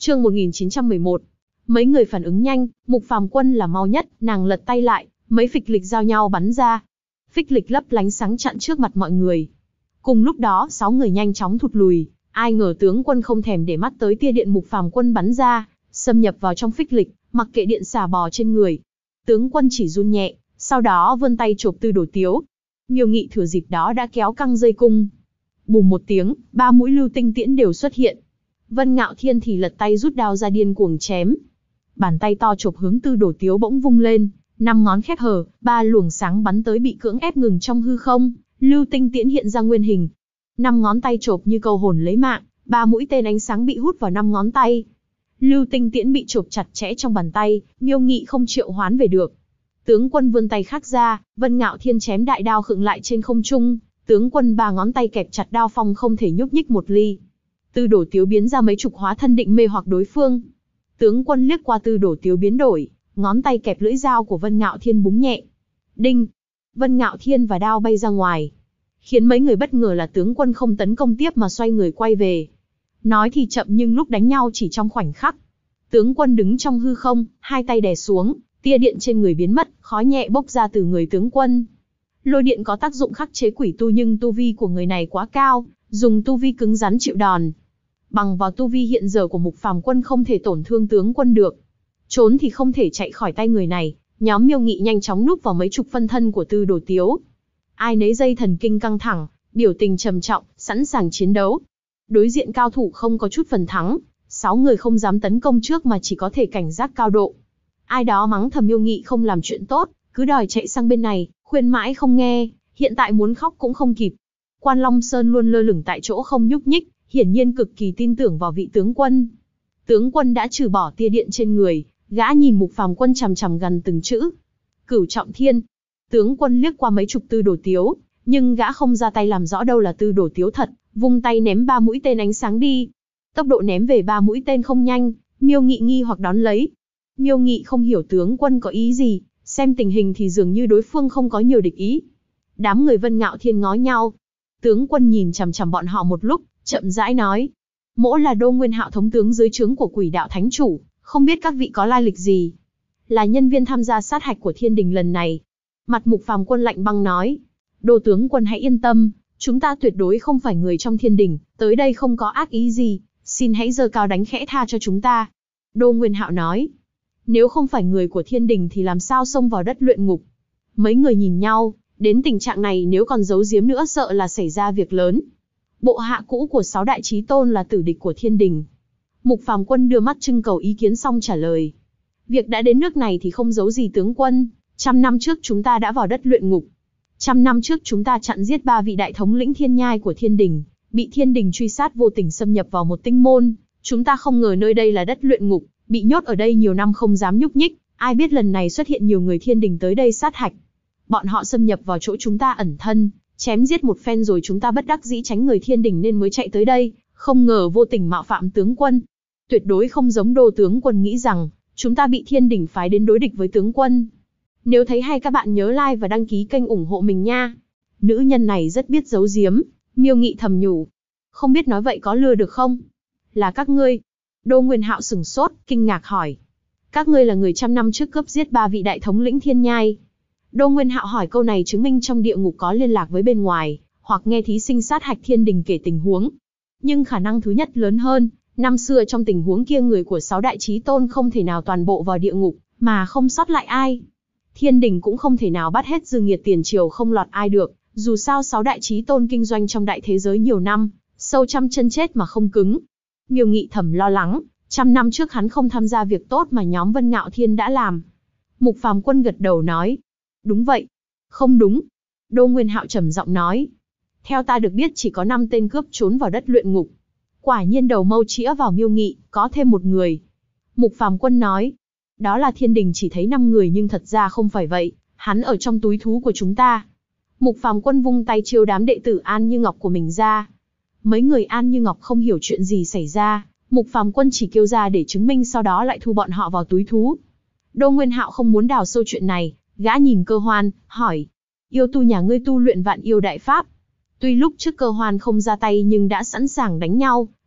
Chương 1911. Mấy người phản ứng nhanh, Mục Phàm Quân là mau nhất, nàng lật tay lại, mấy phích lịch giao nhau bắn ra. Phích lịch lấp lánh sáng chặn trước mặt mọi người. Cùng lúc đó, 6 người nhanh chóng thụt lùi, ai ngờ tướng quân không thèm để mắt tới tia điện Mục Phàm Quân bắn ra, xâm nhập vào trong phích lịch, mặc kệ điện xả bò trên người. Tướng quân chỉ run nhẹ, sau đó vươn tay chộp Tư Đồ Tiếu. Miêu Nghị thừa dịp đó đã kéo căng dây cung. Bùm một tiếng, 3 mũi lưu tinh tiễn đều xuất hiện. Vân Ngạo Thiên thì lật tay rút đao ra điên cuồng chém. Bàn tay to chộp hướng Tư Đồ Tiếu bỗng vung lên, 5 ngón khép hờ, 3 luồng sáng bắn tới bị cưỡng ép ngừng trong hư không, lưu tinh tiễn hiện ra nguyên hình. 5 ngón tay chộp như câu hồn lấy mạng, 3 mũi tên ánh sáng bị hút vào 5 ngón tay. Lưu tinh tiễn bị chộp chặt chẽ trong bàn tay, Miêu Nghị không triệu hoán về được. Tướng quân vươn tay khác ra, Vân Ngạo Thiên chém đại đao khựng lại trên không trung, tướng quân 3 ngón tay kẹp chặt đao phong không thể nhúc nhích một ly. Tư Đồ Tiếu biến ra mấy chục hóa thân định mê hoặc đối phương. Tướng quân liếc qua Tư Đồ Tiếu biến đổi, ngón tay kẹp lưỡi dao của Vân Ngạo Thiên búng nhẹ. Đinh! Vân Ngạo Thiên và đao bay ra ngoài. Khiến mấy người bất ngờ là tướng quân không tấn công tiếp mà xoay người quay về. Nói thì chậm nhưng lúc đánh nhau chỉ trong khoảnh khắc. Tướng quân đứng trong hư không, hai tay đè xuống, tia điện trên người biến mất, khói nhẹ bốc ra từ người tướng quân. Lôi điện có tác dụng khắc chế quỷ tu nhưng tu vi của người này quá cao, dùng tu vi cứng rắn chịu đòn. Bằng vào tu vi hiện giờ của Mục Phàm Quân không thể tổn thương tướng quân được. Trốn thì không thể chạy khỏi tay người này, nhóm Miêu Nghị nhanh chóng núp vào mấy chục phân thân của Tư Đồ Tiếu. Ai nấy dây thần kinh căng thẳng, biểu tình trầm trọng, sẵn sàng chiến đấu. Đối diện cao thủ không có chút phần thắng, 6 người không dám tấn công trước mà chỉ có thể cảnh giác cao độ. Ai đó mắng thầm Miêu Nghị không làm chuyện tốt, cứ đòi chạy sang bên này, khuyên mãi không nghe, hiện tại muốn khóc cũng không kịp. Quan Long Sơn luôn lơ lửng tại chỗ không nhúc nhích, hiển nhiên cực kỳ tin tưởng vào vị tướng quân. Tướng quân đã trừ bỏ tia điện trên người, gã nhìn Mục Phàm Quân chằm chằm gần từng chữ. Cửu Trọng Thiên. Tướng quân liếc qua mấy chục Tư Đồ Tiếu, nhưng gã không ra tay làm rõ đâu là Tư Đồ Tiếu thật, vung tay ném 3 mũi tên ánh sáng đi. Tốc độ ném về 3 mũi tên không nhanh, Miêu Nghị nghi hoặc đón lấy. Miêu Nghị không hiểu tướng quân có ý gì, xem tình hình thì dường như đối phương không có nhiều địch ý. Đám người Vân Ngạo Thiên ngó nhau. Tướng quân nhìn chằm chằm bọn họ một lúc, chậm rãi nói. Mỗ là Đô Nguyên Hạo thống tướng dưới trướng của Quỷ Đạo Thánh Chủ, không biết các vị có lai lịch gì. Là nhân viên tham gia sát hạch của Thiên Đình lần này. Mặt Mục Phàm Quân lạnh băng nói. Đô tướng quân hãy yên tâm, chúng ta tuyệt đối không phải người trong Thiên Đình, tới đây không có ác ý gì, xin hãy giơ cao đánh khẽ tha cho chúng ta. Đô Nguyên Hạo nói. Nếu không phải người của Thiên Đình thì làm sao xông vào đất luyện ngục. Mấy người nhìn nhau, đến tình trạng này nếu còn giấu giếm nữa sợ là xảy ra việc lớn. Bộ hạ cũ của 6 đại chí tôn là tử địch của Thiên Đình. Mục Phàm Quân đưa mắt trưng cầu ý kiến xong trả lời. Việc đã đến nước này thì không giấu gì tướng quân, 100 năm trước chúng ta đã vào đất luyện ngục. 100 năm trước chúng ta chặn giết 3 vị đại thống lĩnh thiên nhai của Thiên Đình, bị Thiên Đình truy sát vô tình xâm nhập vào một tinh môn. Chúng ta không ngờ nơi đây là đất luyện ngục, bị nhốt ở đây nhiều năm không dám nhúc nhích, ai biết lần này xuất hiện nhiều người Thiên Đình tới đây sát hạch. Bọn họ xâm nhập vào chỗ chúng ta ẩn thân, chém giết một phen rồi chúng ta bất đắc dĩ tránh người Thiên Đình nên mới chạy tới đây, không ngờ vô tình mạo phạm tướng quân. Tuyệt đối không giống Đô tướng quân nghĩ rằng, chúng ta bị Thiên Đình phái đến đối địch với tướng quân. Nếu thấy hay các bạn nhớ like và đăng ký kênh ủng hộ mình nha. Nữ nhân này rất biết giấu giếm, Miêu Nghị thầm nhủ. Không biết nói vậy có lừa được không? Là các ngươi. Đô Nguyên Hạo sửng sốt, kinh ngạc hỏi. Các ngươi là người 100 năm trước cướp giết 3 vị đại thống lĩnh thiên nhai. Đô Nguyên Hạo hỏi câu này chứng minh trong địa ngục có liên lạc với bên ngoài, hoặc nghe thí sinh sát hạch Thiên Đình kể tình huống. Nhưng khả năng thứ nhất lớn hơn, năm xưa trong tình huống kia người của 6 đại chí tôn không thể nào toàn bộ vào địa ngục, mà không sót lại ai. Thiên Đình cũng không thể nào bắt hết dư nghiệt tiền triều không lọt ai được, dù sao 6 đại chí tôn kinh doanh trong đại thế giới nhiều năm, sâu trăm chân chết mà không cứng. Miêu Nghị thầm lo lắng, 100 năm trước hắn không tham gia việc tốt mà nhóm Vân Ngạo Thiên đã làm. Mục Phàm Quân gật đầu nói. Đúng vậy. Không đúng. Đô Nguyên Hạo trầm giọng nói. Theo ta được biết chỉ có 5 tên cướp trốn vào đất luyện ngục. Quả nhiên đầu mâu chĩa vào Miêu Nghị, có thêm một người. Mục Phàm Quân nói. Đó là Thiên Đình chỉ thấy 5 người nhưng thật ra không phải vậy, hắn ở trong túi thú của chúng ta. Mục Phàm Quân vung tay chiêu đám đệ tử An Như Ngọc của mình ra. Mấy người An Như Ngọc không hiểu chuyện gì xảy ra, Mục Phàm Quân chỉ kêu ra để chứng minh sau đó lại thu bọn họ vào túi thú. Đô Nguyên Hạo không muốn đào sâu chuyện này, gã nhìn Cơ Hoan, hỏi. Yêu tu nhà ngươi tu luyện Vạn Yêu Đại Pháp. Tuy lúc trước Cơ Hoan không ra tay nhưng đã sẵn sàng đánh nhau,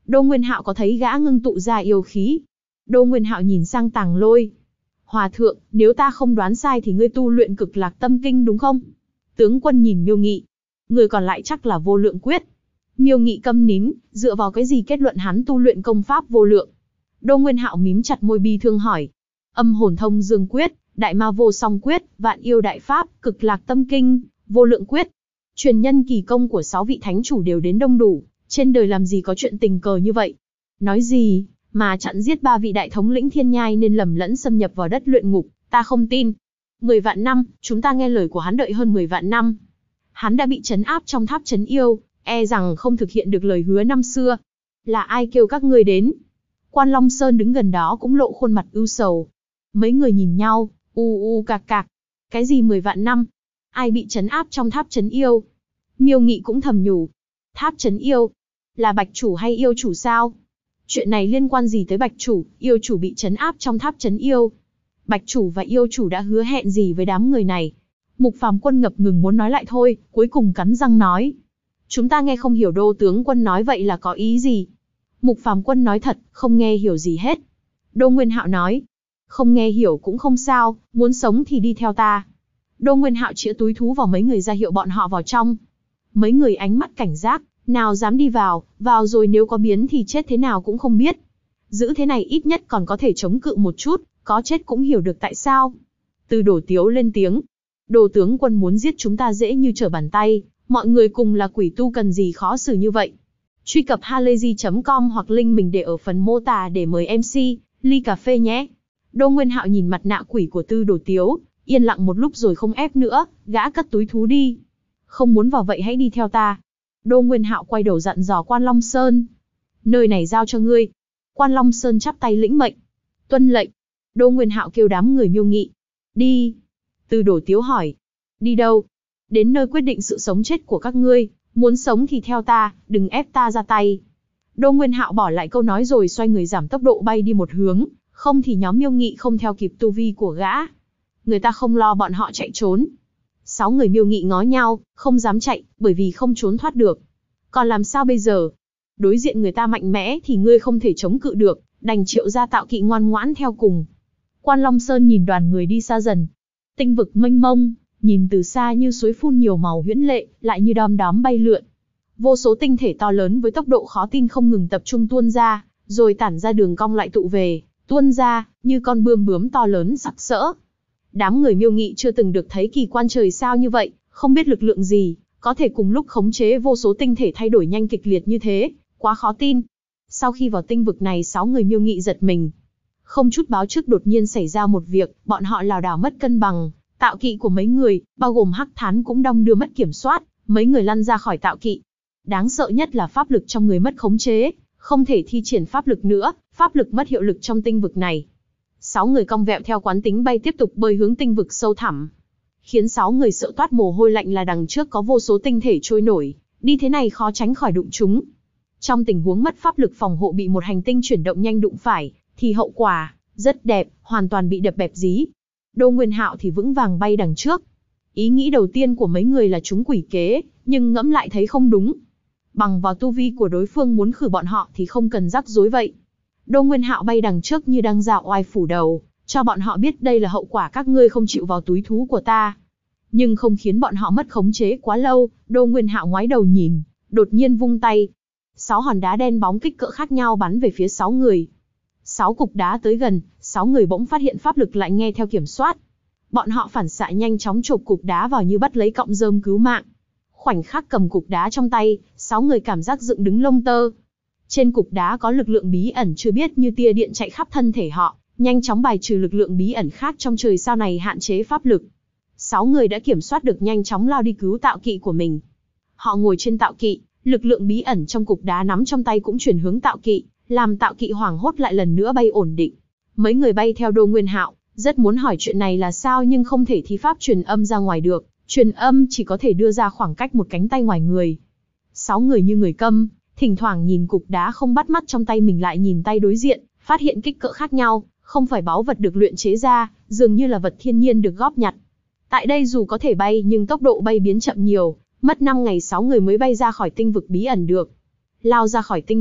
Đô Nguyên Hạo có thấy gã ngưng tụ ra yêu khí. Đô Nguyên Hạo nhìn sang Tàng Lôi. Hòa thượng, nếu ta không đoán sai thì ngươi tu luyện Cực Lạc Tâm Kinh đúng không? Tướng quân nhìn Miêu Nghị. Người còn lại chắc là Vô Lượng Quyết. Miêu Nghị câm nín, dựa vào cái gì kết luận hắn tu luyện công pháp vô lượng? Đô Nguyên Hạo mím chặt môi bi thương hỏi. Âm Hồn Thông Dương Quyết, Đại Ma Vô Song Quyết, Vạn Yêu Đại Pháp, Cực Lạc Tâm Kinh, Vô Lượng Quyết. Truyền nhân kỳ công của 6 vị thánh chủ đều đến đông đủ, trên đời làm gì có chuyện tình cờ như vậy? Nói gì mà chặn giết 3 vị đại thống lĩnh thiên nhai nên lầm lẫn xâm nhập vào đất luyện ngục, ta không tin. 10 vạn năm, chúng ta nghe lời của hắn đợi hơn 10 vạn năm. Hắn đã bị trấn áp trong tháp trấn yêu, e rằng không thực hiện được lời hứa năm xưa. Là ai kêu các ngươi đến? Quan Long Sơn đứng gần đó cũng lộ khuôn mặt ưu sầu. Mấy người nhìn nhau, cạc cạc. Cái gì 10 vạn năm? Ai bị trấn áp trong tháp trấn yêu? Miêu Nghị cũng thầm nhủ. Tháp trấn yêu? Là Bạch Chủ hay yêu chủ sao? Chuyện này liên quan gì tới Bạch Chủ, yêu chủ bị trấn áp trong tháp trấn yêu? Bạch Chủ và yêu chủ đã hứa hẹn gì với đám người này? Mục Phàm Quân ngập ngừng muốn nói lại thôi, cuối cùng cắn răng nói. Chúng ta nghe không hiểu Đô tướng quân nói vậy là có ý gì? Mục Phàm Quân nói thật, không nghe hiểu gì hết. Đô Nguyên Hạo nói. Không nghe hiểu cũng không sao, muốn sống thì đi theo ta. Đô Nguyên Hạo chĩa túi thú vào mấy người ra hiệu bọn họ vào trong. Mấy người ánh mắt cảnh giác, nào dám đi vào rồi nếu có biến thì chết thế nào cũng không biết. Giữ thế này ít nhất còn có thể chống cự một chút, có chết cũng hiểu được tại sao. Từ Đổ Tiếu lên tiếng. Đô tướng quân muốn giết chúng ta dễ như trở bàn tay, mọi người cùng là quỷ tu cần gì khó xử như vậy. Truy cập halayzi.com hoặc link mình để ở phần mô tả để mời MC, ly cà phê nhé. Đô Nguyên Hạo nhìn mặt nạ quỷ của Tư Đổ Tiếu, yên lặng một lúc rồi không ép nữa, gã cất túi thú đi. Không muốn vào vậy hãy đi theo ta. Đô Nguyên Hạo quay đầu dặn dò Quan Long Sơn. Nơi này giao cho ngươi. Quan Long Sơn chắp tay lĩnh mệnh. Tuân lệnh. Đô Nguyên Hạo kêu đám người Miêu Nghị. Đi. Tư Đổ Tiếu hỏi. Đi đâu? Đến nơi quyết định sự sống chết của các ngươi, muốn sống thì theo ta, đừng ép ta ra tay. Đô Nguyên Hạo bỏ lại câu nói rồi xoay người giảm tốc độ bay đi một hướng, không thì nhóm Miêu Nghị không theo kịp tu vi của gã. Người ta không lo bọn họ chạy trốn. 6 người Miêu Nghị ngó nhau, không dám chạy, bởi vì không trốn thoát được. Còn làm sao bây giờ? Đối diện người ta mạnh mẽ thì ngươi không thể chống cự được, đành triệu ra Tạo Kỵ ngoan ngoãn theo cùng. Quan Long Sơn nhìn đoàn người đi xa dần. Tinh vực mênh mông, nhìn từ xa như suối phun nhiều màu huyễn lệ, lại như đom đóm bay lượn. Vô số tinh thể to lớn với tốc độ khó tin không ngừng tập trung tuôn ra, rồi tản ra đường cong lại tụ về, tuôn ra, như con bươm bướm to lớn sặc sỡ. Đám người Miêu Nghị chưa từng được thấy kỳ quan trời sao như vậy, không biết lực lượng gì, có thể cùng lúc khống chế vô số tinh thể thay đổi nhanh kịch liệt như thế, quá khó tin. Sau khi vào tinh vực này 6 người Miêu Nghị giật mình. Không chút báo trước đột nhiên xảy ra một việc, bọn họ lảo đảo mất cân bằng, Tạo Kỵ của mấy người, bao gồm Hắc Thán cũng đong đưa mất kiểm soát, mấy người lăn ra khỏi Tạo Kỵ. Đáng sợ nhất là pháp lực trong người mất khống chế, không thể thi triển pháp lực nữa, pháp lực mất hiệu lực trong tinh vực này. 6 người cong vẹo theo quán tính bay tiếp tục bơi hướng tinh vực sâu thẳm. Khiến 6 người sợ toát mồ hôi lạnh là đằng trước có vô số tinh thể trôi nổi, đi thế này khó tránh khỏi đụng chúng. Trong tình huống mất pháp lực phòng hộ bị một hành tinh chuyển động nhanh đụng phải, thì hậu quả rất đẹp, hoàn toàn bị đập bẹp dí. Đô Nguyên Hạo thì vững vàng bay đằng trước. Ý nghĩ đầu tiên của mấy người là chúng quỷ kế, nhưng ngẫm lại thấy không đúng. Bằng vào tu vi của đối phương muốn khử bọn họ thì không cần rắc rối vậy. Đô Nguyên Hạo bay đằng trước như đang dạo oai phủ đầu, cho bọn họ biết đây là hậu quả các ngươi không chịu vào túi thú của ta. Nhưng không khiến bọn họ mất khống chế quá lâu, Đô Nguyên Hạo ngoái đầu nhìn, đột nhiên vung tay. 6 hòn đá đen bóng kích cỡ khác nhau bắn về phía 6 người. 6 cục đá tới gần, 6 người bỗng phát hiện pháp lực lại nghe theo kiểm soát. Bọn họ phản xạ nhanh chóng chộp cục đá vào như bắt lấy cọng rơm cứu mạng. Khoảnh khắc cầm cục đá trong tay, 6 người cảm giác dựng đứng lông tơ. Trên cục đá có lực lượng bí ẩn chưa biết như tia điện chạy khắp thân thể họ, nhanh chóng bài trừ lực lượng bí ẩn khác trong trời sao này hạn chế pháp lực. 6 người đã kiểm soát được nhanh chóng lao đi cứu Tạo Kỵ của mình. Họ ngồi trên Tạo Kỵ, lực lượng bí ẩn trong cục đá nắm trong tay cũng chuyển hướng Tạo Kỵ, làm Tạo Kỵ hoảng hốt lại lần nữa bay ổn định. Mấy người bay theo Đô Nguyên Hạo, rất muốn hỏi chuyện này là sao nhưng không thể thi pháp truyền âm ra ngoài được, truyền âm chỉ có thể đưa ra khoảng cách một cánh tay ngoài người. 6 người như người câm, thỉnh thoảng nhìn cục đá không bắt mắt trong tay mình lại nhìn tay đối diện, phát hiện kích cỡ khác nhau, không phải báu vật được luyện chế ra, dường như là vật thiên nhiên được góp nhặt. Tại đây dù có thể bay nhưng tốc độ bay biến chậm nhiều, mất 5 ngày 6 người mới bay ra khỏi tinh vực bí ẩn được. Lao ra khỏi tinh vực,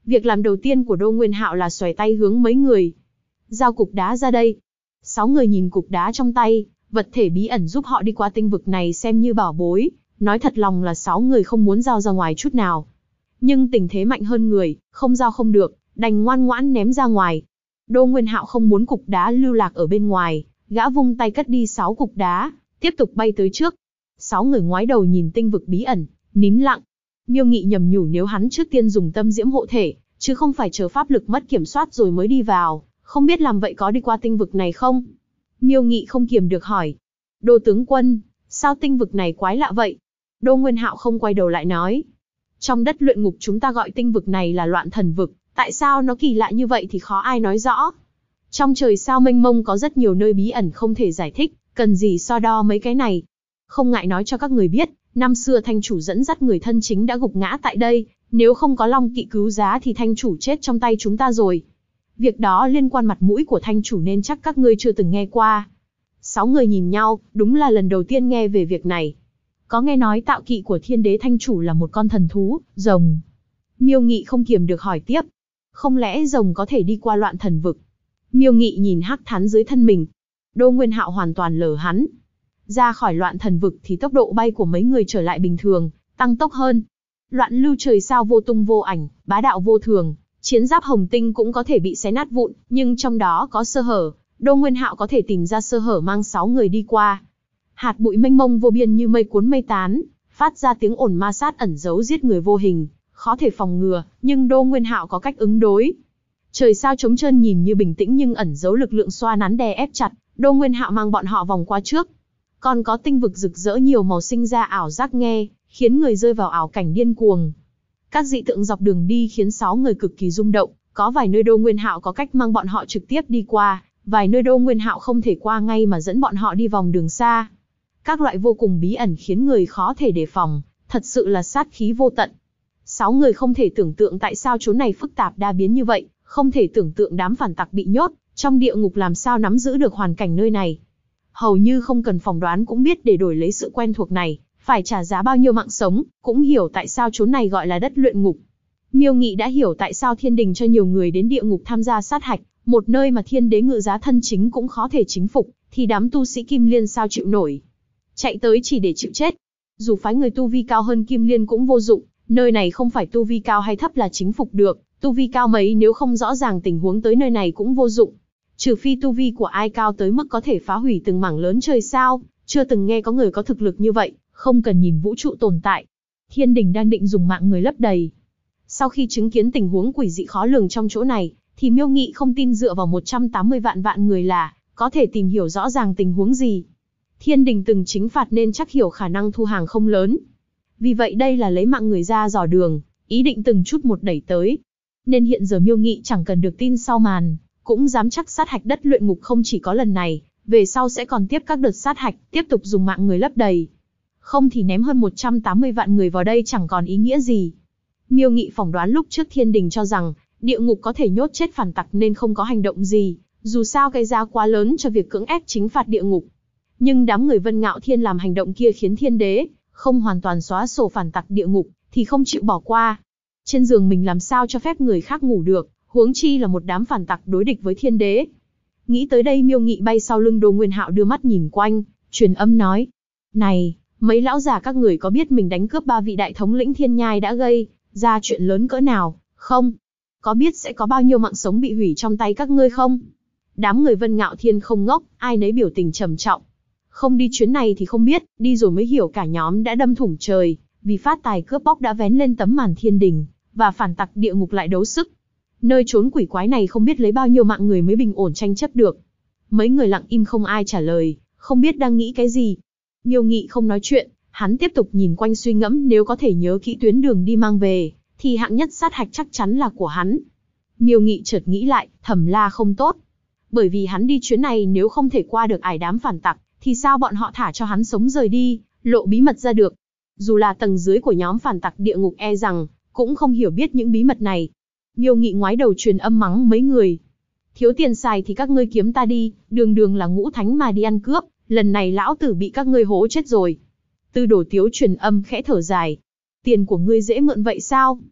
Việc làm đầu tiên của Đô Nguyên Hạo là xoay tay hướng mấy người. Giao cục đá ra đây. 6 người nhìn cục đá trong tay, vật thể bí ẩn giúp họ đi qua tinh vực này xem như bảo bối. Nói thật lòng là 6 người không muốn giao ra ngoài chút nào. Nhưng tình thế mạnh hơn người, không giao không được, đành ngoan ngoãn ném ra ngoài. Đô Nguyên Hạo không muốn cục đá lưu lạc ở bên ngoài, gã vung tay cất đi 6 cục đá, tiếp tục bay tới trước. 6 người ngoái đầu nhìn tinh vực bí ẩn, nín lặng. Miêu Nghị nhầm nhủ nếu hắn trước tiên dùng tâm diễm hộ thể, chứ không phải chờ pháp lực mất kiểm soát rồi mới đi vào, không biết làm vậy có đi qua tinh vực này không? Miêu Nghị không kiềm được hỏi. Đô tướng quân, sao tinh vực này quái lạ vậy? Đô Nguyên Hạo không quay đầu lại nói. Trong đất luyện ngục chúng ta gọi tinh vực này là loạn thần vực, tại sao nó kỳ lạ như vậy thì khó ai nói rõ. Trong trời sao mênh mông có rất nhiều nơi bí ẩn không thể giải thích, cần gì so đo mấy cái này. Không ngại nói cho các người biết, năm xưa thanh chủ dẫn dắt người thân chính đã gục ngã tại đây, nếu không có Long Kỵ cứu giá thì thanh chủ chết trong tay chúng ta rồi. Việc đó liên quan mặt mũi của thanh chủ nên chắc các ngươi chưa từng nghe qua. 6 người nhìn nhau, đúng là lần đầu tiên nghe về việc này. Có nghe nói tạo kỵ của thiên đế thanh chủ là một con thần thú, rồng. Miêu Nghị không kiềm được hỏi tiếp. Không lẽ rồng có thể đi qua loạn thần vực? Miêu Nghị nhìn hắc thán dưới thân mình. Đô Nguyên Hạo hoàn toàn lờ hắn. Ra khỏi loạn thần vực thì tốc độ bay của mấy người trở lại bình thường, tăng tốc hơn. Loạn lưu trời sao vô tung vô ảnh, bá đạo vô thường, chiến giáp hồng tinh cũng có thể bị xé nát vụn, nhưng trong đó có sơ hở, Đô Nguyên Hạo có thể tìm ra sơ hở mang 6 người đi qua. Hạt bụi mênh mông vô biên như mây cuốn mây tán, phát ra tiếng ồn ma sát ẩn giấu giết người vô hình, khó thể phòng ngừa, nhưng Đô Nguyên Hạo có cách ứng đối. Trời sao trống trơn nhìn như bình tĩnh nhưng ẩn giấu lực lượng xoa nắn đè ép chặt, Đô Nguyên Hạo mang bọn họ vòng qua trước. Còn có tinh vực rực rỡ nhiều màu sinh ra ảo giác nghe, khiến người rơi vào ảo cảnh điên cuồng. Các dị tượng dọc đường đi khiến 6 người cực kỳ rung động, có vài nơi Đô Nguyên Hạo có cách mang bọn họ trực tiếp đi qua, vài nơi Đô Nguyên Hạo không thể qua ngay mà dẫn bọn họ đi vòng đường xa. Các loại vô cùng bí ẩn khiến người khó thể đề phòng, thật sự là sát khí vô tận. 6 người không thể tưởng tượng tại sao chốn này phức tạp đa biến như vậy, không thể tưởng tượng đám phản tặc bị nhốt trong địa ngục làm sao nắm giữ được hoàn cảnh nơi này. Hầu như không cần phỏng đoán cũng biết để đổi lấy sự quen thuộc này, phải trả giá bao nhiêu mạng sống, cũng hiểu tại sao chốn này gọi là đất luyện ngục. Miêu Nghị đã hiểu tại sao thiên đình cho nhiều người đến địa ngục tham gia sát hạch, một nơi mà thiên đế ngự giá thân chính cũng khó thể chính phục, thì đám tu sĩ Kim Liên sao chịu nổi. Chạy tới chỉ để chịu chết. Dù phái người tu vi cao hơn Kim Liên cũng vô dụng, nơi này không phải tu vi cao hay thấp là chính phục được, tu vi cao mấy nếu không rõ ràng tình huống tới nơi này cũng vô dụng. Trừ phi tu vi của ai cao tới mức có thể phá hủy từng mảng lớn trời sao, chưa từng nghe có người có thực lực như vậy, không cần nhìn vũ trụ tồn tại. Thiên đình đang định dùng mạng người lấp đầy. Sau khi chứng kiến tình huống quỷ dị khó lường trong chỗ này, thì Miêu Nghị không tin dựa vào 180 vạn người là có thể tìm hiểu rõ ràng tình huống gì. Thiên đình từng chính phạt nên chắc hiểu khả năng thu hàng không lớn. Vì vậy đây là lấy mạng người ra dò đường, ý định từng chút một đẩy tới. Nên hiện giờ Miêu Nghị chẳng cần được tin sau màn, cũng dám chắc sát hạch đất luyện ngục không chỉ có lần này, về sau sẽ còn tiếp các đợt sát hạch, tiếp tục dùng mạng người lấp đầy. Không thì ném hơn 180 vạn người vào đây chẳng còn ý nghĩa gì. Miêu Nghị phỏng đoán lúc trước thiên đình cho rằng, địa ngục có thể nhốt chết phản tặc nên không có hành động gì, dù sao cái giá quá lớn cho việc cưỡng ép chính phạt địa ngục. Nhưng đám người Vân Ngạo Thiên làm hành động kia khiến thiên đế không hoàn toàn xóa sổ phản tặc địa ngục, thì không chịu bỏ qua. Trên giường mình làm sao cho phép người khác ngủ được, huống chi là một đám phản tặc đối địch với thiên đế. Nghĩ tới đây Miêu Nghị bay sau lưng Đô Nguyên Hạo đưa mắt nhìn quanh, truyền âm nói. Này, mấy lão già các người có biết mình đánh cướp 3 vị đại thống lĩnh thiên nhai đã gây ra chuyện lớn cỡ nào, không? Có biết sẽ có bao nhiêu mạng sống bị hủy trong tay các ngươi không? Đám người Vân Ngạo Thiên không ngốc, ai nấy biểu tình trầm trọng. Không đi chuyến này thì không biết, đi rồi mới hiểu cả nhóm đã đâm thủng trời, vì phát tài cướp bóc đã vén lên tấm màn thiên đình, và phản tặc địa ngục lại đấu sức. Nơi trốn quỷ quái này không biết lấy bao nhiêu mạng người mới bình ổn tranh chấp được. Mấy người lặng im không ai trả lời, không biết đang nghĩ cái gì. Miêu Nghị không nói chuyện, hắn tiếp tục nhìn quanh suy ngẫm nếu có thể nhớ kỹ tuyến đường đi mang về, thì hạng nhất sát hạch chắc chắn là của hắn. Miêu Nghị chợt nghĩ lại, thầm la không tốt. Bởi vì hắn đi chuyến này nếu không thể qua được ải đám phản tặc, thì sao bọn họ thả cho hắn sống rời đi, lộ bí mật ra được. Dù là tầng dưới của nhóm phản tặc địa ngục e rằng, cũng không hiểu biết những bí mật này. Miêu Nghị ngoái đầu truyền âm mắng mấy người. Thiếu tiền xài thì các ngươi kiếm ta đi, đường đường là ngũ thánh mà đi ăn cướp, lần này lão tử bị các ngươi hố chết rồi. Tư Đồ Tiếu truyền âm khẽ thở dài. Tiền của ngươi dễ mượn vậy sao?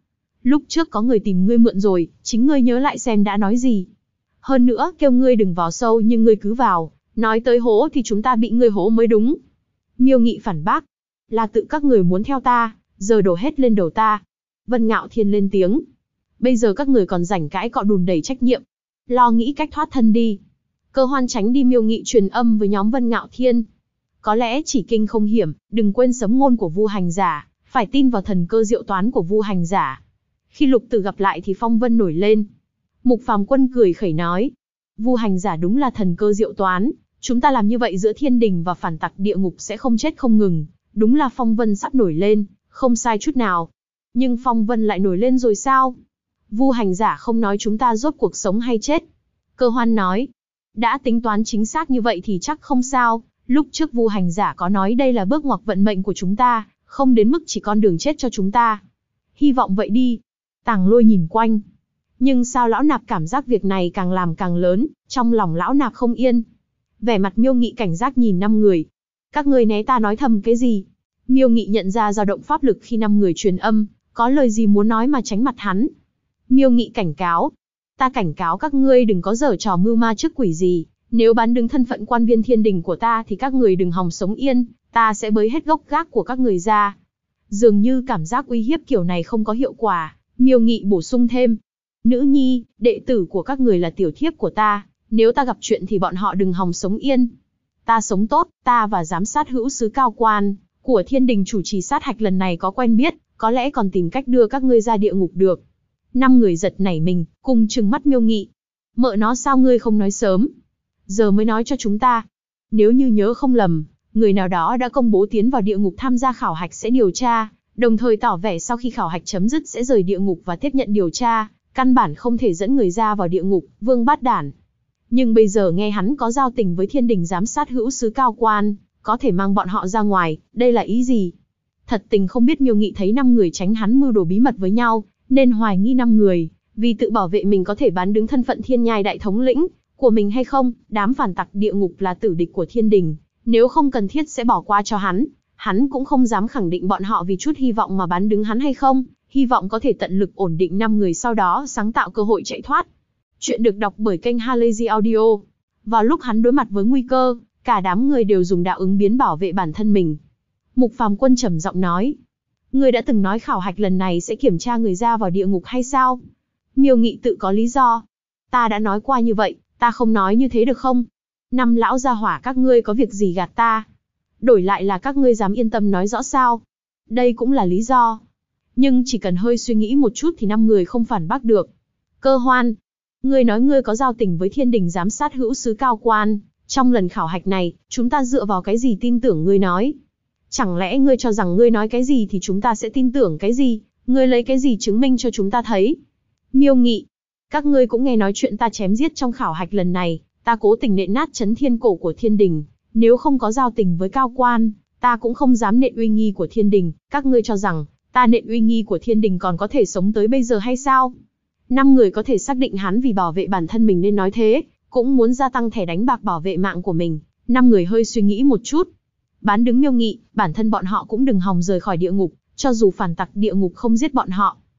Lúc trước có người tìm ngươi mượn rồi, chính ngươi nhớ lại xem đã nói gì. Hơn nữa, kêu ngươi đừng vào sâu nhưng ngươi cứ vào, nói tới hố thì chúng ta bị ngươi hố mới đúng. Miêu Nghị phản bác, là tự các người muốn theo ta, giờ đổ hết lên đầu ta. Vân Ngạo Thiên lên tiếng, bây giờ các người còn rảnh cãi cọ đùn đầy trách nhiệm, lo nghĩ cách thoát thân đi. Cơ Hoan tránh đi Miêu Nghị truyền âm với nhóm Vân Ngạo Thiên. Có lẽ chỉ kinh không hiểm, đừng quên sấm ngôn của Vu Hành Giả, phải tin vào thần cơ diệu toán của Vu Hành Giả. Khi Lục Tử gặp lại thì phong vân nổi lên. Mục Phàm Quân cười khẩy nói, Vu Hành Giả đúng là thần cơ diệu toán, chúng ta làm như vậy giữa thiên đình và phản tặc địa ngục sẽ không chết không ngừng, đúng là phong vân sắp nổi lên, không sai chút nào. Nhưng phong vân lại nổi lên rồi sao? Vu Hành Giả không nói chúng ta rốt cuộc sống hay chết. Cơ Hoan nói, đã tính toán chính xác như vậy thì chắc không sao, lúc trước Vu Hành Giả có nói đây là bước ngoặt vận mệnh của chúng ta, không đến mức chỉ con đường chết cho chúng ta. Hy vọng vậy đi. Tàng Lôi nhìn quanh. Nhưng sao lão nạp cảm giác việc này càng làm càng lớn, trong lòng lão nạp không yên. Vẻ mặt Miêu Nghị cảnh giác nhìn 5 người. Các ngươi né ta nói thầm cái gì? Miêu Nghị nhận ra dao động pháp lực khi 5 người truyền âm, có lời gì muốn nói mà tránh mặt hắn. Miêu Nghị cảnh cáo. Ta cảnh cáo các ngươi đừng có giở trò mưu ma trước quỷ gì, nếu bán đứng thân phận quan viên thiên đình của ta thì các người đừng hòng sống yên, ta sẽ bới hết gốc gác của các người ra. Dường như cảm giác uy hiếp kiểu này không có hiệu quả, Miêu Nghị bổ sung thêm. Nữ nhi, đệ tử của các người là tiểu thiếp của ta, nếu ta gặp chuyện thì bọn họ đừng hòng sống yên. Ta sống tốt, ta và giám sát hữu sứ cao quan của thiên đình chủ trì sát hạch lần này có quen biết, có lẽ còn tìm cách đưa các ngươi ra địa ngục được. 5 người giật nảy mình, cùng trừng mắt Miêu Nghị. Mợ nó sao ngươi không nói sớm? Giờ mới nói cho chúng ta. Nếu như nhớ không lầm, người nào đó đã công bố tiến vào địa ngục tham gia khảo hạch sẽ điều tra, đồng thời tỏ vẻ sau khi khảo hạch chấm dứt sẽ rời địa ngục và tiếp nhận điều tra, căn bản không thể dẫn người ra vào địa ngục, vương bát đản. Nhưng bây giờ nghe hắn có giao tình với thiên đình giám sát hữu sứ cao quan, có thể mang bọn họ ra ngoài, đây là ý gì? Thật tình không biết Miêu Nghị thấy 5 người tránh hắn mưu đồ bí mật với nhau, nên hoài nghi 5 người, vì tự bảo vệ mình có thể bán đứng thân phận thiên nhai đại thống lĩnh của mình hay không, đám phản tặc địa ngục là tử địch của thiên đình, nếu không cần thiết sẽ bỏ qua cho hắn cũng không dám khẳng định bọn họ vì chút hy vọng mà bán đứng hắn hay không, hy vọng có thể tận lực ổn định 5 người sau đó sáng tạo cơ hội chạy thoát. Chuyện được đọc bởi kênh Halazy Audio. Vào lúc hắn đối mặt với nguy cơ, cả đám người đều dùng đạo ứng biến bảo vệ bản thân mình. Mục Phàm Quân trầm giọng nói, ngươi đã từng nói khảo hạch lần này sẽ kiểm tra người ra vào địa ngục hay sao? Miêu Nghị tự có lý do. Ta đã nói qua như vậy, ta không nói như thế được không? 5 lão gia hỏa các ngươi có việc gì gạt ta? Đổi lại là các ngươi dám yên tâm nói rõ sao? Đây cũng là lý do. Nhưng chỉ cần hơi suy nghĩ một chút thì 5 người không phản bác được. Cơ Hoan, ngươi nói ngươi có giao tình với thiên đình giám sát hữu sứ cao quan, trong lần khảo hạch này, chúng ta dựa vào cái gì tin tưởng ngươi nói? Chẳng lẽ ngươi cho rằng ngươi nói cái gì thì chúng ta sẽ tin tưởng cái gì? Ngươi lấy cái gì chứng minh cho chúng ta thấy? Miêu Nghị, các ngươi cũng nghe nói chuyện ta chém giết trong khảo hạch lần này, ta cố tình nện nát chấn thiên cổ của thiên đình, nếu không có giao tình với cao quan, ta cũng không dám nện uy nghi của thiên đình, các ngươi cho rằng, ta nện uy nghi của thiên đình còn có thể sống tới bây giờ hay sao? 5 người có thể xác định hắn vì bảo vệ bản thân mình nên nói thế, cũng muốn gia tăng thẻ đánh bạc bảo vệ mạng của mình. 5 người hơi suy nghĩ một chút. Bán đứng Miêu Nghị, bản thân bọn họ cũng đừng hòng rời khỏi địa ngục, cho dù phản tặc địa ngục không giết bọn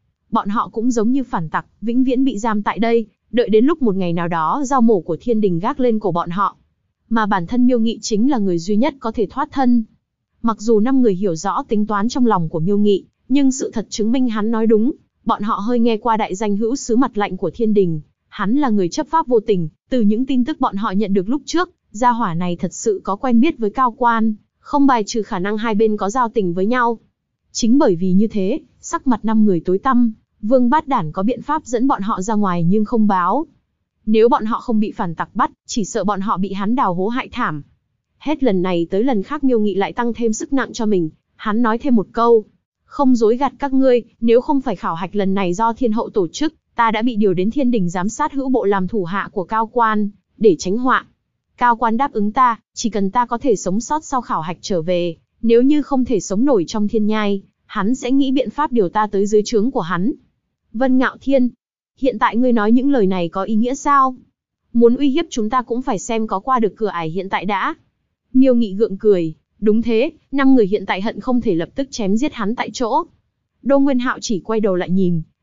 họ cũng giống như phản tặc, vĩnh viễn bị giam tại đây, đợi đến lúc một ngày nào đó dao mổ của thiên đình gác lên cổ bọn họ. Mà bản thân Miêu Nghị chính là người duy nhất có thể thoát thân. Mặc dù 5 người hiểu rõ tính toán trong lòng của Miêu Nghị, nhưng sự thật chứng minh hắn nói đúng, bọn họ hơi nghe qua đại danh hữu sứ mặt lạnh của thiên đình. Hắn là người chấp pháp vô tình, từ những tin tức bọn họ nhận được lúc trước, gia hỏa này thật sự có quen biết với cao quan, không bài trừ khả năng hai bên có giao tình với nhau. Chính bởi vì như thế, sắc mặt 5 người tối tăm, Vương Bát Đản có biện pháp dẫn bọn họ ra ngoài nhưng không báo. Nếu bọn họ không bị phản tặc bắt, chỉ sợ bọn họ bị hắn đào hố hại thảm. Hết lần này tới lần khác Miêu Nghị lại tăng thêm sức nặng cho mình, hắn nói thêm một câu. Không dối gạt các ngươi, nếu không phải khảo hạch lần này do thiên hậu tổ chức, ta đã bị điều đến thiên đình giám sát hữu bộ làm thủ hạ của cao quan, để tránh họa. Cao quan đáp ứng ta, chỉ cần ta có thể sống sót sau khảo hạch trở về, nếu như không thể sống nổi trong thiên nhai, hắn sẽ nghĩ biện pháp điều ta tới dưới trướng của hắn. Vân Ngạo Thiên, hiện tại ngươi nói những lời này có ý nghĩa sao? Muốn uy hiếp chúng ta cũng phải xem có qua được cửa ải hiện tại đã. Miêu Nghị gượng cười, đúng thế, 5 người hiện tại hận không thể lập tức chém giết hắn tại chỗ. Đô Nguyên Hạo chỉ quay đầu lại nhìn,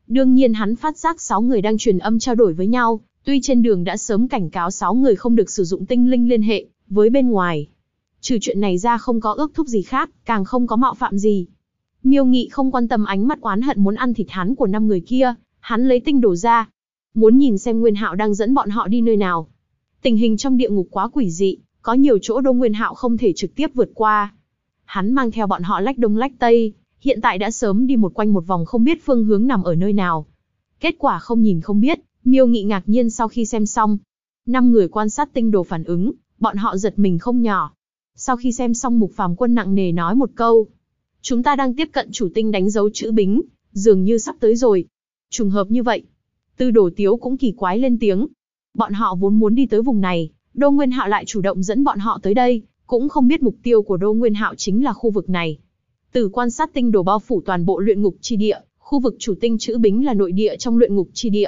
Đương nhiên hắn phát giác 6 người đang truyền âm trao đổi với nhau, tuy trên đường đã sớm cảnh cáo 6 người không được sử dụng tinh linh liên hệ với bên ngoài. Trừ chuyện này ra không có ước thúc gì khác, càng không có mạo phạm gì. Miêu Nghị không quan tâm ánh mắt oán hận muốn ăn thịt hắn của 5 người kia, hắn lấy tinh đồ ra. Muốn nhìn xem Nguyên Hạo đang dẫn bọn họ đi nơi nào. Tình hình trong địa ngục quá quỷ dị, có nhiều chỗ Đô Nguyên Hạo không thể trực tiếp vượt qua. Hắn mang theo bọn họ lách đông lách tây, hiện tại đã sớm đi một quanh một vòng không biết phương hướng nằm ở nơi nào. Kết quả không nhìn không biết, Miêu Nghị ngạc nhiên sau khi xem xong. 5 người quan sát tinh đồ phản ứng, bọn họ giật mình không nhỏ. Sau khi xem xong Mục Phàm Quân nặng nề nói một câu. Chúng ta đang tiếp cận chủ tinh đánh dấu chữ Bính, dường như sắp tới rồi. Trùng hợp như vậy. Tư Đồ Tiếu cũng kỳ quái lên tiếng. Bọn họ vốn muốn đi tới vùng này, Đô Nguyên Hạo lại chủ động dẫn bọn họ tới đây, cũng không biết mục tiêu của Đô Nguyên Hạo chính là khu vực này. Từ quan sát tinh đồ bao phủ toàn bộ luyện ngục chi địa, khu vực chủ tinh chữ Bính là nội địa trong luyện ngục chi địa.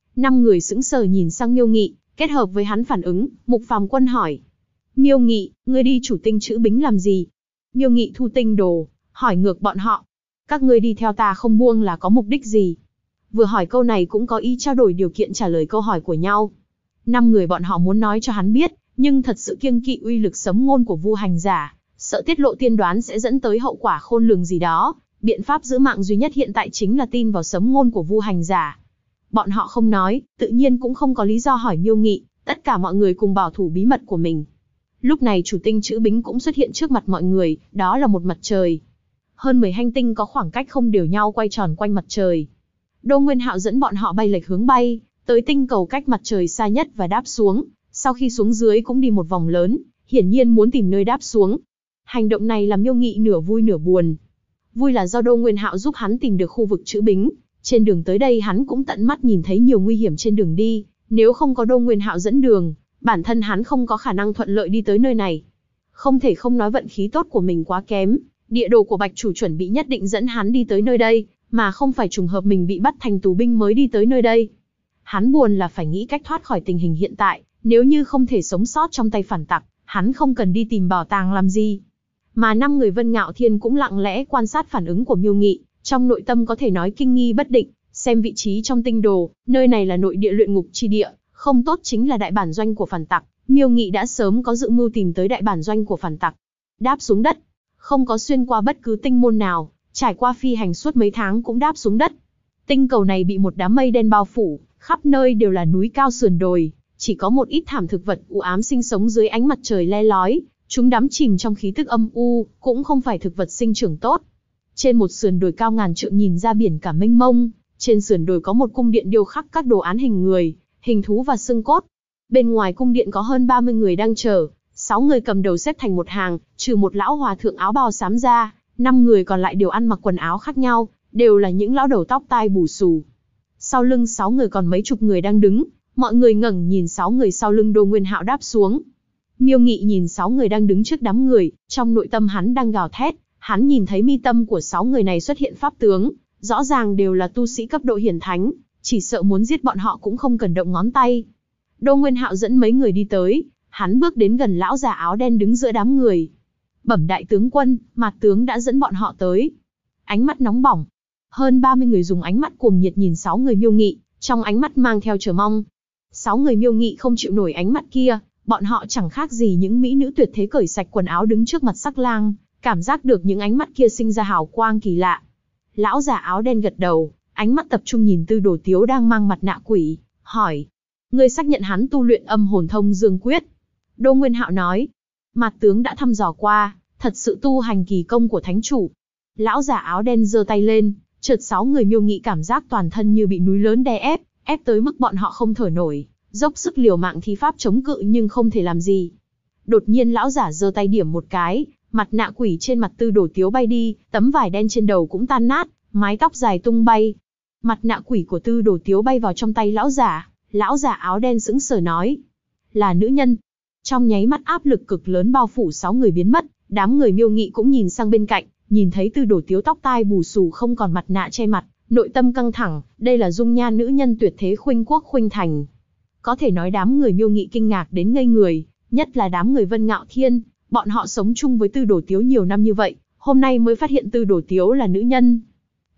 5 người sững sờ nhìn sang Miêu Nghị, kết hợp với hắn phản ứng, Mục Phàm Quân hỏi. Miêu Nghị, ngươi đi chủ tinh chữ Bính làm gì? Miêu Nghị thu tinh đồ, hỏi ngược bọn họ. Các ngươi đi theo ta không buông là có mục đích gì? Vừa hỏi câu này cũng có ý trao đổi điều kiện trả lời câu hỏi của nhau. 5 người bọn họ muốn nói cho hắn biết, nhưng thật sự kiêng kỵ uy lực sấm ngôn của Vu Hành Giả, sợ tiết lộ tiên đoán sẽ dẫn tới hậu quả khôn lường gì đó. Biện pháp giữ mạng duy nhất hiện tại chính là tin vào sấm ngôn của Vu Hành Giả. Bọn họ không nói, tự nhiên cũng không có lý do hỏi Miêu Nghị, tất cả mọi người cùng bảo thủ bí mật của mình. Lúc này chủ tinh chữ Bính cũng xuất hiện trước mặt mọi người, đó là một mặt trời. Hơn 10 hành tinh có khoảng cách không đều nhau quay tròn quanh mặt trời. Đô Nguyên Hạo dẫn bọn họ bay lệch hướng bay, tới tinh cầu cách mặt trời xa nhất và đáp xuống. Sau khi xuống dưới cũng đi một vòng lớn, hiển nhiên muốn tìm nơi đáp xuống. Hành động này làm Miêu Nghị nửa vui nửa buồn. Vui là do Đô Nguyên Hạo giúp hắn tìm được khu vực chữ Bính. Trên đường tới đây hắn cũng tận mắt nhìn thấy nhiều nguy hiểm trên đường đi. Nếu không có Đô Nguyên Hạo dẫn đường, bản thân hắn không có khả năng thuận lợi đi tới nơi này. Không thể không nói vận khí tốt của mình quá kém. Địa đồ của Bạch Chủ chuẩn bị nhất định dẫn hắn đi tới nơi đây, mà không phải trùng hợp mình bị bắt thành tù binh mới đi tới nơi đây. Hắn buồn là phải nghĩ cách thoát khỏi tình hình hiện tại. Nếu như không thể sống sót trong tay phản tặc, hắn không cần đi tìm bảo tàng làm gì. Mà 5 người Vân Ngạo Thiên cũng lặng lẽ quan sát phản ứng của Miêu Nghị, trong nội tâm có thể nói kinh nghi bất định, xem vị trí trong tinh đồ, nơi này là nội địa luyện ngục chi địa, không tốt chính là đại bản doanh của phản tặc. Miêu Nghị đã sớm có dự mưu tìm tới đại bản doanh của phản tặc. Đáp xuống đất, không có xuyên qua bất cứ tinh môn nào, trải qua phi hành suốt mấy tháng cũng đáp xuống đất. Tinh cầu này bị một đám mây đen bao phủ, khắp nơi đều là núi cao sườn đồi. Chỉ có một ít thảm thực vật u ám sinh sống dưới ánh mặt trời le lói, chúng đắm chìm trong khí tức âm u, cũng không phải thực vật sinh trưởng tốt. Trên một sườn đồi cao ngàn trượng nhìn ra biển cả mênh mông, trên sườn đồi có một cung điện điêu khắc các đồ án hình người, hình thú và xương cốt. Bên ngoài cung điện có hơn 30 người đang chờ, 6 người cầm đầu xếp thành một hàng, trừ một lão hòa thượng áo bào xám ra, 5 người còn lại đều ăn mặc quần áo khác nhau, đều là những lão đầu tóc tai bù xù. Sau lưng 6 người còn mấy chục người đang đứng. Mọi người ngẩng nhìn 6 người sau lưng Đô Nguyên Hạo đáp xuống. Miêu Nghị nhìn 6 người đang đứng trước đám người, trong nội tâm hắn đang gào thét, hắn nhìn thấy mi tâm của 6 người này xuất hiện pháp tướng, rõ ràng đều là tu sĩ cấp độ hiển thánh, chỉ sợ muốn giết bọn họ cũng không cần động ngón tay. Đô Nguyên Hạo dẫn mấy người đi tới, hắn bước đến gần lão già áo đen đứng giữa đám người. Bẩm đại tướng quân, Mạt tướng đã dẫn bọn họ tới. Ánh mắt nóng bỏng. Hơn 30 người dùng ánh mắt cuồng nhiệt nhìn 6 người Miêu Nghị, trong ánh mắt mang theo chờ mong. 6 người Miêu Nghị không chịu nổi ánh mắt kia, bọn họ chẳng khác gì những mỹ nữ tuyệt thế cởi sạch quần áo đứng trước mặt sắc lang, cảm giác được những ánh mắt kia sinh ra hào quang kỳ lạ. Lão già áo đen gật đầu, ánh mắt tập trung nhìn Tư Đồ Tiếu đang mang mặt nạ quỷ, hỏi: "Ngươi xác nhận hắn tu luyện Âm Hồn Thông Dương Quyết?" Đô Nguyên Hạo nói: "Mạt tướng đã thăm dò qua, thật sự tu hành kỳ công của thánh chủ." Lão già áo đen giơ tay lên, chợt 6 người Miêu Nghị cảm giác toàn thân như bị núi lớn đè ép, ép tới mức bọn họ không thở nổi, dốc sức liều mạng thi pháp chống cự nhưng không thể làm gì. Đột nhiên lão giả giơ tay điểm một cái, mặt nạ quỷ trên mặt Tư Đồ Tiếu bay đi, tấm vải đen trên đầu cũng tan nát, mái tóc dài tung bay. Mặt nạ quỷ của Tư Đồ Tiếu bay vào trong tay lão giả áo đen sững sờ nói: "Là nữ nhân." Trong nháy mắt áp lực cực lớn bao phủ 6 người biến mất, đám người Miêu Nghị cũng nhìn sang bên cạnh, nhìn thấy Tư Đồ Tiếu tóc tai bù xù không còn mặt nạ che mặt, nội tâm căng thẳng, đây là dung nhan nữ nhân tuyệt thế Khuynh Quốc Khuynh Thành. Có thể nói đám người Miêu Nghị kinh ngạc đến ngây người, nhất là đám người Vân Ngạo Thiên, bọn họ sống chung với Tư Đồ Tiếu nhiều năm như vậy, hôm nay mới phát hiện Tư Đồ Tiếu là nữ nhân.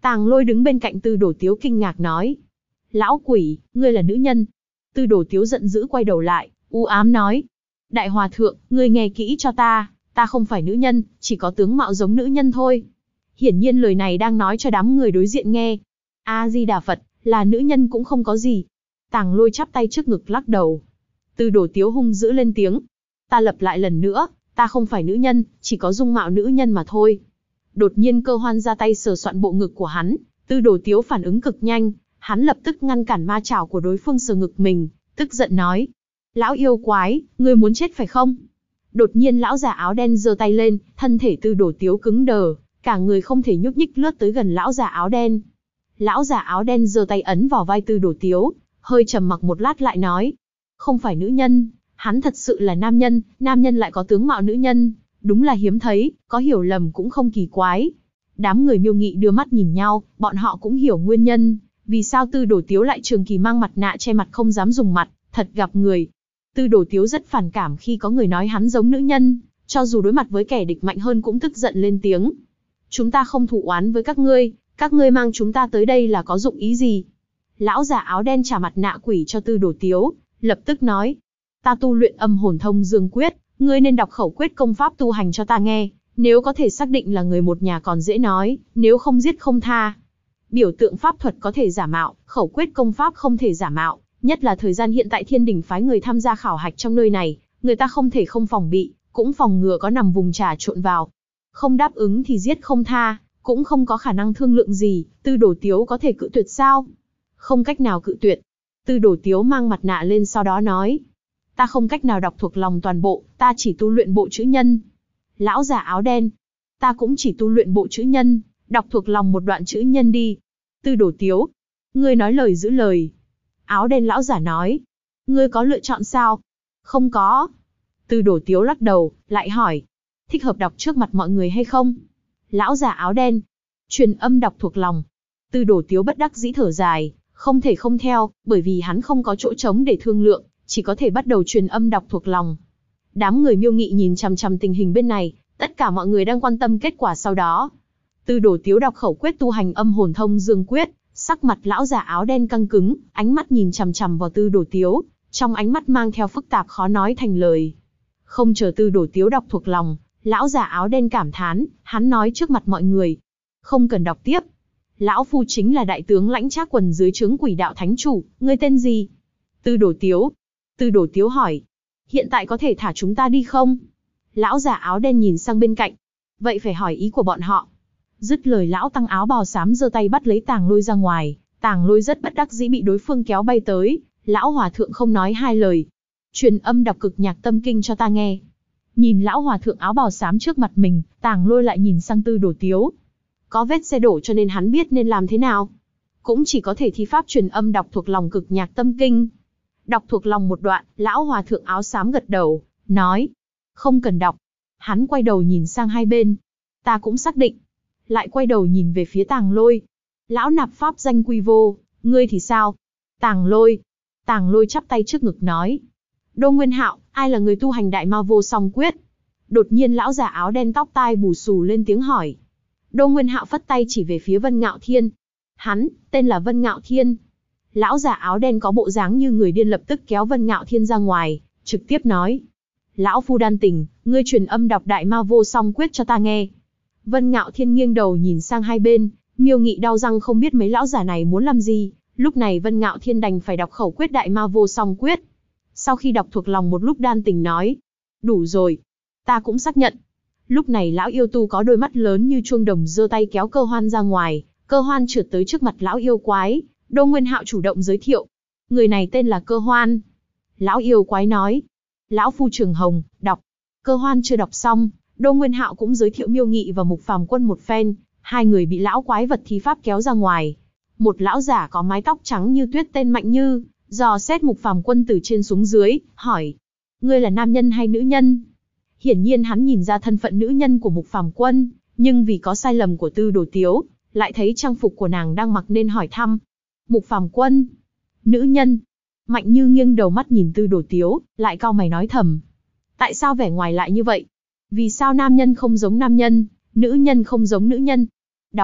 Tàng Lôi đứng bên cạnh Tư Đồ Tiếu kinh ngạc nói. Lão quỷ, ngươi là nữ nhân. Tư Đồ Tiếu giận dữ quay đầu lại, u ám nói. Đại hòa thượng, ngươi nghe kỹ cho ta không phải nữ nhân, chỉ có tướng mạo giống nữ nhân thôi. Hiển nhiên lời này đang nói cho đám người đối diện nghe. A-di-đà Phật, là nữ nhân cũng không có gì. Tàng Lôi chắp tay trước ngực lắc đầu. Tư Đồ Tiếu hung dữ lên tiếng. Ta lặp lại lần nữa, ta không phải nữ nhân, chỉ có dung mạo nữ nhân mà thôi. Đột nhiên Cơ Hoan ra tay sờ soạn bộ ngực của hắn, Tư Đồ Tiếu phản ứng cực nhanh, hắn lập tức ngăn cản ma chảo của đối phương sờ ngực mình, tức giận nói. Lão yêu quái, ngươi muốn chết phải không? Đột nhiên lão già áo đen giơ tay lên, thân thể Tư Đồ Tiếu cứng đờ, cả người không thể nhúc nhích lướt tới gần lão già áo đen. Lão già áo đen giơ tay ấn vào vai Tư Đồ Tiếu, hơi trầm mặc một lát lại nói. Không phải nữ nhân, hắn thật sự là nam nhân lại có tướng mạo nữ nhân, đúng là hiếm thấy, có hiểu lầm cũng không kỳ quái. Đám người Miêu Nghị đưa mắt nhìn nhau, bọn họ cũng hiểu nguyên nhân, vì sao Tư Đồ Tiếu lại trường kỳ mang mặt nạ che mặt không dám dùng mặt, thật gặp người. Tư Đồ Tiếu rất phản cảm khi có người nói hắn giống nữ nhân, cho dù đối mặt với kẻ địch mạnh hơn cũng tức giận lên tiếng. Chúng ta không thù oán với các ngươi mang chúng ta tới đây là có dụng ý gì? Lão già áo đen trả mặt nạ quỷ cho Tư Đồ Tiếu, lập tức nói. Ta tu luyện âm hồn thông dương quyết, ngươi nên đọc khẩu quyết công pháp tu hành cho ta nghe, nếu có thể xác định là người một nhà còn dễ nói, nếu không giết không tha. Biểu tượng pháp thuật có thể giả mạo, khẩu quyết công pháp không thể giả mạo, nhất là thời gian hiện tại Thiên Đình phái người tham gia khảo hạch trong nơi này, người ta không thể không phòng bị, cũng phòng ngừa có nằm vùng trà trộn vào. Không đáp ứng thì giết không tha, cũng không có khả năng thương lượng gì, Tư Đồ Tiếu có thể cự tuyệt sao? Không cách nào cự tuyệt. Tư Đồ Tiếu mang mặt nạ lên sau đó nói. Ta không cách nào đọc thuộc lòng toàn bộ, ta chỉ tu luyện bộ chữ nhân. Lão già áo đen. Ta cũng chỉ tu luyện bộ chữ nhân, đọc thuộc lòng một đoạn chữ nhân đi. Tư Đồ Tiếu. Ngươi nói lời giữ lời. Áo đen lão giả nói. Ngươi có lựa chọn sao? Không có. Tư Đồ Tiếu lắc đầu, lại hỏi. Thích hợp đọc trước mặt mọi người hay không? Lão già áo đen. Truyền âm đọc thuộc lòng. Tư Đồ Tiếu bất đắc dĩ thở dài, không thể không theo, bởi vì hắn không có chỗ trống để thương lượng, chỉ có thể bắt đầu truyền âm đọc thuộc lòng. Đám người Miêu Nghị nhìn chằm chằm tình hình bên này, tất cả mọi người đang quan tâm kết quả sau đó. Tư Đồ Tiếu đọc khẩu quyết tu hành âm hồn thông dương quyết, sắc mặt lão già áo đen căng cứng, ánh mắt nhìn chằm chằm vào Tư Đồ Tiếu, trong ánh mắt mang theo phức tạp khó nói thành lời. Không chờ Tư Đồ Tiếu đọc thuộc lòng, lão già áo đen cảm thán, hắn nói trước mặt mọi người. Không cần đọc tiếp. Lão phu chính là đại tướng Lãnh Trác Quần dưới trướng Quỷ Đạo Thánh Chủ, ngươi tên gì? Tư Đồ Tiếu. Tư Đồ Tiếu hỏi. Hiện tại có thể thả chúng ta đi không? Lão già áo đen nhìn sang bên cạnh. Vậy phải hỏi ý của bọn họ. Dứt lời lão tăng áo bào xám giơ tay bắt lấy Tàng Lôi ra ngoài. Tàng Lôi rất bất đắc dĩ bị đối phương kéo bay tới. Lão hòa thượng không nói hai lời. Truyền âm đọc cực nhạc tâm kinh cho ta nghe. Nhìn lão hòa thượng áo bào xám trước mặt mình, Tàng Lôi lại nhìn sang Tư Đồ Tiếu. Có vết xe đổ cho nên hắn biết nên làm thế nào. Cũng chỉ có thể thi pháp truyền âm đọc thuộc lòng cực nhạc tâm kinh. Đọc thuộc lòng một đoạn, lão hòa thượng áo xám gật đầu, nói. Không cần đọc. Hắn quay đầu nhìn sang hai bên. Ta cũng xác định. Lại quay đầu nhìn về phía Tàng Lôi. Lão nạp pháp danh quy vô, ngươi thì sao? Tàng Lôi. Tàng Lôi chắp tay trước ngực nói. Đô Nguyên Hạo, ai là người tu hành đại ma vô song quyết? Đột nhiên lão già áo đen tóc tai bù xù lên tiếng hỏi. Đô Nguyên Hạo phất tay chỉ về phía Vân Ngạo Thiên. Hắn, tên là Vân Ngạo Thiên. Lão già áo đen có bộ dáng như người điên lập tức kéo Vân Ngạo Thiên ra ngoài, trực tiếp nói. Lão phu đan tình, ngươi truyền âm đọc đại ma vô song quyết cho ta nghe. Vân Ngạo Thiên nghiêng đầu nhìn sang hai bên, Miêu Nghị đau răng không biết mấy lão già này muốn làm gì. Lúc này Vân Ngạo Thiên đành phải đọc khẩu quyết đại ma vô song quyết. Sau khi đọc thuộc lòng một lúc đan tình nói. Đủ rồi. Ta cũng xác nhận. Lúc này lão yêu tu có đôi mắt lớn như chuông đồng giơ tay kéo Cơ Hoan ra ngoài. Cơ Hoan trượt tới trước mặt lão yêu quái. Đô Nguyên Hạo chủ động giới thiệu. Người này tên là Cơ Hoan. Lão yêu quái nói. Lão phu Trường Hồng, đọc. Cơ Hoan chưa đọc xong, Đô Nguyên Hạo cũng giới thiệu Miêu Nghị và Mục Phàm Quân một phen. Hai người bị lão quái vật thi pháp kéo ra ngoài. Một lão giả có mái tóc trắng như tuyết tên Mạnh Như, dò xét Mục Phàm Quân từ trên xuống dưới, hỏi. Ngươi là nam nhân hay nữ nhân? Hiển nhiên hắn nhìn ra thân phận nữ nhân của Mục Phàm Quân, nhưng vì có sai lầm của Tư Đồ Tiếu, lại thấy trang phục của nàng đang mặc nên hỏi thăm. Mục Phàm Quân. Nữ nhân. Mạnh Như nghiêng đầu mắt nhìn Tư Đồ Tiếu, lại cau mày nói thầm. Tại sao vẻ ngoài lại như vậy? Vì sao nam nhân không giống nam nhân, nữ nhân không giống nữ nhân? Đọc.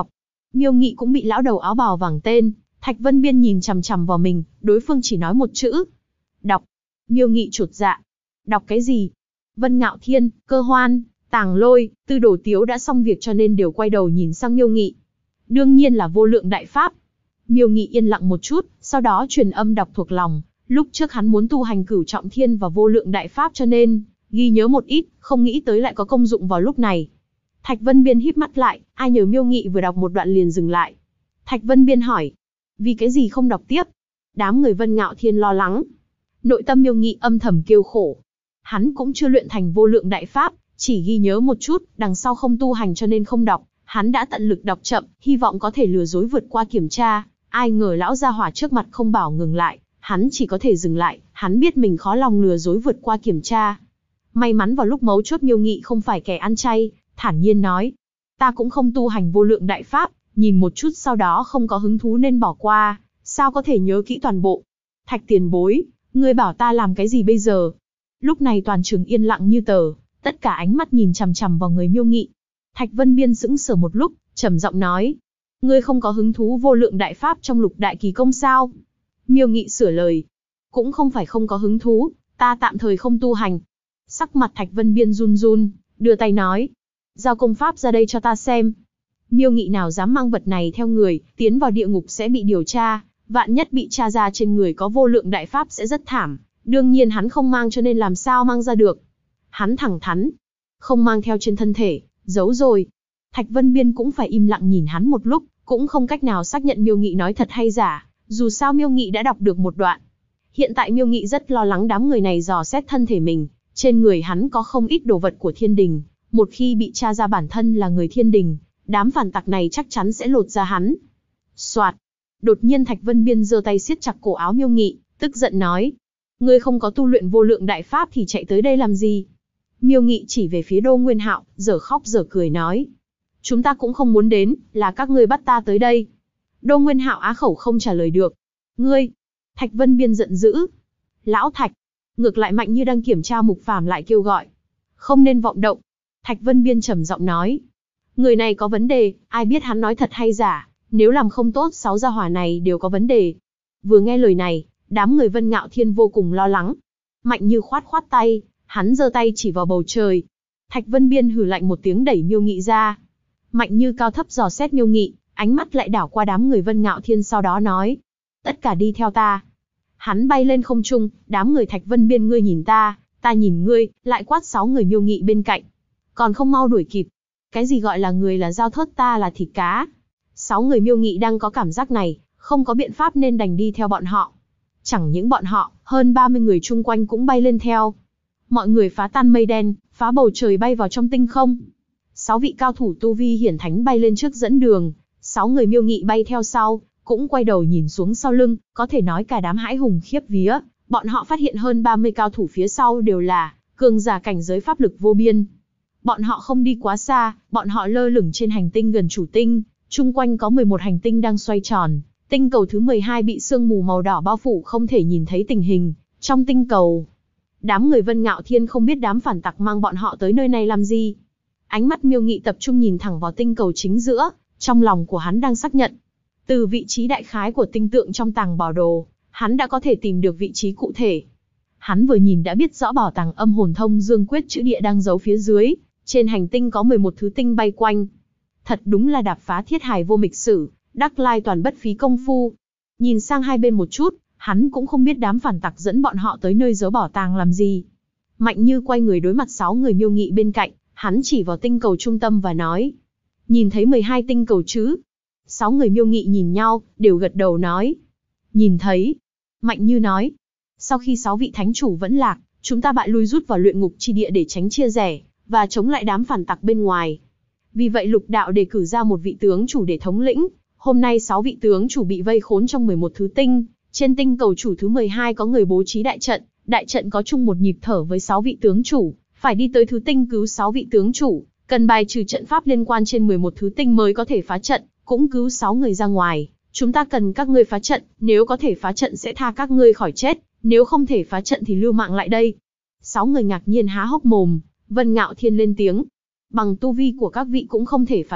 Miêu Nghị cũng bị lão đầu áo bào vàng tên Thạch Vân Biên nhìn chằm chằm vào mình, đối phương chỉ nói một chữ. Đọc. Miêu Nghị chột dạ. Đọc cái gì? Vân Ngạo Thiên, Cơ Hoan, Tàng Lôi, Tư Đồ Tiếu đã xong việc cho nên đều quay đầu nhìn sang Miêu Nghị. Đương nhiên là vô lượng đại pháp. Miêu Nghị yên lặng một chút, sau đó truyền âm đọc thuộc lòng. Lúc trước hắn muốn tu hành Cửu Trọng Thiên và vô lượng đại pháp cho nên ghi nhớ một ít, không nghĩ tới lại có công dụng vào lúc này. Thạch Vân Biên híp mắt lại, ai nhờ Miêu Nghị vừa đọc một đoạn liền dừng lại. Thạch Vân Biên hỏi, vì cái gì không đọc tiếp? Đám người Vân Ngạo Thiên lo lắng. Nội tâm Miêu Nghị âm thầm kêu khổ. Hắn cũng chưa luyện thành vô lượng đại pháp, chỉ ghi nhớ một chút, đằng sau không tu hành cho nên không đọc. Hắn đã tận lực đọc chậm, hy vọng có thể lừa dối vượt qua kiểm tra. Ai ngờ lão gia hỏa trước mặt không bảo ngừng lại, hắn chỉ có thể dừng lại. Hắn biết mình khó lòng lừa dối vượt qua kiểm tra. May mắn vào lúc mấu chốt Miêu Nghị không phải kẻ ăn chay, thản nhiên nói, ta cũng không tu hành vô lượng đại pháp, nhìn một chút sau đó không có hứng thú nên bỏ qua, sao có thể nhớ kỹ toàn bộ. Thạch tiền bối, ngươi bảo ta làm cái gì bây giờ? Lúc này toàn trường yên lặng như tờ, tất cả ánh mắt nhìn chằm chằm vào người Miêu Nghị. Thạch Vân Biên sững sờ một lúc, trầm giọng nói, ngươi không có hứng thú vô lượng đại pháp trong lục đại kỳ công sao? Miêu Nghị sửa lời, cũng không phải không có hứng thú, ta tạm thời không tu hành. Sắc mặt Thạch Vân Biên run run, đưa tay nói, giao công pháp ra đây cho ta xem. Miêu Nghị nào dám mang vật này theo người, tiến vào địa ngục sẽ bị điều tra, vạn nhất bị tra ra trên người có vô lượng đại pháp sẽ rất thảm, đương nhiên hắn không mang cho nên làm sao mang ra được. Hắn thẳng thắn, không mang theo trên thân thể, giấu rồi. Thạch Vân Biên cũng phải im lặng nhìn hắn một lúc, cũng không cách nào xác nhận Miêu Nghị nói thật hay giả, dù sao Miêu Nghị đã đọc được một đoạn. Hiện tại Miêu Nghị rất lo lắng đám người này dò xét thân thể mình, trên người hắn có không ít đồ vật của thiên đình, một khi bị tra ra bản thân là người thiên đình, đám phản tặc này chắc chắn sẽ lột ra hắn. Soạt. Đột nhiên Thạch Vân Biên giơ tay siết chặt cổ áo Miêu Nghị, tức giận nói, ngươi không có tu luyện vô lượng đại pháp thì chạy tới đây làm gì? Miêu Nghị chỉ về phía Đô Nguyên Hạo, dở khóc dở cười nói, chúng ta cũng không muốn đến, là các ngươi bắt ta tới đây. Đô Nguyên Hạo á khẩu không trả lời được. Ngươi! Thạch Vân Biên giận dữ. Lão Thạch! Ngược lại Mạnh Như đang kiểm tra Mục Phàm lại kêu gọi. Không nên vọng động. Thạch Vân Biên trầm giọng nói. Người này có vấn đề, ai biết hắn nói thật hay giả, nếu làm không tốt 6 gia hỏa này đều có vấn đề. Vừa nghe lời này, đám người Vân Ngạo Thiên vô cùng lo lắng. Mạnh Như khoát khoát tay, hắn giơ tay chỉ vào bầu trời. Thạch Vân Biên hừ lạnh một tiếng đẩy Miêu Nghị ra. Mạnh Như cao thấp dò xét Miêu Nghị, ánh mắt lại đảo qua đám người Vân Ngạo Thiên sau đó nói. Tất cả đi theo ta. Hắn bay lên không trung, đám người Thạch Vân Biên ngươi nhìn ta nhìn ngươi, lại quát 6 người Miêu Nghị bên cạnh. Còn không mau đuổi kịp. Cái gì gọi là người là dao thớt ta là thịt cá. 6 người Miêu Nghị đang có cảm giác này, không có biện pháp nên đành đi theo bọn họ. Chẳng những bọn họ, hơn 30 người chung quanh cũng bay lên theo. Mọi người phá tan mây đen, phá bầu trời bay vào trong tinh không. 6 vị cao thủ tu vi hiển thánh bay lên trước dẫn đường, 6 người Miêu Nghị bay theo sau, cũng quay đầu nhìn xuống sau lưng, có thể nói cả đám hãi hùng khiếp vía. Bọn họ phát hiện hơn 30 cao thủ phía sau đều là cường giả cảnh giới pháp lực vô biên. Bọn họ không đi quá xa, bọn họ lơ lửng trên hành tinh gần chủ tinh, chung quanh có 11 hành tinh đang xoay tròn. Tinh cầu thứ 12 bị sương mù màu đỏ bao phủ không thể nhìn thấy tình hình trong tinh cầu. Đám người Vân Ngạo Thiên không biết đám phản tặc mang bọn họ tới nơi này làm gì. Ánh mắt Miêu Nghị tập trung nhìn thẳng vào tinh cầu chính giữa, trong lòng của hắn đang xác nhận. Từ vị trí đại khái của tinh tượng trong tàng bảo đồ, hắn đã có thể tìm được vị trí cụ thể. Hắn vừa nhìn đã biết rõ bảo tàng âm hồn thông dương quyết chữ địa đang giấu phía dưới, trên hành tinh có 11 thứ tinh bay quanh. Thật đúng là đạp phá thiết hài vô mịch sử, đắc lai toàn bất phí công phu. Nhìn sang hai bên một chút, hắn cũng không biết đám phản tặc dẫn bọn họ tới nơi giấu bảo tàng làm gì. Mạnh Như quay người đối mặt 6 người Miêu Nghị bên cạnh, hắn chỉ vào tinh cầu trung tâm và nói. Nhìn thấy 12 tinh cầu chứ? 6 người Miêu Nghị nhìn nhau, đều gật đầu nói. Nhìn thấy. Mạnh Như nói. Sau khi 6 vị thánh chủ vẫn lạc, chúng ta bại lui rút vào luyện ngục chi địa để tránh chia rẽ, và chống lại đám phản tặc bên ngoài. Vì vậy Lục Đạo đề cử ra một vị tướng chủ để thống lĩnh. Hôm nay 6 vị tướng chủ bị vây khốn trong 11 thứ tinh. Trên tinh cầu chủ thứ 12 có người bố trí đại trận có chung một nhịp thở với 6 vị tướng chủ, phải đi tới thứ tinh cứu 6 vị tướng chủ, cần bài trừ trận pháp liên quan trên 11 thứ tinh mới có thể phá trận, cũng cứu 6 người ra ngoài. Chúng ta cần các ngươi phá trận, nếu có thể phá trận sẽ tha các ngươi khỏi chết, nếu không thể phá trận thì lưu mạng lại đây. 6 người ngạc nhiên há hốc mồm, Vân Ngạo Thiên lên tiếng. Bằng tu vi của các vị cũng không thể phá trận,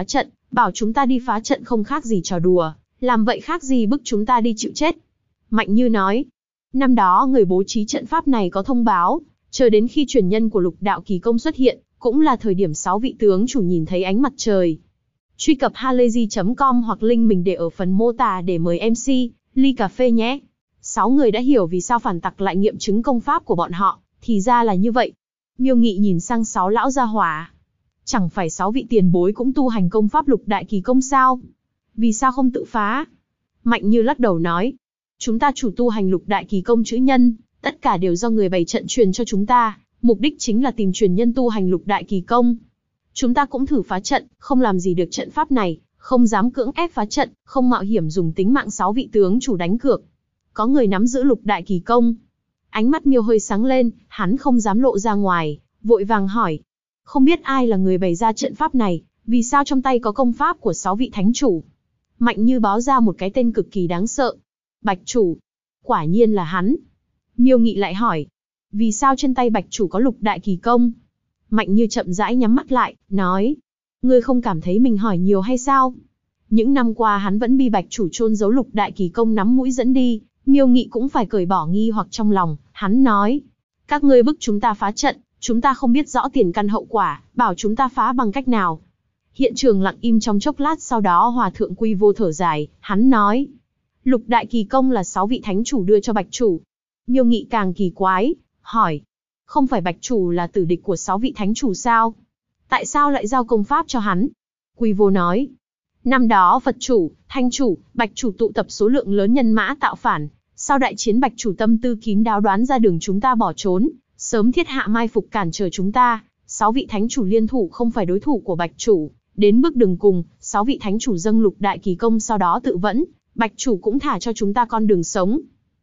Bảo chúng ta đi phá trận không khác gì trò đùa, làm vậy khác gì bức chúng ta đi chịu chết. Mạnh Như nói, năm đó người bố trí trận pháp này có thông báo, chờ đến khi truyền nhân của Lục Đạo Kỳ Công xuất hiện, cũng là thời điểm 6 vị tướng chủ nhìn thấy ánh mặt trời. Truy cập halayzi.com hoặc link mình để ở phần mô tả để mời MC, ly cà phê nhé. 6 người đã hiểu vì sao phản tặc lại nghiệm chứng công pháp của bọn họ, thì ra là như vậy. Miêu Nghị nhìn sang 6 lão gia hỏa. Chẳng phải 6 vị tiền bối cũng tu hành công pháp Lục Đại Kỳ Công sao? Vì sao không tự phá? Mạnh Như lắc đầu nói, chúng ta chủ tu hành Lục Đại Kỳ Công chữ nhân, tất cả đều do người bày trận truyền cho chúng ta, mục đích chính là tìm truyền nhân tu hành Lục Đại Kỳ Công. Chúng ta cũng thử phá trận, không làm gì được trận pháp này, không dám cưỡng ép phá trận, không mạo hiểm dùng tính mạng 6 vị tướng chủ đánh cược. Có người nắm giữ Lục Đại Kỳ Công. Ánh mắt Miêu hơi sáng lên, hắn không dám lộ ra ngoài, vội vàng hỏi. Không biết ai là người bày ra trận pháp này, vì sao trong tay có công pháp của 6 vị thánh chủ? Mạnh Như báo ra một cái tên cực kỳ đáng sợ. Bạch Chủ. Quả nhiên là hắn. Miêu Nghị lại hỏi. Vì sao trên tay Bạch Chủ có Lục Đại Kỳ Công? Mạnh Như chậm rãi nhắm mắt lại, nói. Ngươi không cảm thấy mình hỏi nhiều hay sao? Những năm qua hắn vẫn bị Bạch Chủ chôn giấu Lục Đại Kỳ Công nắm mũi dẫn đi, Miêu Nghị cũng phải cởi bỏ nghi hoặc trong lòng, hắn nói. Các ngươi bức chúng ta phá trận, chúng ta không biết rõ tiền căn hậu quả, bảo chúng ta phá bằng cách nào. Hiện trường lặng im trong chốc lát, sau đó Hòa Thượng Quy Vô thở dài, hắn nói. Lục Đại Kỳ Công là 6 vị thánh chủ đưa cho Bạch Chủ. Miêu Nghị càng kỳ quái, hỏi. Không phải Bạch Chủ là tử địch của 6 vị thánh chủ sao? Tại sao lại giao công pháp cho hắn? Quy Vô nói. Năm đó Phật Chủ, Thanh Chủ, Bạch Chủ tụ tập số lượng lớn nhân mã tạo phản. Sau đại chiến Bạch Chủ tâm tư kín đáo đoán ra đường chúng ta bỏ trốn, sớm thiết hạ mai phục cản trở chúng ta. 6 vị thánh chủ liên thủ không phải đối thủ của Bạch Chủ. Đến bước đường cùng, 6 vị thánh chủ dâng Lục Đại Kỳ Công sau đó tự vẫn. Bạch Chủ cũng thả cho chúng ta con đường sống.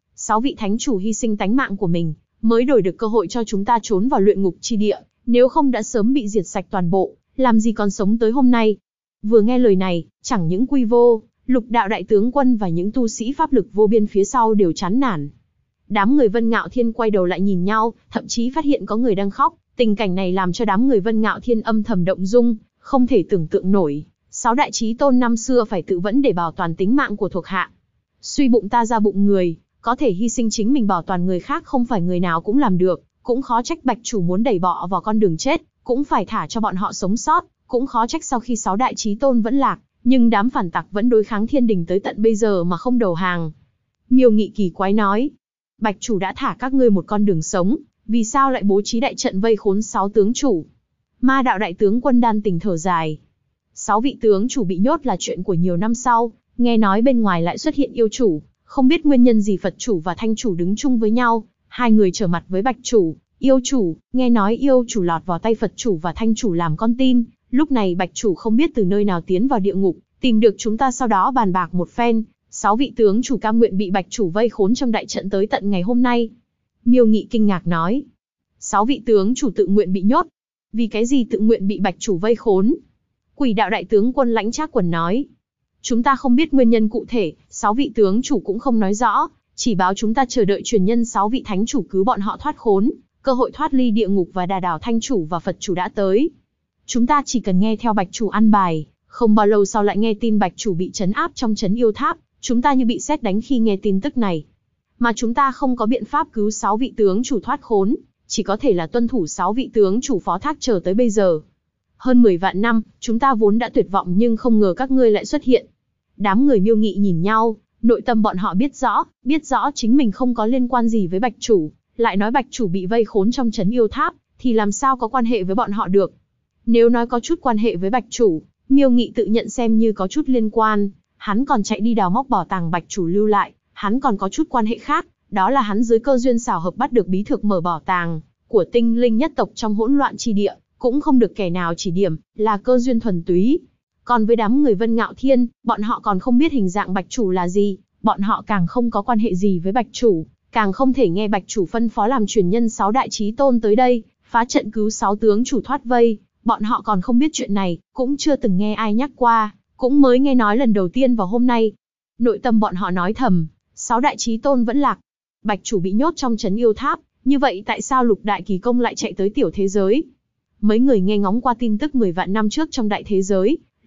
6 vị thánh chủ hy sinh tánh mạng của mình, mới đổi được cơ hội cho chúng ta trốn vào luyện ngục chi địa, nếu không đã sớm bị diệt sạch toàn bộ, làm gì còn sống tới hôm nay. Vừa nghe lời này, chẳng những Quy Vô, Lục Đạo đại tướng quân và những tu sĩ pháp lực vô biên phía sau đều chán nản. Đám người Vân Ngạo Thiên quay đầu lại nhìn nhau, thậm chí phát hiện có người đang khóc, tình cảnh này làm cho đám người Vân Ngạo Thiên âm thầm động dung, không thể tưởng tượng nổi. 6 đại chí tôn năm xưa phải tự vẫn để bảo toàn tính mạng của thuộc hạ. Suy bụng ta ra bụng người, có thể hy sinh chính mình bảo toàn người khác không phải người nào cũng làm được, cũng khó trách Bạch Chủ muốn đẩy bọ vào con đường chết, cũng phải thả cho bọn họ sống sót, cũng khó trách sau khi 6 đại chí tôn vẫn lạc, nhưng đám phản tặc vẫn đối kháng thiên đình tới tận bây giờ mà không đầu hàng. Miêu Nghị kỳ quái nói, Bạch Chủ đã thả các ngươi một con đường sống, vì sao lại bố trí đại trận vây khốn 6 tướng chủ? Ma Đạo đại tướng quân Đan Tình thở dài. 6 vị tướng chủ bị nhốt là chuyện của nhiều năm sau, nghe nói bên ngoài lại xuất hiện yêu chủ, không biết nguyên nhân gì Phật Chủ và Thanh Chủ đứng chung với nhau, hai người trở mặt với Bạch Chủ, yêu chủ, nghe nói yêu chủ lọt vào tay Phật Chủ và Thanh Chủ làm con tin, lúc này Bạch Chủ không biết từ nơi nào tiến vào địa ngục, tìm được chúng ta sau đó bàn bạc một phen, 6 vị tướng chủ cam nguyện bị Bạch Chủ vây khốn trong đại trận tới tận ngày hôm nay. Miêu Nghị kinh ngạc nói, 6 vị tướng chủ tự nguyện bị nhốt, vì cái gì tự nguyện bị Bạch Chủ vây khốn? Quỷ Đạo đại tướng quân Lãnh Trác Quần nói, chúng ta không biết nguyên nhân cụ thể, 6 vị tướng chủ cũng không nói rõ, chỉ báo chúng ta chờ đợi truyền nhân 6 vị thánh chủ cứu bọn họ thoát khốn, cơ hội thoát ly địa ngục và đà đảo Thanh Chủ và Phật Chủ đã tới. Chúng ta chỉ cần nghe theo Bạch Chủ ăn bài, không bao lâu sau lại nghe tin Bạch Chủ bị trấn áp trong trấn yêu tháp, chúng ta như bị sét đánh khi nghe tin tức này. Mà chúng ta không có biện pháp cứu 6 vị tướng chủ thoát khốn, chỉ có thể là tuân thủ 6 vị tướng chủ phó thác chờ tới bây giờ. Hơn 10 vạn năm, chúng ta vốn đã tuyệt vọng nhưng không ngờ các ngươi lại xuất hiện. Đám người Miêu Nghị nhìn nhau, nội tâm bọn họ biết rõ chính mình không có liên quan gì với Bạch Chủ, lại nói Bạch Chủ bị vây khốn trong trấn yêu tháp, thì làm sao có quan hệ với bọn họ được. Nếu nói có chút quan hệ với Bạch Chủ, Miêu Nghị tự nhận xem như có chút liên quan, hắn còn chạy đi đào móc bảo tàng Bạch Chủ lưu lại, hắn còn có chút quan hệ khác, đó là hắn dưới cơ duyên xảo hợp bắt được bí thực mở bảo tàng của tinh linh nhất tộc trong hỗn loạn chi địa, cũng không được kẻ nào chỉ điểm, là cơ duyên thuần túy. Còn với đám người Vân Ngạo Thiên, bọn họ còn không biết hình dạng Bạch Chủ là gì, bọn họ càng không có quan hệ gì với Bạch Chủ, càng không thể nghe Bạch Chủ phân phó làm truyền nhân 6 đại chí tôn tới đây, phá trận cứu 6 tướng chủ thoát vây, bọn họ còn không biết chuyện này, cũng chưa từng nghe ai nhắc qua, cũng mới nghe nói lần đầu tiên vào hôm nay. Nội tâm bọn họ nói thầm, 6 đại chí tôn vẫn lạc, Bạch Chủ bị nhốt trong trấn yêu tháp, như vậy tại sao Lục Đại Kỳ Công lại chạy tới tiểu thế giới? Mấy người nghe ngóng qua tin tức 10 vạn năm trước trong đại thế giới,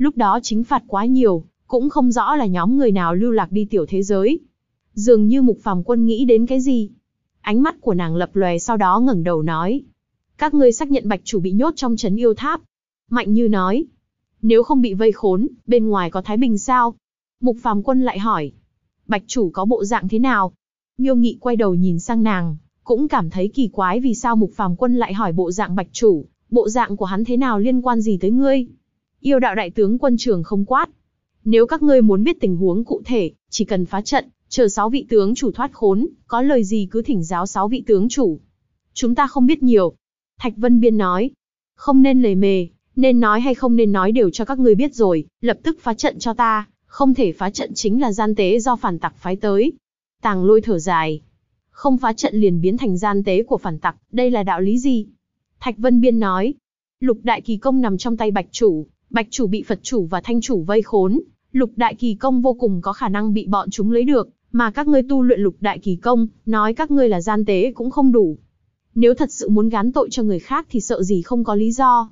Lúc đó chính phạt quá nhiều, cũng không rõ là nhóm người nào lưu lạc đi tiểu thế giới. Dường như Mục Phàm Quân nghĩ đến cái gì. Ánh mắt của nàng lập lòe, sau đó ngẩng đầu nói. Các ngươi xác nhận Bạch chủ bị nhốt trong trấn yêu tháp. Mạnh Như nói. Nếu không bị vây khốn, bên ngoài có thái bình sao? Mục Phàm Quân lại hỏi. Bạch chủ có bộ dạng thế nào? Miêu Nghị quay đầu nhìn sang nàng, cũng cảm thấy kỳ quái vì sao Mục Phàm Quân lại hỏi bộ dạng Bạch chủ, bộ dạng của hắn thế nào liên quan gì tới ngươi? Yêu đạo đại tướng quân Trường Không quát. Nếu các ngươi muốn biết tình huống cụ thể, chỉ cần phá trận, chờ 6 vị tướng chủ thoát khốn, có lời gì cứ thỉnh giáo 6 vị tướng chủ. Chúng ta không biết nhiều. Thạch Vân Biên nói. Không nên lề mề, nên nói hay không nên nói đều cho các ngươi biết rồi, lập tức phá trận cho ta, không thể phá trận chính là gian tế do phản tặc phái tới. Tàng Lôi thở dài. Không phá trận liền biến thành gian tế của phản tặc, đây là đạo lý gì? Thạch Vân Biên nói. Lục đại kỳ công nằm trong tay Bạch chủ bị Phật chủ và Thanh chủ vây khốn, Lục đại kỳ công vô cùng có khả năng bị bọn chúng lấy được, mà các ngươi tu luyện Lục đại kỳ công, nói các ngươi là gian tế cũng không đủ. Nếu thật sự muốn gán tội cho người khác thì sợ gì không có lý do.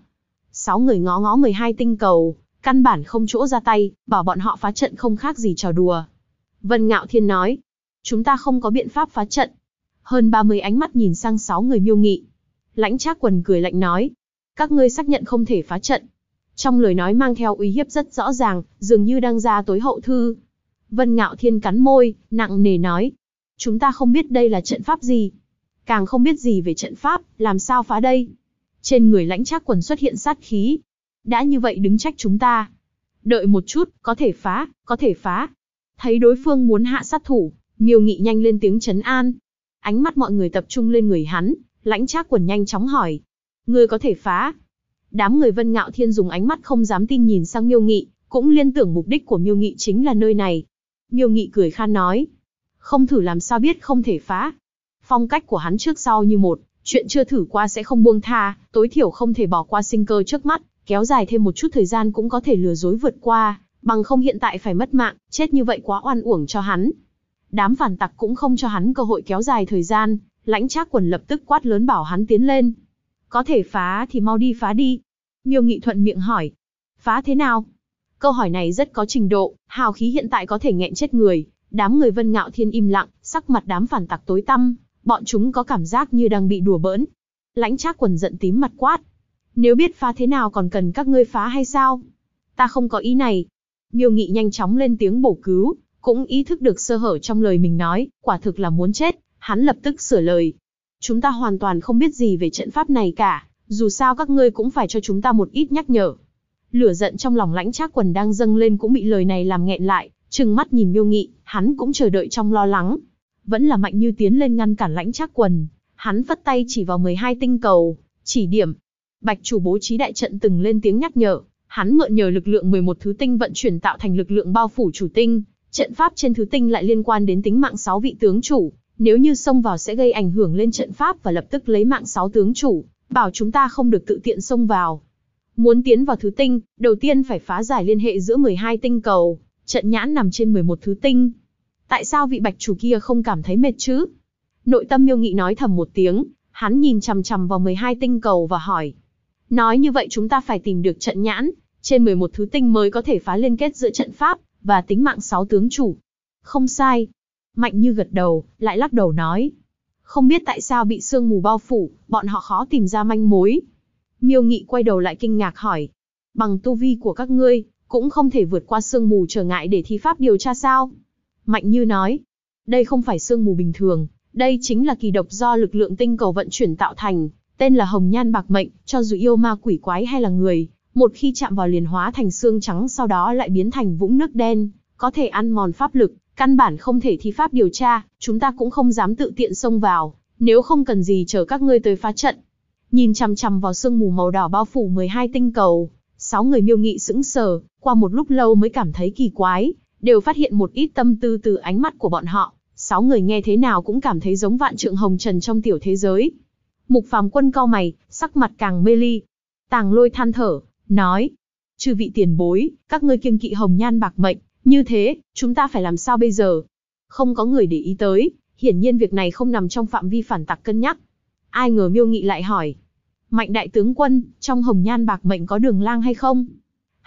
6 người ngó ngó 12 tinh cầu, căn bản không chỗ ra tay, bảo bọn họ phá trận không khác gì trò đùa. Vân Ngạo Thiên nói, chúng ta không có biện pháp phá trận. Hơn 30 ánh mắt nhìn sang 6 người Miêu Nghị. Lãnh Trác Quần cười lạnh nói, các ngươi xác nhận không thể phá trận. Trong lời nói mang theo uy hiếp rất rõ ràng, dường như đang ra tối hậu thư. Vân Ngạo Thiên cắn môi, nặng nề nói, chúng ta không biết đây là trận pháp gì. Càng không biết gì về trận pháp, làm sao phá đây? Trên người Lãnh Trác Quần xuất hiện sát khí. Đã như vậy đứng trách chúng ta. Đợi một chút, có thể phá, có thể phá. Thấy đối phương muốn hạ sát thủ, Miêu Nghị nhanh lên tiếng trấn an. Ánh mắt mọi người tập trung lên người hắn, Lãnh Trác Quần nhanh chóng hỏi. Ngươi có thể phá? Đám người Vân Ngạo Thiên dùng ánh mắt không dám tin nhìn sang Miêu Nghị, cũng liên tưởng mục đích của Miêu Nghị chính là nơi này. Miêu Nghị cười khan nói. Không thử làm sao biết không thể phá. Phong cách của hắn trước sau như một, chuyện chưa thử qua sẽ không buông tha, tối thiểu không thể bỏ qua sinh cơ trước mắt, kéo dài thêm một chút thời gian cũng có thể lừa dối vượt qua, bằng không hiện tại phải mất mạng, chết như vậy quá oan uổng cho hắn. Đám phản tặc cũng không cho hắn cơ hội kéo dài thời gian, Lãnh Trác Quần lập tức quát lớn bảo hắn tiến lên. Có thể phá thì mau đi phá đi. Miêu Nghị thuận miệng hỏi. Phá thế nào? Câu hỏi này rất có trình độ, hào khí hiện tại có thể nghẹn chết người. Đám người Vân Ngạo Thiên im lặng, sắc mặt đám phản tặc tối tăm, bọn chúng có cảm giác như đang bị đùa bỡn. Lãnh Trác Quần giận tím mặt quát. Nếu biết phá thế nào còn cần các ngươi phá hay sao? Ta không có ý này. Miêu Nghị nhanh chóng lên tiếng bổ cứu, cũng ý thức được sơ hở trong lời mình nói, quả thực là muốn chết, hắn lập tức sửa lời. Chúng ta hoàn toàn không biết gì về trận pháp này cả, dù sao các ngươi cũng phải cho chúng ta một ít nhắc nhở. Lửa giận trong lòng Lãnh Trác Quần đang dâng lên cũng bị lời này làm nghẹn lại, trừng mắt nhìn Miêu Nghị, hắn cũng chờ đợi trong lo lắng. Vẫn là Mạnh Như tiến lên ngăn cản Lãnh Trác Quần, hắn phất tay chỉ vào 12 tinh cầu, chỉ điểm. Bạch chủ bố trí đại trận từng lên tiếng nhắc nhở, hắn mượn nhờ lực lượng 11 thứ tinh vận chuyển tạo thành lực lượng bao phủ chủ tinh, trận pháp trên thứ tinh lại liên quan đến tính mạng 6 vị tướng chủ, nếu như xông vào sẽ gây ảnh hưởng lên trận pháp và lập tức lấy mạng 6 tướng chủ, bảo chúng ta không được tự tiện xông vào. Muốn tiến vào thứ tinh, đầu tiên phải phá giải liên hệ giữa 12 tinh cầu, trận nhãn nằm trên 11 thứ tinh. Tại sao vị bạch chủ kia không cảm thấy mệt chứ? Nội tâm Miêu Nghị nói thầm một tiếng, hắn nhìn chằm chằm vào 12 tinh cầu và hỏi. Nói như vậy chúng ta phải tìm được trận nhãn, trên 11 thứ tinh mới có thể phá liên kết giữa trận pháp và tính mạng 6 tướng chủ. Không sai. Mạnh Như gật đầu, lại lắc đầu nói. Không biết tại sao bị sương mù bao phủ, bọn họ khó tìm ra manh mối. Miêu Nghị quay đầu lại kinh ngạc hỏi. Bằng tu vi của các ngươi, cũng không thể vượt qua sương mù trở ngại để thi pháp điều tra sao? Mạnh Như nói. Đây không phải sương mù bình thường, đây chính là kỳ độc do lực lượng tinh cầu vận chuyển tạo thành, tên là hồng nhan bạc mệnh, cho dù yêu ma quỷ quái hay là người, một khi chạm vào liền hóa thành xương trắng sau đó lại biến thành vũng nước đen, có thể ăn mòn pháp lực, căn bản không thể thi pháp điều tra, chúng ta cũng không dám tự tiện xông vào, nếu không cần gì chờ các ngươi tới phá trận. Nhìn chằm chằm vào sương mù màu đỏ bao phủ 12 tinh cầu, 6 người Miêu Nghị sững sờ, qua một lúc lâu mới cảm thấy kỳ quái, đều phát hiện một ít tâm tư từ ánh mắt của bọn họ, 6 người nghe thế nào cũng cảm thấy giống vạn trượng hồng trần trong tiểu thế giới. Mục Phàm Quân cau mày, sắc mặt càng mê ly. Tàng Lôi than thở, nói: "Chư vị tiền bối, các ngươi kiêng kỵ hồng nhan bạc mệnh, như thế, chúng ta phải làm sao bây giờ?" Không có người để ý tới, hiển nhiên việc này không nằm trong phạm vi phản tặc cân nhắc. Ai ngờ Miêu Nghị lại hỏi: "Mạnh đại tướng quân, trong hồng nhan bạc mệnh có Đường Lang hay không?"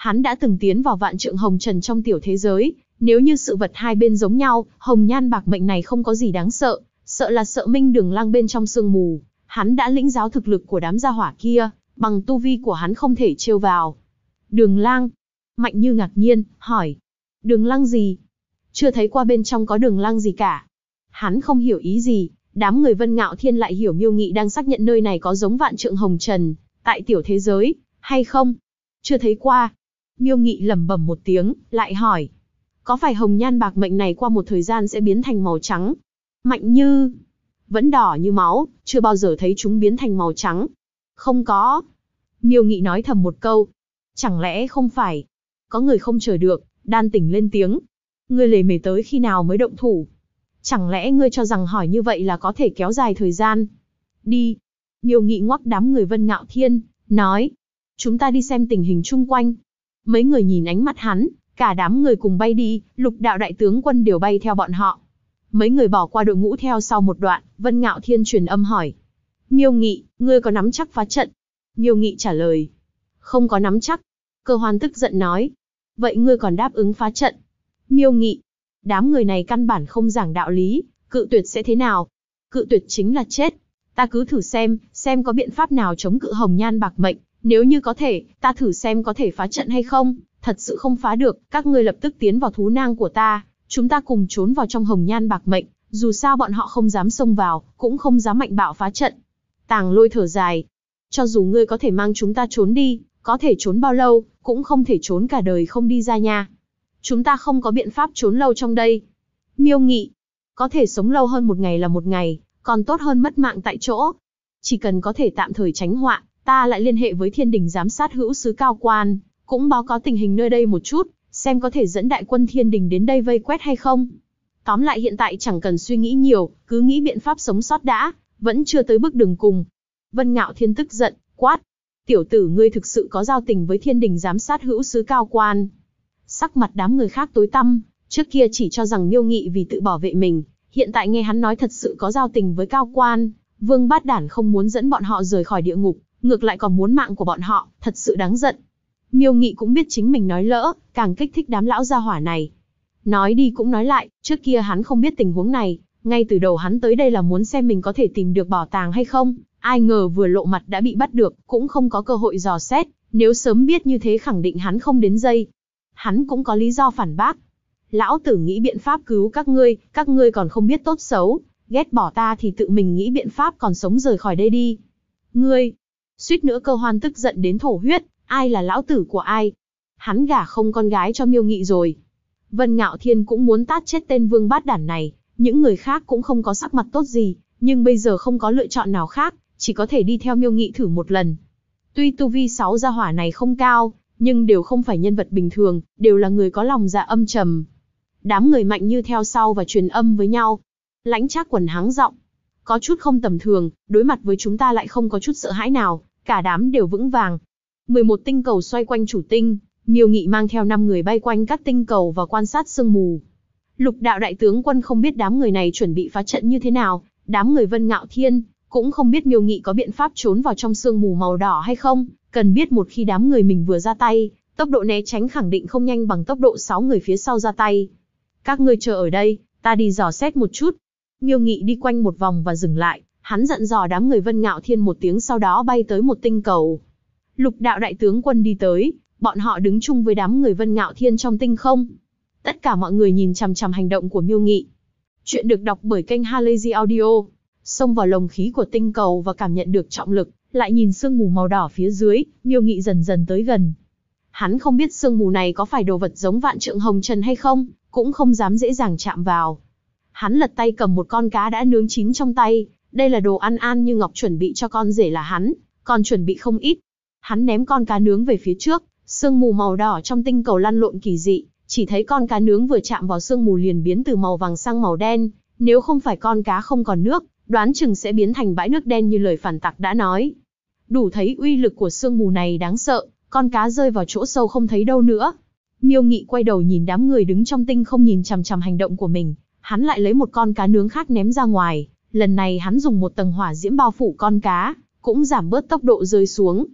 Hắn đã từng tiến vào vạn trượng hồng trần trong tiểu thế giới, nếu như sự vật hai bên giống nhau, hồng nhan bạc mệnh này không có gì đáng sợ, sợ là sợ Minh Đường Lang bên trong sương mù. Hắn đã lĩnh giáo thực lực của đám gia hỏa kia, bằng tu vi của hắn không thể trêu vào. Đường Lang. Mạnh Như ngạc nhiên, hỏi. Đường Lang gì? Chưa thấy qua bên trong có đường Lang gì cả. Hắn không hiểu ý gì, đám người Vân Ngạo Thiên lại hiểu Miêu Nghị đang xác nhận nơi này có giống vạn trượng hồng trần, tại tiểu thế giới, hay không? Chưa thấy qua. Miêu Nghị lẩm bẩm một tiếng, lại hỏi. Có phải hồng nhan bạc mệnh này qua một thời gian sẽ biến thành màu trắng? Mạnh Như. Vẫn đỏ như máu, chưa bao giờ thấy chúng biến thành màu trắng. Không có. Miêu Nghị nói thầm một câu. Chẳng lẽ không phải? Có người không chờ được, đan tỉnh lên tiếng. Ngươi lề mề tới khi nào mới động thủ? Chẳng lẽ ngươi cho rằng hỏi như vậy là có thể kéo dài thời gian? Đi. Miêu Nghị ngoắc đám người Vân Ngạo Thiên, nói. Chúng ta đi xem tình hình chung quanh. Mấy người nhìn ánh mắt hắn, cả đám người cùng bay đi, Lục Đạo đại tướng quân đều bay theo bọn họ. Mấy người bỏ qua đội ngũ theo sau một đoạn, Vân Ngạo Thiên truyền âm hỏi. Miêu Nghị, ngươi có nắm chắc phá trận? Miêu Nghị trả lời. Không có nắm chắc. Cơ Hoan tức giận nói. Vậy ngươi còn đáp ứng phá trận? Miêu Nghị. Đám người này căn bản không giảng đạo lý, cự tuyệt sẽ thế nào? Cự tuyệt chính là chết. Ta cứ thử xem có biện pháp nào chống cự hồng nhan bạc mệnh. Nếu như có thể, ta thử xem có thể phá trận hay không. Thật sự không phá được, các ngươi lập tức tiến vào thú nang của ta. Chúng ta cùng trốn vào trong hồng nhan bạc mệnh, dù sao bọn họ không dám xông vào, cũng không dám mạnh bạo phá trận. Tàng Lôi thở dài. Cho dù ngươi có thể mang chúng ta trốn đi, có thể trốn bao lâu, cũng không thể trốn cả đời không đi ra nha. Chúng ta không có biện pháp trốn lâu trong đây. Miêu Nghị. Có thể sống lâu hơn một ngày là một ngày, còn tốt hơn mất mạng tại chỗ. Chỉ cần có thể tạm thời tránh họa, ta lại liên hệ với Thiên Đình giám sát hữu sứ Cao Quan, cũng báo cáo tình hình nơi đây một chút, xem có thể dẫn đại quân Thiên Đình đến đây vây quét hay không. Tóm lại hiện tại chẳng cần suy nghĩ nhiều, cứ nghĩ biện pháp sống sót đã, vẫn chưa tới bước đường cùng. Vân Ngạo Thiên tức giận, quát. Tiểu tử ngươi thực sự có giao tình với Thiên Đình giám sát hữu sứ Cao Quan. Sắc mặt đám người khác tối tăm, trước kia chỉ cho rằng Miêu Nghị vì tự bảo vệ mình, hiện tại nghe hắn nói thật sự có giao tình với Cao Quan, Vương Bát Đản không muốn dẫn bọn họ rời khỏi địa ngục, ngược lại còn muốn mạng của bọn họ, thật sự đáng giận. Miêu Nghị cũng biết chính mình nói lỡ, càng kích thích đám lão gia hỏa này. Nói đi cũng nói lại, trước kia hắn không biết tình huống này, ngay từ đầu hắn tới đây là muốn xem mình có thể tìm được bảo tàng hay không, ai ngờ vừa lộ mặt đã bị bắt được, cũng không có cơ hội dò xét, nếu sớm biết như thế khẳng định hắn không đến dây. Hắn cũng có lý do phản bác. Lão tử nghĩ biện pháp cứu các ngươi còn không biết tốt xấu, ghét bỏ ta thì tự mình nghĩ biện pháp còn sống rời khỏi đây đi. Ngươi, suýt nữa Cơ Hoan tức giận đến thổ huyết, ai là lão tử của ai? Hắn gả không con gái cho Miêu Nghị rồi. Vân Ngạo Thiên cũng muốn tát chết tên Vương Bát Đản này, những người khác cũng không có sắc mặt tốt gì, nhưng bây giờ không có lựa chọn nào khác, chỉ có thể đi theo Miêu Nghị thử một lần. Tuy tu vi 6 gia hỏa này không cao, nhưng đều không phải nhân vật bình thường, đều là người có lòng dạ âm trầm. Đám người Mạnh Như theo sau và truyền âm với nhau. Lãnh Trác Quần hắng giọng, có chút không tầm thường, đối mặt với chúng ta lại không có chút sợ hãi nào, cả đám đều vững vàng. 11 tinh cầu xoay quanh chủ tinh, Miêu Nghị mang theo 5 người bay quanh các tinh cầu và quan sát sương mù. Lục Đạo đại tướng quân không biết đám người này chuẩn bị phá trận như thế nào, đám người Vân Ngạo Thiên cũng không biết Miêu Nghị có biện pháp trốn vào trong sương mù màu đỏ hay không, cần biết một khi đám người mình vừa ra tay, tốc độ né tránh khẳng định không nhanh bằng tốc độ 6 người phía sau ra tay. Các ngươi chờ ở đây, ta đi dò xét một chút. Miêu Nghị đi quanh một vòng và dừng lại, hắn dặn dò đám người Vân Ngạo Thiên một tiếng sau đó bay tới một tinh cầu. Lục Đạo đại tướng quân đi tới, bọn họ đứng chung với đám người Vân Ngạo Thiên trong tinh không. Tất cả mọi người nhìn chằm chằm hành động của Miêu Nghị. Chuyện được đọc bởi kênh Halazy Audio. Xông vào lồng khí của tinh cầu và cảm nhận được trọng lực, lại nhìn sương mù màu đỏ phía dưới, Miêu Nghị dần dần tới gần. Hắn không biết sương mù này có phải đồ vật giống vạn trượng hồng trần hay không, cũng không dám dễ dàng chạm vào. Hắn lật tay cầm một con cá đã nướng chín trong tay, đây là đồ ăn An Như Ngọc chuẩn bị cho con rể là hắn, còn chuẩn bị không ít. Hắn ném con cá nướng về phía trước, sương mù màu đỏ trong tinh cầu lăn lộn kỳ dị, chỉ thấy con cá nướng vừa chạm vào sương mù liền biến từ màu vàng sang màu đen, nếu không phải con cá không còn nước, đoán chừng sẽ biến thành bãi nước đen như lời phản tặc đã nói. Đủ thấy uy lực của sương mù này đáng sợ, con cá rơi vào chỗ sâu không thấy đâu nữa. Miêu Nghị quay đầu nhìn đám người đứng trong tinh không nhìn chằm chằm hành động của mình, hắn lại lấy một con cá nướng khác ném ra ngoài, lần này hắn dùng một tầng hỏa diễm bao phủ con cá, cũng giảm bớt tốc độ rơi xuống.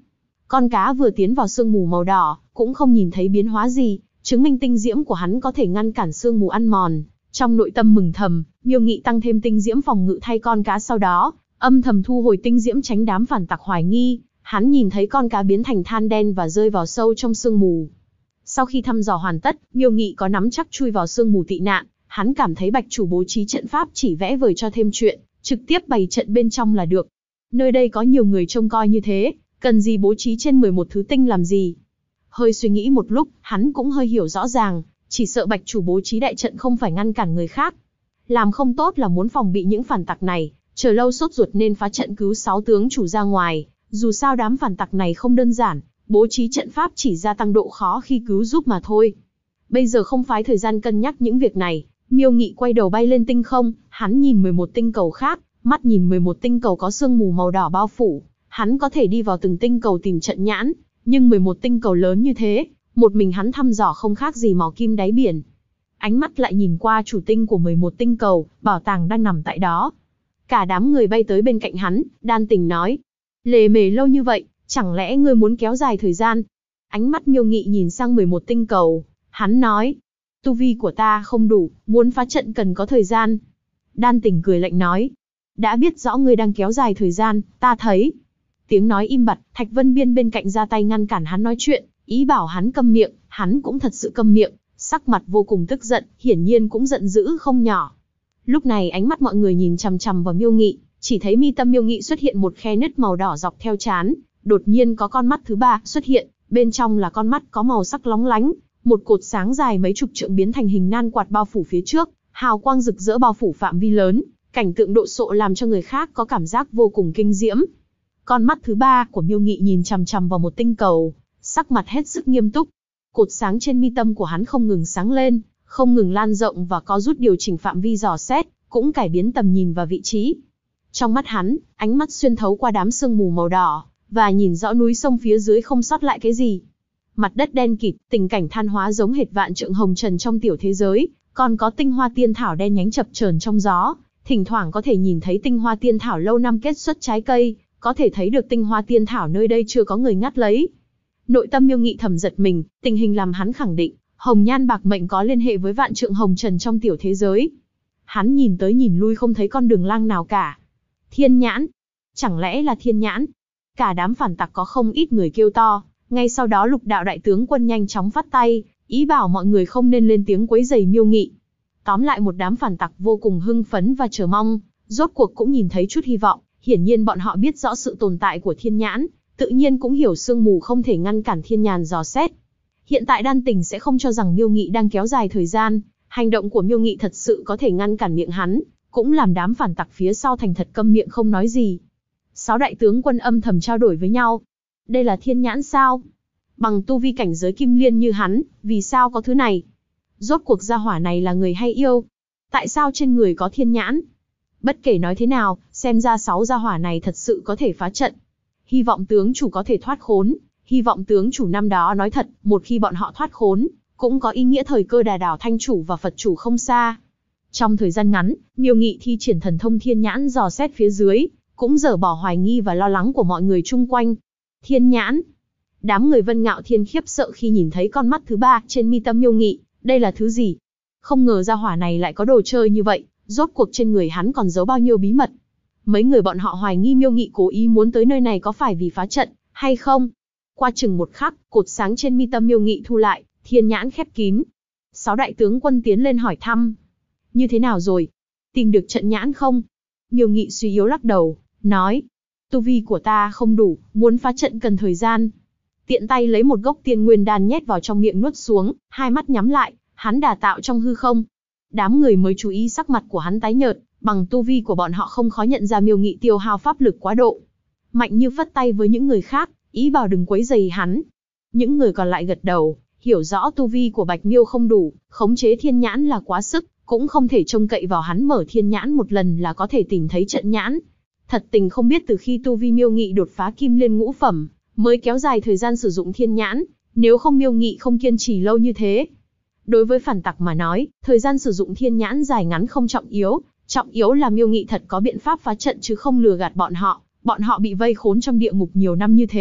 Con cá vừa tiến vào sương mù màu đỏ, cũng không nhìn thấy biến hóa gì, chứng minh tinh diễm của hắn có thể ngăn cản sương mù ăn mòn. Trong nội tâm mừng thầm, Miêu Nghị tăng thêm tinh diễm phòng ngự thay con cá, sau đó âm thầm thu hồi tinh diễm tránh đám phản tặc hoài nghi. Hắn nhìn thấy con cá biến thành than đen và rơi vào sâu trong sương mù. Sau khi thăm dò hoàn tất, Miêu Nghị có nắm chắc chui vào sương mù tị nạn. Hắn cảm thấy Bạch chủ bố trí trận pháp chỉ vẽ vời cho thêm chuyện, trực tiếp bày trận bên trong là được. Nơi đây có nhiều người trông coi như thế, cần gì bố trí trên 11 thứ tinh làm gì? Hơi suy nghĩ một lúc, hắn cũng hơi hiểu rõ ràng, chỉ sợ Bạch chủ bố trí đại trận không phải ngăn cản người khác. Làm không tốt là muốn phòng bị những phản tặc này, chờ lâu sốt ruột nên phá trận cứu 6 tướng chủ ra ngoài. Dù sao đám phản tặc này không đơn giản, bố trí trận pháp chỉ gia tăng độ khó khi cứu giúp mà thôi. Bây giờ không phải thời gian cân nhắc những việc này. Miêu Nghị quay đầu bay lên tinh không, hắn nhìn 11 tinh cầu khác, mắt nhìn 11 tinh cầu có sương mù màu đỏ bao phủ. Hắn có thể đi vào từng tinh cầu tìm trận nhãn, nhưng 11 tinh cầu lớn như thế, một mình hắn thăm dò không khác gì mò kim đáy biển. Ánh mắt lại nhìn qua chủ tinh của 11 tinh cầu, bảo tàng đang nằm tại đó. Cả đám người bay tới bên cạnh hắn, Đan Tình nói: lề mề lâu như vậy, chẳng lẽ ngươi muốn kéo dài thời gian? Ánh mắt Miêu Nghị nhìn sang 11 tinh cầu, hắn nói: tu vi của ta không đủ, muốn phá trận cần có thời gian. Đan Tình cười lạnh nói: đã biết rõ ngươi đang kéo dài thời gian, ta thấy. Tiếng nói im bặt, Thạch Vân Biên bên cạnh ra tay ngăn cản hắn nói chuyện, ý bảo hắn câm miệng. Hắn cũng thật sự câm miệng, sắc mặt vô cùng tức giận, hiển nhiên cũng giận dữ không nhỏ. Lúc này ánh mắt mọi người nhìn chằm chằm vào Miêu Nghị, chỉ thấy mi tâm Miêu Nghị xuất hiện một khe nứt màu đỏ dọc theo trán, đột nhiên có con mắt thứ ba xuất hiện, bên trong là con mắt có màu sắc lóng lánh, một cột sáng dài mấy chục trượng biến thành hình nan quạt bao phủ phía trước, hào quang rực rỡ bao phủ phạm vi lớn, cảnh tượng độ sộ làm cho người khác có cảm giác vô cùng kinh diễm. Con mắt thứ ba của Miêu Nghị nhìn chằm chằm vào một tinh cầu, sắc mặt hết sức nghiêm túc. Cột sáng trên mi tâm của hắn không ngừng sáng lên, không ngừng lan rộng và có rút điều chỉnh phạm vi dò xét, cũng cải biến tầm nhìn và vị trí. Trong mắt hắn, ánh mắt xuyên thấu qua đám sương mù màu đỏ, và nhìn rõ núi sông phía dưới không sót lại cái gì. Mặt đất đen kịt, tình cảnh than hóa giống hệt vạn trượng hồng trần trong tiểu thế giới, còn có tinh hoa tiên thảo đen nhánh chập chờn trong gió, thỉnh thoảng có thể nhìn thấy tinh hoa tiên thảo lâu năm kết xuất trái cây, có thể thấy được tinh hoa tiên thảo nơi đây chưa có người ngắt lấy. Nội tâm Miêu Nghị thầm giật mình, tình hình làm hắn khẳng định, hồng nhan bạc mệnh có liên hệ với vạn trượng hồng trần trong tiểu thế giới. Hắn nhìn tới nhìn lui không thấy con đường lang nào cả. Thiên nhãn? Chẳng lẽ là thiên nhãn? Cả đám phản tặc có không ít người kêu to, ngay sau đó Lục Đạo đại tướng quân nhanh chóng phát tay, ý bảo mọi người không nên lên tiếng quấy rầy Miêu Nghị. Tóm lại một đám phản tặc vô cùng hưng phấn và chờ mong, rốt cuộc cũng nhìn thấy chút hy vọng, hiển nhiên bọn họ biết rõ sự tồn tại của thiên nhãn, tự nhiên cũng hiểu sương mù không thể ngăn cản thiên nhàn dò xét. Hiện tại Đan Tình sẽ không cho rằng Miêu Nghị đang kéo dài thời gian, hành động của Miêu Nghị thật sự có thể ngăn cản miệng hắn, cũng làm đám phản tặc phía sau thành thật câm miệng không nói gì. 6 đại tướng quân âm thầm trao đổi với nhau. Đây là thiên nhãn sao? Bằng tu vi cảnh giới kim liên như hắn, vì sao có thứ này? Rốt cuộc gia hỏa này là người hay yêu? Tại sao trên người có thiên nhãn? Bất kể nói thế nào, xem ra 6 gia hỏa này thật sự có thể phá trận. Hy vọng tướng chủ có thể thoát khốn. Hy vọng tướng chủ năm đó nói thật, một khi bọn họ thoát khốn, cũng có ý nghĩa thời cơ đà đảo Thanh chủ và Phật chủ không xa. Trong thời gian ngắn, Miêu Nghị thi triển thần thông thiên nhãn dò xét phía dưới, cũng dỡ bỏ hoài nghi và lo lắng của mọi người chung quanh. Thiên nhãn. Đám người Vân Ngạo Thiên khiếp sợ khi nhìn thấy con mắt thứ ba trên mi tâm Miêu Nghị, đây là thứ gì? Không ngờ gia hỏa này lại có đồ chơi như vậy, rốt cuộc trên người hắn còn giấu bao nhiêu bí mật. Mấy người bọn họ hoài nghi Miêu Nghị cố ý muốn tới nơi này có phải vì phá trận, hay không? Qua chừng một khắc, cột sáng trên mi tâm Miêu Nghị thu lại, thiên nhãn khép kín. 6 đại tướng quân tiến lên hỏi thăm. Như thế nào rồi? Tìm được trận nhãn không? Miêu Nghị suy yếu lắc đầu, nói. Tu vi của ta không đủ, muốn phá trận cần thời gian. Tiện tay lấy một gốc tiên nguyên đan nhét vào trong miệng nuốt xuống, hai mắt nhắm lại, hắn đả tạo trong hư không. Đám người mới chú ý sắc mặt của hắn tái nhợt, bằng tu vi của bọn họ không khó nhận ra Miêu Nghị tiêu hao pháp lực quá độ. Mạnh như phất tay với những người khác, ý bảo đừng quấy rầy hắn. Những người còn lại gật đầu, hiểu rõ tu vi của Bạch Miêu không đủ, khống chế thiên nhãn là quá sức, cũng không thể trông cậy vào hắn mở thiên nhãn một lần là có thể tìm thấy trận nhãn. Thật tình không biết từ khi tu vi Miêu Nghị đột phá kim liên ngũ phẩm, mới kéo dài thời gian sử dụng thiên nhãn, nếu không Miêu Nghị không kiên trì lâu như thế. Đối với phản tặc mà nói, thời gian sử dụng thiên nhãn dài ngắn không trọng yếu là Miêu Nghị thật có biện pháp phá trận chứ không lừa gạt bọn họ bị vây khốn trong địa ngục nhiều năm như thế,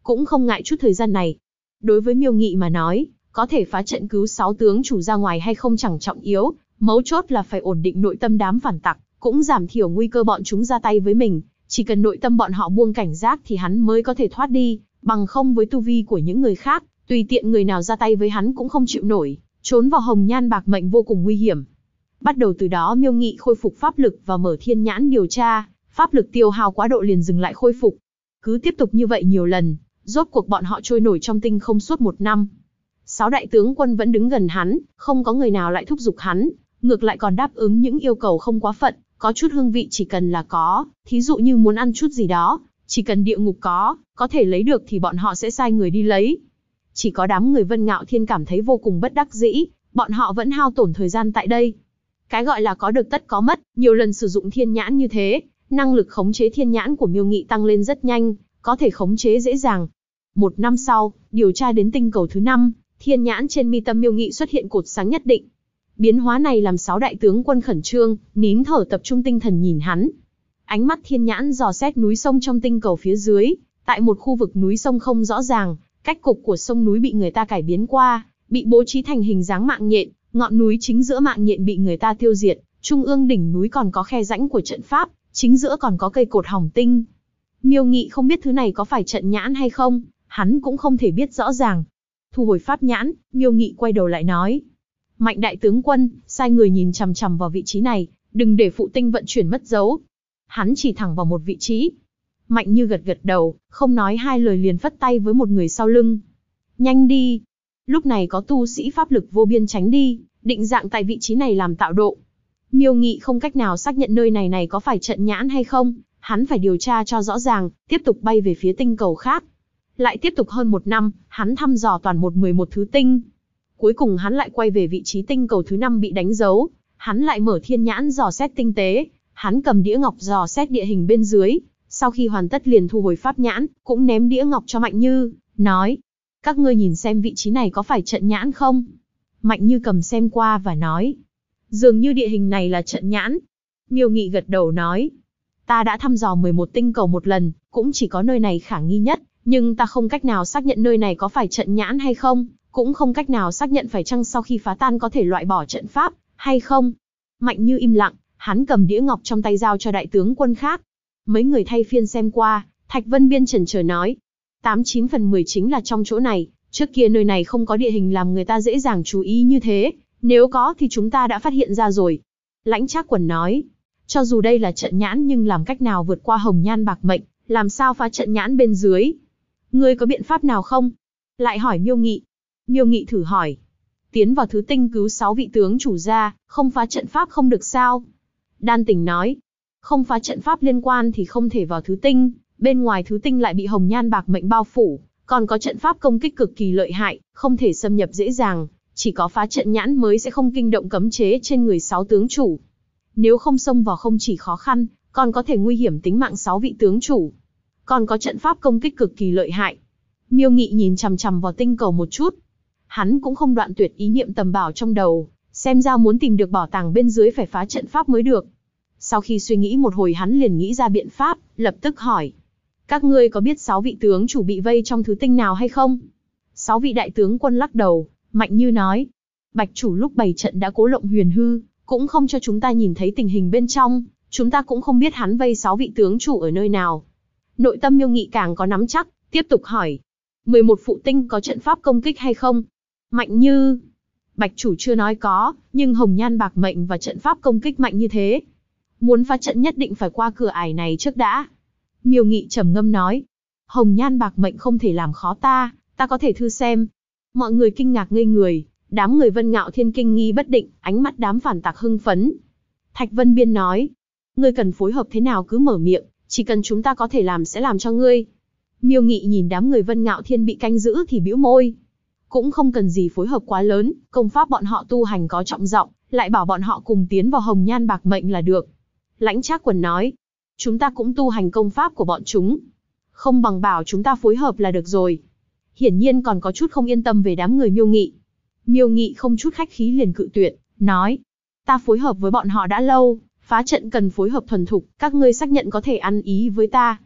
cũng không ngại chút thời gian này. Đối với Miêu Nghị mà nói, có thể phá trận cứu 6 tướng chủ ra ngoài hay không chẳng trọng yếu, mấu chốt là phải ổn định nội tâm đám phản tặc, cũng giảm thiểu nguy cơ bọn chúng ra tay với mình. Chỉ cần nội tâm bọn họ buông cảnh giác thì hắn mới có thể thoát đi, bằng không với tu vi của những người khác, tùy tiện người nào ra tay với hắn cũng không chịu nổi, trốn vào hồng nhan bạc mệnh vô cùng nguy hiểm. Bắt đầu từ đó Miêu Nghị khôi phục pháp lực và mở thiên nhãn điều tra, pháp lực tiêu hao quá độ liền dừng lại khôi phục. Cứ tiếp tục như vậy nhiều lần, rốt cuộc bọn họ trôi nổi trong tinh không suốt 1 năm. 6 đại tướng quân vẫn đứng gần hắn, không có người nào lại thúc giục hắn, ngược lại còn đáp ứng những yêu cầu không quá phận, có chút hương vị chỉ cần là có, thí dụ như muốn ăn chút gì đó, chỉ cần địa ngục có thể lấy được thì bọn họ sẽ sai người đi lấy. Chỉ có đám người Vân Ngạo Thiên cảm thấy vô cùng bất đắc dĩ, bọn họ vẫn hao tổn thời gian tại đây. Cái gọi là có được tất có mất, nhiều lần sử dụng thiên nhãn như thế, năng lực khống chế thiên nhãn của Miêu Nghị tăng lên rất nhanh, có thể khống chế dễ dàng. 1 năm sau, điều tra đến tinh cầu thứ 5, thiên nhãn trên mi tâm Miêu Nghị xuất hiện cột sáng nhất định. Biến hóa này làm 6 đại tướng quân khẩn trương, nín thở tập trung tinh thần nhìn hắn. Ánh mắt thiên nhãn dò xét núi sông trong tinh cầu phía dưới, tại một khu vực núi sông không rõ ràng, cách cục của sông núi bị người ta cải biến qua, bị bố trí thành hình dáng mạng nhện, ngọn núi chính giữa mạng nhện bị người ta tiêu diệt, trung ương đỉnh núi còn có khe rãnh của trận pháp, chính giữa còn có cây cột hỏng tinh. Miêu Nghị không biết thứ này có phải trận nhãn hay không, hắn cũng không thể biết rõ ràng. Thu hồi pháp nhãn, Miêu Nghị quay đầu lại nói: Mạnh đại tướng quân, sai người nhìn chằm chằm vào vị trí này, đừng để phụ tinh vận chuyển mất dấu. Hắn chỉ thẳng vào một vị trí. Mạnh Như gật gật đầu, không nói hai lời liền phất tay với một người sau lưng. Nhanh đi. Lúc này có tu sĩ pháp lực vô biên tránh đi, định dạng tại vị trí này làm tạo độ. Miêu Nghị không cách nào xác nhận nơi này có phải trận nhãn hay không, hắn phải điều tra cho rõ ràng, tiếp tục bay về phía tinh cầu khác. Lại tiếp tục hơn 1 năm, hắn thăm dò toàn 11 thứ tinh. Cuối cùng hắn lại quay về vị trí tinh cầu thứ 5 bị đánh dấu, hắn lại mở thiên nhãn dò xét tinh tế, hắn cầm đĩa ngọc dò xét địa hình bên dưới, sau khi hoàn tất liền thu hồi pháp nhãn, cũng ném đĩa ngọc cho Mạnh Như, nói: Các ngươi nhìn xem vị trí này có phải trận nhãn không? Mạnh Như cầm xem qua và nói: Dường như địa hình này là trận nhãn. Miêu Nghị gật đầu nói: Ta đã thăm dò 11 tinh cầu một lần, cũng chỉ có nơi này khả nghi nhất, nhưng ta không cách nào xác nhận nơi này có phải trận nhãn hay không, cũng không cách nào xác nhận phải chăng sau khi phá tan có thể loại bỏ trận pháp, hay không. Mạnh Như im lặng, hắn cầm đĩa ngọc trong tay giao cho đại tướng quân khác. Mấy người thay phiên xem qua, Thạch Vân Biên chần chờ nói: 89 phần 10 chính là trong chỗ này, trước kia nơi này không có địa hình làm người ta dễ dàng chú ý như thế, nếu có thì chúng ta đã phát hiện ra rồi. Lãnh Trác Quần nói: Cho dù đây là trận nhãn nhưng làm cách nào vượt qua hồng nhan bạc mệnh, làm sao phá trận nhãn bên dưới? Ngươi có biện pháp nào không? Lại hỏi Miêu Nghị. Miêu Nghị thử hỏi: Tiến vào thứ tinh cứu 6 vị tướng chủ ra, không phá trận pháp không được sao? Đan Tỉnh nói: Không phá trận pháp liên quan thì không thể vào thứ tinh, bên ngoài thứ tinh lại bị hồng nhan bạc mệnh bao phủ, còn có trận pháp công kích cực kỳ lợi hại, không thể xâm nhập dễ dàng, chỉ có phá trận nhãn mới sẽ không kinh động cấm chế trên người 6 tướng chủ. Nếu không xông vào không chỉ khó khăn, còn có thể nguy hiểm tính mạng 6 vị tướng chủ. Còn có trận pháp công kích cực kỳ lợi hại. Miêu Nghị nhìn chằm chằm vào tinh cầu một chút. Hắn cũng không đoạn tuyệt ý niệm tầm bảo trong đầu, xem ra muốn tìm được bảo tàng bên dưới phải phá trận pháp mới được. Sau khi suy nghĩ một hồi hắn liền nghĩ ra biện pháp, lập tức hỏi: Các ngươi có biết 6 vị tướng chủ bị vây trong thứ tinh nào hay không? 6 vị đại tướng quân lắc đầu, Mạnh Như nói: Bạch chủ lúc bày trận đã cố lộng huyền hư, cũng không cho chúng ta nhìn thấy tình hình bên trong, chúng ta cũng không biết hắn vây 6 vị tướng chủ ở nơi nào. Nội tâm Miêu Nghị càng có nắm chắc, tiếp tục hỏi: 11 phụ tinh có trận pháp công kích hay không? Mạnh Như: Bạch chủ chưa nói có, nhưng hồng nhan bạc mệnh và trận pháp công kích mạnh như thế, muốn phá trận nhất định phải qua cửa ải này trước đã. Miêu Nghị trầm ngâm nói: Hồng nhan bạc mệnh không thể làm khó ta có thể thử xem. Mọi người kinh ngạc ngây người, đám người Vân Ngạo Thiên kinh nghi bất định, ánh mắt đám phản tặc hưng phấn. Thạch Vân Biên nói: Ngươi cần phối hợp thế nào cứ mở miệng, chỉ cần chúng ta có thể làm sẽ làm cho ngươi. Miêu Nghị nhìn đám người Vân Ngạo Thiên bị canh giữ thì bĩu môi. Cũng không cần gì phối hợp quá lớn, công pháp bọn họ tu hành có trọng giọng, lại bảo bọn họ cùng tiến vào hồng nhan bạc mệnh là được. Lãnh Trác Quần nói: Chúng ta cũng tu hành công pháp của bọn chúng, không bằng bảo chúng ta phối hợp là được rồi. Hiển nhiên còn có chút không yên tâm về đám người Miêu Nghị. Miêu Nghị không chút khách khí liền cự tuyệt, nói: Ta phối hợp với bọn họ đã lâu, phá trận cần phối hợp thuần thục, các ngươi xác nhận có thể ăn ý với ta.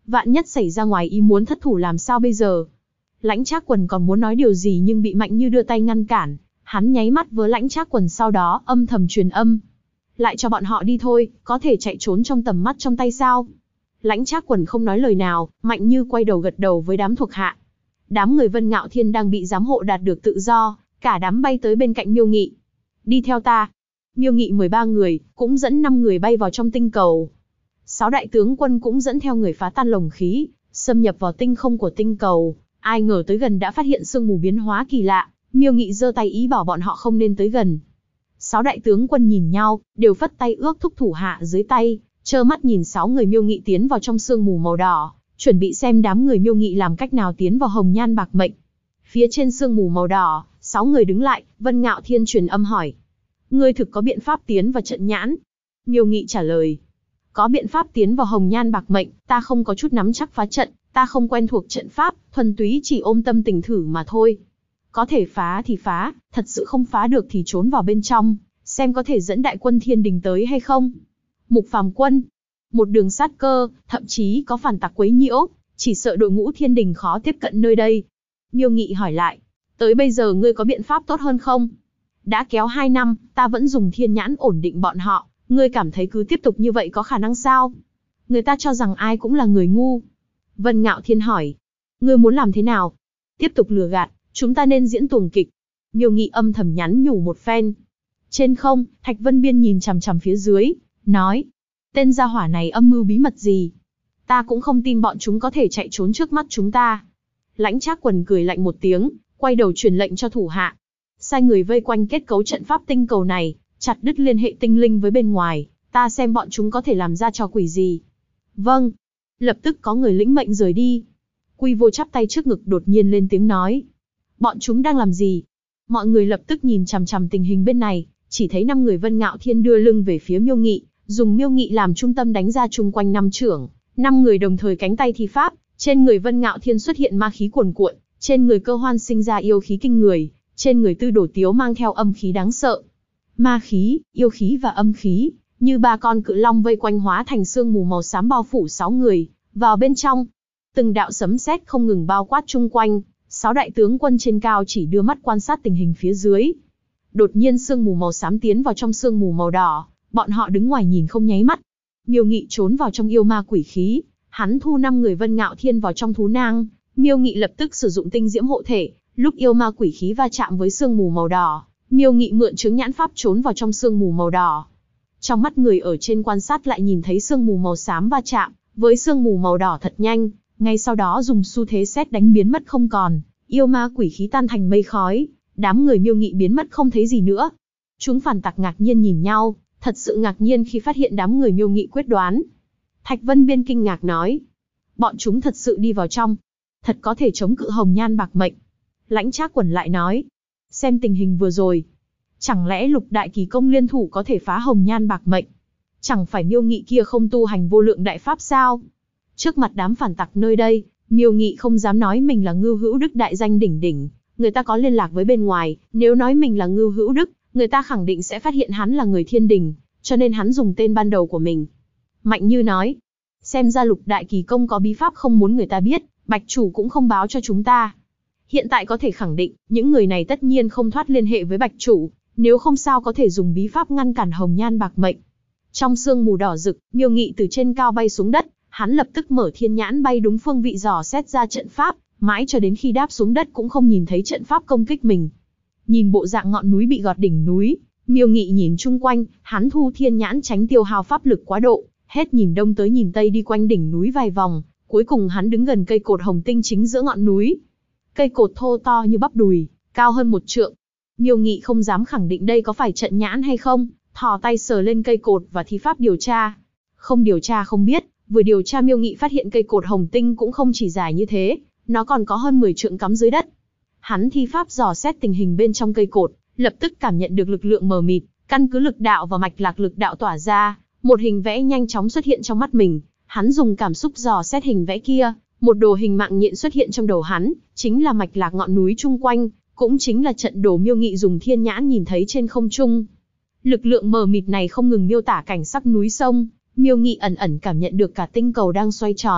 Vạn nhất xảy ra ngoài ý muốn thất thủ làm sao bây giờ? Lãnh Trác Quần còn muốn nói điều gì nhưng bị Mạnh Như đưa tay ngăn cản. Hắn nháy mắt với Lãnh Trác Quần, sau đó âm thầm truyền âm. Lại cho bọn họ đi thôi, có thể chạy trốn trong tầm mắt trong tay sao? Lãnh Trác Quần không nói lời nào, Mạnh Như quay đầu gật đầu với đám thuộc hạ. Đám người Vân Ngạo Thiên đang bị giám hộ đạt được tự do, cả đám bay tới bên cạnh Miêu Nghị. Đi theo ta. Miêu Nghị 13 người, cũng dẫn 5 người bay vào trong tinh cầu. 6 đại tướng quân cũng dẫn theo người phá tan lồng khí, xâm nhập vào tinh không của tinh cầu. Ai ngờ tới gần đã phát hiện sương mù biến hóa kỳ lạ, Miêu Nghị giơ tay ý bảo bọn họ không nên tới gần. 6 đại tướng quân nhìn nhau, đều phất tay ước thúc thủ hạ dưới tay, trơ mắt nhìn 6 người Miêu Nghị tiến vào trong sương mù màu đỏ, chuẩn bị xem đám người Miêu Nghị làm cách nào tiến vào hồng nhan bạc mệnh. Phía trên sương mù màu đỏ, 6 người đứng lại, Vân Ngạo Thiên truyền âm hỏi. Ngươi thực có biện pháp tiến vào trận nhãn? Miêu Nghị trả lời. Có biện pháp tiến vào hồng nhan bạc mệnh, ta không có chút nắm chắc phá trận, ta không quen thuộc trận pháp, thuần túy chỉ ôm tâm tình thử mà thôi. Có thể phá thì phá, thật sự không phá được thì trốn vào bên trong, xem có thể dẫn đại quân thiên đình tới hay không. Mục Phàm Quân, một đường sát cơ, thậm chí có phản tặc quấy nhiễu, chỉ sợ đội ngũ thiên đình khó tiếp cận nơi đây. Miêu Nghị hỏi lại, tới bây giờ ngươi có biện pháp tốt hơn không? Đã kéo 2 năm, ta vẫn dùng thiên nhãn ổn định bọn họ, ngươi cảm thấy cứ tiếp tục như vậy có khả năng sao? Người ta cho rằng ai cũng là người ngu. Vân Ngạo Thiên hỏi, ngươi muốn làm thế nào? Tiếp tục lừa gạt, chúng ta nên diễn tuồng kịch. Miêu Nghị âm thầm nhắn nhủ một phen. Trên không, Thạch Vân Biên nhìn chằm chằm phía dưới, nói, tên gia hỏa này âm mưu bí mật gì? Ta cũng không tin bọn chúng có thể chạy trốn trước mắt chúng ta. Lãnh Trác Quần cười lạnh một tiếng, quay đầu truyền lệnh cho thủ hạ. Sai người vây quanh kết cấu trận pháp tinh cầu này, chặt đứt liên hệ tinh linh với bên ngoài, ta xem bọn chúng có thể làm ra trò quỷ gì. Vâng. Lập tức có người lĩnh mệnh rời đi. Quy Vô chắp tay trước ngực đột nhiên lên tiếng nói. Bọn chúng đang làm gì? Mọi người lập tức nhìn chằm chằm tình hình bên này, chỉ thấy 5 người Vân Ngạo Thiên đưa lưng về phía Miêu Nghị, dùng Miêu Nghị làm trung tâm đánh ra chung quanh 5 chưởng. 5 người đồng thời cánh tay thi pháp, trên người Vân Ngạo Thiên xuất hiện ma khí cuồn cuộn, trên người Cơ Hoan sinh ra yêu khí kinh người, trên người Tư Đổ Tiếu mang theo âm khí đáng sợ. Ma khí, yêu khí và âm khí, như 3 con cự long vây quanh hóa thành sương mù màu xám bao phủ 6 người, vào bên trong. Từng đạo sấm sét không ngừng bao quát chung quanh, 6 đại tướng quân trên cao chỉ đưa mắt quan sát tình hình phía dưới. Đột nhiên sương mù màu xám tiến vào trong sương mù màu đỏ, bọn họ đứng ngoài nhìn không nháy mắt. Miêu Nghị trốn vào trong yêu ma quỷ khí, hắn thu 5 người Vân Ngạo Thiên vào trong thú nang. Miêu Nghị lập tức sử dụng tinh diễm hộ thể, lúc yêu ma quỷ khí va chạm với sương mù màu đỏ, Miêu Nghị mượn chướng nhãn pháp trốn vào trong sương mù màu đỏ. Trong mắt người ở trên quan sát lại nhìn thấy sương mù màu xám va chạm với sương mù màu đỏ thật nhanh, ngay sau đó dùng xu thế sét đánh biến mất không còn, yêu ma quỷ khí tan thành mây khói, đám người Miêu Nghị biến mất không thấy gì nữa. Chúng phản tặc ngạc nhiên nhìn nhau, thật sự ngạc nhiên khi phát hiện đám người Miêu Nghị quyết đoán. Thạch Vân Biên kinh ngạc nói, bọn chúng thật sự đi vào trong, thật có thể chống cự hồng nhan bạc mệnh. Lãnh Trác Quần lại nói, xem tình hình vừa rồi, chẳng lẽ Lục Đại Kỳ Công liên thủ có thể phá hồng nhan bạc mệnh? Chẳng phải Miêu Nghị kia không tu hành vô lượng đại pháp sao? Trước mặt đám phản tặc nơi đây, Miêu Nghị không dám nói mình là Ngưu Hữu Đức đại danh đỉnh đỉnh, người ta có liên lạc với bên ngoài, nếu nói mình là Ngưu Hữu Đức, người ta khẳng định sẽ phát hiện hắn là người thiên đình, cho nên hắn dùng tên ban đầu của mình. Mạnh Như nói, xem ra Lục Đại Kỳ Công có bí pháp không muốn người ta biết, Bạch Chủ cũng không báo cho chúng ta. Hiện tại có thể khẳng định, những người này tất nhiên không thoát liên hệ với Bạch Chủ, nếu không sao có thể dùng bí pháp ngăn cản hồng nhan bạc mệnh. Trong sương mù đỏ rực, Miêu Nghị từ trên cao bay xuống đất, hắn lập tức mở thiên nhãn bay đúng phương vị dò xét ra trận pháp, mãi cho đến khi đáp xuống đất cũng không nhìn thấy trận pháp công kích mình. Nhìn bộ dạng ngọn núi bị gọt đỉnh núi, Miêu Nghị nhìn chung quanh, hắn thu thiên nhãn tránh tiêu hao pháp lực quá độ, hết nhìn đông tới nhìn tây đi quanh đỉnh núi vài vòng, cuối cùng hắn đứng gần cây cột hồng tinh chính giữa ngọn núi. Cây cột thô to như bắp đùi, cao hơn 1 trượng. Miêu Nghị không dám khẳng định đây có phải trận nhãn hay không, thò tay sờ lên cây cột và thi pháp điều tra. Không điều tra không biết, vừa điều tra Miêu Nghị phát hiện cây cột hồng tinh cũng không chỉ dài như thế, nó còn có hơn 10 trượng cắm dưới đất. Hắn thi pháp dò xét tình hình bên trong cây cột, lập tức cảm nhận được lực lượng mờ mịt, căn cứ lực đạo và mạch lạc lực đạo tỏa ra, một hình vẽ nhanh chóng xuất hiện trong mắt mình. Hắn dùng cảm xúc dò xét hình vẽ kia, một đồ hình mạng nhện xuất hiện trong đầu hắn, chính là mạch lạc ngọn núi chung quanh, cũng chính là trận đồ Miêu Nghị dùng thiên nhãn nhìn thấy trên không trung. Lực lượng mờ mịt này không ngừng miêu tả cảnh sắc núi sông, Miêu Nghị ẩn ẩn cảm nhận được cả tinh cầu đang xoay tròn,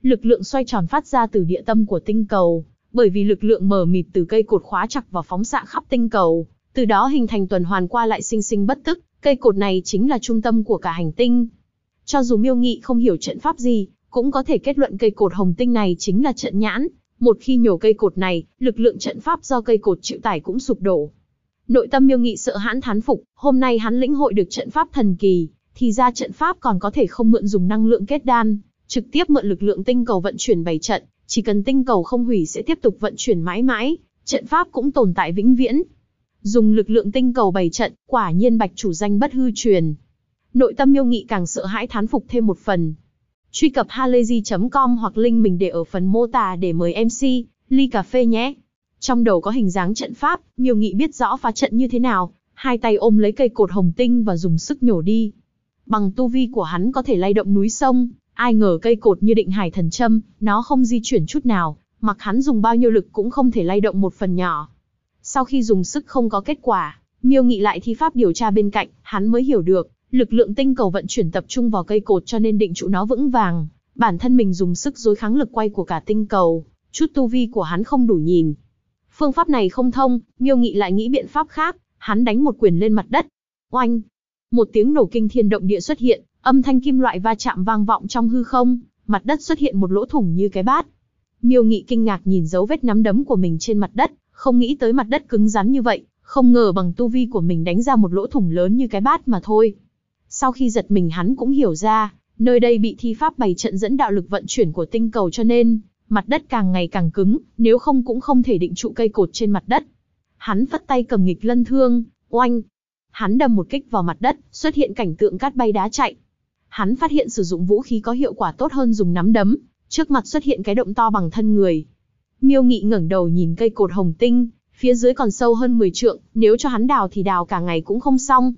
Lực lượng xoay tròn phát ra từ địa tâm của tinh cầu, bởi vì lực lượng mờ mịt từ cây cột khóa chặt và phóng xạ khắp tinh cầu, từ đó hình thành tuần hoàn qua lại sinh sinh bất tức, cây cột này chính là trung tâm của cả hành tinh. Cho dù Miêu Nghị không hiểu trận pháp gì, cũng có thể kết luận cây cột hồng tinh này chính là trận nhãn, một khi nhổ cây cột này, lực lượng trận pháp do cây cột chịu tải cũng sụp đổ. Nội tâm Miêu Nghị sợ hãi thán phục, hôm nay hắn lĩnh hội được trận pháp thần kỳ, thì ra trận pháp còn có thể không mượn dùng năng lượng kết đan, trực tiếp mượn lực lượng tinh cầu vận chuyển bày trận, chỉ cần tinh cầu không hủy sẽ tiếp tục vận chuyển mãi mãi, trận pháp cũng tồn tại vĩnh viễn. Dùng lực lượng tinh cầu bày trận, quả nhiên bạch chủ danh bất hư truyền. Nội tâm Miêu Nghị càng sợ hãi thán phục thêm một phần. Truy cập halayzi.com hoặc link mình để ở phần mô tả để mời MC, ly cà phê nhé. Trong đầu có hình dáng trận pháp, Miêu Nghị biết rõ phá trận như thế nào, hai tay ôm lấy cây cột hồng tinh và dùng sức nhổ đi. Bằng tu vi của hắn có thể lay động núi sông, ai ngờ cây cột như định hải thần châm, nó không di chuyển chút nào, mặc hắn dùng bao nhiêu lực cũng không thể lay động một phần nhỏ. Sau khi dùng sức không có kết quả, Miêu Nghị lại thi pháp điều tra bên cạnh, hắn mới hiểu được, lực lượng tinh cầu vận chuyển tập trung vào cây cột cho nên định trụ nó vững vàng, bản thân mình dùng sức đối kháng lực quay của cả tinh cầu, chút tu vi của hắn không đủ nhìn. Phương pháp này không thông, Miêu Nghị lại nghĩ biện pháp khác, hắn đánh một quyền lên mặt đất. Oanh! Một tiếng nổ kinh thiên động địa xuất hiện, âm thanh kim loại va chạm vang vọng trong hư không, mặt đất xuất hiện một lỗ thủng như cái bát. Miêu Nghị kinh ngạc nhìn dấu vết nắm đấm của mình trên mặt đất, không nghĩ tới mặt đất cứng rắn như vậy, không ngờ bằng tu vi của mình đánh ra một lỗ thủng lớn như cái bát mà thôi. Sau khi giật mình hắn cũng hiểu ra, nơi đây bị thi pháp bày trận dẫn đạo lực vận chuyển của tinh cầu cho nên, mặt đất càng ngày càng cứng, nếu không cũng không thể định trụ cây cột trên mặt đất. Hắn phất tay cầm nghịch lân thương, oanh! Hắn đâm một kích vào mặt đất, xuất hiện cảnh tượng cát bay đá chạy. Hắn phát hiện sử dụng vũ khí có hiệu quả tốt hơn dùng nắm đấm, trước mặt xuất hiện cái động to bằng thân người. Miêu Nghị ngẩng đầu nhìn cây cột hồng tinh, phía dưới còn sâu hơn 10 trượng, nếu cho hắn đào thì đào cả ngày cũng không xong.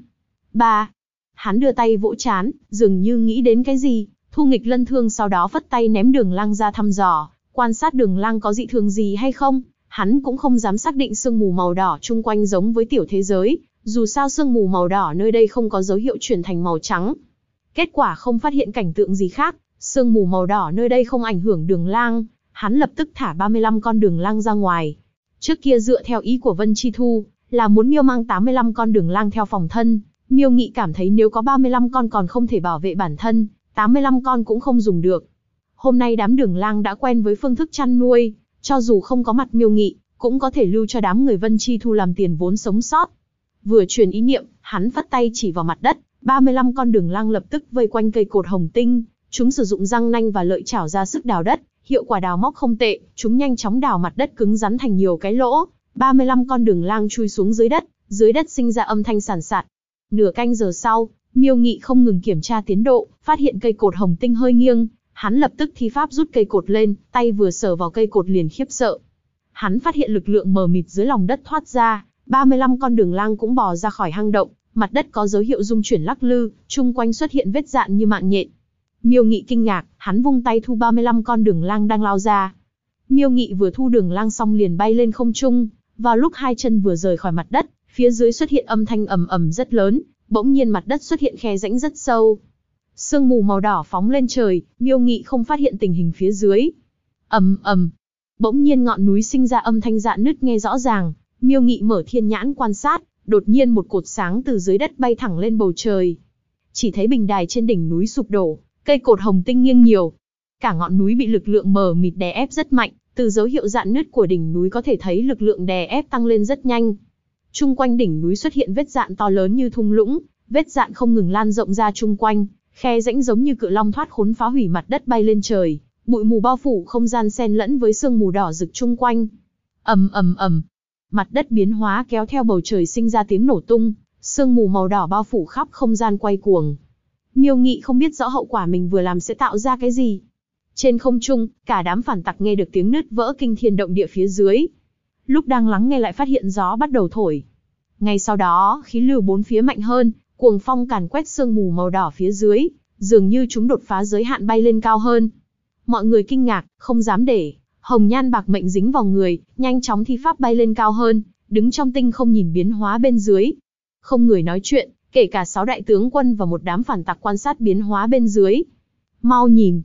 Hắn đưa tay vỗ trán, dường như nghĩ đến cái gì, thu nghịch lân thương sau đó phất tay ném Đường Lang ra thăm dò, quan sát Đường Lang có dị thường gì hay không. Hắn cũng không dám xác định sương mù màu đỏ chung quanh giống với tiểu thế giới, dù sao sương mù màu đỏ nơi đây không có dấu hiệu chuyển thành màu trắng. Kết quả không phát hiện cảnh tượng gì khác, sương mù màu đỏ nơi đây không ảnh hưởng Đường Lang, hắn lập tức thả 35 con Đường Lang ra ngoài. Trước kia dựa theo ý của Vân Chi Thu, là muốn Miêu mang 85 con Đường Lang theo phòng thân. Miêu Nghị cảm thấy nếu có 35 con còn không thể bảo vệ bản thân, 85 con cũng không dùng được. Hôm nay đám Đường Lang đã quen với phương thức chăn nuôi, cho dù không có mặt Miêu Nghị, cũng có thể lưu cho đám người Vân Chi Thu làm tiền vốn sống sót. Vừa truyền ý niệm, hắn phất tay chỉ vào mặt đất, 35 con Đường Lang lập tức vây quanh cây cột hồng tinh, chúng sử dụng răng nanh và lợi chảo ra sức đào đất, hiệu quả đào móc không tệ, chúng nhanh chóng đào mặt đất cứng rắn thành nhiều cái lỗ, 35 con Đường Lang chui xuống dưới đất sinh ra âm thanh sàn sạt. Nửa canh giờ sau, Miêu Nghị không ngừng kiểm tra tiến độ, phát hiện cây cột hồng tinh hơi nghiêng, hắn lập tức thi pháp rút cây cột lên, tay vừa sờ vào cây cột liền khiếp sợ. Hắn phát hiện lực lượng mờ mịt dưới lòng đất thoát ra, 35 con Đường Lang cũng bò ra khỏi hang động, mặt đất có dấu hiệu rung chuyển lắc lư, chung quanh xuất hiện vết dạn như mạng nhện. Miêu Nghị kinh ngạc, hắn vung tay thu 35 con Đường Lang đang lao ra. Miêu Nghị vừa thu Đường Lang xong liền bay lên không trung, vào lúc hai chân vừa rời khỏi mặt đất, phía dưới xuất hiện âm thanh ầm ầm rất lớn, bỗng nhiên mặt đất xuất hiện khe rãnh rất sâu. Sương mù màu đỏ phóng lên trời, Miêu Nghị không phát hiện tình hình phía dưới. Ầm ầm, bỗng nhiên ngọn núi sinh ra âm thanh rạn nứt nghe rõ ràng. Miêu Nghị mở thiên nhãn quan sát, đột nhiên một cột sáng từ dưới đất bay thẳng lên bầu trời. Chỉ thấy bình đài trên đỉnh núi sụp đổ, cây cột hồng tinh nghiêng nhiều. Cả ngọn núi bị lực lượng mờ mịt đè ép rất mạnh, từ dấu hiệu rạn nứt của đỉnh núi có thể thấy lực lượng đè ép tăng lên rất nhanh. Chung quanh đỉnh núi xuất hiện vết dạn to lớn như thung lũng, vết dạn không ngừng lan rộng ra chung quanh, khe rãnh giống như cự long thoát khốn phá hủy mặt đất bay lên trời, bụi mù bao phủ không gian xen lẫn với sương mù đỏ rực chung quanh. Ầm ầm ầm, mặt đất biến hóa kéo theo bầu trời sinh ra tiếng nổ tung, sương mù màu đỏ bao phủ khắp không gian quay cuồng. Miêu Nghị không biết rõ hậu quả mình vừa làm sẽ tạo ra cái gì. Trên không trung, cả đám phản tặc nghe được tiếng nứt vỡ kinh thiên động địa phía dưới. Lúc đang lắng nghe lại phát hiện gió bắt đầu thổi. Ngay sau đó, khí lưu bốn phía mạnh hơn, cuồng phong càn quét sương mù màu đỏ phía dưới, dường như chúng đột phá giới hạn bay lên cao hơn. Mọi người kinh ngạc, không dám để hồng nhan bạc mệnh dính vào người, nhanh chóng thi pháp bay lên cao hơn, đứng trong tinh không nhìn biến hóa bên dưới. Không người nói chuyện, kể cả 6 đại tướng quân và một đám phản tặc quan sát biến hóa bên dưới. Mau nhìn!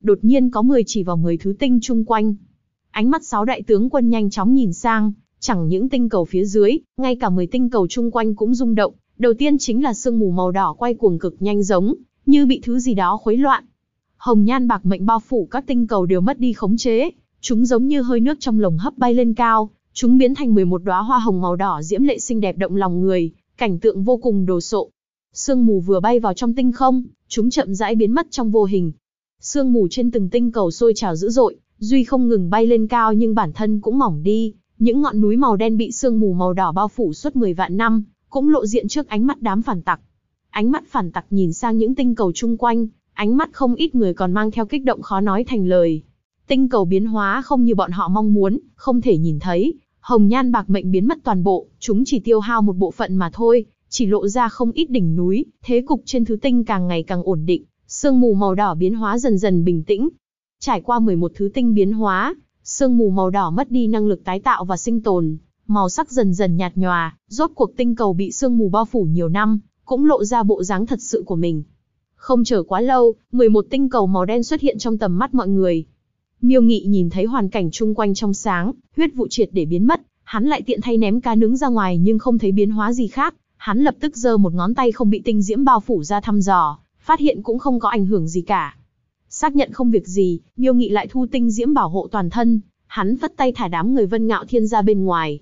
Đột nhiên có 10 chỉ vào 10 thứ tinh chung quanh. Ánh mắt 6 đại tướng quân nhanh chóng nhìn sang, chẳng những tinh cầu phía dưới, ngay cả 10 tinh cầu chung quanh cũng rung động. Đầu tiên chính là sương mù màu đỏ quay cuồng cực nhanh, giống như bị thứ gì đó khuấy loạn. Hồng nhan bạc mệnh bao phủ các tinh cầu đều mất đi khống chế, chúng giống như hơi nước trong lồng hấp bay lên cao, chúng biến thành 11 đóa hoa hồng màu đỏ diễm lệ xinh đẹp động lòng người, cảnh tượng vô cùng đồ sộ. Sương mù vừa bay vào trong tinh không, chúng chậm rãi biến mất trong vô hình. Sương mù trên từng tinh cầu sôi trào dữ dội, duy không ngừng bay lên cao nhưng bản thân cũng mỏng đi. Những ngọn núi màu đen bị sương mù màu đỏ bao phủ suốt 10 vạn năm, cũng lộ diện trước ánh mắt đám phản tặc. Ánh mắt phản tặc nhìn sang những tinh cầu chung quanh, ánh mắt không ít người còn mang theo kích động khó nói thành lời. Tinh cầu biến hóa không như bọn họ mong muốn, không thể nhìn thấy. Hồng nhan bạc mệnh biến mất toàn bộ, chúng chỉ tiêu hao một bộ phận mà thôi, chỉ lộ ra không ít đỉnh núi. Thế cục trên thứ tinh càng ngày càng ổn định, sương mù màu đỏ biến hóa dần dần bình tĩnh. Trải qua 11 thứ tinh biến hóa, sương mù màu đỏ mất đi năng lực tái tạo và sinh tồn, màu sắc dần dần nhạt nhòa, rốt cuộc tinh cầu bị sương mù bao phủ nhiều năm, cũng lộ ra bộ dáng thật sự của mình. Không chờ quá lâu, 11 tinh cầu màu đen xuất hiện trong tầm mắt mọi người. Miêu Nghị nhìn thấy hoàn cảnh chung quanh trong sáng, huyết vụ triệt để biến mất, hắn lại tiện thay ném cá nướng ra ngoài nhưng không thấy biến hóa gì khác. Hắn lập tức giơ một ngón tay không bị tinh diễm bao phủ ra thăm dò, phát hiện cũng không có ảnh hưởng gì cả. Xác nhận không việc gì, Miêu Nghị lại thu tinh diễm bảo hộ toàn thân, hắn vất tay thả đám người Vân Ngạo Thiên ra bên ngoài.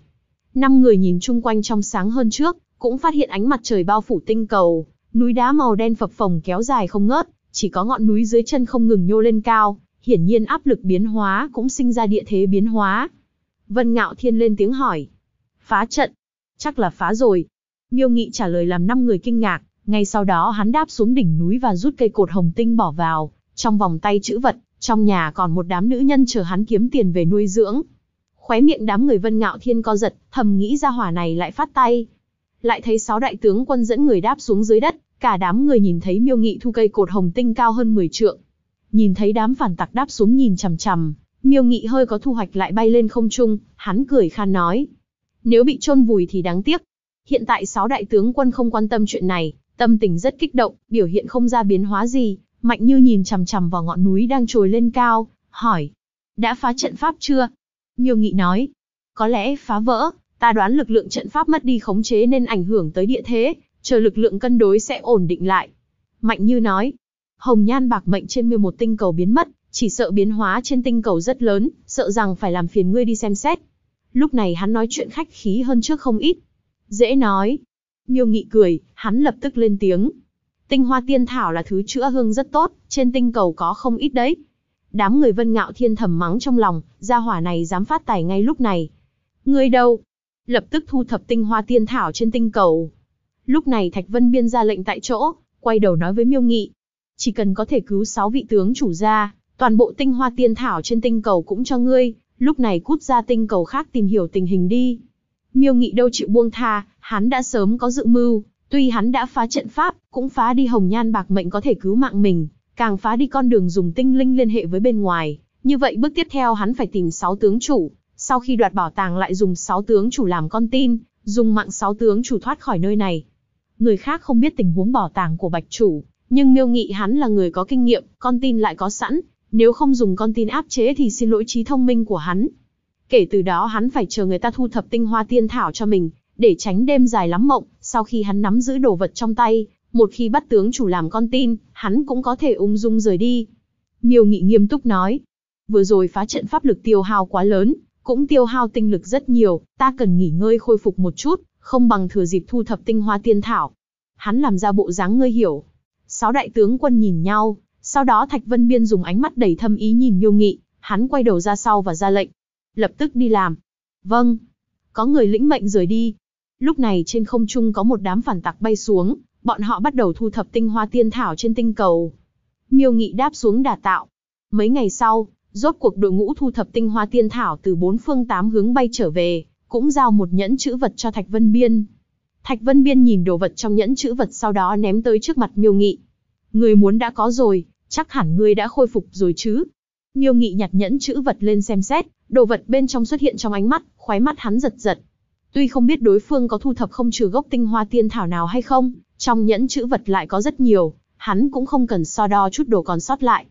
5 người nhìn chung quanh trong sáng hơn trước, cũng phát hiện ánh mặt trời bao phủ tinh cầu, núi đá màu đen phập phồng kéo dài không ngớt, chỉ có ngọn núi dưới chân không ngừng nhô lên cao, hiển nhiên áp lực biến hóa cũng sinh ra địa thế biến hóa. Vân Ngạo Thiên lên tiếng hỏi, phá trận? Chắc là phá rồi. Miêu Nghị trả lời làm 5 người kinh ngạc, ngay sau đó hắn đáp xuống đỉnh núi và rút cây cột hồng tinh bỏ vào trong vòng tay trữ vật, trong nhà còn một đám nữ nhân chờ hắn kiếm tiền về nuôi dưỡng. Khóe miệng đám người Vân Ngạo Thiên co giật, thầm nghĩ ra hỏa này lại phát tay. Lại thấy 6 đại tướng quân dẫn người đáp xuống dưới đất, cả đám người nhìn thấy Miêu Nghị thu cây cột hồng tinh cao hơn 10 trượng. Nhìn thấy đám phản tặc đáp xuống nhìn chằm chằm, Miêu Nghị hơi có thu hoạch lại bay lên không trung, hắn cười khan nói: nếu bị chôn vùi thì đáng tiếc. Hiện tại 6 đại tướng quân không quan tâm chuyện này, tâm tình rất kích động, biểu hiện không ra biến hóa gì. Mạnh Như nhìn chằm chằm vào ngọn núi đang trồi lên cao, hỏi: đã phá trận pháp chưa? Miêu Nghị nói: có lẽ phá vỡ, ta đoán lực lượng trận pháp mất đi khống chế nên ảnh hưởng tới địa thế, chờ lực lượng cân đối sẽ ổn định lại. Mạnh Như nói: hồng nhan bạc mệnh trên 11 tinh cầu biến mất, chỉ sợ biến hóa trên tinh cầu rất lớn, sợ rằng phải làm phiền ngươi đi xem xét. Lúc này hắn nói chuyện khách khí hơn trước không ít. Dễ nói. Miêu Nghị cười, hắn lập tức lên tiếng: tinh hoa tiên thảo là thứ chữa hương rất tốt, trên tinh cầu có không ít đấy. Đám người Vân Ngạo Thiên thầm mắng trong lòng, gia hỏa này dám phát tài ngay lúc này. Ngươi đâu? Lập tức thu thập tinh hoa tiên thảo trên tinh cầu. Lúc này Thạch Vân Biên ra lệnh tại chỗ, quay đầu nói với Miêu Nghị: chỉ cần có thể cứu 6 vị tướng chủ ra, toàn bộ tinh hoa tiên thảo trên tinh cầu cũng cho ngươi, lúc này cút ra tinh cầu khác tìm hiểu tình hình đi. Miêu Nghị đâu chịu buông tha, hắn đã sớm có dự mưu, tuy hắn đã phá trận pháp, cũng phá đi hồng nhan bạc mệnh có thể cứu mạng mình, càng phá đi con đường dùng tinh linh liên hệ với bên ngoài. Như vậy bước tiếp theo hắn phải tìm 6 tướng chủ, sau khi đoạt bảo tàng lại dùng 6 tướng chủ làm con tin, dùng mạng 6 tướng chủ thoát khỏi nơi này. Người khác không biết tình huống bảo tàng của Bạch chủ, nhưng Miêu Nghị hắn là người có kinh nghiệm, con tin lại có sẵn, nếu không dùng con tin áp chế thì xin lỗi trí thông minh của hắn. Kể từ đó hắn phải chờ người ta thu thập tinh hoa tiên thảo cho mình, để tránh đêm dài lắm mộng. Sau khi hắn nắm giữ đồ vật trong tay, một khi bắt tướng chủ làm con tin, hắn cũng có thể ung dung rời đi. Miêu Nghị nghiêm túc nói: vừa rồi phá trận pháp lực tiêu hao quá lớn, cũng tiêu hao tinh lực rất nhiều, ta cần nghỉ ngơi khôi phục một chút, không bằng thừa dịp thu thập tinh hoa tiên thảo. Hắn làm ra bộ dáng ngươi hiểu. 6 đại tướng quân nhìn nhau, sau đó Thạch Vân Biên dùng ánh mắt đầy thâm ý nhìn Miêu Nghị, hắn quay đầu ra sau và ra lệnh: lập tức đi làm. Vâng. Có người lĩnh mệnh rời đi. Lúc này trên không trung có một đám phản tặc bay xuống, bọn họ bắt đầu thu thập tinh hoa tiên thảo trên tinh cầu. Miêu Nghị đáp xuống đả tạo. Mấy ngày sau, rốt cuộc đội ngũ thu thập tinh hoa tiên thảo từ 4 phương 8 hướng bay trở về, cũng giao một nhẫn chữ vật cho Thạch Vân Biên. Thạch Vân Biên nhìn đồ vật trong nhẫn chữ vật sau đó ném tới trước mặt Miêu Nghị. Ngươi muốn đã có rồi, chắc hẳn ngươi đã khôi phục rồi chứ. Miêu Nghị nhặt nhẫn chữ vật lên xem xét, đồ vật bên trong xuất hiện trong ánh mắt, khóe mắt hắn giật giật. Tuy không biết đối phương có thu thập không trừ gốc tinh hoa tiên thảo nào hay không, trong nhẫn chữ vật lại có rất nhiều, hắn cũng không cần so đo chút đồ còn sót lại.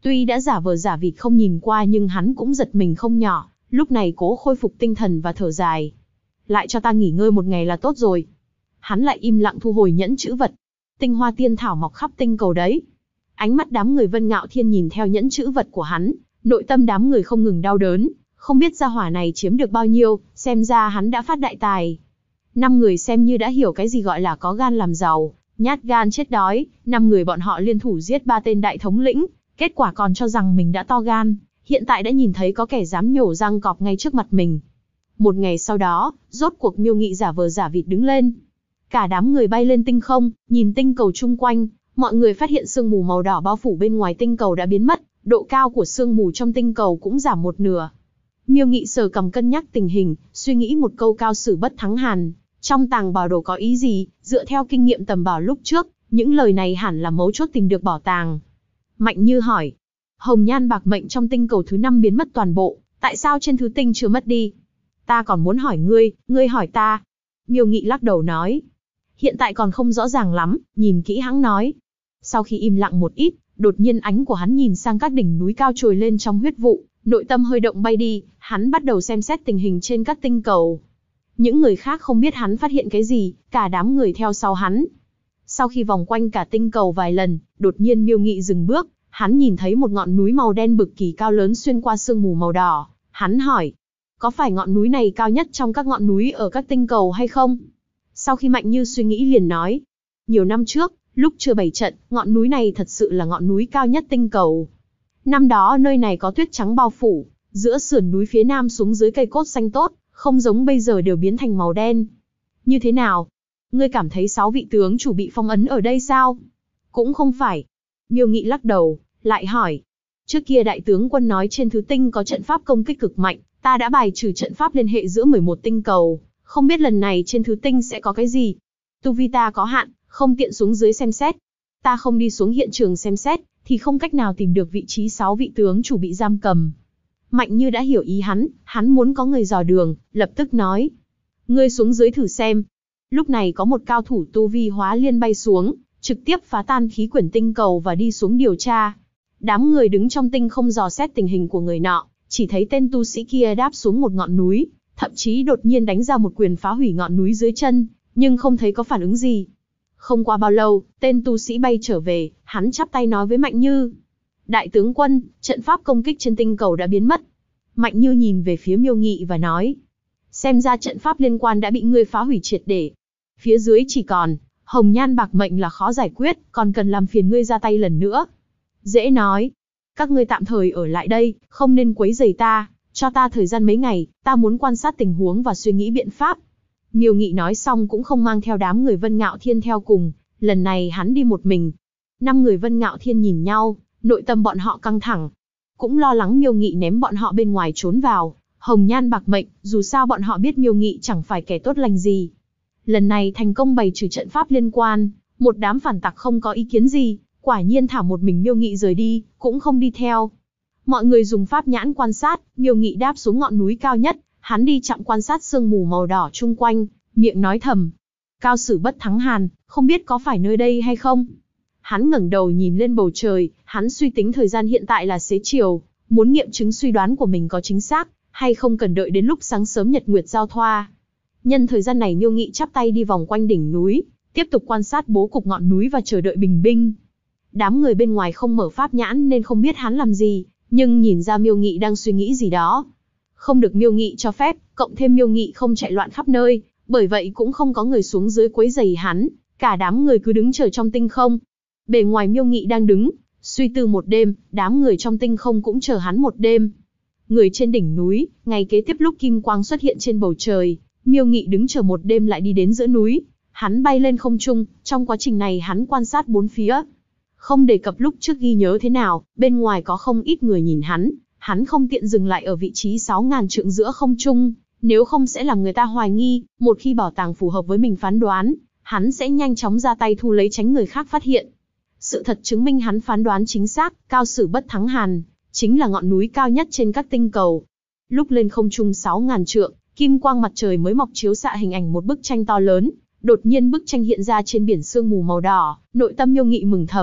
Tuy đã giả vờ giả vịt không nhìn qua nhưng hắn cũng giật mình không nhỏ, lúc này cố khôi phục tinh thần và thở dài. Lại cho ta nghỉ ngơi một ngày là tốt rồi. Hắn lại im lặng thu hồi nhẫn chữ vật. Tinh hoa tiên thảo mọc khắp tinh cầu đấy. Ánh mắt đám người Vân Ngạo Thiên nhìn theo nhẫn chữ vật của hắn, nội tâm đám người không ngừng đau đớn, không biết gia hỏa này chiếm được bao nhiêu, xem ra hắn đã phát đại tài. 5 người xem như đã hiểu cái gì gọi là có gan làm giàu, nhát gan chết đói. 5 người bọn họ liên thủ giết 3 tên đại thống lĩnh, kết quả còn cho rằng mình đã to gan, hiện tại đã nhìn thấy có kẻ dám nhổ răng cọp ngay trước mặt mình. Một ngày sau đó, rốt cuộc Miêu Nghị giả vờ giả vịt đứng lên. Cả đám người bay lên tinh không, nhìn tinh cầu chung quanh, mọi người phát hiện sương mù màu đỏ bao phủ bên ngoài tinh cầu đã biến mất, độ cao của sương mù trong tinh cầu cũng giảm một nửa. Miêu Nghị sờ cằm cân nhắc tình hình, suy nghĩ một câu cao sử bất thắng hàn. Trong tàng bảo đồ có ý gì, dựa theo kinh nghiệm tầm bảo lúc trước, những lời này hẳn là mấu chốt tìm được bảo tàng. Mạnh Như hỏi, hồng nhan bạc mệnh trong tinh cầu thứ 5 biến mất toàn bộ, tại sao trên thứ tinh chưa mất đi? Ta còn muốn hỏi ngươi hỏi ta. Miêu Nghị lắc đầu nói, hiện tại còn không rõ ràng lắm, nhìn kỹ hắn nói. Sau khi im lặng một ít, đột nhiên ánh của hắn nhìn sang các đỉnh núi cao trồi lên trong huyết vụ, nội tâm hơi động bay đi, hắn bắt đầu xem xét tình hình trên các tinh cầu. Những người khác không biết hắn phát hiện cái gì, cả đám người theo sau hắn. Sau khi vòng quanh cả tinh cầu vài lần, đột nhiên Miêu Nghị dừng bước, hắn nhìn thấy một ngọn núi màu đen bực kỳ cao lớn xuyên qua sương mù màu đỏ. Hắn hỏi, có phải ngọn núi này cao nhất trong các ngọn núi ở các tinh cầu hay không? Sau khi Mạnh Như suy nghĩ liền nói, nhiều năm trước, lúc chưa bày trận, ngọn núi này thật sự là ngọn núi cao nhất tinh cầu. Năm đó nơi này có tuyết trắng bao phủ, giữa sườn núi phía nam xuống dưới cây cốt xanh tốt, không giống bây giờ đều biến thành màu đen. Như thế nào? Ngươi cảm thấy 6 vị tướng chủ bị phong ấn ở đây sao? Cũng không phải. Miêu Nghị lắc đầu, lại hỏi. Trước kia đại tướng quân nói trên thứ tinh có trận pháp công kích cực mạnh, ta đã bài trừ trận pháp liên hệ giữa 11 tinh cầu, không biết lần này trên thứ tinh sẽ có cái gì. Tu vi ta có hạn, không tiện xuống dưới xem xét. Ta không đi xuống hiện trường xem xét, thì không cách nào tìm được vị trí 6 vị tướng chủ bị giam cầm. Mạnh Như đã hiểu ý hắn muốn có người dò đường, lập tức nói. Ngươi xuống dưới thử xem. Lúc này có một cao thủ tu vi hóa liên bay xuống, trực tiếp phá tan khí quyển tinh cầu và đi xuống điều tra. Đám người đứng trong tinh không dò xét tình hình của người nọ, chỉ thấy tên tu sĩ kia đáp xuống một ngọn núi, thậm chí đột nhiên đánh ra một quyền phá hủy ngọn núi dưới chân, nhưng không thấy có phản ứng gì. Không qua bao lâu, tên tu sĩ bay trở về, hắn chắp tay nói với Mạnh Như. Đại tướng quân, trận pháp công kích trên tinh cầu đã biến mất. Mạnh Như nhìn về phía Miêu Nghị và nói. Xem ra trận pháp liên quan đã bị ngươi phá hủy triệt để. Phía dưới chỉ còn, hồng nhan bạc mệnh là khó giải quyết, còn cần làm phiền ngươi ra tay lần nữa. Dễ nói. Các ngươi tạm thời ở lại đây, không nên quấy rầy ta, cho ta thời gian mấy ngày, ta muốn quan sát tình huống và suy nghĩ biện pháp. Miêu Nghị nói xong cũng không mang theo đám người Vân Ngạo Thiên theo cùng, lần này hắn đi một mình. 5 người Vân Ngạo Thiên nhìn nhau, nội tâm bọn họ căng thẳng. Cũng lo lắng Miêu Nghị ném bọn họ bên ngoài trốn vào, hồng nhan bạc mệnh, dù sao bọn họ biết Miêu Nghị chẳng phải kẻ tốt lành gì. Lần này thành công bày trừ trận pháp liên quan, một đám phản tặc không có ý kiến gì, quả nhiên thả một mình Miêu Nghị rời đi, cũng không đi theo. Mọi người dùng pháp nhãn quan sát, Miêu Nghị đáp xuống ngọn núi cao nhất, hắn đi chậm quan sát sương mù màu đỏ chung quanh, miệng nói thầm. Cao sử bất thắng hàn, không biết có phải nơi đây hay không? Hắn ngẩng đầu nhìn lên bầu trời, hắn suy tính thời gian hiện tại là xế chiều, muốn nghiệm chứng suy đoán của mình có chính xác, hay không cần đợi đến lúc sáng sớm nhật nguyệt giao thoa. Nhân thời gian này Miêu Nghị chắp tay đi vòng quanh đỉnh núi, tiếp tục quan sát bố cục ngọn núi và chờ đợi bình minh. Đám người bên ngoài không mở pháp nhãn nên không biết hắn làm gì, nhưng nhìn ra Miêu Nghị đang suy nghĩ gì đó. Không được Miêu Nghị cho phép, cộng thêm Miêu Nghị không chạy loạn khắp nơi, bởi vậy cũng không có người xuống dưới quấy rầy hắn, cả đám người cứ đứng chờ trong tinh không. Bề ngoài Miêu Nghị đang đứng, suy tư một đêm, đám người trong tinh không cũng chờ hắn một đêm. Người trên đỉnh núi, ngày kế tiếp lúc kim quang xuất hiện trên bầu trời, Miêu Nghị đứng chờ một đêm lại đi đến giữa núi. Hắn bay lên không trung, trong quá trình này hắn quan sát bốn phía. Không đề cập lúc trước ghi nhớ thế nào, bên ngoài có không ít người nhìn hắn không tiện dừng lại ở vị trí 6.000 trượng giữa không trung, nếu không sẽ làm người ta hoài nghi, một khi bảo tàng phù hợp với mình phán đoán, hắn sẽ nhanh chóng ra tay thu lấy tránh người khác phát hiện. Sự thật chứng minh hắn phán đoán chính xác, cao sử bất thắng hàn, chính là ngọn núi cao nhất trên các tinh cầu. Lúc lên không trung 6.000 trượng, kim quang mặt trời mới mọc chiếu xạ hình ảnh một bức tranh to lớn, đột nhiên bức tranh hiện ra trên biển sương mù màu đỏ, nội tâm Miêu Nghị mừng thầm,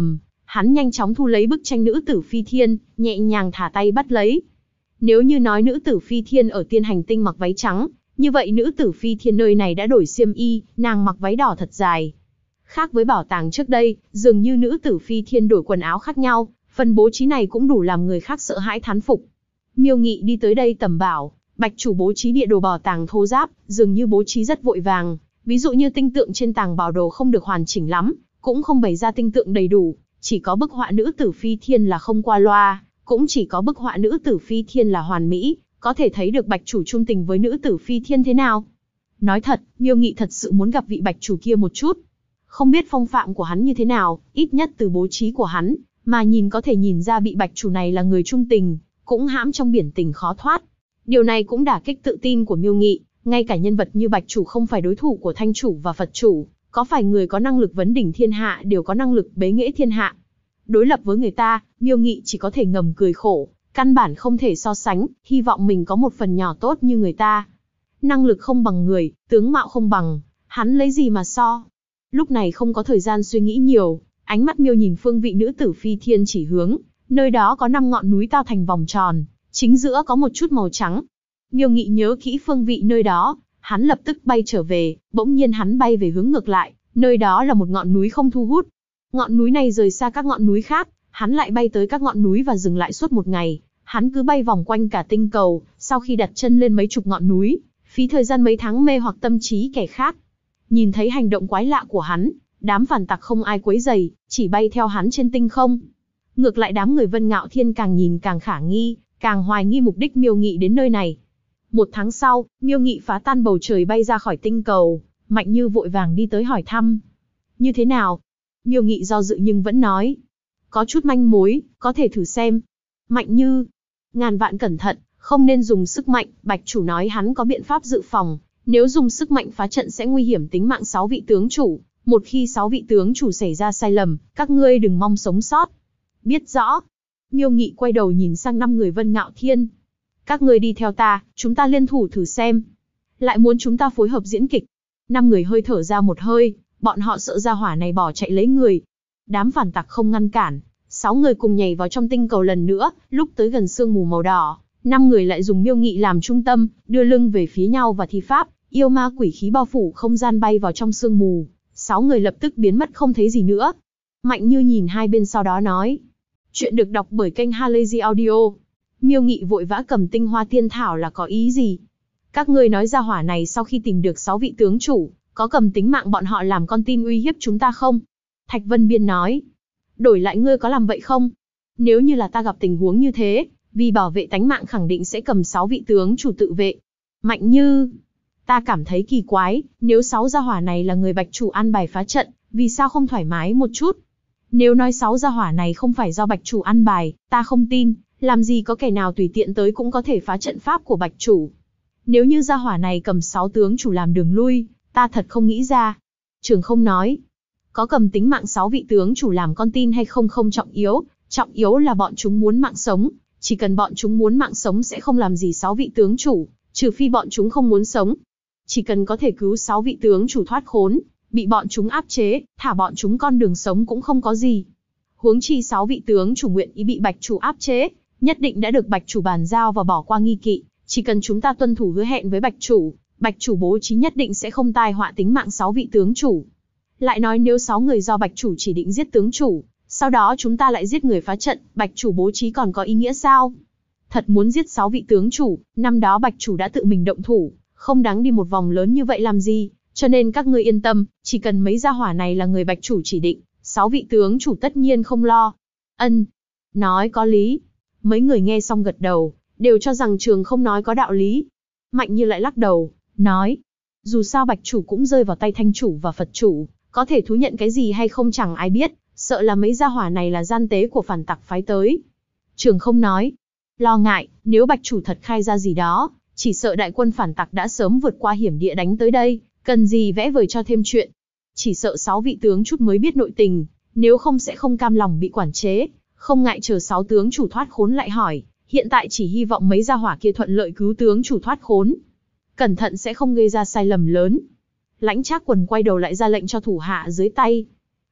Hắn nhanh chóng thu lấy bức tranh nữ tử phi thiên, nhẹ nhàng thả tay bắt lấy. Nếu như nói nữ tử phi thiên ở tiên hành tinh mặc váy trắng, như vậy nữ tử phi thiên nơi này đã đổi xiêm y, nàng mặc váy đỏ thật dài. Khác với bảo tàng trước đây, dường như nữ tử phi thiên đổi quần áo khác nhau, phần bố trí này cũng đủ làm người khác sợ hãi thán phục. Miêu Nghị đi tới đây tầm bảo, Bạch chủ bố trí địa đồ bảo tàng thô ráp, dường như bố trí rất vội vàng, ví dụ như tinh tượng trên tàng bảo đồ không được hoàn chỉnh lắm, cũng không bày ra tinh tượng đầy đủ, chỉ có bức họa nữ tử phi thiên là không qua loa, cũng chỉ có bức họa nữ tử phi thiên là hoàn mỹ, có thể thấy được Bạch chủ trung tình với nữ tử phi thiên thế nào. Nói thật, Miêu Nghị thật sự muốn gặp vị Bạch chủ kia một chút. Không biết phong phạm của hắn như thế nào, ít nhất từ bố trí của hắn, mà nhìn có thể nhìn ra vị Bạch chủ này là người trung tình, cũng hãm trong biển tình khó thoát. Điều này cũng đả kích tự tin của Miêu Nghị, ngay cả nhân vật như Bạch chủ không phải đối thủ của Thanh chủ và Phật chủ, có phải người có năng lực vấn đỉnh thiên hạ đều có năng lực bế nghệ thiên hạ. Đối lập với người ta, Miêu Nghị chỉ có thể ngầm cười khổ, căn bản không thể so sánh, hy vọng mình có một phần nhỏ tốt như người ta. Năng lực không bằng người, tướng mạo không bằng, hắn lấy gì mà so. Lúc này không có thời gian suy nghĩ nhiều, ánh mắt Miêu nhìn phương vị nữ tử phi thiên chỉ hướng, nơi đó có 5 ngọn núi tao thành vòng tròn, chính giữa có một chút màu trắng. Miêu Nghị nhớ kỹ phương vị nơi đó, hắn lập tức bay trở về, bỗng nhiên hắn bay về hướng ngược lại, nơi đó là một ngọn núi không thu hút. Ngọn núi này rời xa các ngọn núi khác, hắn lại bay tới các ngọn núi và dừng lại suốt một ngày. Hắn cứ bay vòng quanh cả tinh cầu, sau khi đặt chân lên mấy chục ngọn núi, phí thời gian mấy tháng mê hoặc tâm trí kẻ khác. Nhìn thấy hành động quái lạ của hắn, đám phản tặc không ai quấy rầy, chỉ bay theo hắn trên tinh không. Ngược lại đám người Vân Ngạo Thiên càng nhìn càng khả nghi, càng hoài nghi mục đích Miêu Nghị đến nơi này. 1 tháng sau, Miêu Nghị phá tan bầu trời bay ra khỏi tinh cầu, Mạnh Như vội vàng đi tới hỏi thăm. Như thế nào? Miêu Nghị do dự nhưng vẫn nói. Có chút manh mối, có thể thử xem. Mạnh Như, ngàn vạn cẩn thận, không nên dùng sức mạnh, Bạch chủ nói hắn có biện pháp dự phòng, nếu dùng sức mạnh phá trận sẽ nguy hiểm tính mạng 6 vị tướng chủ, một khi 6 vị tướng chủ xảy ra sai lầm, các ngươi đừng mong sống sót. Biết rõ. Miêu Nghị quay đầu nhìn sang 5 người Vân Ngạo Thiên. Các ngươi đi theo ta, chúng ta liên thủ thử xem. Lại muốn chúng ta phối hợp diễn kịch. 5 người hơi thở ra một hơi, bọn họ sợ ra hỏa này bỏ chạy lấy người. Đám phản tặc không ngăn cản, 6 người cùng nhảy vào trong tinh cầu lần nữa, lúc tới gần sương mù màu đỏ, 5 người lại dùng Miêu Nghị làm trung tâm, đưa lưng về phía nhau và thi pháp, yêu ma quỷ khí bao phủ không gian bay vào trong sương mù, 6 người lập tức biến mất không thấy gì nữa. Mạnh Như nhìn hai bên sau đó nói. Chuyện được đọc bởi kênh Halazy Audio. Miêu Nghị vội vã cầm tinh hoa tiên thảo là có ý gì? Các ngươi nói ra hỏa này sau khi tìm được 6 vị tướng chủ, có cầm tính mạng bọn họ làm con tin uy hiếp chúng ta không? Thạch Vân Biên nói. Đổi lại ngươi có làm vậy không? Nếu như là ta gặp tình huống như thế, vì bảo vệ tánh mạng khẳng định sẽ cầm 6 vị tướng chủ tự vệ. Mạnh Như, ta cảm thấy kỳ quái, nếu 6 gia hỏa này là người Bạch chủ an bài phá trận, vì sao không thoải mái một chút? Nếu nói 6 gia hỏa này không phải do Bạch chủ an bài, ta không tin, làm gì có kẻ nào tùy tiện tới cũng có thể phá trận pháp của Bạch chủ. Nếu như gia hỏa này cầm 6 tướng chủ làm đường lui, ta thật không nghĩ ra. Trường Không nói, có cầm tính mạng 6 vị tướng chủ làm con tin hay không không trọng yếu là bọn chúng muốn mạng sống, chỉ cần bọn chúng muốn mạng sống sẽ không làm gì 6 vị tướng chủ, trừ phi bọn chúng không muốn sống. Chỉ cần có thể cứu 6 vị tướng chủ thoát khốn, bị bọn chúng áp chế, thả bọn chúng con đường sống cũng không có gì. Huống chi 6 vị tướng chủ nguyện ý bị Bạch chủ áp chế, nhất định đã được Bạch chủ bàn giao và bỏ qua nghi kỵ, chỉ cần chúng ta tuân thủ hứa hẹn với Bạch chủ bố trí nhất định sẽ không tai họa tính mạng 6 vị tướng chủ. Lại nói nếu 6 người do Bạch chủ chỉ định giết tướng chủ, sau đó chúng ta lại giết người phá trận, Bạch chủ bố trí còn có ý nghĩa sao? Thật muốn giết 6 vị tướng chủ, năm đó Bạch chủ đã tự mình động thủ, không đáng đi một vòng lớn như vậy làm gì, cho nên các ngươi yên tâm, chỉ cần mấy gia hỏa này là người Bạch chủ chỉ định, 6 vị tướng chủ tất nhiên không lo. Ân, nói có lý. Mấy người nghe xong gật đầu, đều cho rằng Trường Không nói có đạo lý. Mạnh Như lại lắc đầu, nói, dù sao Bạch chủ cũng rơi vào tay Thanh chủ và Phật chủ, có thể thú nhận cái gì hay không chẳng ai biết, sợ là mấy gia hỏa này là gian tế của phản tặc phái tới. Trường Không nói, lo ngại, nếu Bạch chủ thật khai ra gì đó, chỉ sợ đại quân phản tặc đã sớm vượt qua hiểm địa đánh tới đây, cần gì vẽ vời cho thêm chuyện. Chỉ sợ 6 vị tướng chút mới biết nội tình, nếu không sẽ không cam lòng bị quản chế, không ngại chờ 6 tướng chủ thoát khốn lại hỏi, hiện tại chỉ hy vọng mấy gia hỏa kia thuận lợi cứu tướng chủ thoát khốn. Cẩn thận sẽ không gây ra sai lầm lớn. Lãnh Trác Quần quay đầu lại ra lệnh cho thủ hạ dưới tay.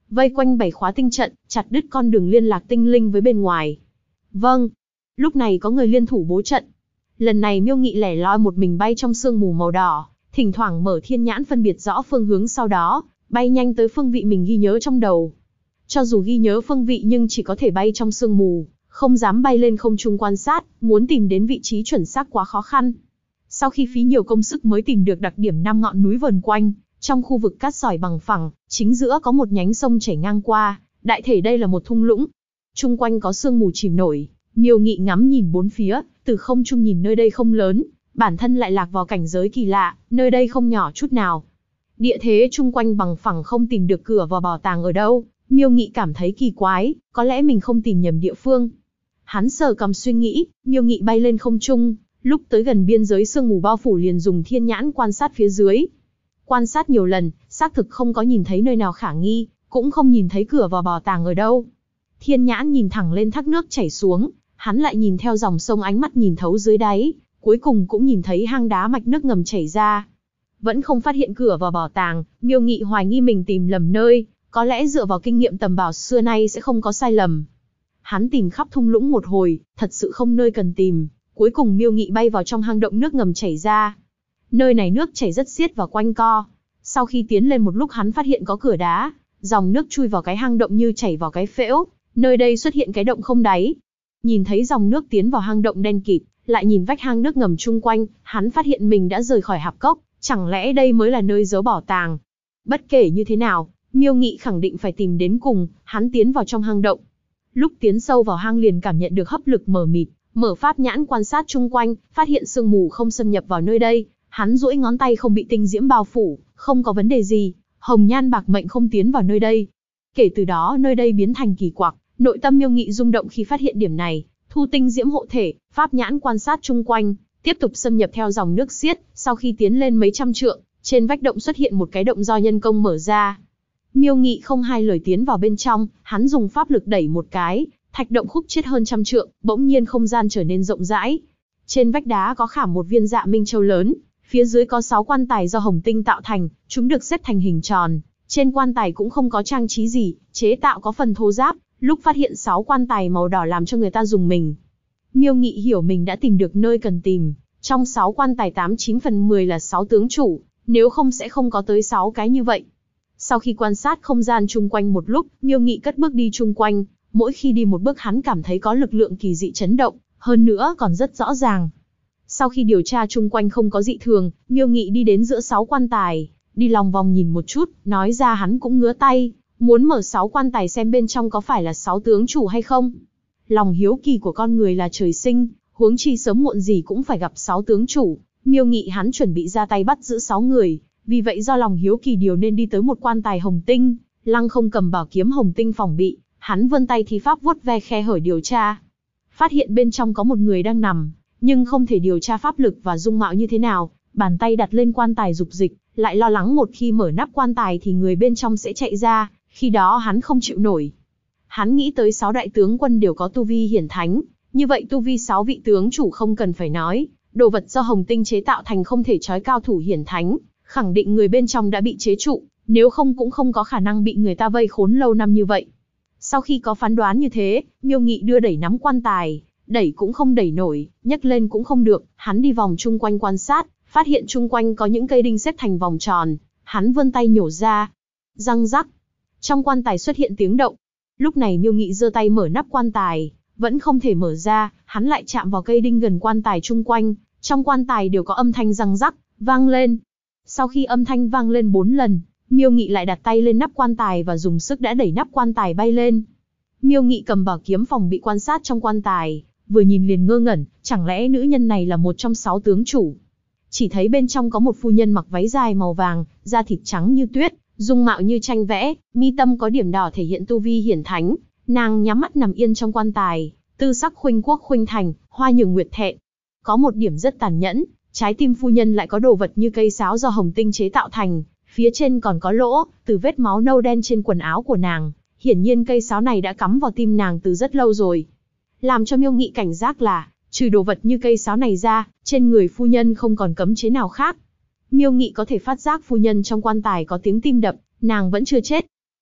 vây quanh 7 khóa tinh trận, chặt đứt con đường liên lạc tinh linh với bên ngoài. Vâng. Lúc này có người liên thủ bố trận. Lần này Miêu Nghị lẻ loi một mình bay trong sương mù màu đỏ, thỉnh thoảng mở thiên nhãn phân biệt rõ phương hướng, sau đó bay nhanh tới phương vị mình ghi nhớ trong đầu. Cho dù ghi nhớ phương vị nhưng chỉ có thể bay trong sương mù, không dám bay lên không trung quan sát, muốn tìm đến vị trí chuẩn xác quá khó khăn. Sau khi phí nhiều công sức mới tìm được đặc điểm 5 ngọn núi vờn quanh, trong khu vực cát sỏi bằng phẳng, chính giữa có một nhánh sông chảy ngang qua, đại thể đây là một thung lũng. Chung quanh có sương mù chìm nổi, Miêu Nghị ngắm nhìn bốn phía, từ không trung nhìn nơi đây không lớn, bản thân lại lạc vào cảnh giới kỳ lạ, nơi đây không nhỏ chút nào. Địa thế chung quanh bằng phẳng, không tìm được cửa vào bảo tàng ở đâu, Miêu Nghị cảm thấy kỳ quái, có lẽ mình không tìm nhầm địa phương. Hắn sờ cằm suy nghĩ, Miêu Nghị bay lên không trung, lúc tới gần biên giới sương mù bao phủ liền dùng thiên nhãn quan sát phía dưới. Quan sát nhiều lần, xác thực không có nhìn thấy nơi nào khả nghi, cũng không nhìn thấy cửa vào bảo tàng ở đâu. Thiên nhãn nhìn thẳng lên thác nước chảy xuống, hắn lại nhìn theo dòng sông, ánh mắt nhìn thấu dưới đáy, cuối cùng cũng nhìn thấy hang đá mạch nước ngầm chảy ra. Vẫn không phát hiện cửa vào bảo tàng, Miêu Nghị hoài nghi mình tìm lầm nơi, có lẽ dựa vào kinh nghiệm tầm bảo xưa nay sẽ không có sai lầm. Hắn tìm khắp thung lũng một hồi, thật sự không nơi cần tìm, cuối cùng Miêu Nghị bay vào trong hang động nước ngầm chảy ra. Nơi này nước chảy rất xiết và quanh co. Sau khi tiến lên một lúc hắn phát hiện có cửa đá, dòng nước chui vào cái hang động như chảy vào cái phễu, nơi đây xuất hiện cái động không đáy. Nhìn thấy dòng nước tiến vào hang động đen kịt, lại nhìn vách hang nước ngầm chung quanh, hắn phát hiện mình đã rời khỏi hạp cốc, chẳng lẽ đây mới là nơi giấu bảo tàng. Bất kể như thế nào, Miêu Nghị khẳng định phải tìm đến cùng, hắn tiến vào trong hang động. Lúc tiến sâu vào hang liền cảm nhận được hấp lực mờ mịt, mở pháp nhãn quan sát chung quanh, phát hiện sương mù không xâm nhập vào nơi đây, hắn duỗi ngón tay không bị tinh diễm bao phủ, không có vấn đề gì, hồng nhan bạc mệnh không tiến vào nơi đây. Kể từ đó nơi đây biến thành kỳ quặc, nội tâm Miêu Nghị rung động khi phát hiện điểm này, thu tinh diễm hộ thể, pháp nhãn quan sát chung quanh, tiếp tục xâm nhập theo dòng nước xiết, sau khi tiến lên mấy trăm trượng, trên vách động xuất hiện một cái động do nhân công mở ra. Miêu Nghị không hai lời tiến vào bên trong, hắn dùng pháp lực đẩy một cái, thạch động khúc chiết hơn trăm trượng, bỗng nhiên không gian trở nên rộng rãi. Trên vách đá có khảm một viên dạ minh châu lớn, phía dưới có 6 quan tài do hồng tinh tạo thành, chúng được xếp thành hình tròn. Trên quan tài cũng không có trang trí gì, chế tạo có phần thô ráp, lúc phát hiện 6 quan tài màu đỏ làm cho người ta dùng mình. Miêu Nghị hiểu mình đã tìm được nơi cần tìm, trong 6 quan tài 89 phần 10 là 6 tướng chủ, nếu không sẽ không có tới 6 cái như vậy. Sau khi quan sát không gian chung quanh một lúc, Miêu Nghị cất bước đi chung quanh, mỗi khi đi một bước hắn cảm thấy có lực lượng kỳ dị chấn động, hơn nữa còn rất rõ ràng. Sau khi điều tra chung quanh không có dị thường, Miêu Nghị đi đến giữa 6 quan tài, đi lòng vòng nhìn một chút, nói ra hắn cũng ngứa tay, muốn mở 6 quan tài xem bên trong có phải là 6 tướng chủ hay không. Lòng hiếu kỳ của con người là trời sinh, huống chi sớm muộn gì cũng phải gặp 6 tướng chủ. Miêu Nghị hắn chuẩn bị ra tay bắt giữ 6 người, vì vậy do lòng hiếu kỳ điều nên đi tới một quan tài hồng tinh, Lăng Không cầm bảo kiếm hồng tinh phòng bị, hắn vươn tay thi pháp vuốt ve khe hở điều tra. Phát hiện bên trong có một người đang nằm, nhưng không thể điều tra pháp lực và dung mạo như thế nào, bàn tay đặt lên quan tài dục dịch, lại lo lắng một khi mở nắp quan tài thì người bên trong sẽ chạy ra, khi đó hắn không chịu nổi. Hắn nghĩ tới 6 đại tướng quân đều có tu vi hiển thánh, như vậy tu vi 6 vị tướng chủ không cần phải nói, đồ vật do hồng tinh chế tạo thành không thể trói cao thủ hiển thánh, khẳng định người bên trong đã bị chế trụ, nếu không cũng không có khả năng bị người ta vây khốn lâu năm như vậy. Sau khi có phán đoán như thế, Miêu Nghị đưa đẩy nắm quan tài, đẩy cũng không đẩy nổi, nhấc lên cũng không được, hắn đi vòng chung quanh quan sát, phát hiện chung quanh có những cây đinh xếp thành vòng tròn, hắn vươn tay nhổ ra. Răng rắc, trong quan tài xuất hiện tiếng động. Lúc này Miêu Nghị giơ tay mở nắp quan tài, vẫn không thể mở ra, hắn lại chạm vào cây đinh gần quan tài chung quanh, trong quan tài đều có âm thanh răng rắc, vang lên. Sau khi âm thanh vang lên 4 lần, Miêu Nghị lại đặt tay lên nắp quan tài và dùng sức đã đẩy nắp quan tài bay lên. Miêu Nghị cầm bảo kiếm phòng bị quan sát trong quan tài, vừa nhìn liền ngơ ngẩn, chẳng lẽ nữ nhân này là một trong 6 tướng chủ. Chỉ thấy bên trong có một phu nhân mặc váy dài màu vàng, da thịt trắng như tuyết, dung mạo như tranh vẽ, mi tâm có điểm đỏ thể hiện tu vi hiển thánh, nàng nhắm mắt nằm yên trong quan tài, tư sắc khuynh quốc khuynh thành, hoa nhường nguyệt thẹn. Có một điểm rất tàn nhẫn, trái tim phu nhân lại có đồ vật như cây sáo do hồng tinh chế tạo thành, phía trên còn có lỗ, từ vết máu nâu đen trên quần áo của nàng, hiển nhiên cây sáo này đã cắm vào tim nàng từ rất lâu rồi. Làm cho Miêu Nghị cảnh giác là, trừ đồ vật như cây sáo này ra, trên người phu nhân không còn cấm chế nào khác. Miêu Nghị có thể phát giác phu nhân trong quan tài có tiếng tim đập, nàng vẫn chưa chết.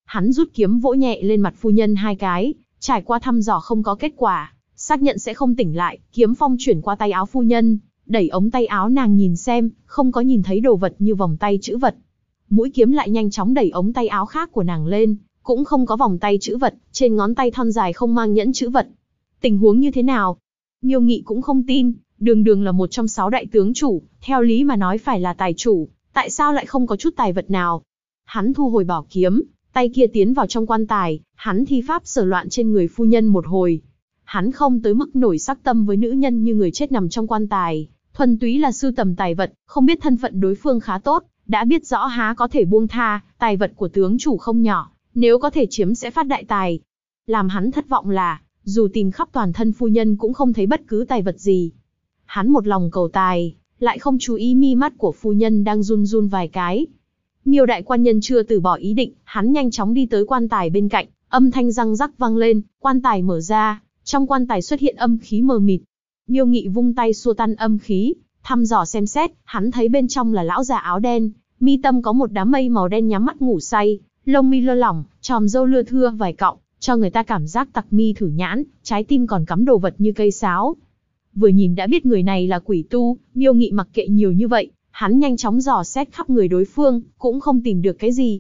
Hắn rút kiếm vỗ nhẹ lên mặt phu nhân 2 cái, trải qua thăm dò không có kết quả, xác nhận sẽ không tỉnh lại, kiếm phong chuyển qua tay áo phu nhân, đẩy ống tay áo nàng nhìn xem, không có nhìn thấy đồ vật như vòng tay chữ vật. Mũi kiếm lại nhanh chóng đẩy ống tay áo khác của nàng lên, cũng không có vòng tay chữ vật, trên ngón tay thon dài không mang nhẫn chữ vật. Tình huống như thế nào? Miêu Nghị cũng không tin, đường đường là một trong 6 đại tướng chủ, theo lý mà nói phải là tài chủ, tại sao lại không có chút tài vật nào? Hắn thu hồi bảo kiếm, tay kia tiến vào trong quan tài, hắn thi pháp sở loạn trên người phu nhân một hồi. Hắn không tới mức nổi sắc tâm với nữ nhân như người chết nằm trong quan tài, thuần túy là sưu tầm tài vật, không biết thân phận đối phương khá tốt, đã biết rõ há có thể buông tha, tài vật của tướng chủ không nhỏ, nếu có thể chiếm sẽ phát đại tài. Làm hắn thất vọng là, dù tìm khắp toàn thân phu nhân cũng không thấy bất cứ tài vật gì. Hắn một lòng cầu tài, lại không chú ý mi mắt của phu nhân đang run run vài cái. Miêu đại quan nhân chưa từ bỏ ý định, hắn nhanh chóng đi tới quan tài bên cạnh, âm thanh răng rắc vang lên, quan tài mở ra, trong quan tài xuất hiện âm khí mờ mịt. Miêu Nghị vung tay xua tan âm khí, thăm dò xem xét, hắn thấy bên trong là lão già áo đen, mi tâm có một đám mây màu đen nhắm mắt ngủ say, lông mi lơ lỏng, tròm râu lưa thưa vài cọng, cho người ta cảm giác tặc mi thử nhãn, trái tim còn cắm đồ vật như cây sáo. Vừa nhìn đã biết người này là quỷ tu, Miêu Nghị mặc kệ nhiều như vậy, hắn nhanh chóng dò xét khắp người đối phương, cũng không tìm được cái gì.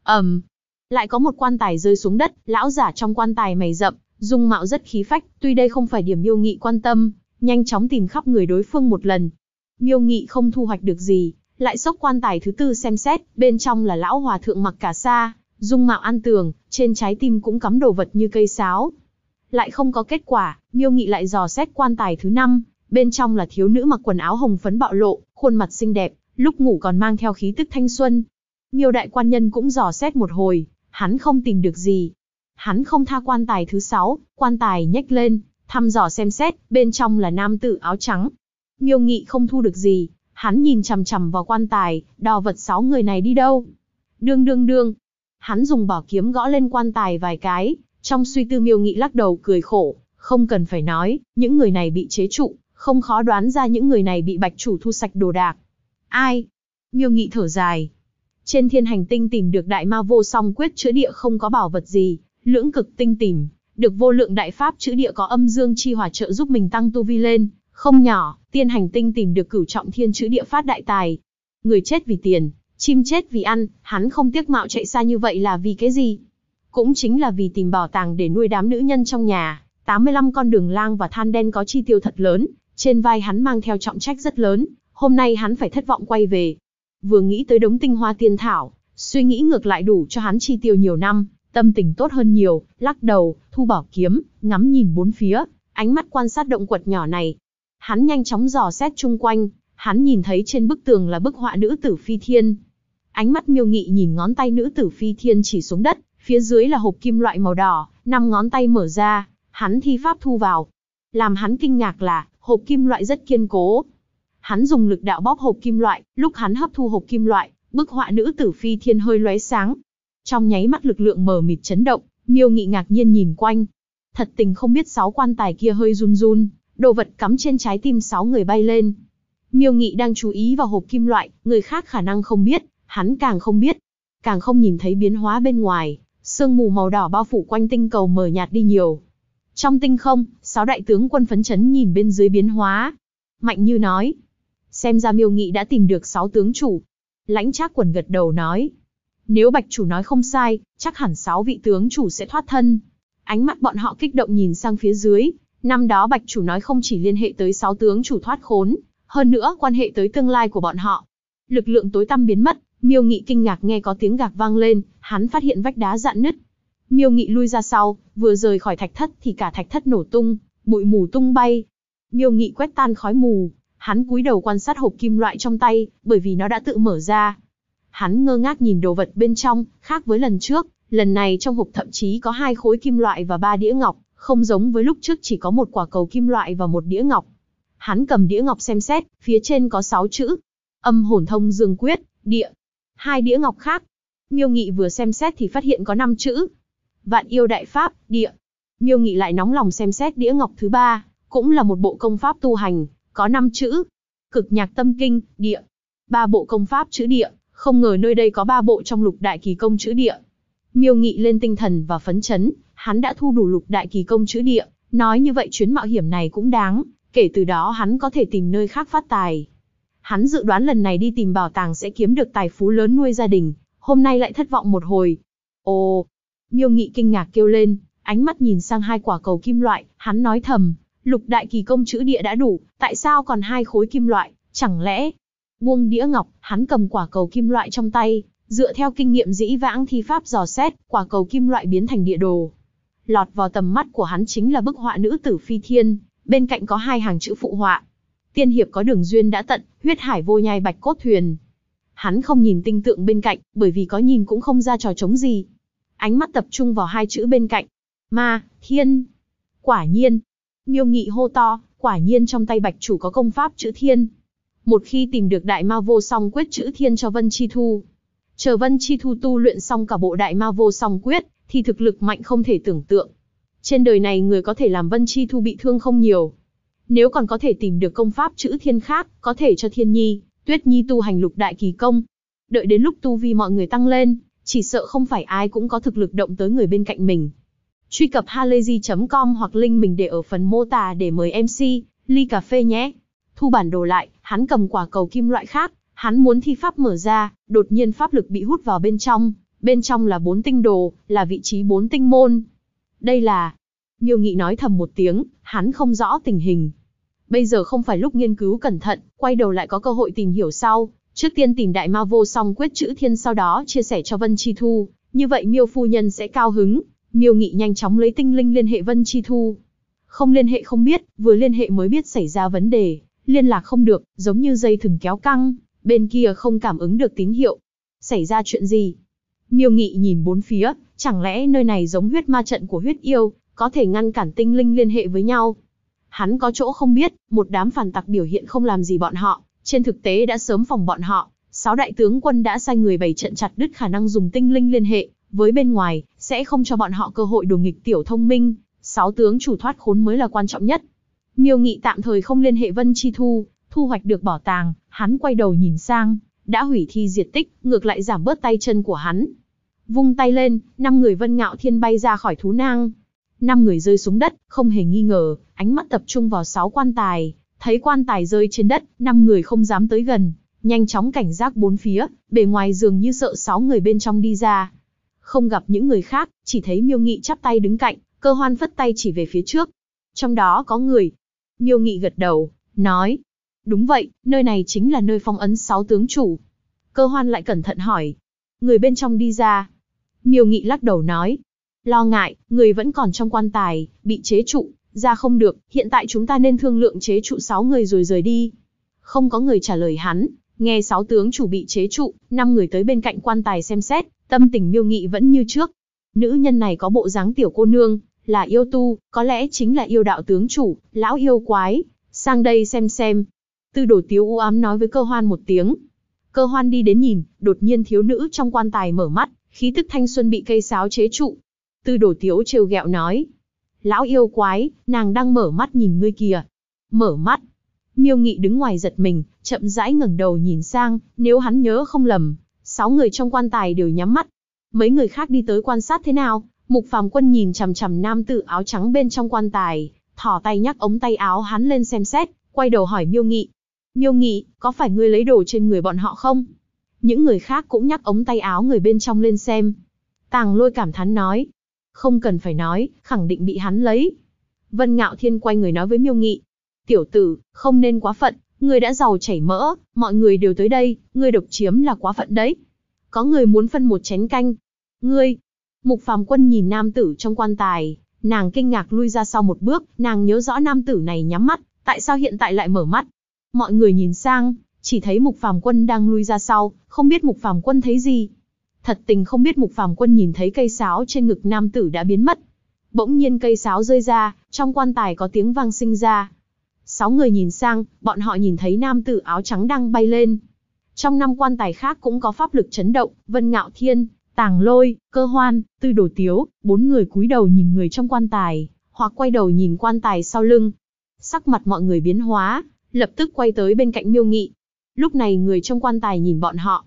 Lại có một quan tài rơi xuống đất, lão giả trong quan tài mày rậm, dung mạo rất khí phách, tuy đây không phải điểm Miêu Nghị quan tâm, nhanh chóng tìm khắp người đối phương một lần. Miêu Nghị không thu hoạch được gì, lại xốc quan tài thứ 4 xem xét, bên trong là lão hòa thượng mặc cà sa, dung mạo an tường, trên trái tim cũng cắm đồ vật như cây sáo. Lại không có kết quả, Miêu Nghị lại dò xét quan tài thứ 5, bên trong là thiếu nữ mặc quần áo hồng phấn bạo lộ, khuôn mặt xinh đẹp, lúc ngủ còn mang theo khí tức thanh xuân. Miêu đại quan nhân cũng dò xét một hồi, hắn không tìm được gì. Hắn không tha quan tài thứ 6, quan tài nhếch lên, thăm dò xem xét, bên trong là nam tử áo trắng. Miêu Nghị không thu được gì, hắn nhìn chằm chằm vào quan tài, đò vật 6 người này đi đâu? Đương đương đương. Hắn dùng bảo kiếm gõ lên quan tài vài cái, trong suy tư Miêu Nghị lắc đầu cười khổ, không cần phải nói, những người này bị chế trụ, không khó đoán ra những người này bị bạch chủ thu sạch đồ đạc. Ai? Miêu Nghị thở dài. Trên thiên hành tinh tìm được đại ma vô song quyết chữa địa không có bảo vật gì, lưỡng cực tinh tìm được vô lượng đại pháp chữa địa có âm dương chi hỏa trợ giúp mình tăng tu vi lên, không nhỏ, tiên hành tinh tìm được cửu trọng thiên chữa địa phát đại tài. Người chết vì tiền, chim chết vì ăn, hắn không tiếc mạo chạy xa như vậy là vì cái gì? Cũng chính là vì tìm bảo tàng để nuôi đám nữ nhân trong nhà. 85 con đường lang và than đen có chi tiêu thật lớn, trên vai hắn mang theo trọng trách rất lớn, hôm nay hắn phải thất vọng quay về. Vừa nghĩ tới đống tinh hoa tiên thảo, suy nghĩ ngược lại đủ cho hắn chi tiêu nhiều năm, tâm tình tốt hơn nhiều, lắc đầu, thu bảo kiếm, ngắm nhìn bốn phía, ánh mắt quan sát động quật nhỏ này. Hắn nhanh chóng dò xét chung quanh, hắn nhìn thấy trên bức tường là bức họa nữ tử phi thiên. Ánh mắt Miêu Nghị nhìn ngón tay nữ tử phi thiên chỉ xuống đất, phía dưới là hộp kim loại màu đỏ, 5 ngón tay mở ra, hắn thi pháp thu vào. Làm hắn kinh ngạc là, hộp kim loại rất kiên cố. Hắn dùng lực đạo bóp hộp kim loại, lúc hắn hấp thu hộp kim loại, bức họa nữ tử phi thiên hơi lóe sáng. Trong nháy mắt lực lượng mờ mịt chấn động, Miêu Nghị ngạc nhiên nhìn quanh. Thật tình không biết 6 quan tài kia hơi run run, đồ vật cắm trên trái tim 6 người bay lên. Miêu Nghị đang chú ý vào hộp kim loại, người khác khả năng không biết, hắn càng không biết. Càng không nhìn thấy biến hóa bên ngoài, sương mù màu đỏ bao phủ quanh tinh cầu mờ nhạt đi nhiều. Trong tinh không, 6 đại tướng quân phấn chấn nhìn bên dưới biến hóa. Mạnh Như nói, xem ra Miêu Nghị đã tìm được 6 tướng chủ. Lãnh Trác Quần gật đầu nói, nếu bạch chủ nói không sai, chắc hẳn 6 vị tướng chủ sẽ thoát thân. Ánh mắt bọn họ kích động nhìn sang phía dưới, năm đó bạch chủ nói không chỉ liên hệ tới 6 tướng chủ thoát khốn, hơn nữa quan hệ tới tương lai của bọn họ. Lực lượng tối tăm biến mất, Miêu Nghị kinh ngạc nghe có tiếng gạc vang lên, hắn phát hiện vách đá rạn nứt. Miêu Nghị lui ra sau, vừa rời khỏi thạch thất thì cả thạch thất nổ tung, bụi mù tung bay. Miêu Nghị quét tan khói mù, hắn cúi đầu quan sát hộp kim loại trong tay, bởi vì nó đã tự mở ra. Hắn ngơ ngác nhìn đồ vật bên trong, khác với lần trước, lần này trong hộp thậm chí có 2 khối kim loại và 3 đĩa ngọc, không giống với lúc trước chỉ có một quả cầu kim loại và một đĩa ngọc. Hắn cầm đĩa ngọc xem xét, phía trên có 6 chữ: Âm hồn thông dương quyết, địa. 2 đĩa ngọc khác, Miêu Nghị vừa xem xét thì phát hiện có 5 chữ: Vạn yêu đại pháp, địa. Miêu Nghị lại nóng lòng xem xét đĩa ngọc thứ 3, cũng là một bộ công pháp tu hành, có 5 chữ: Cực nhạc tâm kinh, địa. 3 bộ công pháp chữ địa, không ngờ nơi đây có 3 bộ trong lục đại kỳ công chữ địa. Miêu Nghị lên tinh thần và phấn chấn, hắn đã thu đủ lục đại kỳ công chữ địa, nói như vậy chuyến mạo hiểm này cũng đáng, kể từ đó hắn có thể tìm nơi khác phát tài. Hắn dự đoán lần này đi tìm bảo tàng sẽ kiếm được tài phú lớn nuôi gia đình, hôm nay lại thất vọng một hồi. Ồ! Miêu Nghị kinh ngạc kêu lên, ánh mắt nhìn sang hai quả cầu kim loại, hắn nói thầm, lục đại kỳ công chữ địa đã đủ, tại sao còn hai khối kim loại, chẳng lẽ... Buông đĩa ngọc, hắn cầm quả cầu kim loại trong tay, dựa theo kinh nghiệm dĩ vãng thi pháp dò xét, quả cầu kim loại biến thành địa đồ. Lọt vào tầm mắt của hắn chính là bức họa nữ tử phi thiên, bên cạnh có hai hàng chữ phụ họa. Tiên hiệp có đường duyên đã tận, huyết hải vô nhai bạch cốt thuyền. Hắn không nhìn tinh tượng bên cạnh, bởi vì có nhìn cũng không ra trò trống gì. Ánh mắt tập trung vào hai chữ bên cạnh. Ma, thiên. Quả nhiên. Miêu Nghị hô to, quả nhiên trong tay bạch chủ có công pháp chữ thiên. Một khi tìm được đại ma vô song quyết chữ thiên cho Vân Chi Thu, chờ Vân Chi Thu tu luyện xong cả bộ đại ma vô song quyết, thì thực lực mạnh không thể tưởng tượng. Trên đời này người có thể làm Vân Chi Thu bị thương không nhiều. Nếu còn có thể tìm được công pháp chữ thiên khác, có thể cho Thiên Nhi, Tuyết Nhi tu hành lục đại kỳ công. Đợi đến lúc tu vi mọi người tăng lên, chỉ sợ không phải ai cũng có thực lực động tới người bên cạnh mình. Truy cập halayzi.com hoặc link mình để ở phần mô tả để mời MC, ly cà phê nhé. Thu bản đồ lại, hắn cầm quả cầu kim loại khác, hắn muốn thi pháp mở ra, đột nhiên pháp lực bị hút vào bên trong là 4 tinh đồ, là vị trí 4 tinh môn. Đây là... Miêu Nghị nói thầm một tiếng, hắn không rõ tình hình. Bây giờ không phải lúc nghiên cứu cẩn thận, quay đầu lại có cơ hội tìm hiểu sau, trước tiên tìm đại ma vô song quyết chữ thiên sau đó chia sẻ cho Vân Chi Thu, như vậy Miêu phu nhân sẽ cao hứng. Miêu Nghị nhanh chóng lấy tinh linh liên hệ Vân Chi Thu. Không liên hệ không biết, vừa liên hệ mới biết xảy ra vấn đề, liên lạc không được, giống như dây thừng kéo căng, bên kia không cảm ứng được tín hiệu. Xảy ra chuyện gì? Miêu Nghị nhìn bốn phía, chẳng lẽ nơi này giống huyết ma trận của huyết yêu, có thể ngăn cản tinh linh liên hệ với nhau? Hắn có chỗ không biết, một đám phản tặc biểu hiện không làm gì bọn họ, trên thực tế đã sớm phòng bọn họ. 6 đại tướng quân đã sai người bày trận chặt đứt khả năng dùng tinh linh liên hệ với bên ngoài, sẽ không cho bọn họ cơ hội đùa nghịch tiểu thông minh. 6 tướng chủ thoát khốn mới là quan trọng nhất. Miêu Nghị tạm thời không liên hệ Vân Chi Thu, thu hoạch được bảo tàng, hắn quay đầu nhìn sang, đã hủy thi diệt tích, ngược lại giảm bớt tay chân của hắn. Vung tay lên, 5 người Vân Ngạo Thiên bay ra khỏi thú nang. 5 người rơi xuống đất, không hề nghi ngờ, ánh mắt tập trung vào 6 quan tài, thấy quan tài rơi trên đất, 5 người không dám tới gần, nhanh chóng cảnh giác bốn phía, bề ngoài dường như sợ 6 người bên trong đi ra. Không gặp những người khác, chỉ thấy Miêu Nghị chắp tay đứng cạnh, Cơ Hoan phất tay chỉ về phía trước. Trong đó có người. Miêu Nghị gật đầu, nói. Đúng vậy, nơi này chính là nơi phong ấn 6 tướng chủ. Cơ Hoan lại cẩn thận hỏi. Người bên trong đi ra. Miêu Nghị lắc đầu nói. Lo ngại, người vẫn còn trong quan tài, bị chế trụ, ra không được, hiện tại chúng ta nên thương lượng chế trụ 6 người rồi rời đi. Không có người trả lời hắn, nghe 6 tướng chủ bị chế trụ, 5 người tới bên cạnh quan tài xem xét, tâm tình Miêu Nghị vẫn như trước. Nữ nhân này có bộ dáng tiểu cô nương, là yêu tu, có lẽ chính là yêu đạo tướng chủ, lão yêu quái, sang đây xem. Tư Đồ Tiếu u ám nói với Cơ Hoan một tiếng. Cơ Hoan đi đến nhìn, đột nhiên thiếu nữ trong quan tài mở mắt, khí tức thanh xuân bị cây sáo chế trụ. Tư Đồ Tiếu trêu ghẹo nói. Lão yêu quái, nàng đang mở mắt nhìn ngươi kìa. Mở mắt. Miêu Nghị đứng ngoài giật mình, chậm rãi ngẩng đầu nhìn sang, nếu hắn nhớ không lầm, 6 người trong quan tài đều nhắm mắt. Mấy người khác đi tới quan sát thế nào? Mục Phàm Quân nhìn chằm chằm nam tử áo trắng bên trong quan tài, thò tay nhắc ống tay áo hắn lên xem xét, quay đầu hỏi Miêu Nghị. Miêu Nghị, có phải ngươi lấy đồ trên người bọn họ không? Những người khác cũng nhắc ống tay áo người bên trong lên xem. Tàng Lôi cảm thán nói. Không cần phải nói, khẳng định bị hắn lấy. Vân Ngạo Thiên quay người nói với Miêu Nghị. Tiểu tử, không nên quá phận, ngươi đã giàu chảy mỡ, mọi người đều tới đây, ngươi độc chiếm là quá phận đấy. Có người muốn phân một chén canh. Ngươi... Mục Phàm Quân nhìn nam tử trong quan tài, nàng kinh ngạc lui ra sau một bước, nàng nhớ rõ nam tử này nhắm mắt, tại sao hiện tại lại mở mắt? Mọi người nhìn sang, chỉ thấy Mục Phàm Quân đang lui ra sau, không biết Mục Phàm Quân thấy gì. Thật tình không biết Mục Phàm Quân nhìn thấy cây sáo trên ngực nam tử đã biến mất. Bỗng nhiên cây sáo rơi ra, trong quan tài có tiếng vang sinh ra. 6 người nhìn sang, bọn họ nhìn thấy nam tử áo trắng đang bay lên. Trong 5 quan tài khác cũng có pháp lực chấn động, Vân Ngạo Thiên, Tàng Lôi, Cơ Hoan, Tư Đồ Tiếu, 4 người cúi đầu nhìn người trong quan tài, hoặc quay đầu nhìn quan tài sau lưng. Sắc mặt mọi người biến hóa, lập tức quay tới bên cạnh Miêu Nghị. Lúc này người trong quan tài nhìn bọn họ.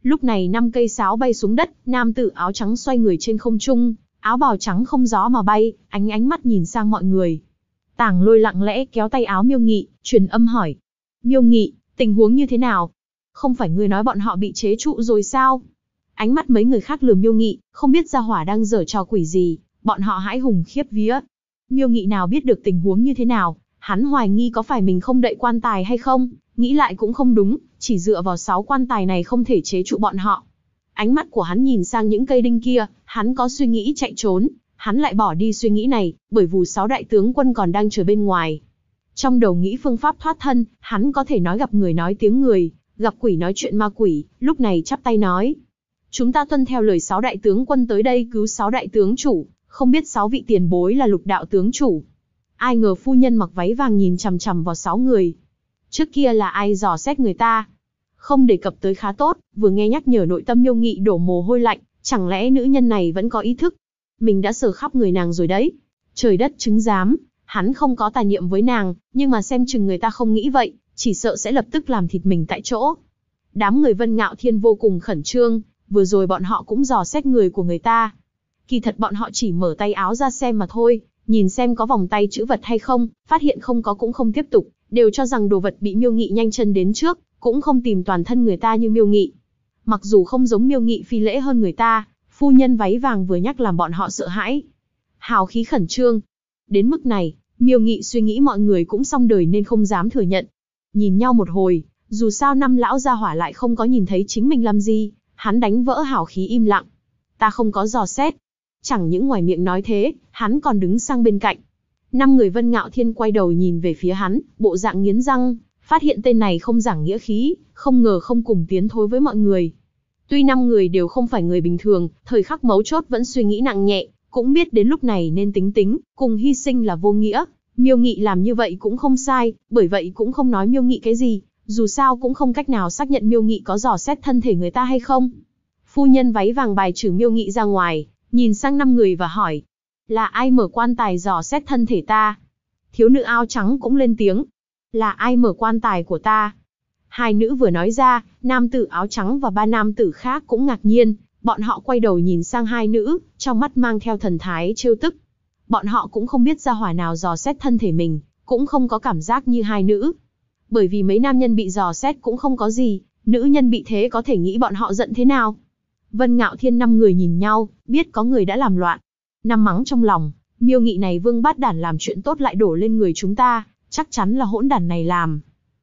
Lúc này 5 cây sáo bay xuống đất, nam tử áo trắng xoay người trên không trung, áo bào trắng không gió mà bay, ánh mắt nhìn sang mọi người. Tàng Lôi lặng lẽ kéo tay áo Miêu Nghị, truyền âm hỏi. Miêu Nghị, tình huống như thế nào? Không phải ngươi nói bọn họ bị chế trụ rồi sao? Ánh mắt mấy người khác lườm Miêu Nghị, không biết gia hỏa đang giở trò quỷ gì, bọn họ hãi hùng khiếp vía. Miêu Nghị nào biết được tình huống như thế nào, hắn hoài nghi có phải mình không đậy quan tài hay không, nghĩ lại cũng không đúng, chỉ dựa vào 6 quan tài này không thể chế trụ bọn họ. Ánh mắt của hắn nhìn sang những cây đinh kia, hắn có suy nghĩ chạy trốn, hắn lại bỏ đi suy nghĩ này, bởi vì 6 đại tướng quân còn đang chờ bên ngoài. Trong đầu nghĩ phương pháp thoát thân, hắn có thể nói gặp người nói tiếng người, gặp quỷ nói chuyện ma quỷ, lúc này chắp tay nói. Chúng ta tuân theo lời 6 đại tướng quân tới đây cứu 6 đại tướng chủ, không biết 6 vị tiền bối là Lục đạo tướng chủ. Ai ngờ phu nhân mặc váy vàng nhìn chằm chằm vào 6 người. Trước kia là ai dò xét người ta? Không đề cập tới khá tốt, vừa nghe nhắc nhở nội tâm Miêu Nghị đổ mồ hôi lạnh, chẳng lẽ nữ nhân này vẫn có ý thức? Mình đã sờ khắp người nàng rồi đấy. Trời đất chứng giám, hắn không có tà niệm với nàng, nhưng mà xem chừng người ta không nghĩ vậy, chỉ sợ sẽ lập tức làm thịt mình tại chỗ. Đám người Vân Ngạo Thiên vô cùng khẩn trương, vừa rồi bọn họ cũng dò xét người của người ta. Kỳ thật bọn họ chỉ mở tay áo ra xem mà thôi, nhìn xem có vòng tay chữ vật hay không, phát hiện không có cũng không tiếp tục, đều cho rằng đồ vật bị Miêu Nghị nhanh chân đến trước, cũng không tìm toàn thân người ta như Miêu Nghị. Mặc dù không giống Miêu Nghị phi lễ hơn người ta, phu nhân váy vàng vừa nhắc làm bọn họ sợ hãi. Hào khí khẩn trương. Đến mức này, Miêu Nghị suy nghĩ mọi người cũng xong đời nên không dám thừa nhận. Nhìn nhau một hồi, dù sao năm lão gia hỏa lại không có nhìn thấy chính mình làm gì, hắn đánh vỡ hào khí im lặng. Ta không có dò xét. Chẳng những ngoài miệng nói thế, hắn còn đứng sang bên cạnh. 5 người Vân Ngạo Thiên quay đầu nhìn về phía hắn, bộ dạng nghiến răng, phát hiện tên này không giảng nghĩa khí, không ngờ không cùng tiến thối với mọi người. Tuy 5 người đều không phải người bình thường, thời khắc mấu chốt vẫn suy nghĩ nặng nhẹ, cũng biết đến lúc này nên tính, cùng hy sinh là vô nghĩa. Miêu Nghị làm như vậy cũng không sai, bởi vậy cũng không nói Miêu Nghị cái gì, dù sao cũng không cách nào xác nhận Miêu Nghị có dò xét thân thể người ta hay không. Phu nhân váy vàng bài trừ Miêu Nghị ra ngoài, nhìn sang 5 người và hỏi, là ai mở quan tài dò xét thân thể ta? Thiếu nữ áo trắng cũng lên tiếng, là ai mở quan tài của ta? 2 nữ vừa nói ra, nam tử áo trắng và 3 nam tử khác cũng ngạc nhiên, bọn họ quay đầu nhìn sang 2 nữ, trong mắt mang theo thần thái trêu tức. Bọn họ cũng không biết gia hỏa nào dò xét thân thể mình, cũng không có cảm giác như 2 nữ. Bởi vì mấy nam nhân bị dò xét cũng không có gì, nữ nhân bị thế có thể nghĩ bọn họ giận thế nào. Vân Ngạo Thiên 5 người nhìn nhau, biết có người đã làm loạn. Năm mắng trong lòng, Miêu Nghị này vương bát đản làm chuyện tốt lại đổ lên người chúng ta, chắc chắn là hỗn đản này làm.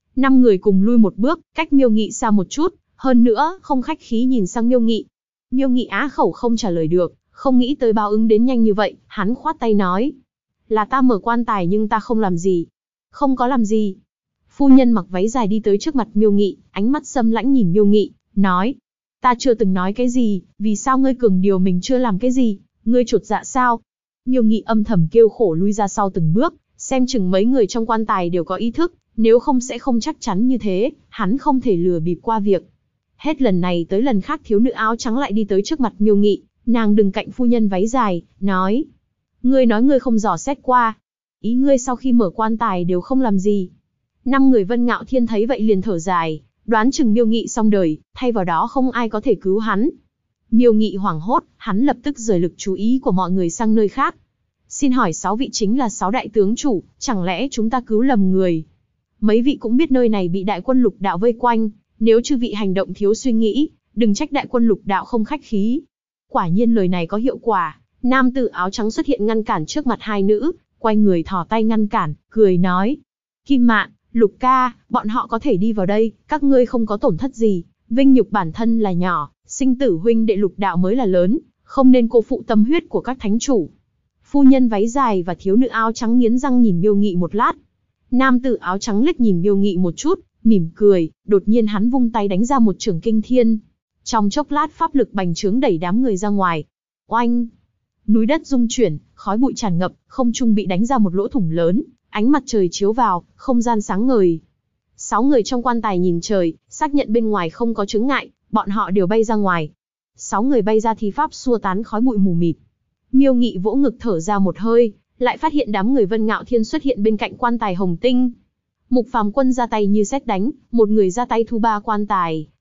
5 người cùng lui một bước, cách Miêu Nghị xa một chút, hơn nữa không khách khí nhìn sang Miêu Nghị. Miêu Nghị á khẩu không trả lời được, không nghĩ tới báo ứng đến nhanh như vậy, hắn khoát tay nói. Là ta mở quan tài nhưng ta không làm gì. Không có làm gì. Phu nhân mặc váy dài đi tới trước mặt Miêu Nghị, ánh mắt sâm lãnh nhìn Miêu Nghị, nói. Ta chưa từng nói cái gì, vì sao ngươi cường điều mình chưa làm cái gì, ngươi chột dạ sao? Miêu Nghị âm thầm kêu khổ lui ra sau từng bước, xem chừng mấy người trong quan tài đều có ý thức, nếu không sẽ không chắc chắn như thế, hắn không thể lừa bịp qua việc. Hết lần này tới lần khác thiếu nữ áo trắng lại đi tới trước mặt Miêu Nghị, nàng đứng cạnh phu nhân váy dài, nói. Ngươi nói ngươi không dò xét qua. Ý ngươi sau khi mở quan tài đều không làm gì. 5 người Vân Ngạo Thiên thấy vậy liền thở dài, đoán chừng Miêu Nghị xong đời, thay vào đó không ai có thể cứu hắn. Miêu Nghị hoảng hốt, hắn lập tức rời lực chú ý của mọi người sang nơi khác. Xin hỏi 6 vị chính là 6 đại tướng chủ, chẳng lẽ chúng ta cứu lầm người? Mấy vị cũng biết nơi này bị đại quân Lục đạo vây quanh, nếu chư vị hành động thiếu suy nghĩ, đừng trách đại quân Lục đạo không khách khí. Quả nhiên lời này có hiệu quả, nam tử áo trắng xuất hiện ngăn cản trước mặt 2 nữ, quay người thò tay ngăn cản, cười nói. Kim Mạn, Lục ca, bọn họ có thể đi vào đây, các ngươi không có tổn thất gì, vinh nhục bản thân là nhỏ, sinh tử huynh đệ Lục đạo mới là lớn, không nên cô phụ tâm huyết của các thánh chủ. Phu nhân váy dài và thiếu nữ áo trắng nghiến răng nhìn Miêu Nghị một lát. Nam tử áo trắng liếc nhìn Miêu Nghị một chút, mỉm cười, đột nhiên hắn vung tay đánh ra một chưởng kinh thiên. Trong chốc lát pháp lực bành trướng đẩy đám người ra ngoài. Oanh! Núi đất rung chuyển, khói bụi tràn ngập, không trung bị đánh ra một lỗ thủng lớn, ánh mặt trời chiếu vào, không gian sáng ngời. 6 người trong quan tài nhìn trời, xác nhận bên ngoài không có chướng ngại, bọn họ đều bay ra ngoài. 6 người bay ra thì pháp xua tán khói bụi mù mịt. Miêu Nghị vỗ ngực thở ra một hơi, lại phát hiện đám người Vân Ngạo Thiên xuất hiện bên cạnh quan tài hồng tinh. Mục Phàm Quân ra tay như sét đánh, một người ra tay thu 3 quan tài,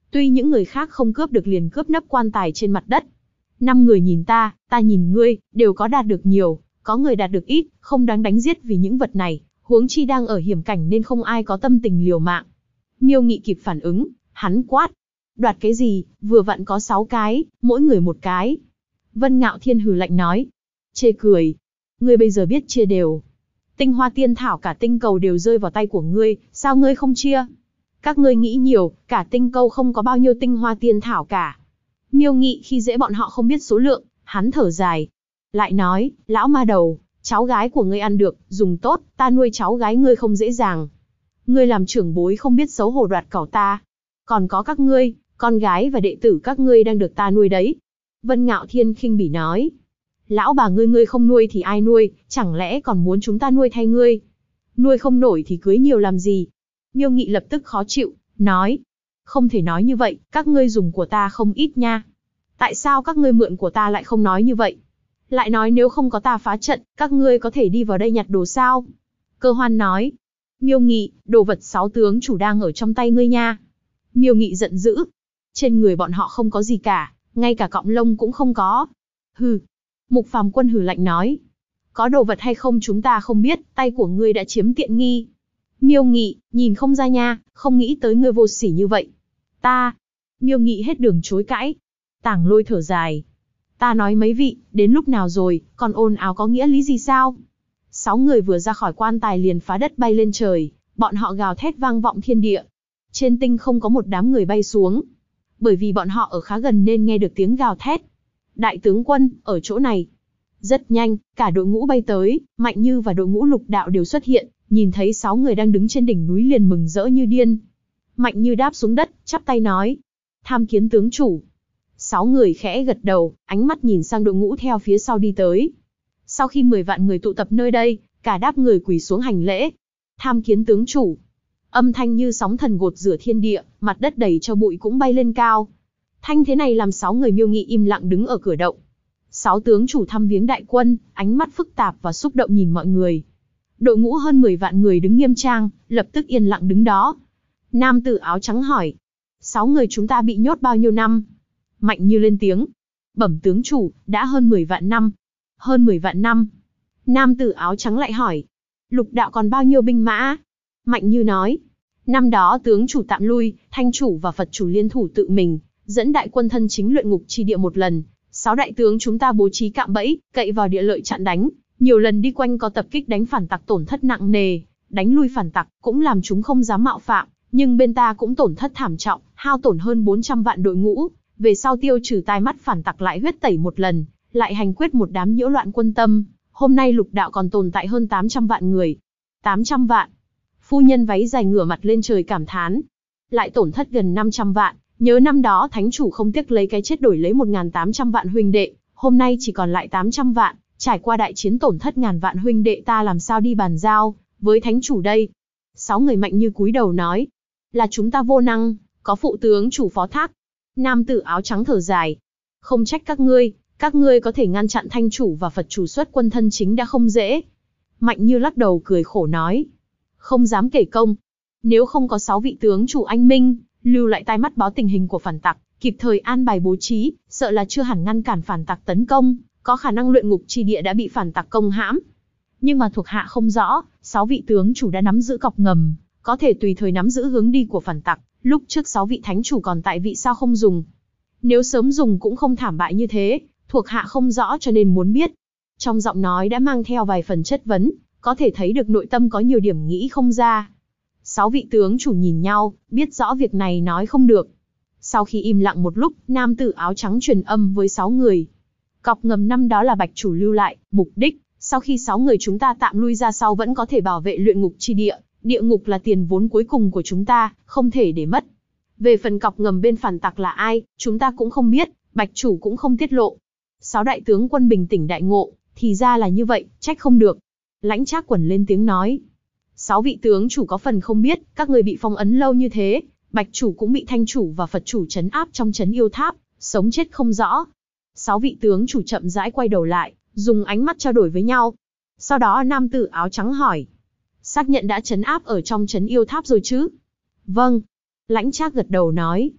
Tuy những người khác không cướp được liền cướp nắp quan tài trên mặt đất. 5 người nhìn ta nhìn ngươi, đều có đạt được nhiều, có người đạt được ít, không đáng đánh giết vì những vật này, huống chi đang ở hiểm cảnh nên không ai có tâm tình liều mạng. Miêu Nghị kịp phản ứng, hắn quát. Đoạt cái gì, vừa vặn có 6 cái, mỗi người một cái. Vân Ngạo Thiên hừ lạnh nói. Chê cười. Ngươi bây giờ biết chia đều. Tinh hoa tiên thảo cả tinh cầu đều rơi vào tay của ngươi, sao ngươi không chia? Các ngươi nghĩ nhiều, cả tinh cầu không có bao nhiêu tinh hoa tiên thảo cả. Miêu Nghị khi dễ bọn họ không biết số lượng, hắn thở dài. Lại nói, lão ma đầu, cháu gái của ngươi ăn được, dùng tốt, ta nuôi cháu gái ngươi không dễ dàng. Ngươi làm trưởng bối không biết xấu hổ đoạt cẩu ta. Còn có các ngươi, con gái và đệ tử các ngươi đang được ta nuôi đấy. Vân Ngạo Thiên khinh bỉ nói. Lão bà ngươi không nuôi thì ai nuôi, chẳng lẽ còn muốn chúng ta nuôi thay ngươi? Nuôi không nổi thì cưới nhiều làm gì? Miêu Nghị lập tức khó chịu, nói. Không thể nói như vậy, các ngươi dùng của ta không ít nha. Tại sao các ngươi mượn của ta lại không nói như vậy? Lại nói nếu không có ta phá trận, các ngươi có thể đi vào đây nhặt đồ sao? Cơ Hoan nói. Miêu Nghị, đồ vật 6 tướng chủ đang ở trong tay ngươi nha. Miêu Nghị giận dữ. Trên người bọn họ không có gì cả, ngay cả cọng lông cũng không có. Hừ. Mục Phàm Quân hừ lạnh nói. Có đồ vật hay không chúng ta không biết, tay của ngươi đã chiếm tiện nghi. Miêu Nghị, nhìn không ra nha, không nghĩ tới ngươi vô sỉ như vậy. Ta. Miêu Nghị hết đường chối cãi. Tàng Lôi thở dài. Ta nói mấy vị, đến lúc nào rồi, còn ồn ào có nghĩa lý gì sao? 6 người vừa ra khỏi quan tài liền phá đất bay lên trời, bọn họ gào thét vang vọng thiên địa. Trên tinh không có một đám người bay xuống. Bởi vì bọn họ ở khá gần nên nghe được tiếng gào thét. Đại tướng quân, ở chỗ này. Rất nhanh, cả đội ngũ bay tới, Mạnh Như và đội ngũ Lục Đạo đều xuất hiện, nhìn thấy 6 người đang đứng trên đỉnh núi liền mừng rỡ như điên. Mạnh Như đáp xuống đất, chắp tay nói. Tham kiến tướng chủ. 6 người khẽ gật đầu, ánh mắt nhìn sang đội ngũ theo phía sau đi tới. Sau khi 10 vạn người tụ tập nơi đây, cả đáp người quỳ xuống hành lễ. Tham kiến tướng chủ. Âm thanh như sóng thần gột rửa thiên địa, mặt đất đầy cho bụi cũng bay lên cao. Thanh thế này làm 6 người Miêu Nghị im lặng đứng ở cửa động. 6 tướng chủ thăm viếng đại quân, ánh mắt phức tạp và xúc động nhìn mọi người. Đội ngũ hơn 10 vạn người đứng nghiêm trang, lập tức yên lặng đứng đó. Nam tử áo trắng hỏi. 6 người chúng ta bị nhốt bao nhiêu năm? Mạnh Như lên tiếng. Bẩm tướng chủ, đã hơn 10 vạn năm. Hơn 10 vạn năm. Nam tử áo trắng lại hỏi. Lục đạo còn bao nhiêu binh mã? Mạnh Như nói. Năm đó tướng chủ tạm lui, thanh chủ và Phật chủ liên thủ tự mình, dẫn đại quân thân chính luyện ngục chi địa một lần. 6 đại tướng chúng ta bố trí cạm bẫy, cậy vào địa lợi chặn đánh. Nhiều lần đi quanh có tập kích đánh phản tặc tổn thất nặng nề. Đánh lui phản tặc, cũng làm chúng không dám mạo phạm. Nhưng bên ta cũng tổn thất thảm trọng, hao tổn hơn 400 vạn đội ngũ. Về sau tiêu trừ tai mắt phản tặc lại huyết tẩy một lần, lại hành quyết một đám nhiễu loạn quân tâm. Hôm nay lục đạo còn tồn tại hơn 800 vạn người. 800 vạn. Phu nhân váy dài ngửa mặt lên trời cảm thán. Lại tổn thất gần 500 vạn. Nhớ năm đó thánh chủ không tiếc lấy cái chết đổi lấy 1.800 vạn huynh đệ. Hôm nay chỉ còn lại 800 vạn. Trải qua đại chiến tổn thất ngàn vạn huynh đệ ta làm sao đi bàn giao với thánh chủ đây? 6 người Mạnh Như cúi đầu nói. Là chúng ta vô năng, có phụ tướng chủ phó thác. Nam tử áo trắng thở dài. Không trách các ngươi có thể ngăn chặn thanh chủ và Phật chủ xuất quân thân chính đã không dễ. Mạnh Như lắc đầu cười khổ nói. Không dám kể công. Nếu không có 6 vị tướng chủ anh minh, lưu lại tai mắt báo tình hình của phản tặc, kịp thời an bài bố trí, sợ là chưa hẳn ngăn cản phản tặc tấn công, có khả năng luyện ngục chi địa đã bị phản tặc công hãm. Nhưng mà thuộc hạ không rõ, 6 vị tướng chủ đã nắm giữ cọc ngầm, có thể tùy thời nắm giữ hướng đi của phản tặc. Lúc trước 6 vị thánh chủ còn tại vị sao không dùng? Nếu sớm dùng cũng không thảm bại như thế, thuộc hạ không rõ cho nên muốn biết. Trong giọng nói đã mang theo vài phần chất vấn, có thể thấy được nội tâm có nhiều điểm nghĩ không ra. 6 vị tướng chủ nhìn nhau, biết rõ việc này nói không được. Sau khi im lặng một lúc, nam tử áo trắng truyền âm với 6 người. Cọc ngầm năm đó là bạch chủ lưu lại, mục đích, sau khi 6 người chúng ta tạm lui ra sau vẫn có thể bảo vệ luyện ngục chi địa. Địa ngục là tiền vốn cuối cùng của chúng ta, không thể để mất. Về phần cọc ngầm bên phản tặc là ai, chúng ta cũng không biết, bạch chủ cũng không tiết lộ. 6 đại tướng quân bình tĩnh đại ngộ, thì ra là như vậy, trách không được. Lãnh Trác Quẩn lên tiếng nói. 6 vị tướng chủ có phần không biết, các người bị phong ấn lâu như thế, bạch chủ cũng bị thanh chủ và Phật chủ trấn áp trong trấn yêu tháp, sống chết không rõ. 6 vị tướng chủ chậm rãi quay đầu lại, dùng ánh mắt trao đổi với nhau. Sau đó nam tử áo trắng hỏi. Xác nhận đã trấn áp ở trong trấn yêu tháp rồi chứ? Vâng. Lãnh Trác gật đầu nói.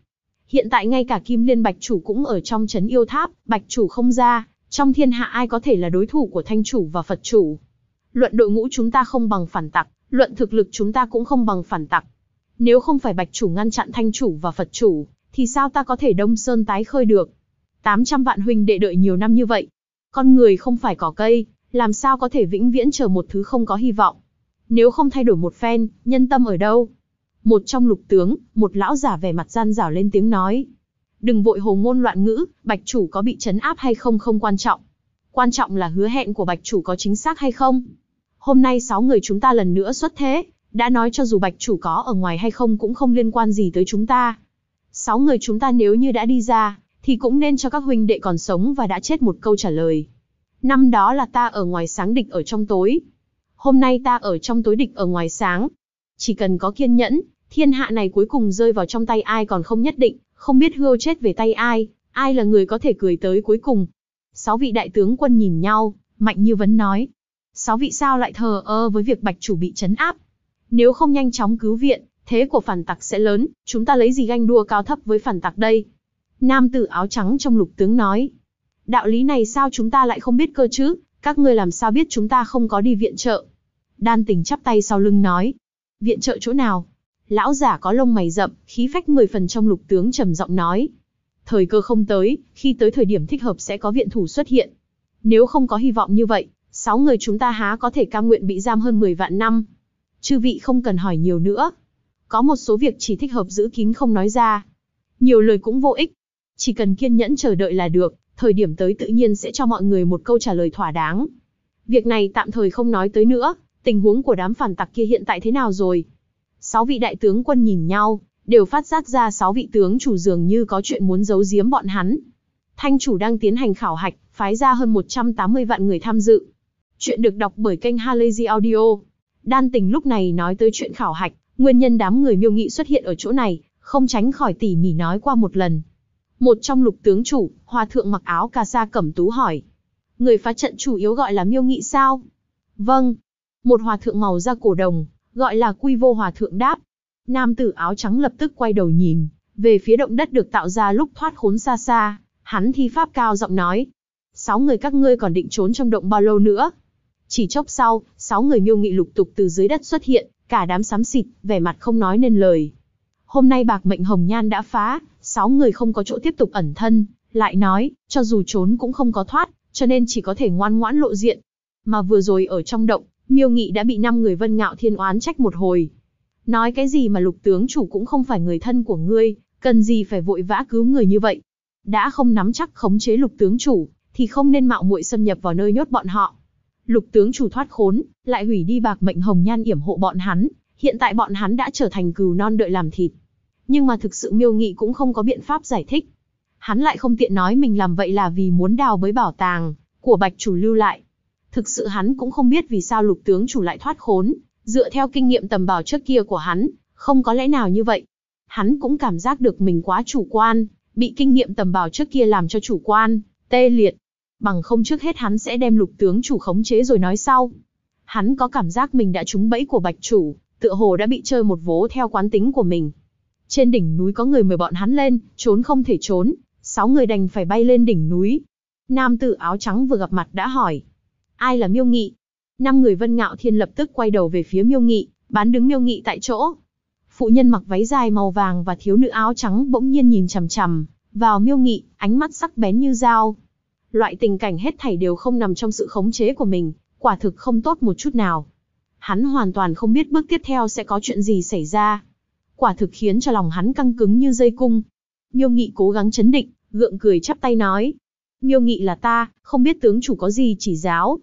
Hiện tại ngay cả Kim Liên Bạch Chủ cũng ở trong trấn yêu tháp, Bạch Chủ không ra, trong thiên hạ ai có thể là đối thủ của Thanh Chủ và Phật Chủ. Luận đội ngũ chúng ta không bằng phản tặc, luận thực lực chúng ta cũng không bằng phản tặc. Nếu không phải Bạch Chủ ngăn chặn Thanh Chủ và Phật Chủ, thì sao ta có thể Đông Sơn tái khơi được? 800 vạn huynh đệ đợi nhiều năm như vậy. Con người không phải cỏ cây, làm sao có thể vĩnh viễn chờ một thứ không có hy vọng? Nếu không thay đổi một phen, nhân tâm ở đâu? Một trong lục tướng, một lão giả vẻ mặt gian dảo lên tiếng nói. Đừng vội hồ ngôn loạn ngữ, Bạch Chủ có bị trấn áp hay không không quan trọng. Quan trọng là hứa hẹn của Bạch Chủ có chính xác hay không. Hôm nay 6 người chúng ta lần nữa xuất thế, đã nói cho dù Bạch Chủ có ở ngoài hay không cũng không liên quan gì tới chúng ta. 6 người chúng ta nếu như đã đi ra, thì cũng nên cho các huynh đệ còn sống và đã chết một câu trả lời. Năm đó là ta ở ngoài sáng, địch ở trong tối. Hôm nay ta ở trong tối, địch ở ngoài sáng. Chỉ cần có kiên nhẫn, thiên hạ này cuối cùng rơi vào trong tay ai còn không nhất định, không biết hươu chết về tay ai là người có thể cười tới cuối cùng. 6 vị đại tướng quân nhìn nhau, Mạnh Như Vấn nói. 6 vị sao lại thờ ơ với việc Bạch Chủ bị trấn áp? Nếu không nhanh chóng cứu viện, thế của phản tặc sẽ lớn, chúng ta lấy gì ganh đua cao thấp với phản tặc đây? Nam tử áo trắng trong lục tướng nói. Đạo lý này sao chúng ta lại không biết cơ chứ, các ngươi làm sao biết chúng ta không có đi viện trợ? Đan Tình chắp tay sau lưng nói. Viện trợ chỗ nào? Lão giả có lông mày rậm, khí phách 10 phần trong lục tướng trầm giọng nói. Thời cơ không tới, khi tới thời điểm thích hợp sẽ có viện thủ xuất hiện. Nếu không có hy vọng như vậy, 6 người chúng ta há có thể cam nguyện bị giam hơn 10 vạn năm. Chư vị không cần hỏi nhiều nữa. Có một số việc chỉ thích hợp giữ kín không nói ra. Nhiều lời cũng vô ích. Chỉ cần kiên nhẫn chờ đợi là được, thời điểm tới tự nhiên sẽ cho mọi người một câu trả lời thỏa đáng. Việc này tạm thời không nói tới nữa, tình huống của đám phản tặc kia hiện tại thế nào rồi? 6 vị đại tướng quân nhìn nhau, đều phát giác ra 6 vị tướng chủ dường như có chuyện muốn giấu giếm bọn hắn. Thanh Chủ đang tiến hành khảo hạch, phái ra hơn 180 vạn người tham dự. Chuyện được đọc bởi kênh Halazy Audio. Đan Tình lúc này nói tới chuyện khảo hạch, nguyên nhân đám người Miêu Nghị xuất hiện ở chỗ này, không tránh khỏi tỉ mỉ nói qua một lần. Một trong lục tướng chủ, hòa thượng mặc áo cà sa cẩm tú hỏi. Người phá trận chủ yếu gọi là Miêu Nghị sao? Vâng. Một hòa thượng màu da cổ đồng, gọi là Quy Vô hòa thượng đáp. Nam tử áo trắng lập tức quay đầu nhìn, về phía động đất được tạo ra lúc thoát khốn xa xa, hắn thi pháp cao giọng nói. 6 người các ngươi còn định trốn trong động bao lâu nữa? Chỉ chốc sau, 6 người Miêu Nghị lục tục từ dưới đất xuất hiện, cả đám xám xịt, vẻ mặt không nói nên lời. Hôm nay bạc mệnh hồng nhan đã phá, 6 người không có chỗ tiếp tục ẩn thân, lại nói, cho dù trốn cũng không có thoát, cho nên chỉ có thể ngoan ngoãn lộ diện. Mà vừa rồi ở trong động, Miêu Nghị đã bị 5 người Vân Ngạo Thiên oán trách một hồi. Nói cái gì mà lục tướng chủ cũng không phải người thân của ngươi, cần gì phải vội vã cứu người như vậy. Đã không nắm chắc khống chế lục tướng chủ, thì không nên mạo muội xâm nhập vào nơi nhốt bọn họ. Lục tướng chủ thoát khốn, lại hủy đi bạc mệnh hồng nhan yểm hộ bọn hắn, hiện tại bọn hắn đã trở thành cừu non đợi làm thịt. Nhưng mà thực sự Miêu Nghị cũng không có biện pháp giải thích. Hắn lại không tiện nói mình làm vậy là vì muốn đào bới bảo tàng của Bạch Chủ lưu lại. Thực sự hắn cũng không biết vì sao lục tướng chủ lại thoát khốn, dựa theo kinh nghiệm tầm bảo trước kia của hắn, không có lẽ nào như vậy. Hắn cũng cảm giác được mình quá chủ quan, bị kinh nghiệm tầm bảo trước kia làm cho chủ quan, tê liệt. Bằng không trước hết hắn sẽ đem lục tướng chủ khống chế rồi nói sau. Hắn có cảm giác mình đã trúng bẫy của Bạch Chủ, tựa hồ đã bị chơi một vố theo quán tính của mình. Trên đỉnh núi có người mời bọn hắn lên, trốn không thể trốn, 6 người đành phải bay lên đỉnh núi. Nam tử áo trắng vừa gặp mặt đã hỏi. Ai là Miêu Nghị? 5 người Vân Ngạo Thiên lập tức quay đầu về phía Miêu Nghị, bán đứng Miêu Nghị tại chỗ. Phụ nhân mặc váy dài màu vàng và thiếu nữ áo trắng bỗng nhiên nhìn chằm chằm vào Miêu Nghị, ánh mắt sắc bén như dao. Loại tình cảnh hết thảy đều không nằm trong sự khống chế của mình, quả thực không tốt một chút nào. Hắn hoàn toàn không biết bước tiếp theo sẽ có chuyện gì xảy ra. Quả thực khiến cho lòng hắn căng cứng như dây cung. Miêu Nghị cố gắng trấn định, gượng cười chắp tay nói. Miêu Nghị là ta, không biết tướng chủ có gì chỉ giáo.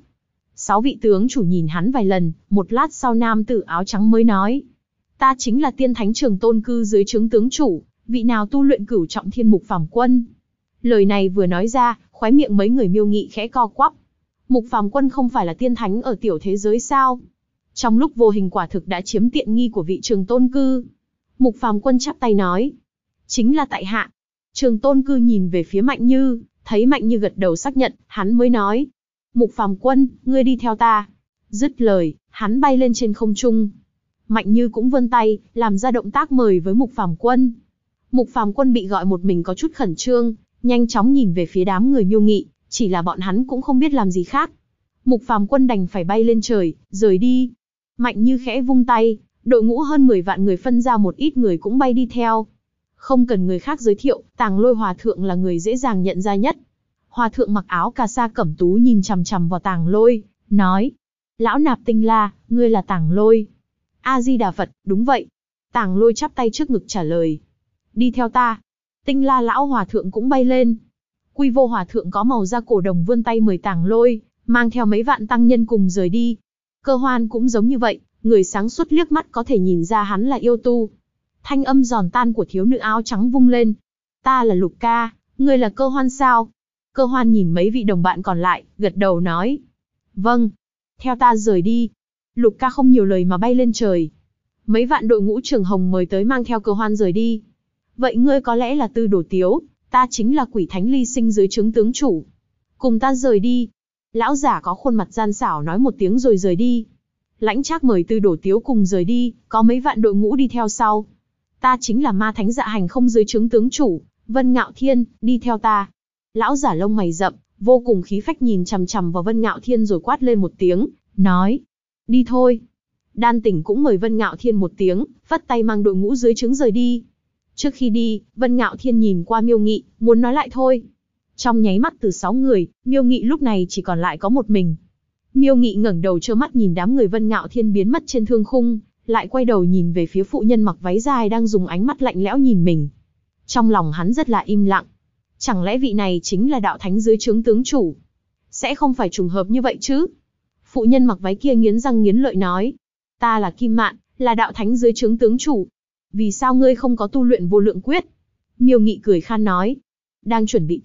6 vị tướng chủ nhìn hắn vài lần, một lát sau nam tử áo trắng mới nói. Ta chính là tiên thánh Trường Tôn Cư dưới trướng tướng chủ, vị nào tu luyện cửu trọng thiên Mục Phàm Quân. Lời này vừa nói ra, khóe miệng mấy người Miêu Nghị khẽ co quắp. Mục Phàm Quân không phải là tiên thánh ở tiểu thế giới sao? Trong lúc vô hình quả thực đã chiếm tiện nghi của vị Trường Tôn Cư. Mục Phàm Quân chắp tay nói. Chính là tại hạ. Trường Tôn Cư nhìn về phía Mạnh Như, thấy Mạnh Như gật đầu xác nhận, hắn mới nói. Mục Phàm Quân, ngươi đi theo ta. Dứt lời, hắn bay lên trên không trung. Mạnh Như cũng vươn tay, làm ra động tác mời với Mục Phàm Quân. Mục Phàm Quân bị gọi một mình có chút khẩn trương, nhanh chóng nhìn về phía đám người Miêu Nghị, chỉ là bọn hắn cũng không biết làm gì khác. Mục Phàm Quân đành phải bay lên trời, rời đi. Mạnh Như khẽ vung tay, đội ngũ hơn 10 vạn người phân ra một ít người cũng bay đi theo. Không cần người khác giới thiệu, Tàng Lôi Hòa Thượng là người dễ dàng nhận ra nhất. Hòa Thượng mặc áo cà sa cẩm tú nhìn chằm chằm vào Tàng Lôi, nói: Lão Nạp Tinh La, ngươi là Tàng Lôi. A-di-đà Phật, đúng vậy. Tàng Lôi chắp tay trước ngực trả lời. Đi theo ta. Tinh La lão hòa thượng cũng bay lên. Quy Vô Hòa Thượng có màu da cổ đồng vươn tay mời Tàng Lôi, mang theo mấy vạn tăng nhân cùng rời đi. Cơ Hoan cũng giống như vậy, người sáng suốt liếc mắt có thể nhìn ra hắn là yêu tu. Thanh âm giòn tan của thiếu nữ áo trắng vung lên. Ta là Lục ca, ngươi là Cơ Hoan sao? Cơ Hoan nhìn mấy vị đồng bạn còn lại, gật đầu nói. Vâng, theo ta rời đi. Lục ca không nhiều lời mà bay lên trời. Mấy vạn đội ngũ Trường Hồng mời tới mang theo Cơ Hoan rời đi. Vậy ngươi có lẽ là Tư Đồ Tiếu, ta chính là Quỷ Thánh Ly Sinh dưới trướng tướng chủ. Cùng ta rời đi. Lão giả có khuôn mặt gian xảo nói một tiếng rồi rời đi. Lãnh Trác mời Tư Đồ Tiếu cùng rời đi, có mấy vạn đội ngũ đi theo sau. Ta chính là Ma Thánh Dạ Hành không dưới trướng tướng chủ, Vân Ngạo Thiên, đi theo ta. Lão giả lông mày rậm, vô cùng khí phách nhìn chằm chằm vào Vân Ngạo Thiên rồi quát lên một tiếng, nói. Đi thôi. Đan Tỉnh cũng mời Vân Ngạo Thiên một tiếng, vất tay mang đội ngũ dưới trướng rời đi. Trước khi đi, Vân Ngạo Thiên nhìn qua Miêu Nghị, muốn nói lại thôi. Trong nháy mắt từ 6 người, Miêu Nghị lúc này chỉ còn lại có một mình. Miêu Nghị ngẩng đầu trơ mắt nhìn đám người Vân Ngạo Thiên biến mất trên thương khung, lại quay đầu nhìn về phía phụ nhân mặc váy dài đang dùng ánh mắt lạnh lẽo nhìn mình. Trong lòng hắn rất là im lặng. Chẳng lẽ vị này chính là đạo thánh dưới trướng tướng chủ? Sẽ không phải trùng hợp như vậy chứ? Phụ nhân mặc váy kia nghiến răng nghiến lợi nói. Ta là Kim Mạn, là đạo thánh dưới trướng tướng chủ. Vì sao ngươi không có tu luyện vô lượng quyết? Miêu Nghị cười khan nói. Đang chuẩn bị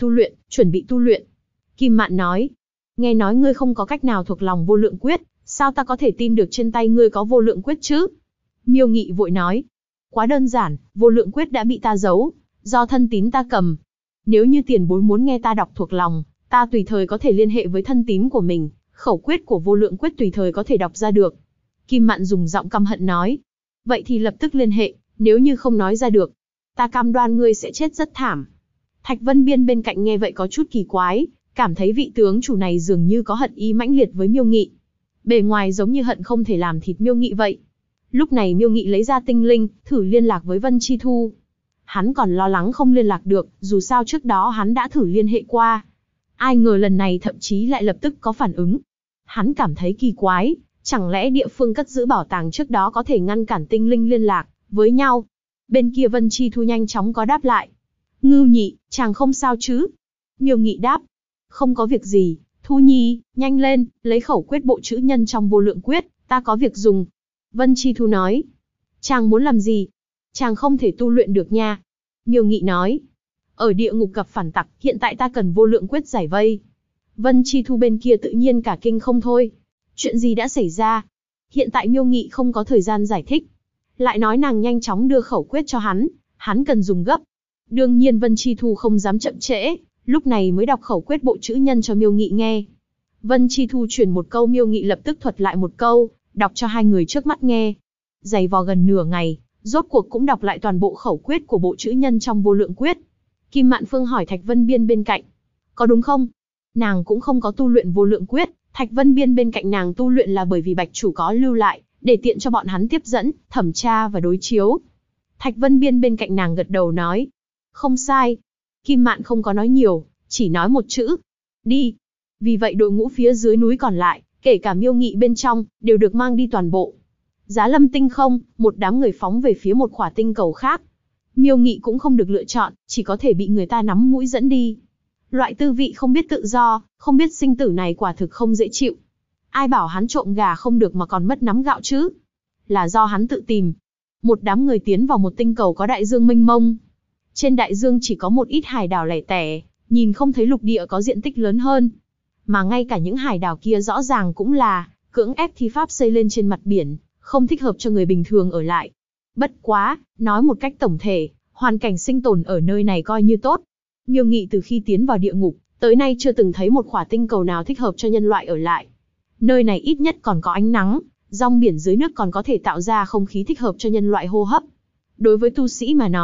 tu luyện. Kim Mạn nói. Nghe nói ngươi không có cách nào thuộc lòng vô lượng quyết, sao ta có thể tin được trên tay ngươi có vô lượng quyết chứ? Miêu Nghị vội nói. Quá đơn giản, vô lượng quyết đã bị ta giấu, do thân tín ta cầm. Nếu như tiền bối muốn nghe ta đọc thuộc lòng, ta tùy thời có thể liên hệ với thân tín của mình, khẩu quyết của vô lượng quyết tùy thời có thể đọc ra được. Kim Mạn dùng giọng căm hận nói. Vậy thì lập tức liên hệ, nếu như không nói ra được, ta cam đoan ngươi sẽ chết rất thảm. Thạch Vân Biên bên cạnh nghe vậy có chút kỳ quái, cảm thấy vị tướng chủ này dường như có hận ý mãnh liệt với Miêu Nghị. Bề ngoài giống như hận không thể làm thịt Miêu Nghị vậy. Lúc này Miêu Nghị lấy ra tinh linh, thử liên lạc với Vân Chi Thu. Hắn còn lo lắng không liên lạc được, dù sao trước đó hắn đã thử liên hệ qua. Ai ngờ lần này thậm chí lại lập tức có phản ứng. Hắn cảm thấy kỳ quái, chẳng lẽ địa phương cất giữ bảo tàng trước đó có thể ngăn cản tinh linh liên lạc với nhau. Bên kia Vân Chi Thu nhanh chóng có đáp lại. Ngưu Nhị, chàng không sao chứ? Miêu Nghị đáp. Không có việc gì, Thu Nhi, nhanh lên, lấy khẩu quyết bộ chữ nhân trong vô lượng quyết, ta có việc dùng. Vân Chi Thu nói. Chàng muốn làm gì? Chàng không thể tu luyện được nha. Miêu Nghị nói. Ở địa ngục gặp phản tặc, hiện tại ta cần vô lượng quyết giải vây. Vân Chi Thu bên kia tự nhiên cả kinh không thôi. Chuyện gì đã xảy ra? Hiện tại Miêu Nghị không có thời gian giải thích. Lại nói nàng nhanh chóng đưa khẩu quyết cho hắn cần dùng gấp. Đương nhiên Vân Chi Thu không dám chậm trễ, lúc này mới đọc khẩu quyết bộ chữ nhân cho Miêu Nghị nghe. Vân Chi Thu truyền một câu, Miêu Nghị lập tức thuật lại một câu, đọc cho hai người trước mắt nghe. Giày vò gần nửa ngày, rốt cuộc cũng đọc lại toàn bộ khẩu quyết của bộ chữ nhân trong vô lượng quyết. Kim Mạn Phương hỏi Thạch Vân Biên bên cạnh. Có đúng không? Nàng cũng không có tu luyện vô lượng quyết, Thạch Vân Biên bên cạnh nàng tu luyện là bởi vì Bạch Chủ có lưu lại, để tiện cho bọn hắn tiếp dẫn, thẩm tra và đối chiếu. Thạch Vân Biên bên cạnh nàng gật đầu nói. Không sai. Kim Mạn không có nói nhiều, chỉ nói một chữ. Đi. Vì vậy đội ngũ phía dưới núi còn lại, kể cả Miêu Nghị bên trong, đều được mang đi toàn bộ. Giá Lâm tinh không, một đám người phóng về phía một khỏa tinh cầu khác. Miêu Nghị cũng không được lựa chọn, chỉ có thể bị người ta nắm mũi dẫn đi. Loại tư vị không biết tự do, không biết sinh tử này quả thực không dễ chịu. Ai bảo hắn trộm gà không được mà còn mất nắm gạo chứ? Là do hắn tự tìm. Một đám người tiến vào một tinh cầu có đại dương mênh mông. Trên đại dương chỉ có một ít hải đảo lẻ tẻ, nhìn không thấy lục địa có diện tích lớn hơn. Mà ngay cả những hải đảo kia rõ ràng cũng là cưỡng ép thi pháp xây lên trên mặt biển, không thích hợp cho người bình thường ở lại. Bất quá, nói một cách tổng thể, hoàn cảnh sinh tồn ở nơi này coi như tốt. Miêu Nghị từ khi tiến vào địa ngục, tới nay chưa từng thấy một khỏa tinh cầu nào thích hợp cho nhân loại ở lại. Nơi này ít nhất còn có ánh nắng, rong biển dưới nước còn có thể tạo ra không khí thích hợp cho nhân loại hô hấp. Đối với tu sĩ mà nói,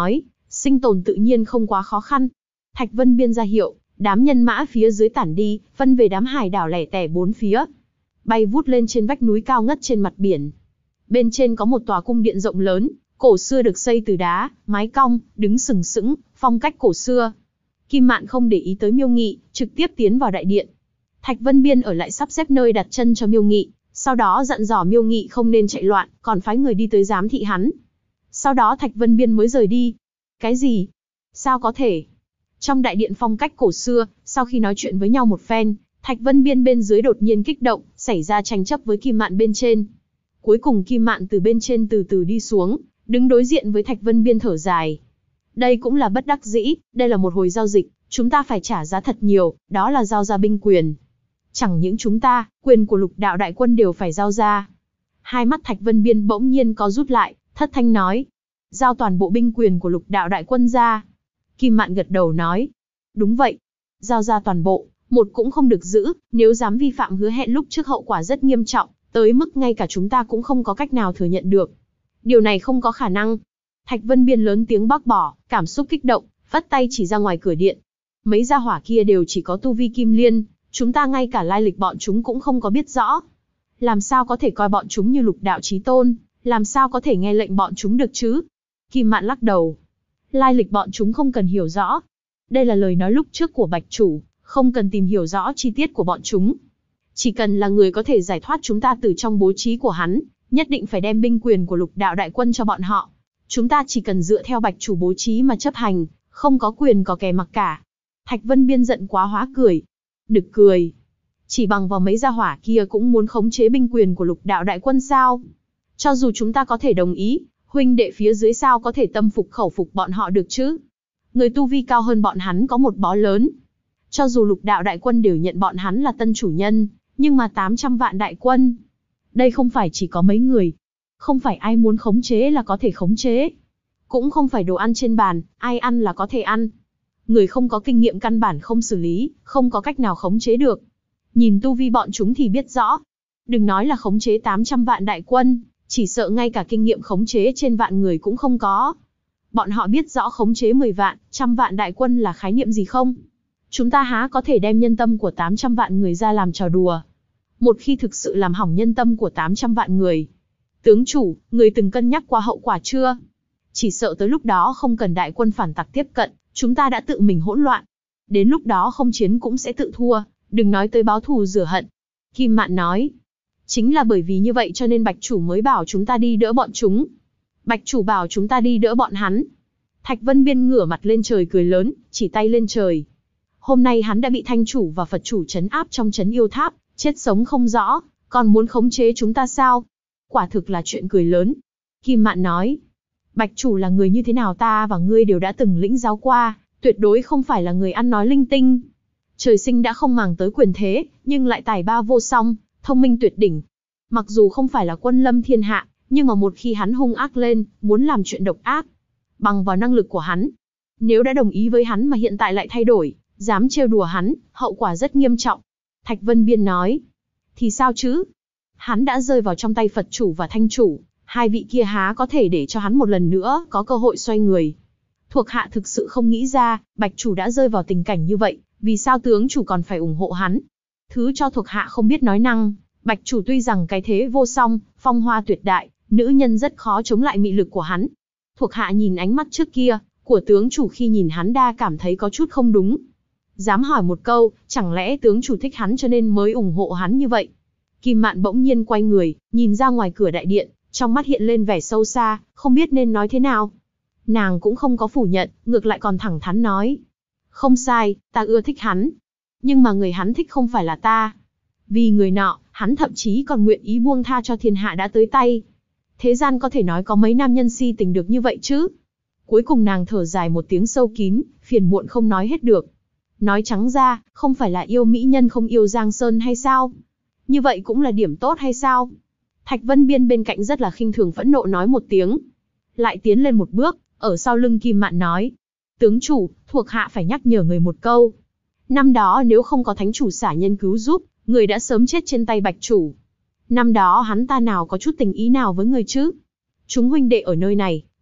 Sinh tồn tự nhiên không quá khó khăn. Thạch Vân Biên ra hiệu, đám nhân mã phía dưới tản đi, phân về đám hải đảo lẻ tẻ bốn phía. Bay vút lên trên vách núi cao ngất trên mặt biển. Bên trên có một tòa cung điện rộng lớn, cổ xưa được xây từ đá, mái cong, đứng sừng sững, phong cách cổ xưa. Kim Mạn không để ý tới Miêu Nghị, trực tiếp tiến vào đại điện. Thạch Vân Biên ở lại sắp xếp nơi đặt chân cho Miêu Nghị, sau đó dặn dò Miêu Nghị không nên chạy loạn, còn phái người đi tới giám thị hắn. Sau đó Thạch Vân Biên mới rời đi. Cái gì? Sao có thể? Trong đại điện phong cách cổ xưa, sau khi nói chuyện với nhau một phen, Thạch Vân Biên bên dưới đột nhiên kích động, xảy ra tranh chấp với Kim Mạn bên trên. Cuối cùng Kim Mạn từ bên trên từ từ đi xuống, đứng đối diện với Thạch Vân Biên thở dài. Đây cũng là bất đắc dĩ, đây là một hồi giao dịch, chúng ta phải trả giá thật nhiều, đó là giao ra binh quyền. Chẳng những chúng ta, quyền của Lục Đạo đại quân đều phải giao ra. Hai mắt Thạch Vân Biên bỗng nhiên có rút lại, thất thanh nói. Giao toàn bộ binh quyền của Lục Đạo đại quân ra. Kim Mạn gật đầu nói. Đúng vậy. Giao ra toàn bộ, một cũng không được giữ, nếu dám vi phạm hứa hẹn lúc trước hậu quả rất nghiêm trọng, tới mức ngay cả chúng ta cũng không có cách nào thừa nhận được. Điều này không có khả năng. Thạch Vân Biên lớn tiếng bác bỏ, cảm xúc kích động, vắt tay chỉ ra ngoài cửa điện. Mấy gia hỏa kia đều chỉ có tu vi kim liên, chúng ta ngay cả lai lịch bọn chúng cũng không có biết rõ. Làm sao có thể coi bọn chúng như Lục Đạo chí tôn, làm sao có thể nghe lệnh bọn chúng được chứ? Kim Mạn lắc đầu. Lai lịch bọn chúng không cần hiểu rõ. Đây là lời nói lúc trước của Bạch Chủ, không cần tìm hiểu rõ chi tiết của bọn chúng. Chỉ cần là người có thể giải thoát chúng ta từ trong bố trí của hắn, nhất định phải đem binh quyền của Lục Đạo đại quân cho bọn họ. Chúng ta chỉ cần dựa theo Bạch Chủ bố trí mà chấp hành, không có quyền có kẻ mặc cả. Thạch Vân Biên giận quá hóa cười. Nực cười. Chỉ bằng vào mấy gia hỏa kia cũng muốn khống chế binh quyền của Lục Đạo đại quân sao? Cho dù chúng ta có thể đồng ý, huynh đệ phía dưới sao có thể tâm phục khẩu phục bọn họ được chứ? Người tu vi cao hơn bọn hắn có một bó lớn. Cho dù Lục Đạo đại quân đều nhận bọn hắn là tân chủ nhân, nhưng mà 800 vạn đại quân. Đây không phải chỉ có mấy người. Không phải ai muốn khống chế là có thể khống chế. Cũng không phải đồ ăn trên bàn, ai ăn là có thể ăn. Người không có kinh nghiệm căn bản không xử lý, không có cách nào khống chế được. Nhìn tu vi bọn chúng thì biết rõ. Đừng nói là khống chế 800 vạn đại quân, chỉ sợ ngay cả kinh nghiệm khống chế trên vạn người cũng không có. Bọn họ biết rõ khống chế 10 vạn, 100 vạn đại quân là khái niệm gì không? Chúng ta há có thể đem nhân tâm của 800 vạn người ra làm trò đùa. Một khi thực sự làm hỏng nhân tâm của 800 vạn người. Tướng chủ, người từng cân nhắc qua hậu quả chưa? Chỉ sợ tới lúc đó không cần đại quân phản tặc tiếp cận, chúng ta đã tự mình hỗn loạn. Đến lúc đó không chiến cũng sẽ tự thua, đừng nói tới báo thù rửa hận. Kim Mạn nói. Chính là bởi vì như vậy cho nên Bạch Chủ mới bảo chúng ta đi đỡ bọn chúng. Bạch Chủ bảo chúng ta đi đỡ bọn hắn. Thạch Vân Biên ngửa mặt lên trời cười lớn, chỉ tay lên trời. Hôm nay hắn đã bị Thanh Chủ và Phật Chủ trấn áp trong trấn yêu tháp, chết sống không rõ, còn muốn khống chế chúng ta sao? Quả thực là chuyện cười lớn. Kim Mạn nói. Bạch Chủ là người như thế nào ta và ngươi đều đã từng lĩnh giáo qua, tuyệt đối không phải là người ăn nói linh tinh. Trời sinh đã không màng tới quyền thế, nhưng lại tài ba vô song, thông minh tuyệt đỉnh. Mặc dù không phải là quân lâm thiên hạ, nhưng mà một khi hắn hung ác lên, muốn làm chuyện độc ác, bằng vào năng lực của hắn. Nếu đã đồng ý với hắn mà hiện tại lại thay đổi, dám trêu đùa hắn, hậu quả rất nghiêm trọng. Thạch Vân Biên nói. Thì sao chứ? Hắn đã rơi vào trong tay Phật Chủ và Thanh Chủ, hai vị kia há có thể để cho hắn một lần nữa có cơ hội xoay người. Thuộc hạ thực sự không nghĩ ra, Bạch Chủ đã rơi vào tình cảnh như vậy, vì sao tướng chủ còn phải ủng hộ hắn? Thứ cho thuộc hạ không biết nói năng, Bạch Chủ tuy rằng cái thế vô song, phong hoa tuyệt đại, nữ nhân rất khó chống lại mị lực của hắn. Thuộc hạ nhìn ánh mắt trước kia, của tướng chủ khi nhìn hắn đa cảm thấy có chút không đúng. Dám hỏi một câu, chẳng lẽ tướng chủ thích hắn cho nên mới ủng hộ hắn như vậy? Kim Mạn bỗng nhiên quay người, nhìn ra ngoài cửa đại điện, trong mắt hiện lên vẻ sâu xa, không biết nên nói thế nào. Nàng cũng không có phủ nhận, ngược lại còn thẳng thắn nói. Không sai, ta ưa thích hắn. Nhưng mà người hắn thích không phải là ta. Vì người nọ, hắn thậm chí còn nguyện ý buông tha cho thiên hạ đã tới tay. Thế gian có thể nói có mấy nam nhân si tình được như vậy chứ? Cuối cùng nàng thở dài một tiếng sâu kín, phiền muộn không nói hết được. Nói trắng ra, không phải là yêu mỹ nhân không yêu Giang Sơn hay sao? Như vậy cũng là điểm tốt hay sao? Thạch Vân Biên bên cạnh rất là khinh thường phẫn nộ nói một tiếng. Lại tiến lên một bước, ở sau lưng Kim Mạn nói. Tướng chủ, thuộc hạ phải nhắc nhở người một câu. Năm đó nếu không có thánh chủ xả nhân cứu giúp, người đã sớm chết trên tay Bạch Chủ. Năm đó hắn ta nào có chút tình ý nào với người chứ? Chúng huynh đệ ở nơi này,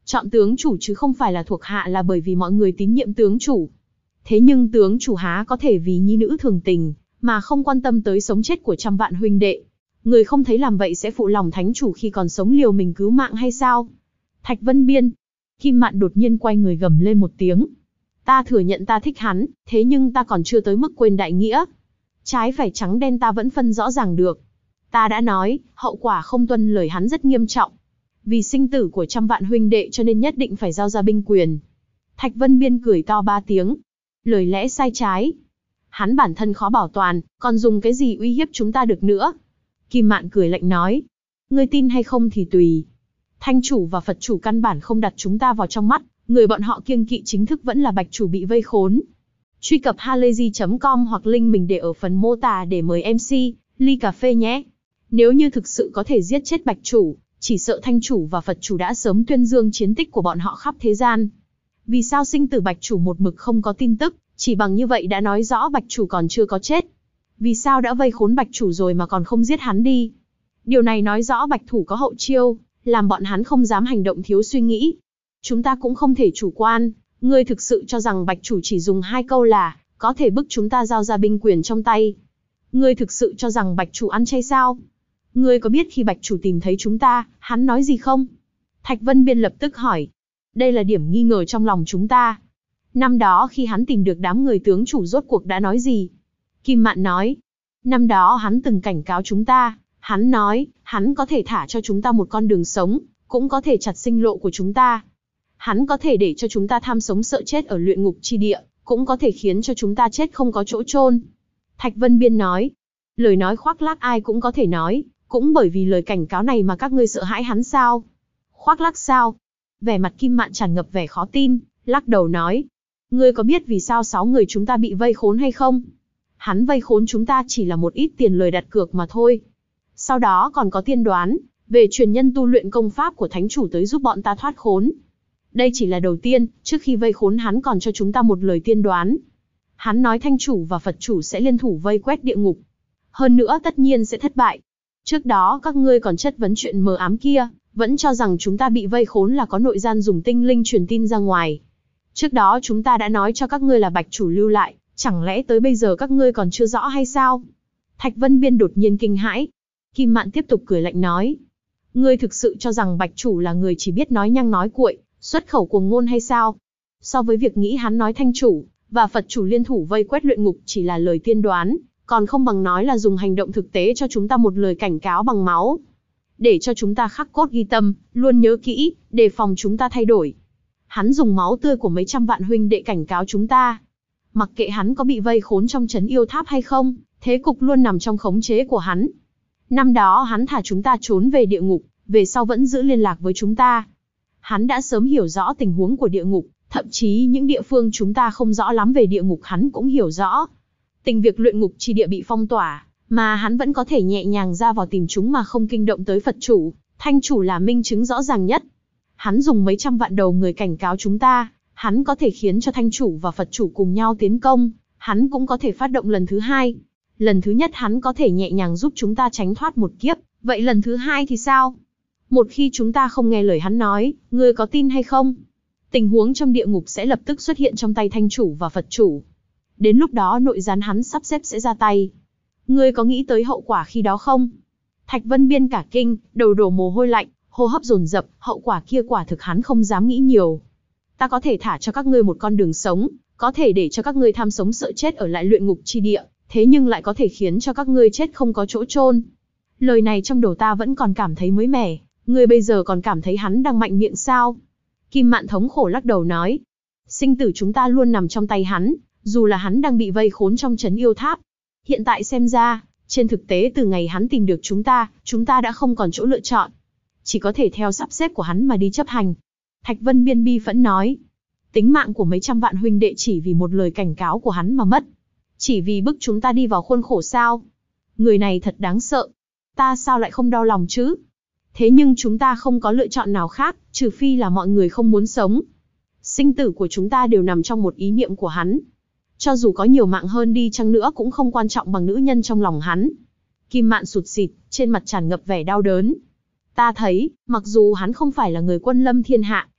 Chọn tướng chủ chứ không phải là thuộc hạ là bởi vì mọi người tín nhiệm tướng chủ. Thế nhưng tướng chủ há có thể vì nhi nữ thường tình, mà không quan tâm tới sống chết của trăm vạn huynh đệ. Người không thấy làm vậy sẽ phụ lòng thánh chủ khi còn sống liều mình cứu mạng hay sao? Thạch Vân Biên. Kim Mạn đột nhiên quay người gầm lên một tiếng. Ta thừa nhận ta thích hắn, thế nhưng ta còn chưa tới mức quên đại nghĩa. Trái phải trắng đen ta vẫn phân rõ ràng được. Ta đã nói, hậu quả không tuân lời hắn rất nghiêm trọng. Vì sinh tử của trăm vạn huynh đệ cho nên nhất định phải giao ra binh quyền. Thạch Vân Biên cười to 3 tiếng. Lời lẽ sai trái. Hắn bản thân khó bảo toàn, còn dùng cái gì uy hiếp chúng ta được nữa? Kim Mạn cười lạnh nói. Ngươi tin hay không thì tùy. Thanh chủ và Phật chủ căn bản không đặt chúng ta vào trong mắt, người bọn họ kiêng kỵ chính thức vẫn là Bạch chủ bị vây khốn. Truy cập halayzi.com hoặc link mình để ở phần mô tả để mời MC, ly cà phê nhé. Nếu như thực sự có thể giết chết Bạch chủ, chỉ sợ Thanh chủ và Phật chủ đã sớm tuyên dương chiến tích của bọn họ khắp thế gian. Vì sao sinh tử Bạch chủ một mực không có tin tức, chỉ bằng như vậy đã nói rõ Bạch chủ còn chưa có chết. Vì sao đã vây khốn Bạch chủ rồi mà còn không giết hắn đi? Điều này nói rõ Bạch thủ có hậu chiêu, làm bọn hắn không dám hành động thiếu suy nghĩ. Chúng ta cũng không thể chủ quan, ngươi thực sự cho rằng Bạch chủ chỉ dùng 2 câu là có thể bức chúng ta giao ra binh quyền trong tay. Ngươi thực sự cho rằng Bạch chủ ăn chay sao? Ngươi có biết khi Bạch chủ tìm thấy chúng ta, hắn nói gì không? Thạch Vân Biên lập tức hỏi. Đây là điểm nghi ngờ trong lòng chúng ta. Năm đó khi hắn tìm được đám người tướng chủ rốt cuộc đã nói gì? Kim Mạn nói. Năm đó hắn từng cảnh cáo chúng ta, hắn nói, hắn có thể thả cho chúng ta một con đường sống, cũng có thể chặt sinh lộ của chúng ta. Hắn có thể để cho chúng ta tham sống sợ chết ở luyện ngục chi địa, cũng có thể khiến cho chúng ta chết không có chỗ chôn. Thạch Vân Biên nói. Lời nói khoác lác ai cũng có thể nói, cũng bởi vì lời cảnh cáo này mà các ngươi sợ hãi hắn sao? Khoác lác sao? Vẻ mặt Kim Mạn tràn ngập vẻ khó tin, lắc đầu nói. Ngươi có biết vì sao 6 người chúng ta bị vây khốn hay không? Hắn vây khốn chúng ta chỉ là một ít tiền lời đặt cược mà thôi. Sau đó còn có tiên đoán, về truyền nhân tu luyện công pháp của thánh chủ tới giúp bọn ta thoát khốn. Đây chỉ là đầu tiên, trước khi vây khốn hắn còn cho chúng ta một lời tiên đoán. Hắn nói Thanh chủ và Phật chủ sẽ liên thủ vây quét địa ngục. Hơn nữa tất nhiên sẽ thất bại. Trước đó các ngươi còn chất vấn chuyện mờ ám kia, vẫn cho rằng chúng ta bị vây khốn là có nội gian dùng tinh linh truyền tin ra ngoài. Trước đó chúng ta đã nói cho các ngươi là Bạch chủ lưu lại, chẳng lẽ tới bây giờ các ngươi còn chưa rõ hay sao? Thạch Vân Biên đột nhiên kinh hãi. Kim Mạn tiếp tục cười lạnh nói. Ngươi thực sự cho rằng Bạch chủ là người chỉ biết nói nhăng nói cuội, xuất khẩu cuồng ngôn hay sao? So với việc nghĩ hắn nói Thanh chủ và Phật chủ liên thủ vây quét luyện ngục chỉ là lời tiên đoán, còn không bằng nói là dùng hành động thực tế cho chúng ta một lời cảnh cáo bằng máu. Để cho chúng ta khắc cốt ghi tâm, luôn nhớ kỹ, đề phòng chúng ta thay đổi. Hắn dùng máu tươi của mấy trăm vạn huynh đệ cảnh cáo chúng ta. Mặc kệ hắn có bị vây khốn trong trấn yêu tháp hay không, thế cục luôn nằm trong khống chế của hắn. Năm đó hắn thả chúng ta trốn về địa ngục, về sau vẫn giữ liên lạc với chúng ta. Hắn đã sớm hiểu rõ tình huống của địa ngục, thậm chí những địa phương chúng ta không rõ lắm về địa ngục hắn cũng hiểu rõ. Tình việc luyện ngục chi địa bị phong tỏa, mà hắn vẫn có thể nhẹ nhàng ra vào tìm chúng mà không kinh động tới Phật chủ, Thanh chủ là minh chứng rõ ràng nhất. Hắn dùng mấy trăm vạn đầu người cảnh cáo chúng ta, hắn có thể khiến cho Thanh chủ và Phật chủ cùng nhau tiến công, hắn cũng có thể phát động lần thứ 2. Lần thứ nhất hắn có thể nhẹ nhàng giúp chúng ta tránh thoát một kiếp, vậy lần thứ 2 thì sao? Một khi chúng ta không nghe lời hắn nói, ngươi có tin hay không? Tình huống trong địa ngục sẽ lập tức xuất hiện trong tay Thanh chủ và Phật chủ. Đến lúc đó nội gián hắn sắp xếp sẽ ra tay. Ngươi có nghĩ tới hậu quả khi đó không? Thạch Vân Biên cả kinh, đầu đổ mồ hôi lạnh, hô hấp dồn dập, hậu quả kia quả thực hắn không dám nghĩ nhiều. Ta có thể thả cho các ngươi một con đường sống, có thể để cho các ngươi tham sống sợ chết ở lại luyện ngục chi địa, thế nhưng lại có thể khiến cho các ngươi chết không có chỗ chôn. Lời này trong đầu ta vẫn còn cảm thấy mới mẻ, ngươi bây giờ còn cảm thấy hắn đang mạnh miệng sao? Kim Mạn thống khổ lắc đầu nói. Sinh tử chúng ta luôn nằm trong tay hắn, dù là hắn đang bị vây khốn trong trấn yêu tháp. Hiện tại xem ra, trên thực tế từ ngày hắn tìm được chúng ta đã không còn chỗ lựa chọn. Chỉ có thể theo sắp xếp của hắn mà đi chấp hành. Thạch Vân Biên bi phẫn nói. Tính mạng của mấy trăm vạn huynh đệ chỉ vì một lời cảnh cáo của hắn mà mất. Chỉ vì bức chúng ta đi vào khuôn khổ sao? Người này thật đáng sợ. Ta sao lại không đau lòng chứ? Thế nhưng chúng ta không có lựa chọn nào khác, trừ phi là mọi người không muốn sống. Sinh tử của chúng ta đều nằm trong một ý niệm của hắn. Cho dù có nhiều mạng hơn đi chăng nữa cũng không quan trọng bằng nữ nhân trong lòng hắn. Kim Mạn sụt sịt, trên mặt tràn ngập vẻ đau đớn. Ta thấy, mặc dù hắn không phải là người quân lâm thiên hạ,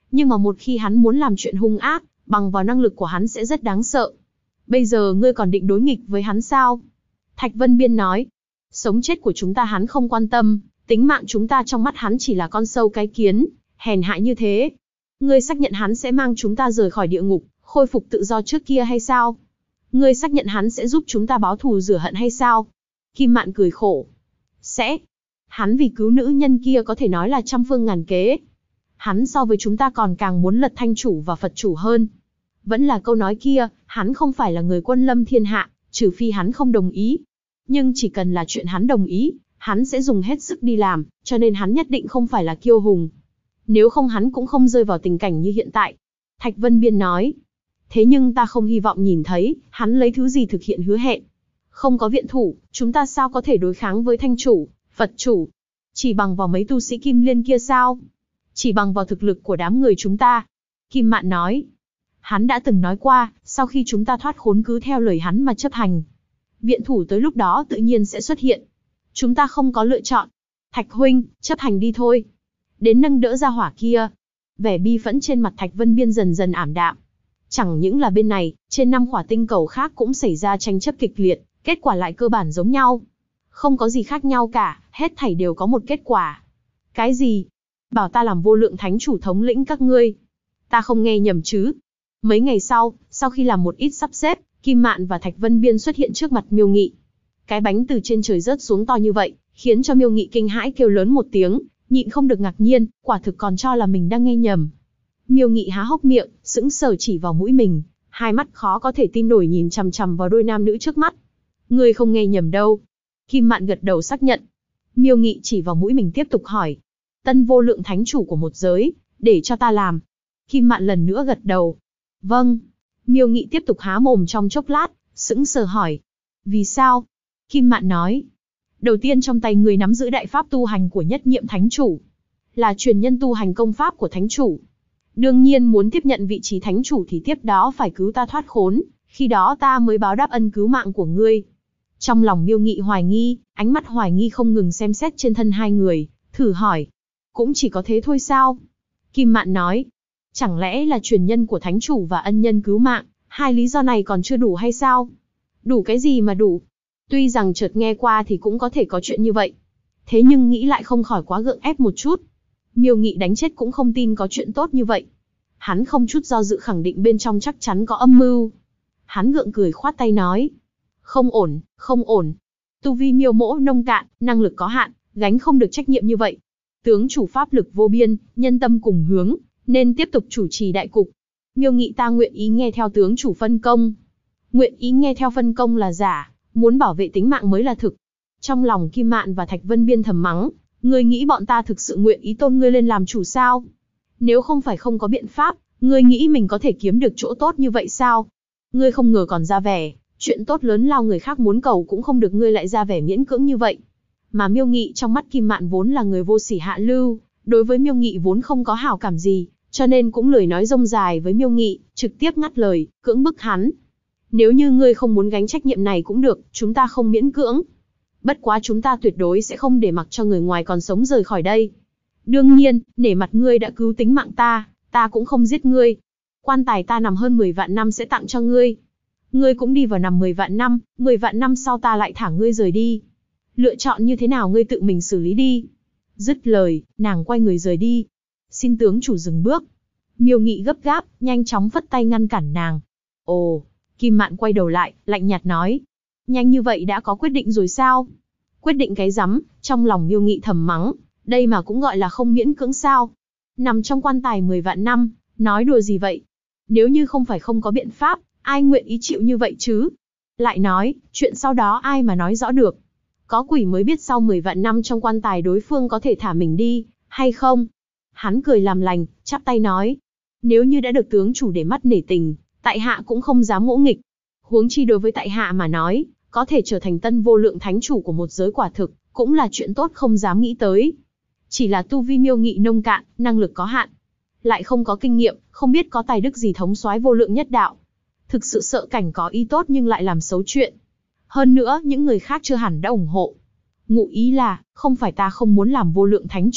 nhưng mà một khi hắn muốn làm chuyện hung ác, bằng vào năng lực của hắn sẽ rất đáng sợ. Bây giờ ngươi còn định đối nghịch với hắn sao? Thạch Vân Biên nói, sống chết của chúng ta hắn không quan tâm, tính mạng chúng ta trong mắt hắn chỉ là con sâu cái kiến, hèn hạ như thế. Ngươi xác nhận hắn sẽ mang chúng ta rời khỏi địa ngục, khôi phục tự do trước kia hay sao? Ngươi xác nhận hắn sẽ giúp chúng ta báo thù rửa hận hay sao? Kim Mạn cười khổ. Sẽ. Hắn vì cứu nữ nhân kia có thể nói là trăm phương ngàn kế. Hắn so với chúng ta còn càng muốn lật Thanh chủ và Phật chủ hơn. Vẫn là câu nói kia, hắn không phải là người quân lâm thiên hạ, trừ phi hắn không đồng ý. Nhưng chỉ cần là chuyện hắn đồng ý, hắn sẽ dùng hết sức đi làm, cho nên hắn nhất định không phải là kiêu hùng. Nếu không hắn cũng không rơi vào tình cảnh như hiện tại. Thạch Vân Biên nói. Thế nhưng ta không hy vọng nhìn thấy, hắn lấy thứ gì thực hiện hứa hẹn. Không có viện thủ, chúng ta sao có thể đối kháng với Thanh chủ, Phật chủ? Chỉ bằng vào mấy tu sĩ Kim Liên kia sao? Chỉ bằng vào thực lực của đám người chúng ta. Kim Mạn nói. Hắn đã từng nói qua, sau khi chúng ta thoát khốn cứ theo lời hắn mà chấp hành. Viện thủ tới lúc đó tự nhiên sẽ xuất hiện. Chúng ta không có lựa chọn. Thạch huynh, chấp hành đi thôi. Đến nâng đỡ ra hỏa kia. Vẻ bi phẫn trên mặt Thạch Vân Biên dần dần ảm đạm. Chẳng những là bên này, trên 5 khỏa tinh cầu khác cũng xảy ra tranh chấp kịch liệt, kết quả lại cơ bản giống nhau. Không có gì khác nhau cả, hết thảy đều có một kết quả. Cái gì? Bảo ta làm vô lượng thánh chủ thống lĩnh các ngươi. Ta không nghe nhầm chứ? Mấy ngày sau khi làm một ít sắp xếp, Kim Mạn và Thạch Vân Biên xuất hiện trước mặt Miêu Nghị. Cái bánh từ trên trời rớt xuống to như vậy, khiến cho Miêu Nghị kinh hãi kêu lớn một tiếng, nhịn không được ngạc nhiên, quả thực còn cho là mình đang nghe nhầm. Miêu Nghị há hốc miệng, sững sờ chỉ vào mũi mình, hai mắt khó có thể tin nổi nhìn chằm chằm vào đôi nam nữ trước mắt. Ngươi không nghe nhầm đâu. Kim Mạn gật đầu xác nhận. Miêu Nghị chỉ vào mũi mình tiếp tục hỏi. Tân vô lượng thánh chủ của một giới, để cho ta làm. Kim Mạn lần nữa gật đầu. Vâng. Miêu Nghị tiếp tục há mồm trong chốc lát, sững sờ hỏi. Vì sao? Kim Mạn nói. Đầu tiên trong tay người nắm giữ đại pháp tu hành của nhất nhiệm thánh chủ. Là truyền nhân tu hành công pháp của thánh chủ. Đương nhiên muốn tiếp nhận vị trí thánh chủ thì tiếp đó phải cứu ta thoát khốn, khi đó ta mới báo đáp ân cứu mạng của ngươi. Trong lòng Miêu Nghị hoài nghi, ánh mắt hoài nghi không ngừng xem xét trên thân hai người, thử hỏi. Cũng chỉ có thế thôi sao? Kim Mạn nói. Chẳng lẽ là truyền nhân của thánh chủ và ân nhân cứu mạng, hai lý do này còn chưa đủ hay sao? Đủ cái gì mà đủ? Tuy rằng chợt nghe qua thì cũng có thể có chuyện như vậy. Thế nhưng nghĩ lại không khỏi quá gượng ép một chút. Miêu Nghị đánh chết cũng không tin có chuyện tốt như vậy. Hắn không chút do dự khẳng định bên trong chắc chắn có âm mưu. Hắn gượng cười khoát tay nói. Không ổn, không ổn. Tu vi Miêu mỗ nông cạn, năng lực có hạn, gánh không được trách nhiệm như vậy. Tướng chủ pháp lực vô biên, nhân tâm cùng hướng, nên tiếp tục chủ trì đại cục. Miêu Nghị ta nguyện ý nghe theo tướng chủ phân công. Nguyện ý nghe theo phân công là giả, muốn bảo vệ tính mạng mới là thực. Trong lòng Kim Mạn và Thạch Vân Biên thầm mắng. Ngươi nghĩ bọn ta thực sự nguyện ý tôn ngươi lên làm chủ sao? Nếu không phải không có biện pháp, ngươi nghĩ mình có thể kiếm được chỗ tốt như vậy sao? Ngươi không ngờ còn ra vẻ, chuyện tốt lớn lao người khác muốn cầu cũng không được ngươi lại ra vẻ miễn cưỡng như vậy. Mà Miêu Nghị trong mắt Kim Mạn vốn là người vô sỉ hạ lưu, đối với Miêu Nghị vốn không có hảo cảm gì, cho nên cũng lười nói rông dài với Miêu Nghị, trực tiếp ngắt lời, cưỡng bức hắn. Nếu như ngươi không muốn gánh trách nhiệm này cũng được, chúng ta không miễn cưỡng. Bất quá chúng ta tuyệt đối sẽ không để mặc cho người ngoài còn sống rời khỏi đây. Đương nhiên, nể mặt ngươi đã cứu tính mạng ta cũng không giết ngươi. Quan tài ta nằm hơn 10 vạn năm sẽ tặng cho ngươi. Ngươi cũng đi vào nằm 10 vạn năm sau ta lại thả ngươi rời đi. Lựa chọn như thế nào ngươi tự mình xử lý đi. Dứt lời, nàng quay người rời đi. Xin tướng chủ dừng bước. Miêu Nghị gấp gáp, nhanh chóng phất tay ngăn cản nàng. Ồ, Kim Mạn quay đầu lại, lạnh nhạt nói. Nhanh như vậy đã có quyết định rồi sao? Quyết định cái rắm, trong lòng Miêu Nghị thầm mắng, đây mà cũng gọi là không miễn cưỡng sao? Nằm trong quan tài 10 vạn năm, nói đùa gì vậy? Nếu như không phải không có biện pháp, ai nguyện ý chịu như vậy chứ? Lại nói, chuyện sau đó ai mà nói rõ được? Có quỷ mới biết sau 10 vạn năm trong quan tài đối phương có thể thả mình đi, hay không? Hắn cười làm lành, chắp tay nói. Nếu như đã được tướng chủ để mắt nể tình, tại hạ cũng không dám ngỗ nghịch. Huống chi đối với tại hạ mà nói, có thể trở thành tân vô lượng thánh chủ của một giới quả thực, cũng là chuyện tốt không dám nghĩ tới. Chỉ là tu vi Miêu Nghị nông cạn, năng lực có hạn. Lại không có kinh nghiệm, không biết có tài đức gì thống soái vô lượng nhất đạo. Thực sự sợ cảnh có ý tốt nhưng lại làm xấu chuyện. Hơn nữa, những người khác chưa hẳn đã ủng hộ. Ngụ ý là, không phải ta không muốn làm vô lượng thánh chủ,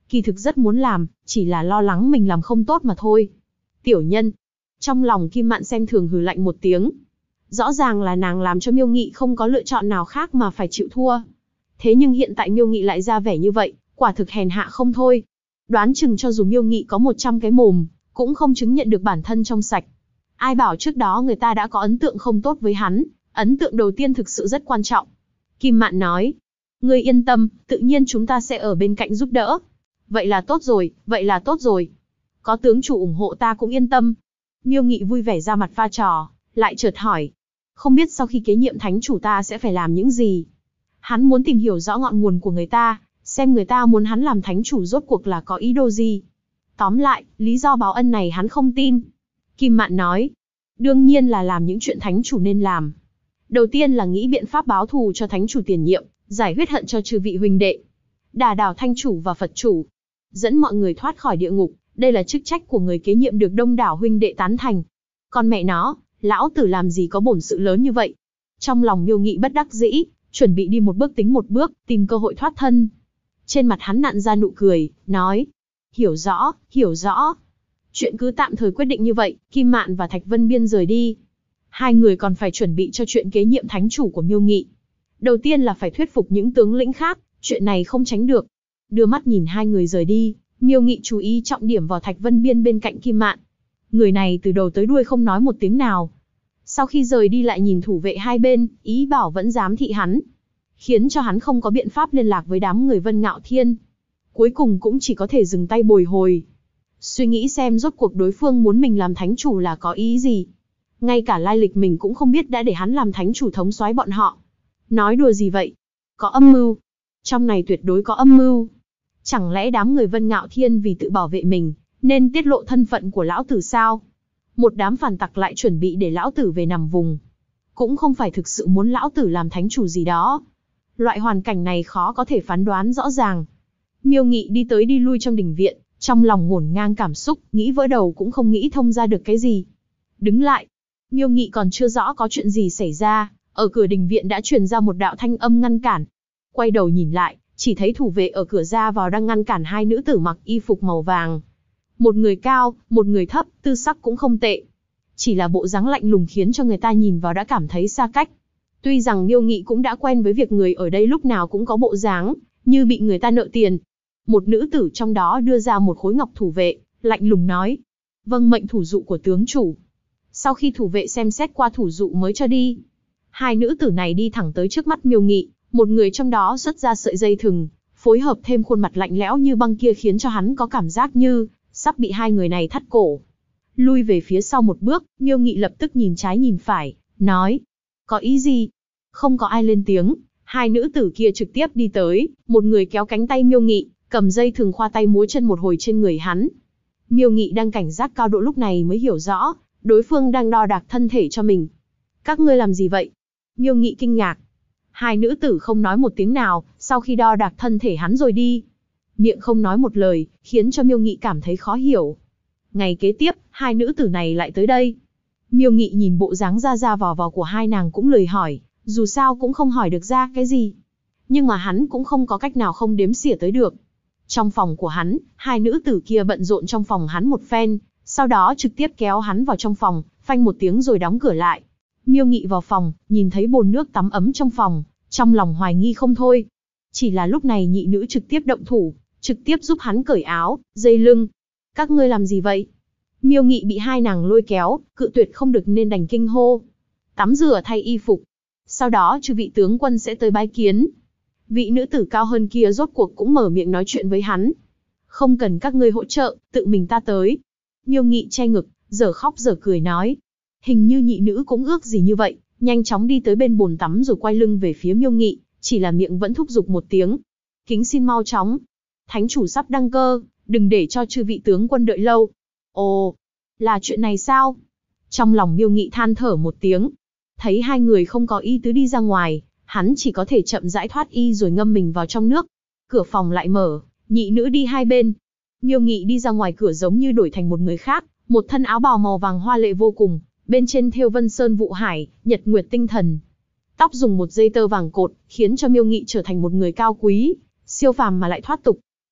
kỳ thực rất muốn làm, chỉ là lo lắng mình làm không tốt mà thôi. Tiểu nhân. Trong lòng Kim Mạn xem thường hừ lạnh một tiếng. Rõ ràng là nàng làm cho Miêu Nghị không có lựa chọn nào khác mà phải chịu thua. Thế nhưng hiện tại Miêu Nghị lại ra vẻ như vậy, quả thực hèn hạ không thôi. Đoán chừng cho dù Miêu Nghị có 100 cái mồm, cũng không chứng nhận được bản thân trong sạch. Ai bảo trước đó người ta đã có ấn tượng không tốt với hắn, ấn tượng đầu tiên thực sự rất quan trọng. Kim Mạn nói, ngươi yên tâm, tự nhiên chúng ta sẽ ở bên cạnh giúp đỡ. Vậy là tốt rồi, vậy là tốt rồi. Có tướng chủ ủng hộ ta cũng yên tâm. Miêu Nghị vui vẻ ra mặt pha trò, lại chợt hỏi, không biết sau khi kế nhiệm thánh chủ ta sẽ phải làm những gì. Hắn muốn tìm hiểu rõ ngọn nguồn của người ta, xem người ta muốn hắn làm thánh chủ rốt cuộc là có ý đồ gì. Tóm lại, lý do báo ân này hắn không tin. Kim Mạn nói, đương nhiên là làm những chuyện thánh chủ nên làm. Đầu tiên là nghĩ biện pháp báo thù cho thánh chủ tiền nhiệm, giải huyết hận cho chư vị huynh đệ. Đả đảo thanh chủ và Phật chủ, dẫn mọi người thoát khỏi địa ngục, đây là chức trách của người kế nhiệm được đông đảo huynh đệ tán thành. Còn mẹ nó, lão tử làm gì có bổn sự lớn như vậy. Trong lòng Miêu Nghị bất đắc dĩ, chuẩn bị đi một bước tính một bước, tìm cơ hội thoát thân. Trên mặt hắn nặn ra nụ cười, nói, hiểu rõ, hiểu rõ. Chuyện cứ tạm thời quyết định như vậy, Kim Mạn và Thạch Vân Biên rời đi. Hai người còn phải chuẩn bị cho chuyện kế nhiệm thánh chủ của Miêu Nghị. Đầu tiên là phải thuyết phục những tướng lĩnh khác, chuyện này không tránh được. Đưa mắt nhìn hai người rời đi, Miêu Nghị chú ý trọng điểm vào Thạch Vân Biên bên cạnh Kim Mạn. Người này từ đầu tới đuôi không nói một tiếng nào. Sau khi rời đi lại nhìn thủ vệ hai bên, ý bảo vẫn giám thị hắn, khiến cho hắn không có biện pháp liên lạc với đám người Vân Ngạo Thiên. Cuối cùng cũng chỉ có thể dừng tay bồi hồi. Suy nghĩ xem rốt cuộc đối phương muốn mình làm thánh chủ là có ý gì. Ngay cả lai lịch mình cũng không biết đã để hắn làm thánh chủ thống soái bọn họ. Nói đùa gì vậy? Có âm mưu. Trong này tuyệt đối có âm mưu. Chẳng lẽ đám người Vân Ngạo Thiên vì tự bảo vệ mình, nên tiết lộ thân phận của lão tử sao? Một đám phản tặc lại chuẩn bị để lão tử về nằm vùng. Cũng không phải thực sự muốn lão tử làm thánh chủ gì đó. Loại hoàn cảnh này khó có thể phán đoán rõ ràng. Miêu Nghị đi tới đi lui trong đình viện, trong lòng ngổn ngang cảm xúc, nghĩ vỡ đầu cũng không nghĩ thông ra được cái gì. Đứng lại. Miêu Nghị còn chưa rõ có chuyện gì xảy ra, ở cửa đình viện đã truyền ra một đạo thanh âm ngăn cản. Quay đầu nhìn lại, chỉ thấy thủ vệ ở cửa ra vào đang ngăn cản hai nữ tử mặc y phục màu vàng. Một người cao, một người thấp, tư sắc cũng không tệ. Chỉ là bộ dáng lạnh lùng khiến cho người ta nhìn vào đã cảm thấy xa cách. Tuy rằng Miêu Nghị cũng đã quen với việc người ở đây lúc nào cũng có bộ dáng như bị người ta nợ tiền. Một nữ tử trong đó đưa ra một khối ngọc thủ vệ, lạnh lùng nói, vâng mệnh thủ dụ của tướng chủ. Sau khi thủ vệ xem xét qua thủ dụ mới cho đi. Hai nữ tử này đi thẳng tới trước mắt Miêu Nghị, một người trong đó xuất ra sợi dây thừng, phối hợp thêm khuôn mặt lạnh lẽo như băng kia khiến cho hắn có cảm giác như sắp bị hai người này thắt cổ. Lui về phía sau một bước, Miêu Nghị lập tức nhìn trái nhìn phải, nói, có ý gì? Không có ai lên tiếng, hai nữ tử kia trực tiếp đi tới, một người kéo cánh tay Miêu Nghị, cầm dây thừng khoa tay múa chân một hồi trên người hắn. Miêu Nghị đang cảnh giác cao độ lúc này mới hiểu rõ, đối phương đang đo đạc thân thể cho mình. Các ngươi làm gì vậy? Miêu Nghị kinh ngạc. Hai nữ tử không nói một tiếng nào, sau khi đo đạc thân thể hắn rồi đi. Miệng không nói một lời, khiến cho Miêu Nghị cảm thấy khó hiểu. Ngày kế tiếp, hai nữ tử này lại tới đây. Miêu Nghị nhìn bộ dáng ra ra vào vào của hai nàng cũng lười hỏi, dù sao cũng không hỏi được ra cái gì. Nhưng mà hắn cũng không có cách nào không đếm xỉa tới được. Trong phòng của hắn, hai nữ tử kia bận rộn trong phòng hắn một phen, sau đó trực tiếp kéo hắn vào trong phòng, phanh một tiếng rồi đóng cửa lại. Miêu Nghị vào phòng, nhìn thấy bồn nước tắm ấm trong phòng, trong lòng hoài nghi không thôi. Chỉ là lúc này nhị nữ trực tiếp động thủ, trực tiếp giúp hắn cởi áo, dây lưng. Các ngươi làm gì vậy? Miêu Nghị bị hai nàng lôi kéo, cự tuyệt không được nên đành kinh hô. Tắm rửa thay y phục. Sau đó chư vị tướng quân sẽ tới bái kiến. Vị nữ tử cao hơn kia rốt cuộc cũng mở miệng nói chuyện với hắn. Không cần các ngươi hỗ trợ, tự mình ta tới. Miêu Nghị che ngực, giờ khóc giờ cười nói. Hình như nhị nữ cũng ước gì như vậy, nhanh chóng đi tới bên bồn tắm rồi quay lưng về phía Miêu Nghị, chỉ là miệng vẫn thúc giục một tiếng. Kính xin mau chóng. Thánh chủ sắp đăng cơ, đừng để cho chư vị tướng quân đợi lâu. Ồ, là chuyện này sao? Trong lòng Miêu Nghị than thở một tiếng. Thấy hai người không có ý tứ đi ra ngoài, hắn chỉ có thể chậm rãi thoát y rồi ngâm mình vào trong nước. Cửa phòng lại mở, nhị nữ đi hai bên. Miêu Nghị đi ra ngoài cửa giống như đổi thành một người khác, một thân áo bào màu vàng hoa lệ vô cùng, bên trên thêu Vân Sơn Vụ Hải, Nhật Nguyệt Tinh Thần. Tóc dùng một dây tơ vàng cột, khiến cho Miêu Nghị trở thành một người cao quý, siêu phàm mà lại thoát tục.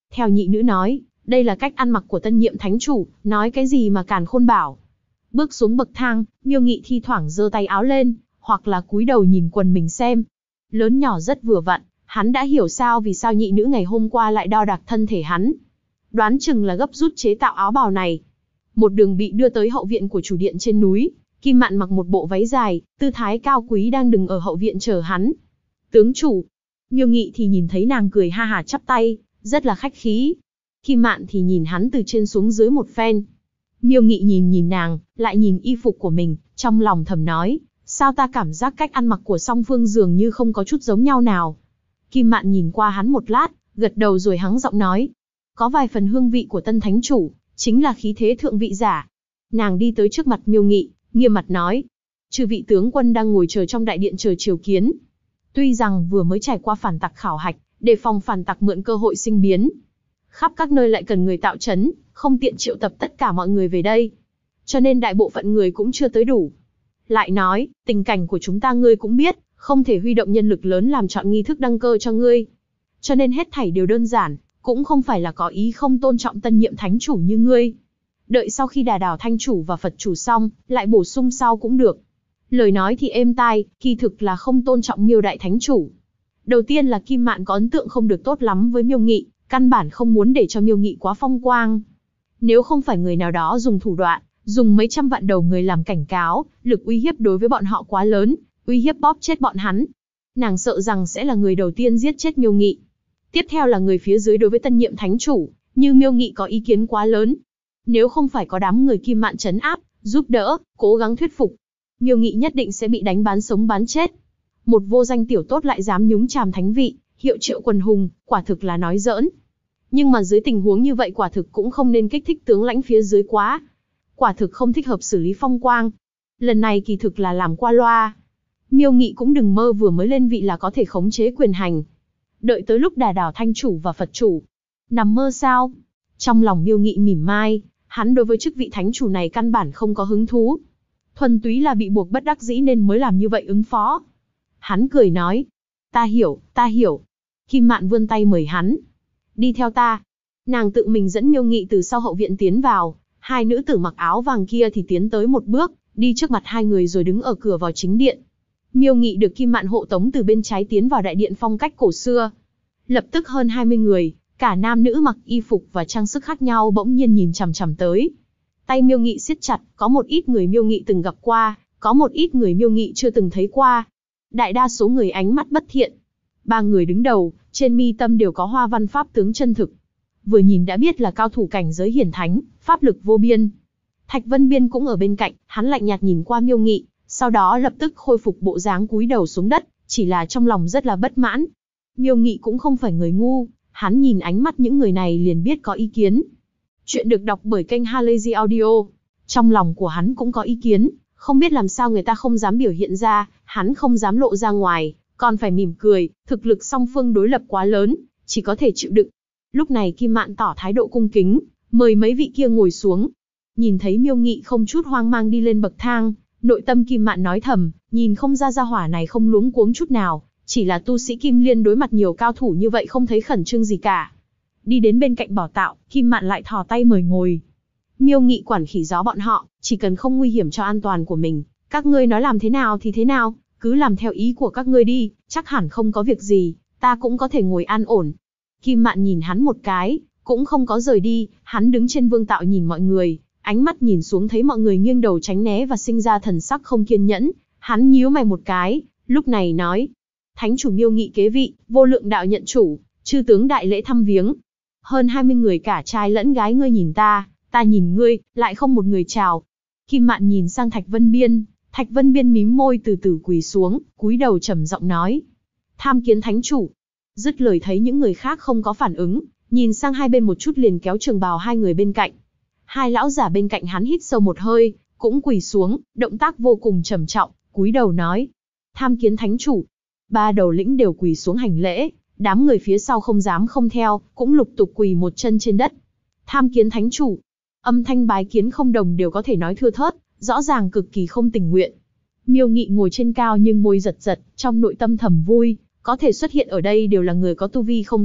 Theo nhị nữ nói, đây là cách ăn mặc của tân nhiệm thánh chủ, nói cái gì mà càn khôn bảo. Bước xuống bậc thang, Miêu Nghị thi thoảng giơ tay áo lên, hoặc là cúi đầu nhìn quần mình xem. Lớn nhỏ rất vừa vặn, hắn đã hiểu vì sao nhị nữ ngày hôm qua lại đo đạc thân thể hắn. Đoán chừng là gấp rút chế tạo áo bào này. Một đường bị đưa tới hậu viện của chủ điện trên núi, Kim Mạn mặc một bộ váy dài, tư thái cao quý đang đứng ở hậu viện chờ hắn. Tướng chủ. Miêu Nghị thì nhìn thấy nàng cười ha hả chắp tay, rất là khách khí. Kim Mạn thì nhìn hắn từ trên xuống dưới một phen. Miêu Nghị nhìn nàng, lại nhìn y phục của mình, trong lòng thầm nói, sao ta cảm giác cách ăn mặc của song phương dường như không có chút giống nhau nào. Kim Mạn nhìn qua hắn một lát, gật đầu rồi hắng giọng nói, có vài phần hương vị của tân thánh chủ, chính là khí thế thượng vị giả. Nàng đi tới trước mặt Miêu Nghị, nghiêm mặt nói, chư vị tướng quân đang ngồi chờ trong đại điện chờ triều kiến. Tuy rằng vừa mới trải qua phản tặc khảo hạch, đề phòng phản tặc mượn cơ hội sinh biến. Khắp các nơi lại cần người tạo trấn, không tiện triệu tập tất cả mọi người về đây. Cho nên đại bộ phận người cũng chưa tới đủ. Lại nói, tình cảnh của chúng ta ngươi cũng biết, không thể huy động nhân lực lớn làm chọn nghi thức đăng cơ cho ngươi. Cho nên hết thảy đều đơn giản, cũng không phải là có ý không tôn trọng tân nhiệm thánh chủ như ngươi. Đợi sau khi Đà Đảo Thanh chủ và Phật chủ xong, lại bổ sung sau cũng được. Lời nói thì êm tai, kỳ thực là không tôn trọng Miêu đại thánh chủ. Đầu tiên là Kim Mạn có ấn tượng không được tốt lắm với Miêu Nghị, căn bản không muốn để cho Miêu Nghị quá phong quang. Nếu không phải người nào đó dùng thủ đoạn, dùng mấy trăm vạn đầu người làm cảnh cáo, lực uy hiếp đối với bọn họ quá lớn, uy hiếp bóp chết bọn hắn. Nàng sợ rằng sẽ là người đầu tiên giết chết Miêu Nghị. Tiếp theo là người phía dưới đối với tân nhiệm thánh chủ, như Miêu Nghị có ý kiến quá lớn. Nếu không phải có đám người Kim Mạn trấn áp, giúp đỡ, cố gắng thuyết phục, Miêu Nghị nhất định sẽ bị đánh bán sống bán chết. Một vô danh tiểu tốt lại dám nhúng chàm thánh vị, hiệu triệu quần hùng, quả thực là nói giỡn. Nhưng mà dưới tình huống như vậy quả thực cũng không nên kích thích tướng lãnh phía dưới quá. Quả thực không thích hợp xử lý phong quang. Lần này kỳ thực là làm qua loa. Miêu Nghị cũng đừng mơ vừa mới lên vị là có thể khống chế quyền hành. Đợi tới lúc Đà Đảo Thanh chủ và Phật chủ. Nằm mơ sao? Trong lòng Miêu Nghị mỉm mai, hắn đối với chức vị thánh chủ này căn bản không có hứng thú. Thuần túy là bị buộc bất đắc dĩ nên mới làm như vậy ứng phó. Hắn cười nói, ta hiểu, ta hiểu. Kim Mạn vươn tay mời hắn. Đi theo ta. Nàng tự mình dẫn Miêu Nghị từ sau hậu viện tiến vào, hai nữ tử mặc áo vàng kia thì tiến tới một bước, đi trước mặt hai người rồi đứng ở cửa vào chính điện. Miêu Nghị được Kim Mạn hộ tống từ bên trái tiến vào đại điện phong cách cổ xưa. Lập tức hơn 20 người, cả nam nữ mặc y phục và trang sức khác nhau bỗng nhiên nhìn chằm chằm tới. Tay Miêu Nghị siết chặt, có một ít người Miêu Nghị từng gặp qua, có một ít người Miêu Nghị chưa từng thấy qua. Đại đa số người ánh mắt bất thiện. Ba người đứng đầu, trên mi tâm đều có hoa văn pháp tướng chân thực. Vừa nhìn đã biết là cao thủ cảnh giới hiển thánh, pháp lực vô biên. Thạch Vân Biên cũng ở bên cạnh, hắn lạnh nhạt nhìn qua Miêu Nghị, sau đó lập tức khôi phục bộ dáng cúi đầu xuống đất, chỉ là trong lòng rất là bất mãn. Miêu Nghị cũng không phải người ngu, hắn nhìn ánh mắt những người này liền biết có ý kiến. Chuyện được đọc bởi kênh Halazy Audio. Trong lòng của hắn cũng có ý kiến, không biết làm sao người ta không dám biểu hiện ra, hắn không dám lộ ra ngoài, còn phải mỉm cười, thực lực song phương đối lập quá lớn, chỉ có thể chịu đựng. Lúc này Kim Mạn tỏ thái độ cung kính, mời mấy vị kia ngồi xuống. Nhìn thấy Miêu Nghị không chút hoang mang đi lên bậc thang, nội tâm Kim Mạn nói thầm, nhìn không ra gia hỏa này không luống cuống chút nào, chỉ là tu sĩ Kim Liên đối mặt nhiều cao thủ như vậy không thấy khẩn trương gì cả. Đi đến bên cạnh bảo tạo, Kim Mạn lại thò tay mời ngồi. Miêu Nghị quản khỉ gió bọn họ, chỉ cần không nguy hiểm cho an toàn của mình, các ngươi nói làm thế nào thì thế nào, cứ làm theo ý của các ngươi đi, chắc hẳn không có việc gì, ta cũng có thể ngồi an ổn. Kim Mạn nhìn hắn một cái, cũng không có rời đi, hắn đứng trên vương tạo nhìn mọi người, ánh mắt nhìn xuống thấy mọi người nghiêng đầu tránh né và sinh ra thần sắc không kiên nhẫn, hắn nhíu mày một cái, lúc này nói: "Thánh chủ Miêu Nghị kế vị, vô lượng đạo nhận chủ, chư tướng đại lễ thăm viếng." Hơn 20 người cả trai lẫn gái ngươi nhìn ta nhìn ngươi, lại không một người chào. Kim Mạn nhìn sang Thạch Vân Biên mím môi từ từ quỳ xuống, cúi đầu trầm giọng nói: "Tham kiến thánh chủ." Dứt lời thấy những người khác không có phản ứng, nhìn sang hai bên một chút liền kéo trường bào hai người bên cạnh. Hai lão giả bên cạnh hắn hít sâu một hơi, cũng quỳ xuống, động tác vô cùng trầm trọng, cúi đầu nói: "Tham kiến thánh chủ." Ba đầu lĩnh đều quỳ xuống hành lễ, đám người phía sau không dám không theo, cũng lục tục quỳ một chân trên đất. "Tham kiến thánh chủ." Âm thanh bái kiến không đồng đều có thể nói thưa thớt, rõ ràng cực kỳ không tình nguyện. Miêu Nghị ngồi trên cao nhưng môi giật giật, trong nội tâm thầm vui, có thể xuất hiện ở đây đều là người có tu vi không thấp,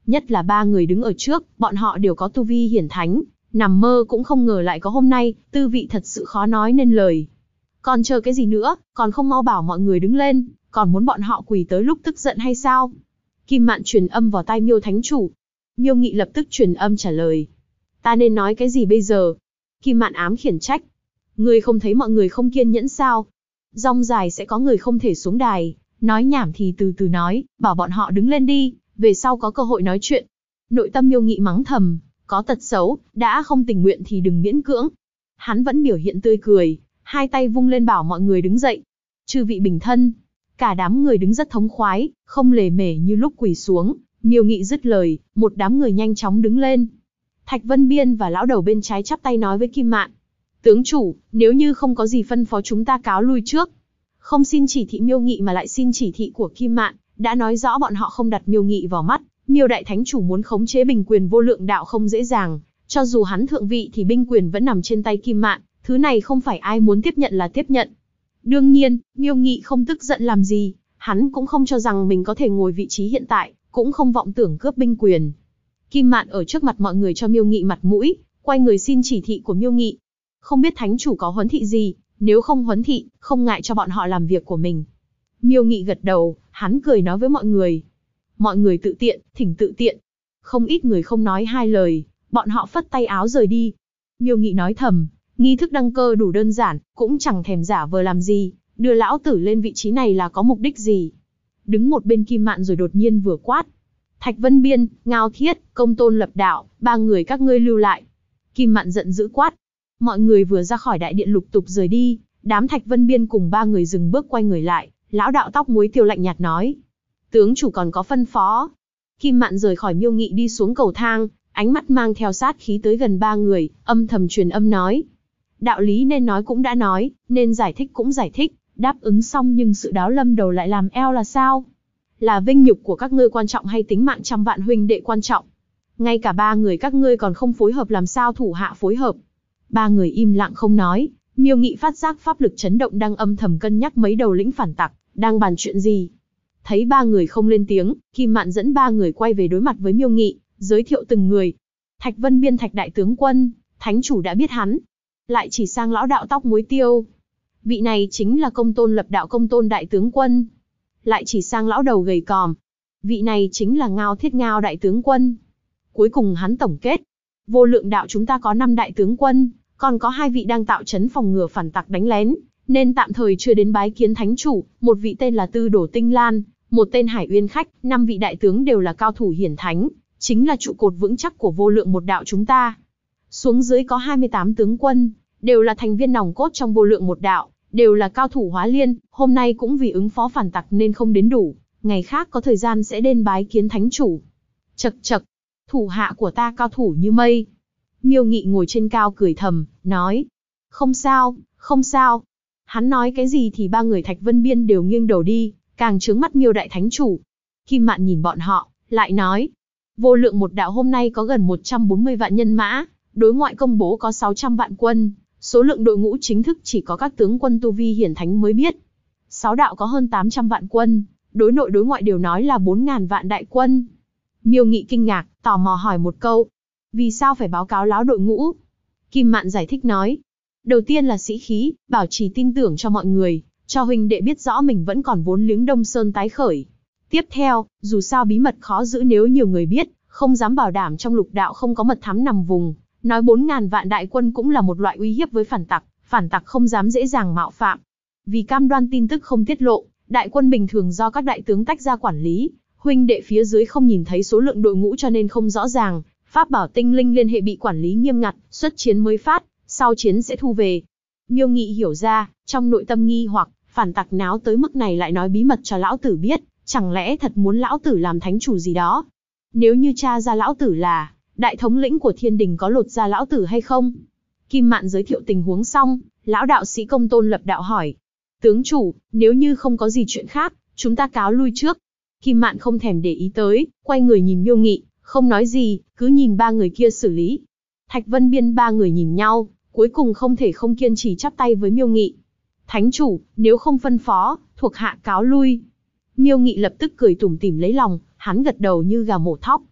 Nhất là ba người đứng ở trước, bọn họ đều có tu vi hiển thánh, nằm mơ cũng không ngờ lại có hôm nay, tư vị thật sự khó nói nên lời. Còn chờ cái gì nữa, còn không mau bảo mọi người đứng lên, còn muốn bọn họ quỳ tới lúc tức giận hay sao? Kim Mạn truyền âm vào tai Miêu thánh chủ. Miêu Nghị lập tức truyền âm trả lời. Ta nên nói cái gì bây giờ? Kim Mạn ám khiển trách. Ngươi không thấy mọi người không kiên nhẫn sao? Rong dài sẽ có người không thể xuống đài, nói nhảm thì từ từ nói, bảo bọn họ đứng lên đi, về sau có cơ hội nói chuyện. Nội tâm Miêu Nghị mắng thầm, có tật xấu, đã không tình nguyện thì đừng miễn cưỡng. Hắn vẫn biểu hiện tươi cười, hai tay vung lên bảo mọi người đứng dậy. Chư vị bình thân. Cả đám người đứng rất thống khoái, không lề mề như lúc quỳ xuống. Miêu Nghị dứt lời, một đám người nhanh chóng đứng lên. Thạch Vân Biên và lão đầu bên trái chắp tay nói với Kim Mạn. Tướng chủ, nếu như không có gì phân phó chúng ta cáo lui trước. Không xin chỉ thị Miêu Nghị mà lại xin chỉ thị của Kim Mạn, đã nói rõ bọn họ không đặt Miêu Nghị vào mắt. Miêu đại thánh chủ muốn khống chế binh quyền vô lượng đạo không dễ dàng, cho dù hắn thượng vị thì binh quyền vẫn nằm trên tay Kim Mạn, thứ này không phải ai muốn tiếp nhận là tiếp nhận. Đương nhiên, Miêu Nghị không tức giận làm gì, hắn cũng không cho rằng mình có thể ngồi vị trí hiện tại, cũng không vọng tưởng cướp binh quyền. Kim Mạn ở trước mặt mọi người cho Miêu Nghị mặt mũi, quay người xin chỉ thị của Miêu Nghị. Không biết thánh chủ có huấn thị gì, nếu không huấn thị, không ngại cho bọn họ làm việc của mình. Miêu Nghị gật đầu, hắn cười nói với mọi người. Mọi người tự tiện, thỉnh tự tiện. Không ít người không nói hai lời, bọn họ phất tay áo rời đi. Miêu Nghị nói thầm, nghi thức đăng cơ đủ đơn giản, cũng chẳng thèm giả vờ làm gì, đưa lão tử lên vị trí này là có mục đích gì. Đứng một bên Kim Mạn rồi đột nhiên vừa quát. Thạch Vân Biên, Ngao Thiết, Công Tôn Lập Đạo, ba người các ngươi lưu lại. Kim Mạn giận dữ quát. Mọi người vừa ra khỏi đại điện lục tục rời đi, đám Thạch Vân Biên cùng ba người dừng bước quay người lại, lão đạo tóc muối tiêu lạnh nhạt nói. Tướng chủ còn có phân phó. Kim Mạn rời khỏi Miêu Nghị đi xuống cầu thang, ánh mắt mang theo sát khí tới gần ba người, âm thầm truyền âm nói. Đạo lý nên nói cũng đã nói, nên giải thích cũng giải thích, đáp ứng xong nhưng sự đáo lâm đầu lại làm eo là sao? Là vinh nhục của các ngươi quan trọng hay tính mạng trăm vạn huynh đệ quan trọng? Ngay cả ba người các ngươi còn không phối hợp làm sao thủ hạ phối hợp? Ba người im lặng không nói, Miêu Nghị phát giác pháp lực chấn động đang âm thầm cân nhắc mấy đầu lĩnh phản tặc, đang bàn chuyện gì. Thấy ba người không lên tiếng, Kim Mạn dẫn ba người quay về đối mặt với Miêu Nghị, giới thiệu từng người. Thạch Vân Biên Thạch đại tướng quân, thánh chủ đã biết hắn. Lại chỉ sang lão đạo tóc muối tiêu. Vị này chính là Công Tôn Lập Đạo Công Tôn đại tướng quân. Lại chỉ sang lão đầu gầy còm. Vị này chính là Ngao Thiết Ngao đại tướng quân. Cuối cùng hắn tổng kết. Vô lượng đạo chúng ta có 5 đại tướng quân, còn có 2 vị đang tạo trấn phòng ngừa phản tặc đánh lén, nên tạm thời chưa đến bái kiến thánh chủ, một vị tên là Tư Đổ Tinh Lan, một tên Hải Uyên Khách, 5 vị đại tướng đều là cao thủ hiển thánh, chính là trụ cột vững chắc của vô lượng một đạo chúng ta. Xuống dưới có 28 tướng quân, đều là thành viên nòng cốt trong vô lượng một đạo, đều là cao thủ hóa liên, hôm nay cũng vì ứng phó phản tặc nên không đến đủ, ngày khác có thời gian sẽ đến bái kiến thánh chủ. Chậc chậc, thủ hạ của ta cao thủ như mây. Miêu Nghị ngồi trên cao cười thầm, nói. Không sao, không sao. Hắn nói cái gì thì ba người Thạch Vân Biên đều nghiêng đầu đi, càng trướng mắt Miêu đại thánh chủ. Kim Mạn nhìn bọn họ, lại nói. Vô lượng một đạo hôm nay có gần 140 vạn nhân mã, đối ngoại công bố có 600 vạn quân, số lượng đội ngũ chính thức chỉ có các tướng quân tu vi hiển thánh mới biết. 6 đạo có hơn 800 vạn quân, đối nội đối ngoại đều nói là 4.000 vạn đại quân. Miêu Nghị kinh ngạc, tò mò hỏi một câu. Vì sao phải báo cáo láo đội ngũ? Kim Mạn giải thích nói. Đầu tiên là sĩ khí, bảo trì tin tưởng cho mọi người, cho huynh đệ biết rõ mình vẫn còn vốn liếng Đông Sơn tái khởi. Tiếp theo, dù sao bí mật khó giữ nếu nhiều người biết, không dám bảo đảm trong lục đạo không có mật thám nằm vùng. Nói 4.000 vạn đại quân cũng là một loại uy hiếp với phản tặc không dám dễ dàng mạo phạm. Vì cam đoan tin tức không tiết lộ, đại quân bình thường do các đại tướng tách ra quản lý, huynh đệ phía dưới không nhìn thấy số lượng đội ngũ cho nên không rõ ràng, pháp bảo tinh linh liên hệ bị quản lý nghiêm ngặt, xuất chiến mới phát, sau chiến sẽ thu về. Miêu Nghị hiểu ra, trong nội tâm nghi hoặc, phản tặc náo tới mức này lại nói bí mật cho lão tử biết, chẳng lẽ thật muốn lão tử làm thánh chủ gì đó? Nếu như cha ra lão tử là đại thống lĩnh của thiên đình có lột ra lão tử hay không? Kim Mạn giới thiệu tình huống xong, lão đạo sĩ Công Tôn Lập Đạo hỏi. Tướng chủ, nếu như không có gì chuyện khác, chúng ta cáo lui trước. Kim Mạn không thèm để ý tới, quay người nhìn Miêu Nghị, không nói gì, cứ nhìn ba người kia xử lý. Thạch Vân Biên ba người nhìn nhau, cuối cùng không thể không kiên trì chắp tay với Miêu Nghị. Thánh chủ, nếu không phân phó, thuộc hạ cáo lui. Miêu Nghị lập tức cười tủm tỉm lấy lòng, hắn gật đầu như gà mổ thóc.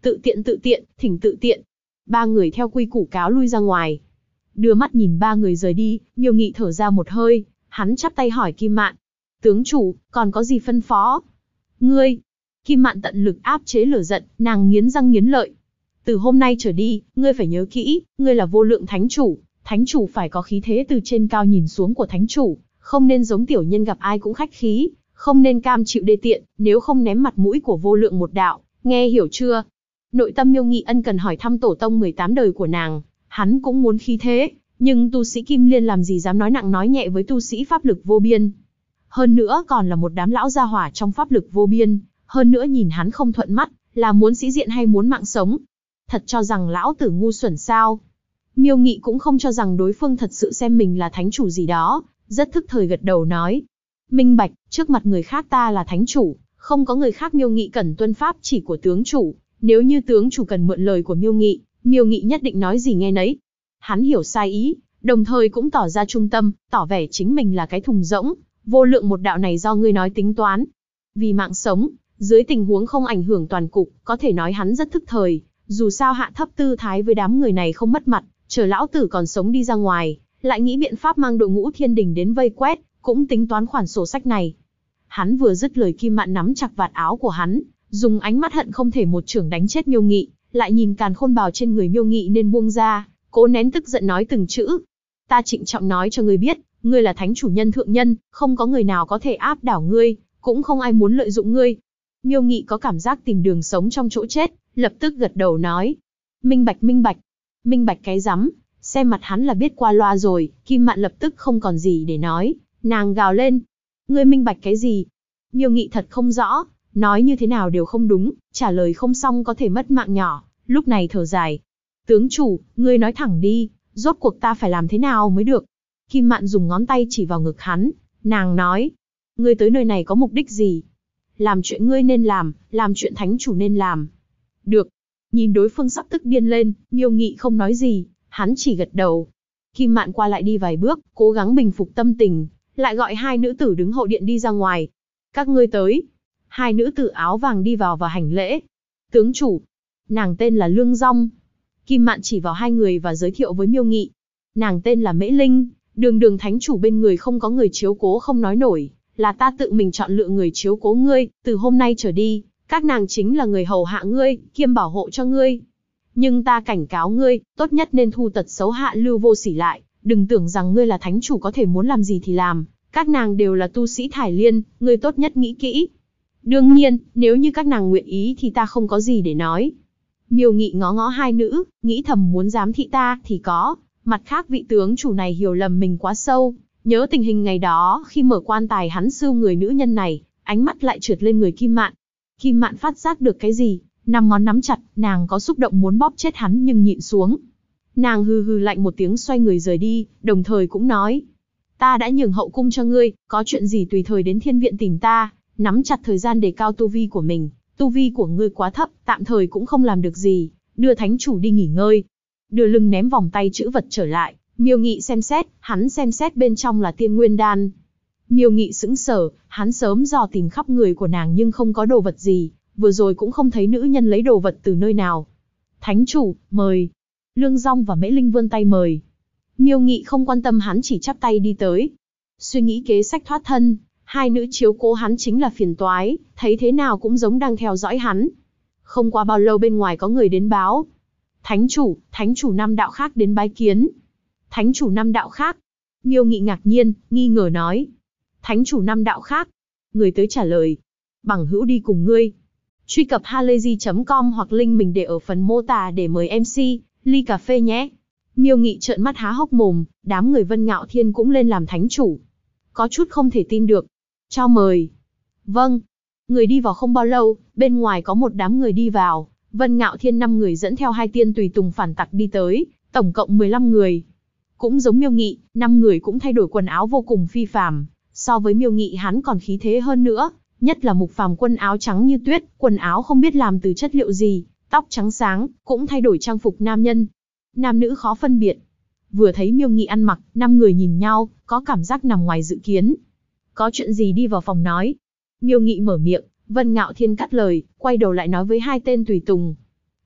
Tự tiện, thỉnh tự tiện. Ba người theo quy củ cáo lui ra ngoài. Đưa mắt nhìn ba người rời đi, Miêu Nghị thở ra một hơi, hắn chắp tay hỏi Kim Mạn. Tướng chủ, còn có gì phân phó? Ngươi. Kim Mạn tận lực áp chế lửa giận, nàng nghiến răng nghiến lợi. Từ hôm nay trở đi, ngươi phải nhớ kỹ, ngươi là vô lượng thánh chủ phải có khí thế từ trên cao nhìn xuống của thánh chủ, không nên giống tiểu nhân gặp ai cũng khách khí, không nên cam chịu đê tiện, nếu không ném mặt mũi của vô lượng một đạo, nghe hiểu chưa? Nội tâm Miêu Nghị ân cần hỏi thăm tổ tông 18 đời của nàng, hắn cũng muốn khí thế, nhưng tu sĩ Kim Liên làm gì dám nói nặng nói nhẹ với tu sĩ pháp lực vô biên. Hơn nữa còn là một đám lão gia hỏa trong pháp lực vô biên, hơn nữa nhìn hắn không thuận mắt, là muốn sĩ diện hay muốn mạng sống. Thật cho rằng lão tử ngu xuẩn sao? Miêu Nghị cũng không cho rằng đối phương thật sự xem mình là thánh chủ gì đó, rất thức thời gật đầu nói. Minh bạch, trước mặt người khác ta là thánh chủ, không có người khác. Miêu Nghị cần tuân pháp chỉ của tướng chủ, nếu như tướng chủ cần mượn lời của Miêu Nghị nhất định nói gì nghe nấy. Hắn hiểu sai ý, đồng thời cũng tỏ ra trung tâm, tỏ vẻ chính mình là cái thùng rỗng, vô lượng một đạo này do ngươi nói tính toán. Vì mạng sống, dưới tình huống không ảnh hưởng toàn cục, có thể nói hắn rất thức thời, dù sao hạ thấp tư thái với đám người này không mất mặt, chờ lão tử còn sống đi ra ngoài, lại nghĩ biện pháp mang đội ngũ thiên đình đến vây quét, cũng tính toán khoản sổ sách này. Hắn vừa dứt lời, Kim Mạn nắm chặt vạt áo của hắn, dùng ánh mắt hận không thể một chưởng đánh chết Miêu Nghị, lại nhìn càn khôn bào trên người Miêu Nghị nên buông ra, cố nén tức giận nói từng chữ. Ta trịnh trọng nói cho ngươi biết, ngươi là thánh chủ nhân thượng nhân, không có người nào có thể áp đảo ngươi, cũng không ai muốn lợi dụng ngươi. Miêu Nghị có cảm giác tìm đường sống trong chỗ chết, lập tức gật đầu nói. Minh bạch. Minh bạch cái rắm, xem mặt hắn là biết qua loa rồi. Kim Mạn lập tức không còn gì để nói, nàng gào lên. Ngươi minh bạch cái gì? Miêu Nghị thật không rõ, nói như thế nào đều không đúng, trả lời không xong có thể mất mạng nhỏ, lúc này thở dài. Tướng chủ, ngươi nói thẳng đi, rốt cuộc ta phải làm thế nào mới được? Kim Mạn dùng ngón tay chỉ vào ngực hắn, nàng nói. Ngươi tới nơi này có mục đích gì? Làm chuyện ngươi nên làm chuyện thánh chủ nên làm. Được. Nhìn đối phương sắp tức điên lên, Miêu Nghị không nói gì, hắn chỉ gật đầu. Kim Mạn qua lại đi vài bước, cố gắng bình phục tâm tình, lại gọi hai nữ tử đứng hậu điện đi ra ngoài. Các ngươi tới. Hai nữ tử áo vàng đi vào và hành lễ. Tướng chủ. Nàng tên là Lương Dung. Kim Mạn chỉ vào hai người và giới thiệu với Miêu Nghị. Nàng tên là Mễ Linh, đường thánh chủ bên người không có người chiếu cố không nói nổi, là ta tự mình chọn lựa người chiếu cố ngươi, từ hôm nay trở đi, các nàng chính là người hầu hạ ngươi, kiêm bảo hộ cho ngươi. Nhưng ta cảnh cáo ngươi, tốt nhất nên thu tật xấu hạ lưu vô sỉ lại, đừng tưởng rằng ngươi là thánh chủ có thể muốn làm gì thì làm, các nàng đều là tu sĩ thải liên, ngươi tốt nhất nghĩ kỹ. Đương nhiên, nếu như các nàng nguyện ý thì ta không có gì để nói. Miêu Nghị ngó ngó hai nữ, nghĩ thầm muốn giám thị ta thì có, mặt khác vị tướng chủ này hiểu lầm mình quá sâu, nhớ tình hình ngày đó khi mở quan tài hắn sưu người nữ nhân này, ánh mắt lại trượt lên người Kim Mạn. Kim Mạn phát giác được cái gì, năm ngón nắm chặt, nàng có xúc động muốn bóp chết hắn nhưng nhịn xuống. Nàng hừ lạnh một tiếng xoay người rời đi, đồng thời cũng nói. Ta đã nhường hậu cung cho ngươi, có chuyện gì tùy thời đến thiên viện tìm ta, nắm chặt thời gian đề cao tu vi của mình, tu vi của ngươi quá thấp, tạm thời cũng không làm được gì, đưa thánh chủ đi nghỉ ngơi. Đưa lưng ném vòng tay chữ vật trở lại, Miêu Nghị xem xét, hắn xem xét bên trong là tiên nguyên đan. Miêu Nghị sững sờ, hắn sớm dò tìm khắp người của nàng nhưng không có đồ vật gì, vừa rồi cũng không thấy nữ nhân lấy đồ vật từ nơi nào. Thánh chủ, mời. Lương Dung và Mễ Linh vươn tay mời. Miêu Nghị không quan tâm, hắn chỉ chắp tay đi tới. Suy nghĩ kế sách thoát thân, hai nữ chiếu cố hắn chính là phiền toái, thấy thế nào cũng giống đang theo dõi hắn. Không qua bao lâu bên ngoài có người đến báo. Thánh chủ năm đạo khác đến bái kiến. Thánh chủ năm đạo khác. Miêu Nghị ngạc nhiên, nghi ngờ nói. Thánh chủ năm đạo khác. Người tới trả lời. Bằng hữu đi cùng ngươi. Truy cập halayzi.com hoặc link mình để ở phần mô tả để mời MC, ly cà phê nhé. Miêu Nghị trợn mắt há hốc mồm, đám người Vân Ngạo Thiên cũng lên làm thánh chủ. Có chút không thể tin được. Cho mời. Vâng. Người đi vào không bao lâu, bên ngoài có một đám người đi vào. Vân Ngạo Thiên 5 người dẫn theo 2 tiên tùy tùng phản tặc đi tới, tổng cộng 15 người. Cũng giống Miêu Nghị, 5 người cũng thay đổi quần áo vô cùng phi phàm, so với Miêu Nghị hắn còn khí thế hơn nữa, nhất là Mục Phàm quân áo trắng như tuyết, quần áo không biết làm từ chất liệu gì, tóc trắng sáng, cũng thay đổi trang phục nam nhân. Nam nữ khó phân biệt. Vừa thấy Miêu Nghị ăn mặc, 5 người nhìn nhau, có cảm giác nằm ngoài dự kiến. Có chuyện gì đi vào phòng nói. Miêu Nghị mở miệng, Vân Ngạo Thiên cắt lời, quay đầu lại nói với 2 tên tùy tùng.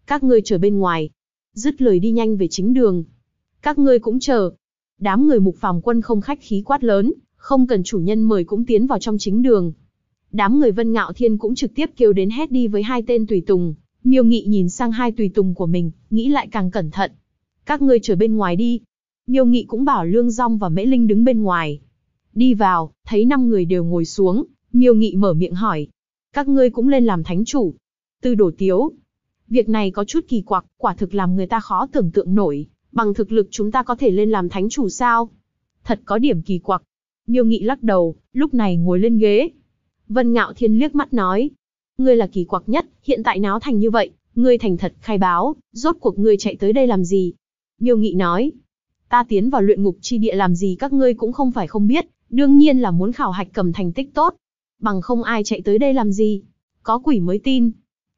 Các ngươi chờ bên ngoài. Dứt lời đi nhanh về chính đường. Các ngươi cũng chờ. Đám người Mục Phàm Quân không khách khí quát lớn, không cần chủ nhân mời cũng tiến vào trong chính đường. Đám người Vân Ngạo Thiên cũng trực tiếp kêu đến hét đi với hai tên tùy tùng. Miêu Nghị nhìn sang hai tùy tùng của mình, nghĩ lại càng cẩn thận. Các ngươi chờ bên ngoài đi. Miêu Nghị cũng bảo Lương Dung và Mễ Linh đứng bên ngoài. Đi vào, thấy 5 người đều ngồi xuống, Miêu Nghị mở miệng hỏi. Các ngươi cũng lên làm thánh chủ. Tư Đồ Tiếu. Việc này có chút kỳ quặc, quả thực làm người ta khó tưởng tượng nổi. Bằng thực lực chúng ta có thể lên làm thánh chủ sao? Thật có điểm kỳ quặc. Miêu Nghị lắc đầu, lúc này ngồi lên ghế. Vân Ngạo Thiên liếc mắt nói. Ngươi là kỳ quặc nhất, hiện tại náo thành như vậy, ngươi thành thật khai báo, rốt cuộc ngươi chạy tới đây làm gì? Miêu Nghị nói. Ta tiến vào luyện ngục chi địa làm gì các ngươi cũng không phải không biết, đương nhiên là muốn khảo hạch cầm thành tích tốt. Bằng không ai chạy tới đây làm gì? Có quỷ mới tin.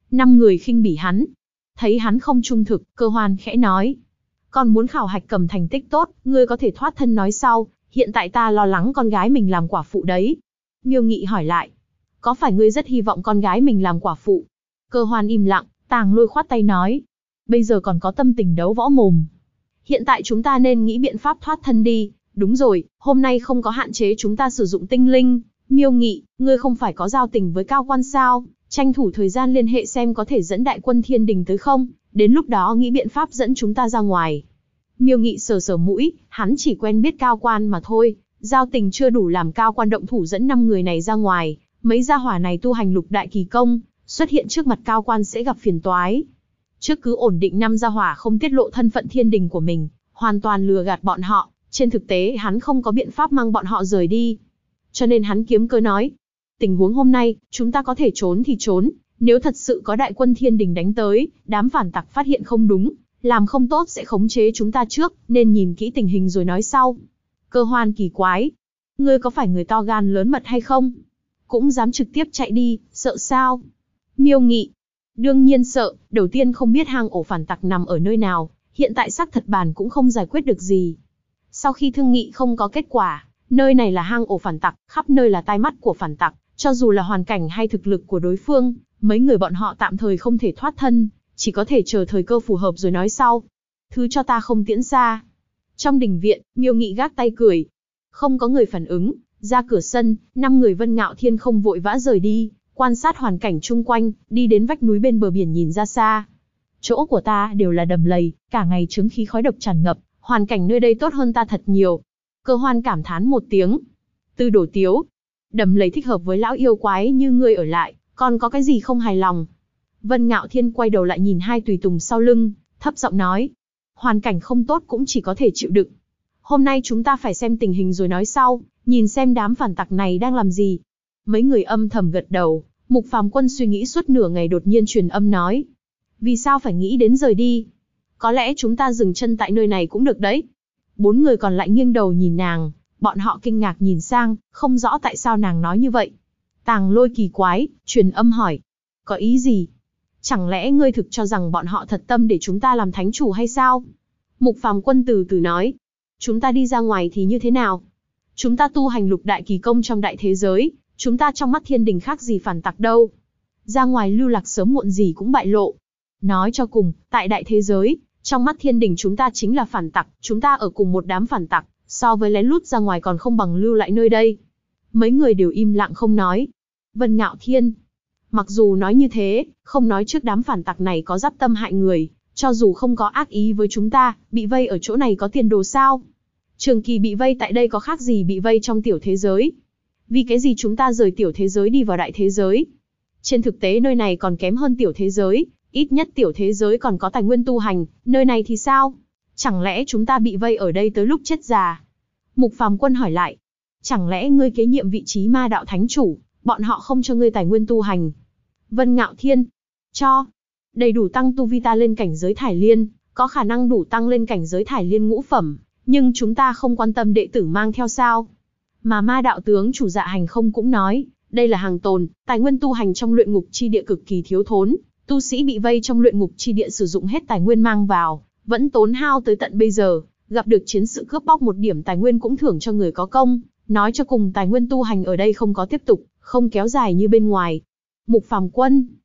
5 người khinh bỉ hắn. Thấy hắn không trung thực, Cơ Hoan khẽ nói. Còn muốn khảo hạch cầm thành tích tốt, ngươi có thể thoát thân nói sau, hiện tại ta lo lắng con gái mình làm quả phụ đấy. Miêu Nghị hỏi lại. Có phải ngươi rất hy vọng con gái mình làm quả phụ? Cơ Hoan im lặng, Tàng Lôi khoát tay nói. Bây giờ còn có tâm tình đấu võ mồm. Hiện tại chúng ta nên nghĩ biện pháp thoát thân đi. Đúng rồi, hôm nay không có hạn chế chúng ta sử dụng tinh linh. Miêu Nghị, ngươi không phải có giao tình với Cao Quan sao? Tranh thủ thời gian liên hệ xem có thể dẫn đại quân Thiên Đình tới không? Đến lúc đó nghĩ biện pháp dẫn chúng ta ra ngoài. Miêu Nghị sờ sờ mũi, hắn chỉ quen biết Cao Quan mà thôi. Giao tình chưa đủ làm Cao Quan động thủ dẫn 5 người này ra ngoài. Mấy gia hỏa này tu hành lục đại kỳ công, xuất hiện trước mặt Cao Quan sẽ gặp phiền toái. Trước cứ ổn định 5 gia hỏa không tiết lộ thân phận Thiên Đình của mình, hoàn toàn lừa gạt bọn họ. Trên thực tế hắn không có biện pháp mang bọn họ rời đi. Cho nên hắn kiếm cớ nói. Tình huống hôm nay, chúng ta có thể trốn thì trốn. Nếu thật sự có đại quân Thiên Đình đánh tới, đám phản tặc phát hiện không đúng, làm không tốt sẽ khống chế chúng ta trước, nên nhìn kỹ tình hình rồi nói sau. Cơ Hoan kỳ quái. Ngươi có phải người to gan lớn mật hay không? Cũng dám trực tiếp chạy đi, sợ sao? Miêu Nghị. Đương nhiên sợ, đầu tiên không biết hang ổ phản tặc nằm ở nơi nào, hiện tại xác thật bản cũng không giải quyết được gì. Sau khi thương nghị không có kết quả, nơi này là hang ổ phản tặc, khắp nơi là tai mắt của phản tặc, cho dù là hoàn cảnh hay thực lực của đối phương, mấy người bọn họ tạm thời không thể thoát thân, chỉ có thể chờ thời cơ phù hợp rồi nói sau. Thứ cho ta không tiễn xa. Trong đình viện, Miêu Nghị gác tay cười. Không có người phản ứng, ra cửa sân, 5 người Vân Ngạo Thiên không vội vã rời đi, quan sát hoàn cảnh chung quanh, đi đến vách núi bên bờ biển nhìn ra xa. Chỗ của ta đều là đầm lầy, cả ngày chứng khí khói độc tràn ngập, hoàn cảnh nơi đây tốt hơn ta thật nhiều. Cơ Hoan cảm thán một tiếng. Tư Đồ Tiếu. Đầm lầy thích hợp với lão yêu quái như ngươi ở lại, còn có cái gì không hài lòng? Vân Ngạo Thiên quay đầu lại nhìn hai tùy tùng sau lưng, thấp giọng nói. Hoàn cảnh không tốt cũng chỉ có thể chịu đựng. Hôm nay chúng ta phải xem tình hình rồi nói sau, nhìn xem đám phản tặc này đang làm gì. Mấy người âm thầm gật đầu, Mục Phàm Quân suy nghĩ suốt nửa ngày đột nhiên truyền âm nói. Vì sao phải nghĩ đến rời đi? Có lẽ chúng ta dừng chân tại nơi này cũng được đấy. 4 người còn lại nghiêng đầu nhìn nàng, bọn họ kinh ngạc nhìn sang, không rõ tại sao nàng nói như vậy. Tàng Lôi kỳ quái, truyền âm hỏi. Có ý gì? Chẳng lẽ ngươi thực cho rằng bọn họ thật tâm để chúng ta làm thánh chủ hay sao? Mục Phàm Quân từ từ nói. Chúng ta đi ra ngoài thì như thế nào? Chúng ta tu hành lục đại kỳ công trong đại thế giới, chúng ta trong mắt Thiên Đình khác gì phản tặc đâu. Ra ngoài lưu lạc sớm muộn gì cũng bại lộ. Nói cho cùng, tại đại thế giới, trong mắt Thiên Đình chúng ta chính là phản tặc, chúng ta ở cùng một đám phản tặc, so với lén lút ra ngoài còn không bằng lưu lại nơi đây. Mấy người đều im lặng không nói. Vân Ngạo Thiên. Mặc dù nói như thế, không nói trước đám phản tặc này có dắp tâm hại người, cho dù không có ác ý với chúng ta, bị vây ở chỗ này có tiền đồ sao? Trường Kỳ bị vây tại đây có khác gì bị vây trong tiểu thế giới? Vì cái gì chúng ta rời tiểu thế giới đi vào đại thế giới? Trên thực tế nơi này còn kém hơn tiểu thế giới, ít nhất tiểu thế giới còn có tài nguyên tu hành, nơi này thì sao? Chẳng lẽ chúng ta bị vây ở đây tới lúc chết già? Mục Phàm Quân hỏi lại. Chẳng lẽ ngươi kế nhiệm vị trí ma đạo thánh chủ, bọn họ không cho ngươi tài nguyên tu hành? Vân Ngạo Thiên. Cho. Đầy đủ tăng tu vi ta lên cảnh giới thải liên, có khả năng đủ tăng lên cảnh giới thải liên ngũ phẩm, nhưng chúng ta không quan tâm đệ tử mang theo sao? Mà ma đạo tướng chủ Dạ Hành không cũng nói, đây là hàng tồn, tài nguyên tu hành trong luyện ngục chi địa cực kỳ thiếu thốn, tu sĩ bị vây trong luyện ngục chi địa sử dụng hết tài nguyên mang vào, vẫn tốn hao tới tận bây giờ, gặp được chiến sự cướp bóc một điểm tài nguyên cũng thưởng cho người có công, nói cho cùng tài nguyên tu hành ở đây không có tiếp tục, không kéo dài như bên ngoài. Mục Phàm Quân.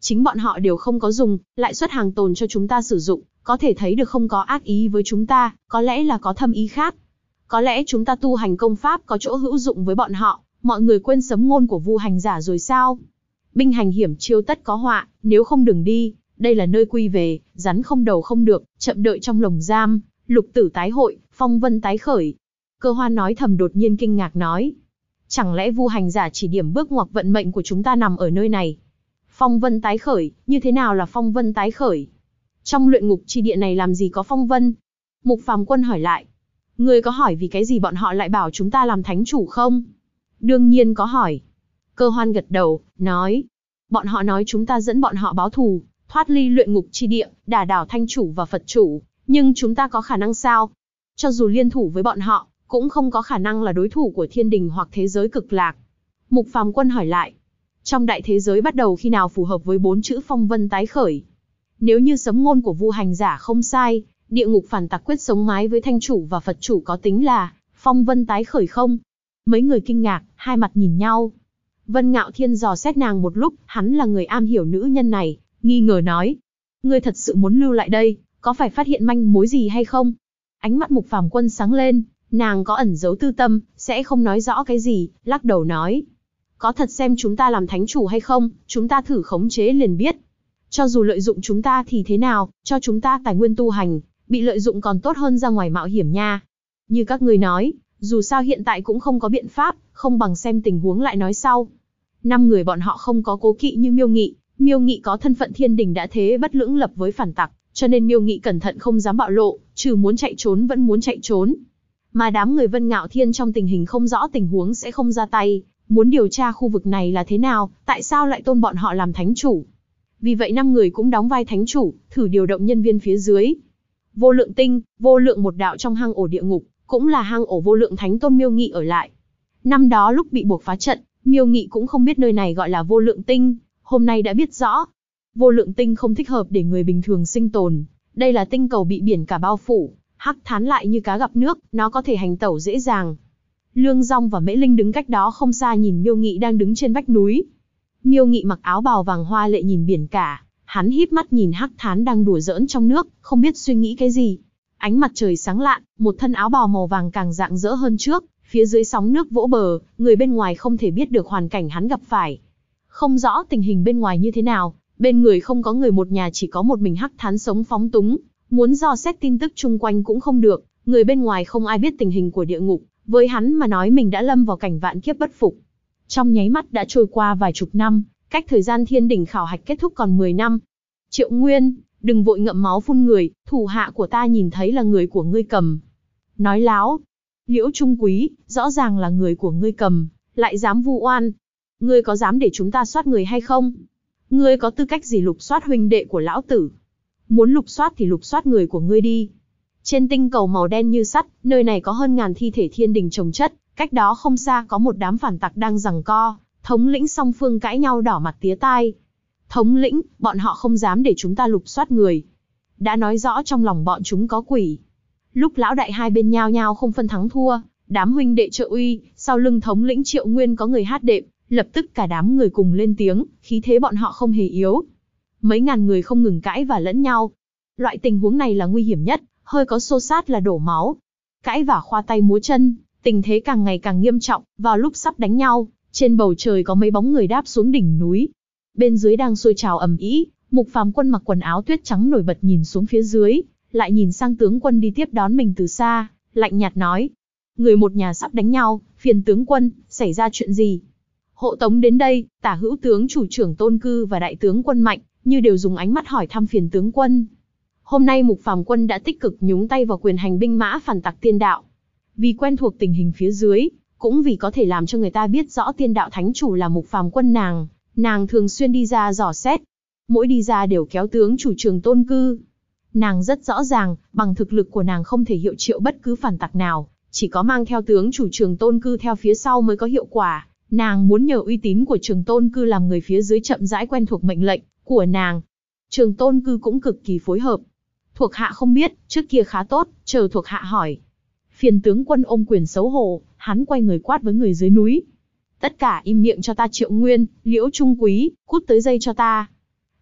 Chính bọn họ đều không có dùng, lại xuất hàng tồn cho chúng ta sử dụng, có thể thấy được không có ác ý với chúng ta, có lẽ là có thâm ý khác. Có lẽ chúng ta tu hành công pháp có chỗ hữu dụng với bọn họ, mọi người quên sấm ngôn của Vu hành giả rồi sao? Binh hành hiểm chiêu tất có họa, nếu không đừng đi, đây là nơi quy về, rắn không đầu không được, chậm đợi trong lồng giam, lục tử tái hội, phong vân tái khởi. Cơ Hoan nói thầm đột nhiên kinh ngạc nói. Chẳng lẽ Vu hành giả chỉ điểm bước ngoặt vận mệnh của chúng ta nằm ở nơi này? Phong vân tái khởi, như thế nào là phong vân tái khởi? Trong luyện ngục chi địa này làm gì có phong vân? Mục Phàm Quân hỏi lại. Ngươi có hỏi vì cái gì bọn họ lại bảo chúng ta làm thánh chủ không? Đương nhiên có hỏi. Cơ Hoan gật đầu, nói. Bọn họ nói chúng ta dẫn bọn họ báo thù, thoát ly luyện ngục chi địa, đả đảo thanh chủ và Phật chủ, nhưng chúng ta có khả năng sao? Cho dù liên thủ với bọn họ, cũng không có khả năng là đối thủ của thiên đình hoặc thế giới cực lạc. Mục Phàm Quân hỏi lại. Trong đại thế giới bắt đầu khi nào phù hợp với 4 chữ phong vân tái khởi? Nếu như sấm ngôn của Vu hành giả không sai, địa ngục phản tặc quyết sống mái với thanh chủ và Phật chủ có tính là phong vân tái khởi không? Mấy người kinh ngạc, hai mặt nhìn nhau. Vân Ngạo Thiên dò xét nàng một lúc, hắn là người am hiểu nữ nhân này, nghi ngờ nói. Ngươi thật sự muốn lưu lại đây, có phải phát hiện manh mối gì hay không? Ánh mắt Mục Phàm Quân sáng lên, nàng có ẩn giấu tư tâm, sẽ không nói rõ cái gì, lắc đầu nói. Có thật xem chúng ta làm thánh chủ hay không, chúng ta thử khống chế liền biết. Cho dù lợi dụng chúng ta thì thế nào, cho chúng ta tài nguyên tu hành, bị lợi dụng còn tốt hơn ra ngoài mạo hiểm nha. Như các ngươi nói, dù sao hiện tại cũng không có biện pháp, không bằng xem tình huống lại nói sau. 5 người bọn họ không có cố kỵ như Miêu Nghị có thân phận thiên đình đã thế bất lưỡng lập với phản tặc, cho nên Miêu Nghị cẩn thận không dám bạo lộ, trừ muốn chạy trốn vẫn muốn chạy trốn. Mà đám người Vân Ngạo Thiên trong tình hình không rõ tình huống sẽ không ra tay, muốn điều tra khu vực này là thế nào, tại sao lại tôn bọn họ làm thánh chủ. Vì vậy 5 người cũng đóng vai thánh chủ, thử điều động nhân viên phía dưới. Vô Lượng Tinh, Vô Lượng một đạo trong hang ổ địa ngục, cũng là hang ổ Vô Lượng Thánh Tôn Miêu Nghị ở lại. Năm đó lúc bị buộc phá trận, Miêu Nghị cũng không biết nơi này gọi là Vô Lượng Tinh, hôm nay đã biết rõ. Vô Lượng Tinh không thích hợp để người bình thường sinh tồn, đây là tinh cầu bị biển cả bao phủ, hắc thán lại như cá gặp nước, nó có thể hành tẩu dễ dàng. Lương Dung và Mễ Linh đứng cách đó không xa nhìn Miêu Nghị đang đứng trên vách núi. Miêu Nghị mặc áo bào vàng hoa lệ nhìn biển cả, hắn híp mắt nhìn hắc thán đang đùa giỡn trong nước, không biết suy nghĩ cái gì. Ánh mặt trời sáng lạn, một thân áo bào màu vàng càng rạng rỡ hơn trước, phía dưới sóng nước vỗ bờ, người bên ngoài không thể biết được hoàn cảnh hắn gặp phải. Không rõ tình hình bên ngoài như thế nào, bên người không có người một nhà chỉ có một mình hắc thán sống phóng túng, muốn dò xét tin tức chung quanh cũng không được, người bên ngoài không ai biết tình hình của địa ngục, với hắn mà nói mình đã lâm vào cảnh vạn kiếp bất phục. Trong nháy mắt đã trôi qua vài chục năm, cách thời gian thiên đỉnh khảo hạch kết thúc còn 10 năm. Triệu Nguyên, đừng vội ngậm máu phun người, thủ hạ của ta nhìn thấy là người của ngươi cầm. Nói láo. Liễu Trung Quý, rõ ràng là người của ngươi cầm, lại dám vu oan. Ngươi có dám để chúng ta soát người hay không? Ngươi có tư cách gì lục soát huynh đệ của lão tử? Muốn lục soát thì lục soát người của ngươi đi. Trên tinh cầu màu đen như sắt, nơi này có hơn ngàn thi thể thiên đình chồng chất, cách đó không xa có một đám phản tặc đang giằng co, thống lĩnh song phương cãi nhau đỏ mặt tía tai. Thống lĩnh, bọn họ không dám để chúng ta lục soát người. Đã nói rõ trong lòng bọn chúng có quỷ. Lúc lão đại hai bên nhao nhao không phân thắng thua, đám huynh đệ trợ uy, sau lưng thống lĩnh Triệu Nguyên có người hát đệm, lập tức cả đám người cùng lên tiếng, khí thế bọn họ không hề yếu. Mấy ngàn người không ngừng cãi và lẫn nhau. Loại tình huống này là nguy hiểm nhất, hơi có xô xát là đổ máu. Cãi và khoa tay múa chân, tình thế càng ngày càng nghiêm trọng, vào lúc sắp đánh nhau, trên bầu trời có mấy bóng người đáp xuống đỉnh núi. Bên dưới đang sôi trào ầm ĩ, Mục Phàm Quân mặc quần áo tuyết trắng nổi bật nhìn xuống phía dưới, lại nhìn sang tướng quân đi tiếp đón mình từ xa, lạnh nhạt nói: người một nhà sắp đánh nhau, phiền tướng quân, xảy ra chuyện gì? Hộ tống đến đây, Tả Hữu tướng chủ trưởng Tôn Cư và đại tướng Quân Mạnh, như đều dùng ánh mắt hỏi thăm phiền tướng quân. Hôm nay Mục Phàm Quân đã tích cực nhúng tay vào quyền hành binh mã phản tặc tiên đạo. Vì quen thuộc tình hình phía dưới, cũng vì có thể làm cho người ta biết rõ tiên đạo thánh chủ là Mục Phàm Quân nàng thường xuyên đi ra dò xét. Mỗi đi ra đều kéo tướng chủ trưởng Tôn Cư. Nàng rất rõ ràng, bằng thực lực của nàng không thể hiệu triệu bất cứ phản tặc nào, chỉ có mang theo tướng chủ Trường Tôn Cư theo phía sau mới có hiệu quả. Nàng muốn nhờ uy tín của Trường Tôn Cư làm người phía dưới chậm rãi quen thuộc mệnh lệnh của nàng. Trường Tôn Cư cũng cực kỳ phối hợp. Thuộc hạ không biết, trước kia khá tốt, chờ thuộc hạ hỏi. Phiền tướng quân ôm quyền xấu hổ, hắn quay người quát với người dưới núi. Tất cả im miệng cho ta. Triệu Nguyên, Liễu Trung Quý, cút tới dây cho ta.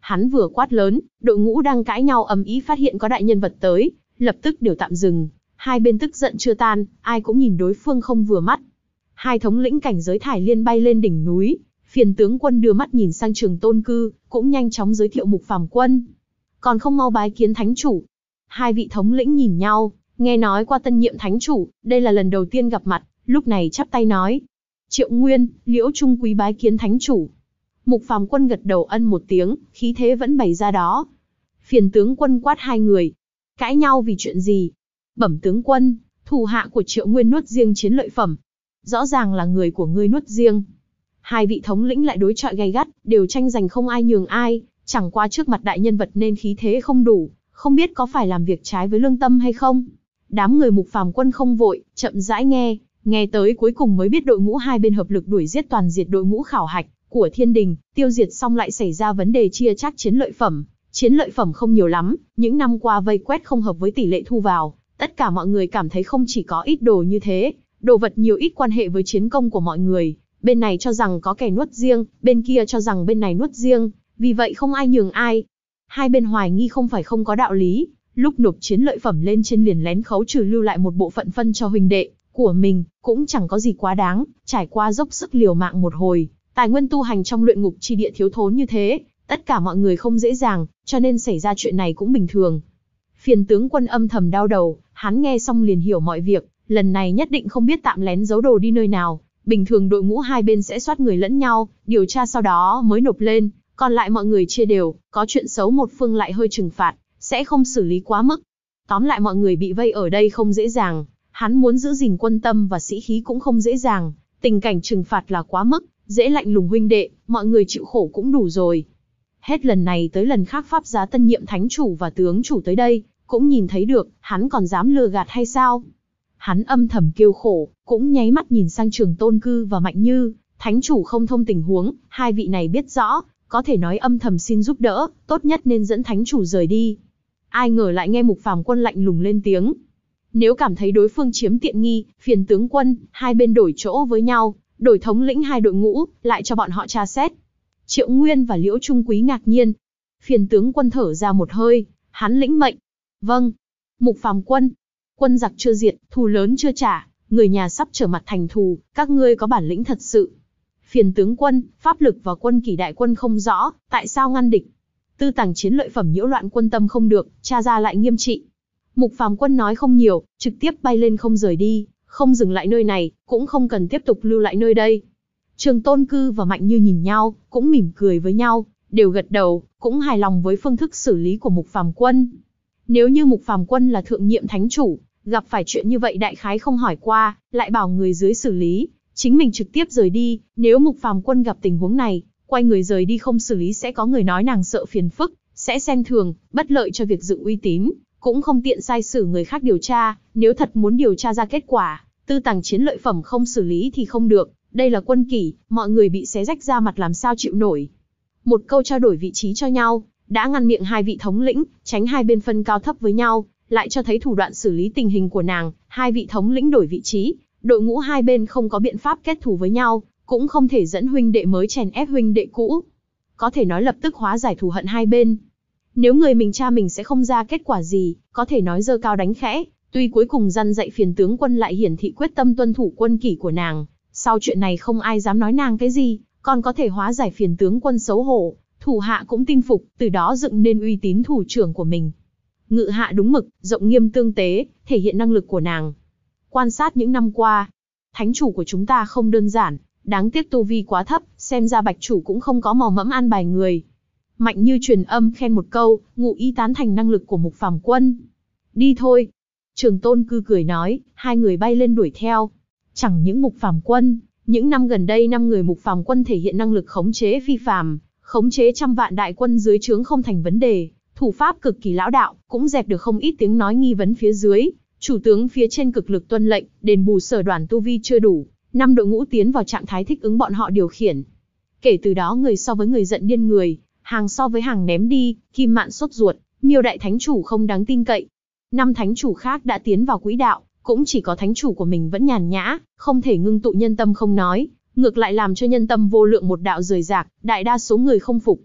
Hắn vừa quát lớn, đội ngũ đang cãi nhau ầm ĩ phát hiện có đại nhân vật tới, lập tức đều tạm dừng. Hai bên tức giận chưa tan, ai cũng nhìn đối phương không vừa mắt. Hai thống lĩnh cảnh giới Thải Liên bay lên đỉnh núi, Phiền tướng quân đưa mắt nhìn sang Trường Tôn Cư, cũng nhanh chóng giới thiệu Mục Phàm Quân. Còn không mau bái kiến thánh chủ. Hai vị thống lĩnh nhìn nhau, nghe nói qua tân nhiệm thánh chủ, đây là lần đầu tiên gặp mặt, lúc này chắp tay nói. Triệu Nguyên, Liễu Trung Quý bái kiến thánh chủ. Mục Phàm Quân gật đầu ân một tiếng, khí thế vẫn bày ra đó. Phiền tướng quân quát hai người. Cãi nhau vì chuyện gì? Bẩm tướng quân, thủ hạ của Triệu Nguyên nuốt riêng chiến lợi phẩm. Rõ ràng là người của ngươi nuốt riêng. Hai vị thống lĩnh lại đối chọi gay gắt, đều tranh giành không ai nhường ai, chẳng qua trước mặt đại nhân vật nên khí thế không đủ, không biết có phải làm việc trái với lương tâm hay không. Đám người Mục Phàm Quân không vội, chậm rãi nghe tới cuối cùng mới biết đội ngũ hai bên hợp lực đuổi giết toàn diệt đội ngũ khảo hạch của Thiên Đình, tiêu diệt xong lại xảy ra vấn đề chia chác chiến lợi phẩm. Chiến lợi phẩm không nhiều lắm, những năm qua vây quét không hợp với tỷ lệ thu vào, tất cả mọi người cảm thấy không chỉ có ít đồ như thế, đồ vật nhiều ít quan hệ với chiến công của mọi người. Bên này cho rằng có kẻ nuốt riêng, bên kia cho rằng bên này nuốt riêng, vì vậy không ai nhường ai. Hai bên hoài nghi không phải không có đạo lý, lúc nộp chiến lợi phẩm lên trên liền lén khấu trừ lưu lại một bộ phận phân cho huynh đệ của mình, cũng chẳng có gì quá đáng, trải qua dốc sức liều mạng một hồi, tài nguyên tu hành trong luyện ngục chi địa thiếu thốn như thế, tất cả mọi người không dễ dàng, cho nên xảy ra chuyện này cũng bình thường. Phiền tướng quân âm thầm đau đầu, hắn nghe xong liền hiểu mọi việc, lần này nhất định không biết tạm lén giấu đồ đi nơi nào. Bình thường đội ngũ hai bên sẽ soát người lẫn nhau, điều tra sau đó mới nộp lên, còn lại mọi người chia đều, có chuyện xấu một phương lại hơi trừng phạt, sẽ không xử lý quá mức. Tóm lại mọi người bị vây ở đây không dễ dàng, hắn muốn giữ gìn quân tâm và sĩ khí cũng không dễ dàng, tình cảnh trừng phạt là quá mức, dễ lạnh lùng huynh đệ, mọi người chịu khổ cũng đủ rồi. Hết lần này tới lần khác pháp giá tân nhiệm thánh chủ và tướng chủ tới đây, cũng nhìn thấy được, hắn còn dám lừa gạt hay sao? Hắn âm thầm kêu khổ, cũng nháy mắt nhìn sang Trường Tôn Cư và Mạnh Như, thánh chủ không thông tình huống, hai vị này biết rõ, có thể nói âm thầm xin giúp đỡ, tốt nhất nên dẫn thánh chủ rời đi. Ai ngờ lại nghe Mục Phàm Quân lạnh lùng lên tiếng. Nếu cảm thấy đối phương chiếm tiện nghi, phiền tướng quân, hai bên đổi chỗ với nhau, đổi thống lĩnh hai đội ngũ, lại cho bọn họ tra xét. Triệu Nguyên và Liễu Trung Quý ngạc nhiên. Phiền tướng quân thở ra một hơi, hắn lĩnh mệnh. Vâng. Mục Phàm Quân. Quân giặc chưa diệt, thù lớn chưa trả, người nhà sắp trở mặt thành thù, các ngươi có bản lĩnh thật sự. Phiền tướng quân, pháp lực và quân kỷ đại quân không rõ, tại sao ngăn địch? Tư tàng chiến lợi phẩm nhiễu loạn quân tâm không được, tra ra lại nghiêm trị. Mục Phàm Quân nói không nhiều, trực tiếp bay lên không rời đi, không dừng lại nơi này, cũng không cần tiếp tục lưu lại nơi đây. Trường Tôn Cư và Mạnh Như nhìn nhau, cũng mỉm cười với nhau, đều gật đầu, cũng hài lòng với phương thức xử lý của Mục Phàm Quân. Nếu như Mục Phàm Quân là thượng nhiệm thánh chủ, gặp phải chuyện như vậy đại khái không hỏi qua, lại bảo người dưới xử lý, chính mình trực tiếp rời đi. Nếu Mục Phàm Quân gặp tình huống này, quay người rời đi không xử lý sẽ có người nói nàng sợ phiền phức, sẽ xem thường, bất lợi cho việc dựng uy tín, cũng không tiện sai xử người khác điều tra. Nếu thật muốn điều tra ra kết quả, tư tàng chiến lợi phẩm không xử lý thì không được, đây là quân kỷ, mọi người bị xé rách da mặt làm sao chịu nổi. Một câu trao đổi vị trí cho nhau, đã ngăn miệng hai vị thống lĩnh, tránh hai bên phân cao thấp với nhau, lại cho thấy thủ đoạn xử lý tình hình của nàng. Hai vị thống lĩnh đổi vị trí, đội ngũ hai bên không có biện pháp kết thù với nhau, cũng không thể dẫn huynh đệ mới chèn ép huynh đệ cũ. Có thể nói lập tức hóa giải thù hận hai bên. Nếu người mình tra mình sẽ không ra kết quả gì, có thể nói giơ cao đánh khẽ, tuy cuối cùng răn dạy phiền tướng quân lại hiển thị quyết tâm tuân thủ quân kỷ của nàng. Sau chuyện này không ai dám nói nàng cái gì, còn có thể hóa giải phiền tướng quân xấu hổ, thủ hạ cũng tin phục, từ đó dựng nên uy tín thủ trưởng của mình. Ngự hạ đúng mực, rộng nghiêm tương tế, thể hiện năng lực của nàng. Quan sát những năm qua, thánh chủ của chúng ta không đơn giản, đáng tiếc tu vi quá thấp, xem ra bạch chủ cũng không có mò mẫm an bài người. Mạnh Như truyền âm khen một câu, ngụ ý tán thành năng lực của Mục Phàm Quân. Đi thôi. Trường Tôn Cư cười nói, hai người bay lên đuổi theo. Chẳng những Mục Phàm Quân, những năm gần đây 5 người Mục Phàm Quân thể hiện năng lực khống chế phi phàm, khống chế trăm vạn đại quân dưới trướng không thành vấn đề, thủ pháp cực kỳ lão đạo, cũng dẹp được không ít tiếng nói nghi vấn phía dưới. Chủ tướng phía trên cực lực tuân lệnh, đền bù sở đoàn tu vi chưa đủ, 5 đội ngũ tiến vào trạng thái thích ứng bọn họ điều khiển. Kể từ đó người so với người giận điên người, hàng so với hàng ném đi, Kim Mạn sốt ruột, Miêu đại thánh chủ không đáng tin cậy. 5 thánh chủ khác đã tiến vào quỹ đạo, cũng chỉ có thánh chủ của mình vẫn nhàn nhã, không thể ngưng tụ nhân tâm không nói, ngược lại làm cho nhân tâm vô lượng một đạo rời rạc, đại đa số người không phục.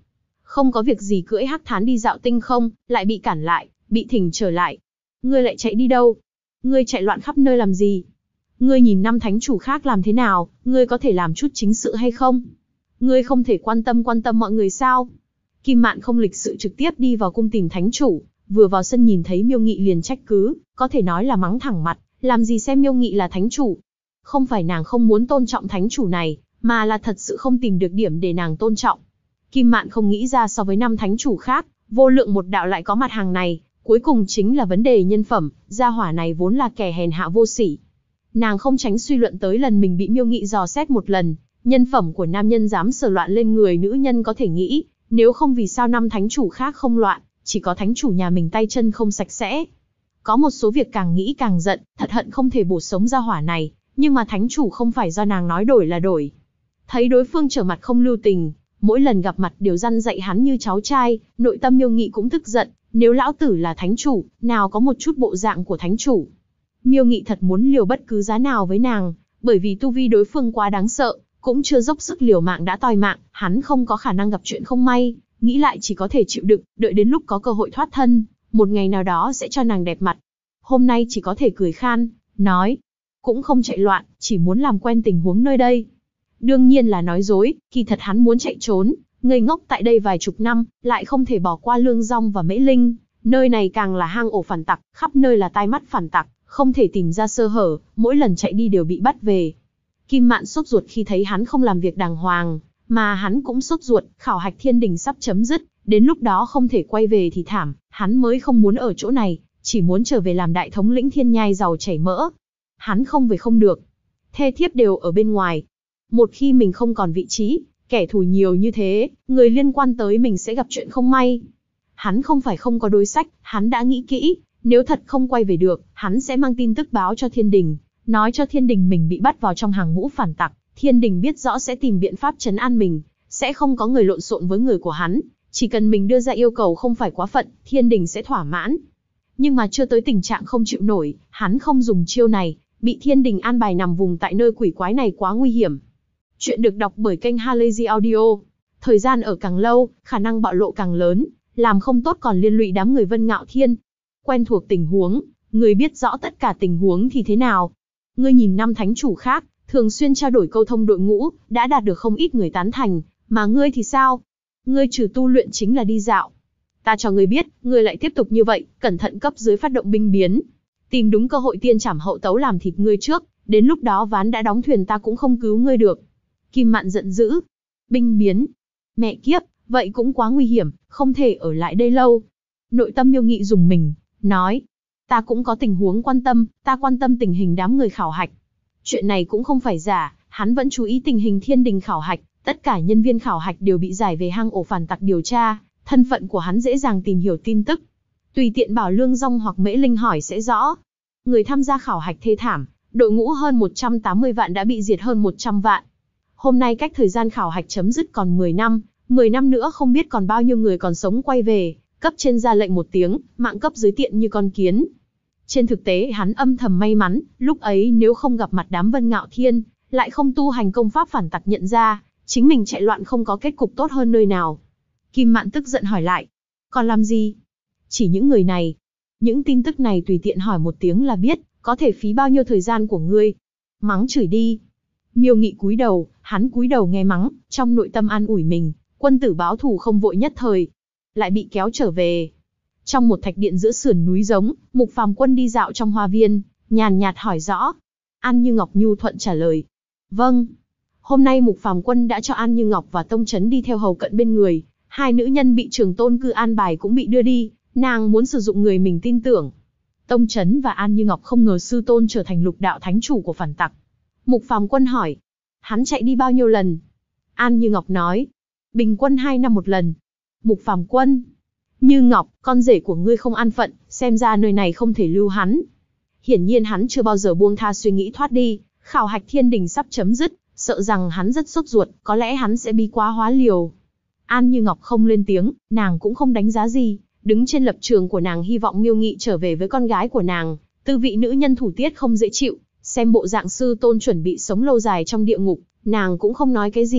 không có việc gì cưỡi hắc thán đi dạo tinh không, lại bị cản lại, bị thỉnh trở lại. Ngươi lại chạy đi đâu? Ngươi chạy loạn khắp nơi làm gì? Ngươi nhìn năm thánh chủ khác làm thế nào, ngươi có thể làm chút chính sự hay không? Ngươi không thể quan tâm mọi người sao? Kim Mạn không lịch sự trực tiếp đi vào cung tìm thánh chủ, vừa vào sân nhìn thấy Miêu Nghị liền trách cứ, có thể nói là mắng thẳng mặt, làm gì xem Miêu Nghị là thánh chủ. Không phải nàng không muốn tôn trọng thánh chủ này, mà là thật sự không tìm được điểm để nàng tôn trọng. Kim Mạn không nghĩ ra so với năm thánh chủ khác, vô lượng một đạo lại có mặt hàng này, cuối cùng chính là vấn đề nhân phẩm, gia hỏa này vốn là kẻ hèn hạ vô sỉ. Nàng không tránh suy luận tới lần mình bị Miêu Nghị dò xét một lần, nhân phẩm của nam nhân dám sờ loạn lên người nữ nhân có thể nghĩ, nếu không vì sao năm thánh chủ khác không loạn, chỉ có thánh chủ nhà mình tay chân không sạch sẽ. Có một số việc càng nghĩ càng giận, thật hận không thể bổ sống gia hỏa này, nhưng mà thánh chủ không phải do nàng nói đổi là đổi. Thấy đối phương trở mặt không lưu tình, mỗi lần gặp mặt đều răn dạy hắn như cháu trai, nội tâm Miêu Nghị cũng tức giận, nếu lão tử là thánh chủ, nào có một chút bộ dạng của thánh chủ. Miêu Nghị thật muốn liều bất cứ giá nào với nàng, bởi vì tu vi đối phương quá đáng sợ, cũng chưa dốc sức liều mạng đã toi mạng, hắn không có khả năng gặp chuyện không may, nghĩ lại chỉ có thể chịu đựng, đợi đến lúc có cơ hội thoát thân, một ngày nào đó sẽ cho nàng đẹp mặt. Hôm nay chỉ có thể cười khan, nói, cũng không chạy loạn, chỉ muốn làm quen tình huống nơi đây. Đương nhiên là nói dối, kỳ thật hắn muốn chạy trốn, ngây ngốc tại đây vài chục năm, lại không thể bỏ qua Lương Dong và Mễ Linh, nơi này càng là hang ổ phản tặc, khắp nơi là tai mắt phản tặc, không thể tìm ra sơ hở, mỗi lần chạy đi đều bị bắt về. Kim Mạn sốt ruột khi thấy hắn không làm việc đàng hoàng, mà hắn cũng sốt ruột, khảo hạch thiên đình sắp chấm dứt, đến lúc đó không thể quay về thì thảm, hắn mới không muốn ở chỗ này, chỉ muốn trở về làm đại thống lĩnh thiên nhai giàu chảy mỡ. Hắn không về không được, thê thiếp đều ở bên ngoài. Một khi mình không còn vị trí, kẻ thù nhiều như thế, người liên quan tới mình sẽ gặp chuyện không may. Hắn không phải không có đối sách, hắn đã nghĩ kỹ, nếu thật không quay về được, hắn sẽ mang tin tức báo cho thiên đình, nói cho thiên đình mình bị bắt vào trong hàng ngũ phản tặc, thiên đình biết rõ sẽ tìm biện pháp trấn an mình, sẽ không có người lộn xộn với người của hắn, chỉ cần mình đưa ra yêu cầu không phải quá phận, thiên đình sẽ thỏa mãn. Nhưng mà chưa tới tình trạng không chịu nổi, hắn không dùng chiêu này, bị thiên đình an bài nằm vùng tại nơi quỷ quái này quá nguy hiểm. Chuyện được đọc bởi kênh Halazy Audio. Thời gian ở càng lâu, khả năng bạo lộ càng lớn, làm không tốt còn liên lụy đám người Vân Ngạo Thiên. Quen thuộc tình huống, người biết rõ tất cả tình huống thì thế nào? Ngươi nhìn năm thánh chủ khác, thường xuyên trao đổi câu thông đội ngũ, đã đạt được không ít người tán thành, mà ngươi thì sao? Ngươi trừ tu luyện chính là đi dạo. Ta cho ngươi biết, ngươi lại tiếp tục như vậy, cẩn thận cấp dưới phát động binh biến. Tìm đúng cơ hội tiên trảm hậu tấu làm thịt ngươi trước, đến lúc đó ván đã đóng thuyền ta cũng không cứu ngươi được. Kim Mạn giận dữ. Binh biến. Mẹ kiếp, vậy cũng quá nguy hiểm, không thể ở lại đây lâu. Nội tâm Miêu Nghị dùng mình, nói. Ta cũng có tình huống quan tâm, ta quan tâm tình hình đám người khảo hạch. Chuyện này cũng không phải giả, hắn vẫn chú ý tình hình thiên đình khảo hạch, tất cả nhân viên khảo hạch đều bị giải về hang ổ phản tặc điều tra, thân phận của hắn dễ dàng tìm hiểu tin tức. Tùy tiện bảo Lương Dong hoặc Mễ Linh hỏi sẽ rõ. Người tham gia khảo hạch thê thảm, đội ngũ hơn 180 vạn đã bị diệt hơn 100 vạn. Hôm nay cách thời gian khảo hạch chấm dứt còn 10 năm, 10 năm nữa không biết còn bao nhiêu người còn sống quay về, cấp trên ra lệnh một tiếng, mạng cấp dưới tiện như con kiến. Trên thực tế hắn âm thầm may mắn, lúc ấy nếu không gặp mặt đám Vân Ngạo Thiên, lại không tu hành công pháp phản tặc nhận ra, chính mình chạy loạn không có kết cục tốt hơn nơi nào. Kim Mạn tức giận hỏi lại, còn làm gì? Chỉ những người này, những tin tức này tùy tiện hỏi một tiếng là biết, có thể phí bao nhiêu thời gian của ngươi. Mắng chửi đi. Miêu Nghị cúi đầu, hắn cúi đầu nghe mắng, trong nội tâm an ủi mình, quân tử báo thù không vội nhất thời. Lại bị kéo trở về. Trong một thạch điện giữa sườn núi giống, Mục Phàm Quân đi dạo trong hoa viên, nhàn nhạt hỏi rõ. An Như Ngọc nhu thuận trả lời. Vâng. Hôm nay Mục Phàm Quân đã cho An Như Ngọc và Tông Chấn đi theo hầu cận bên người, hai nữ nhân bị Trường Tôn Cư an bài cũng bị đưa đi, nàng muốn sử dụng người mình tin tưởng. Tông Chấn và An Như Ngọc không ngờ sư tôn trở thành lục đạo thánh chủ của phản tặc. Mục Phàm Quân hỏi, hắn chạy đi bao nhiêu lần? An Như Ngọc nói, bình quân 2 năm một lần. Mục Phàm Quân, Như Ngọc, con rể của ngươi không an phận, xem ra nơi này không thể lưu hắn. Hiển nhiên hắn chưa bao giờ buông tha suy nghĩ thoát đi, khảo hạch thiên đình sắp chấm dứt, sợ rằng hắn rất sốt ruột, có lẽ hắn sẽ bi quá hóa liều. An Như Ngọc không lên tiếng, nàng cũng không đánh giá gì, đứng trên lập trường của nàng hy vọng Miêu Nghị trở về với con gái của nàng, tư vị nữ nhân thủ tiết không dễ chịu, xem bộ dạng sư tôn chuẩn bị sống lâu dài trong địa ngục, nàng cũng không nói cái gì.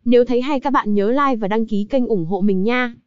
Nếu thấy hay các bạn nhớ like và đăng ký kênh ủng hộ mình nha.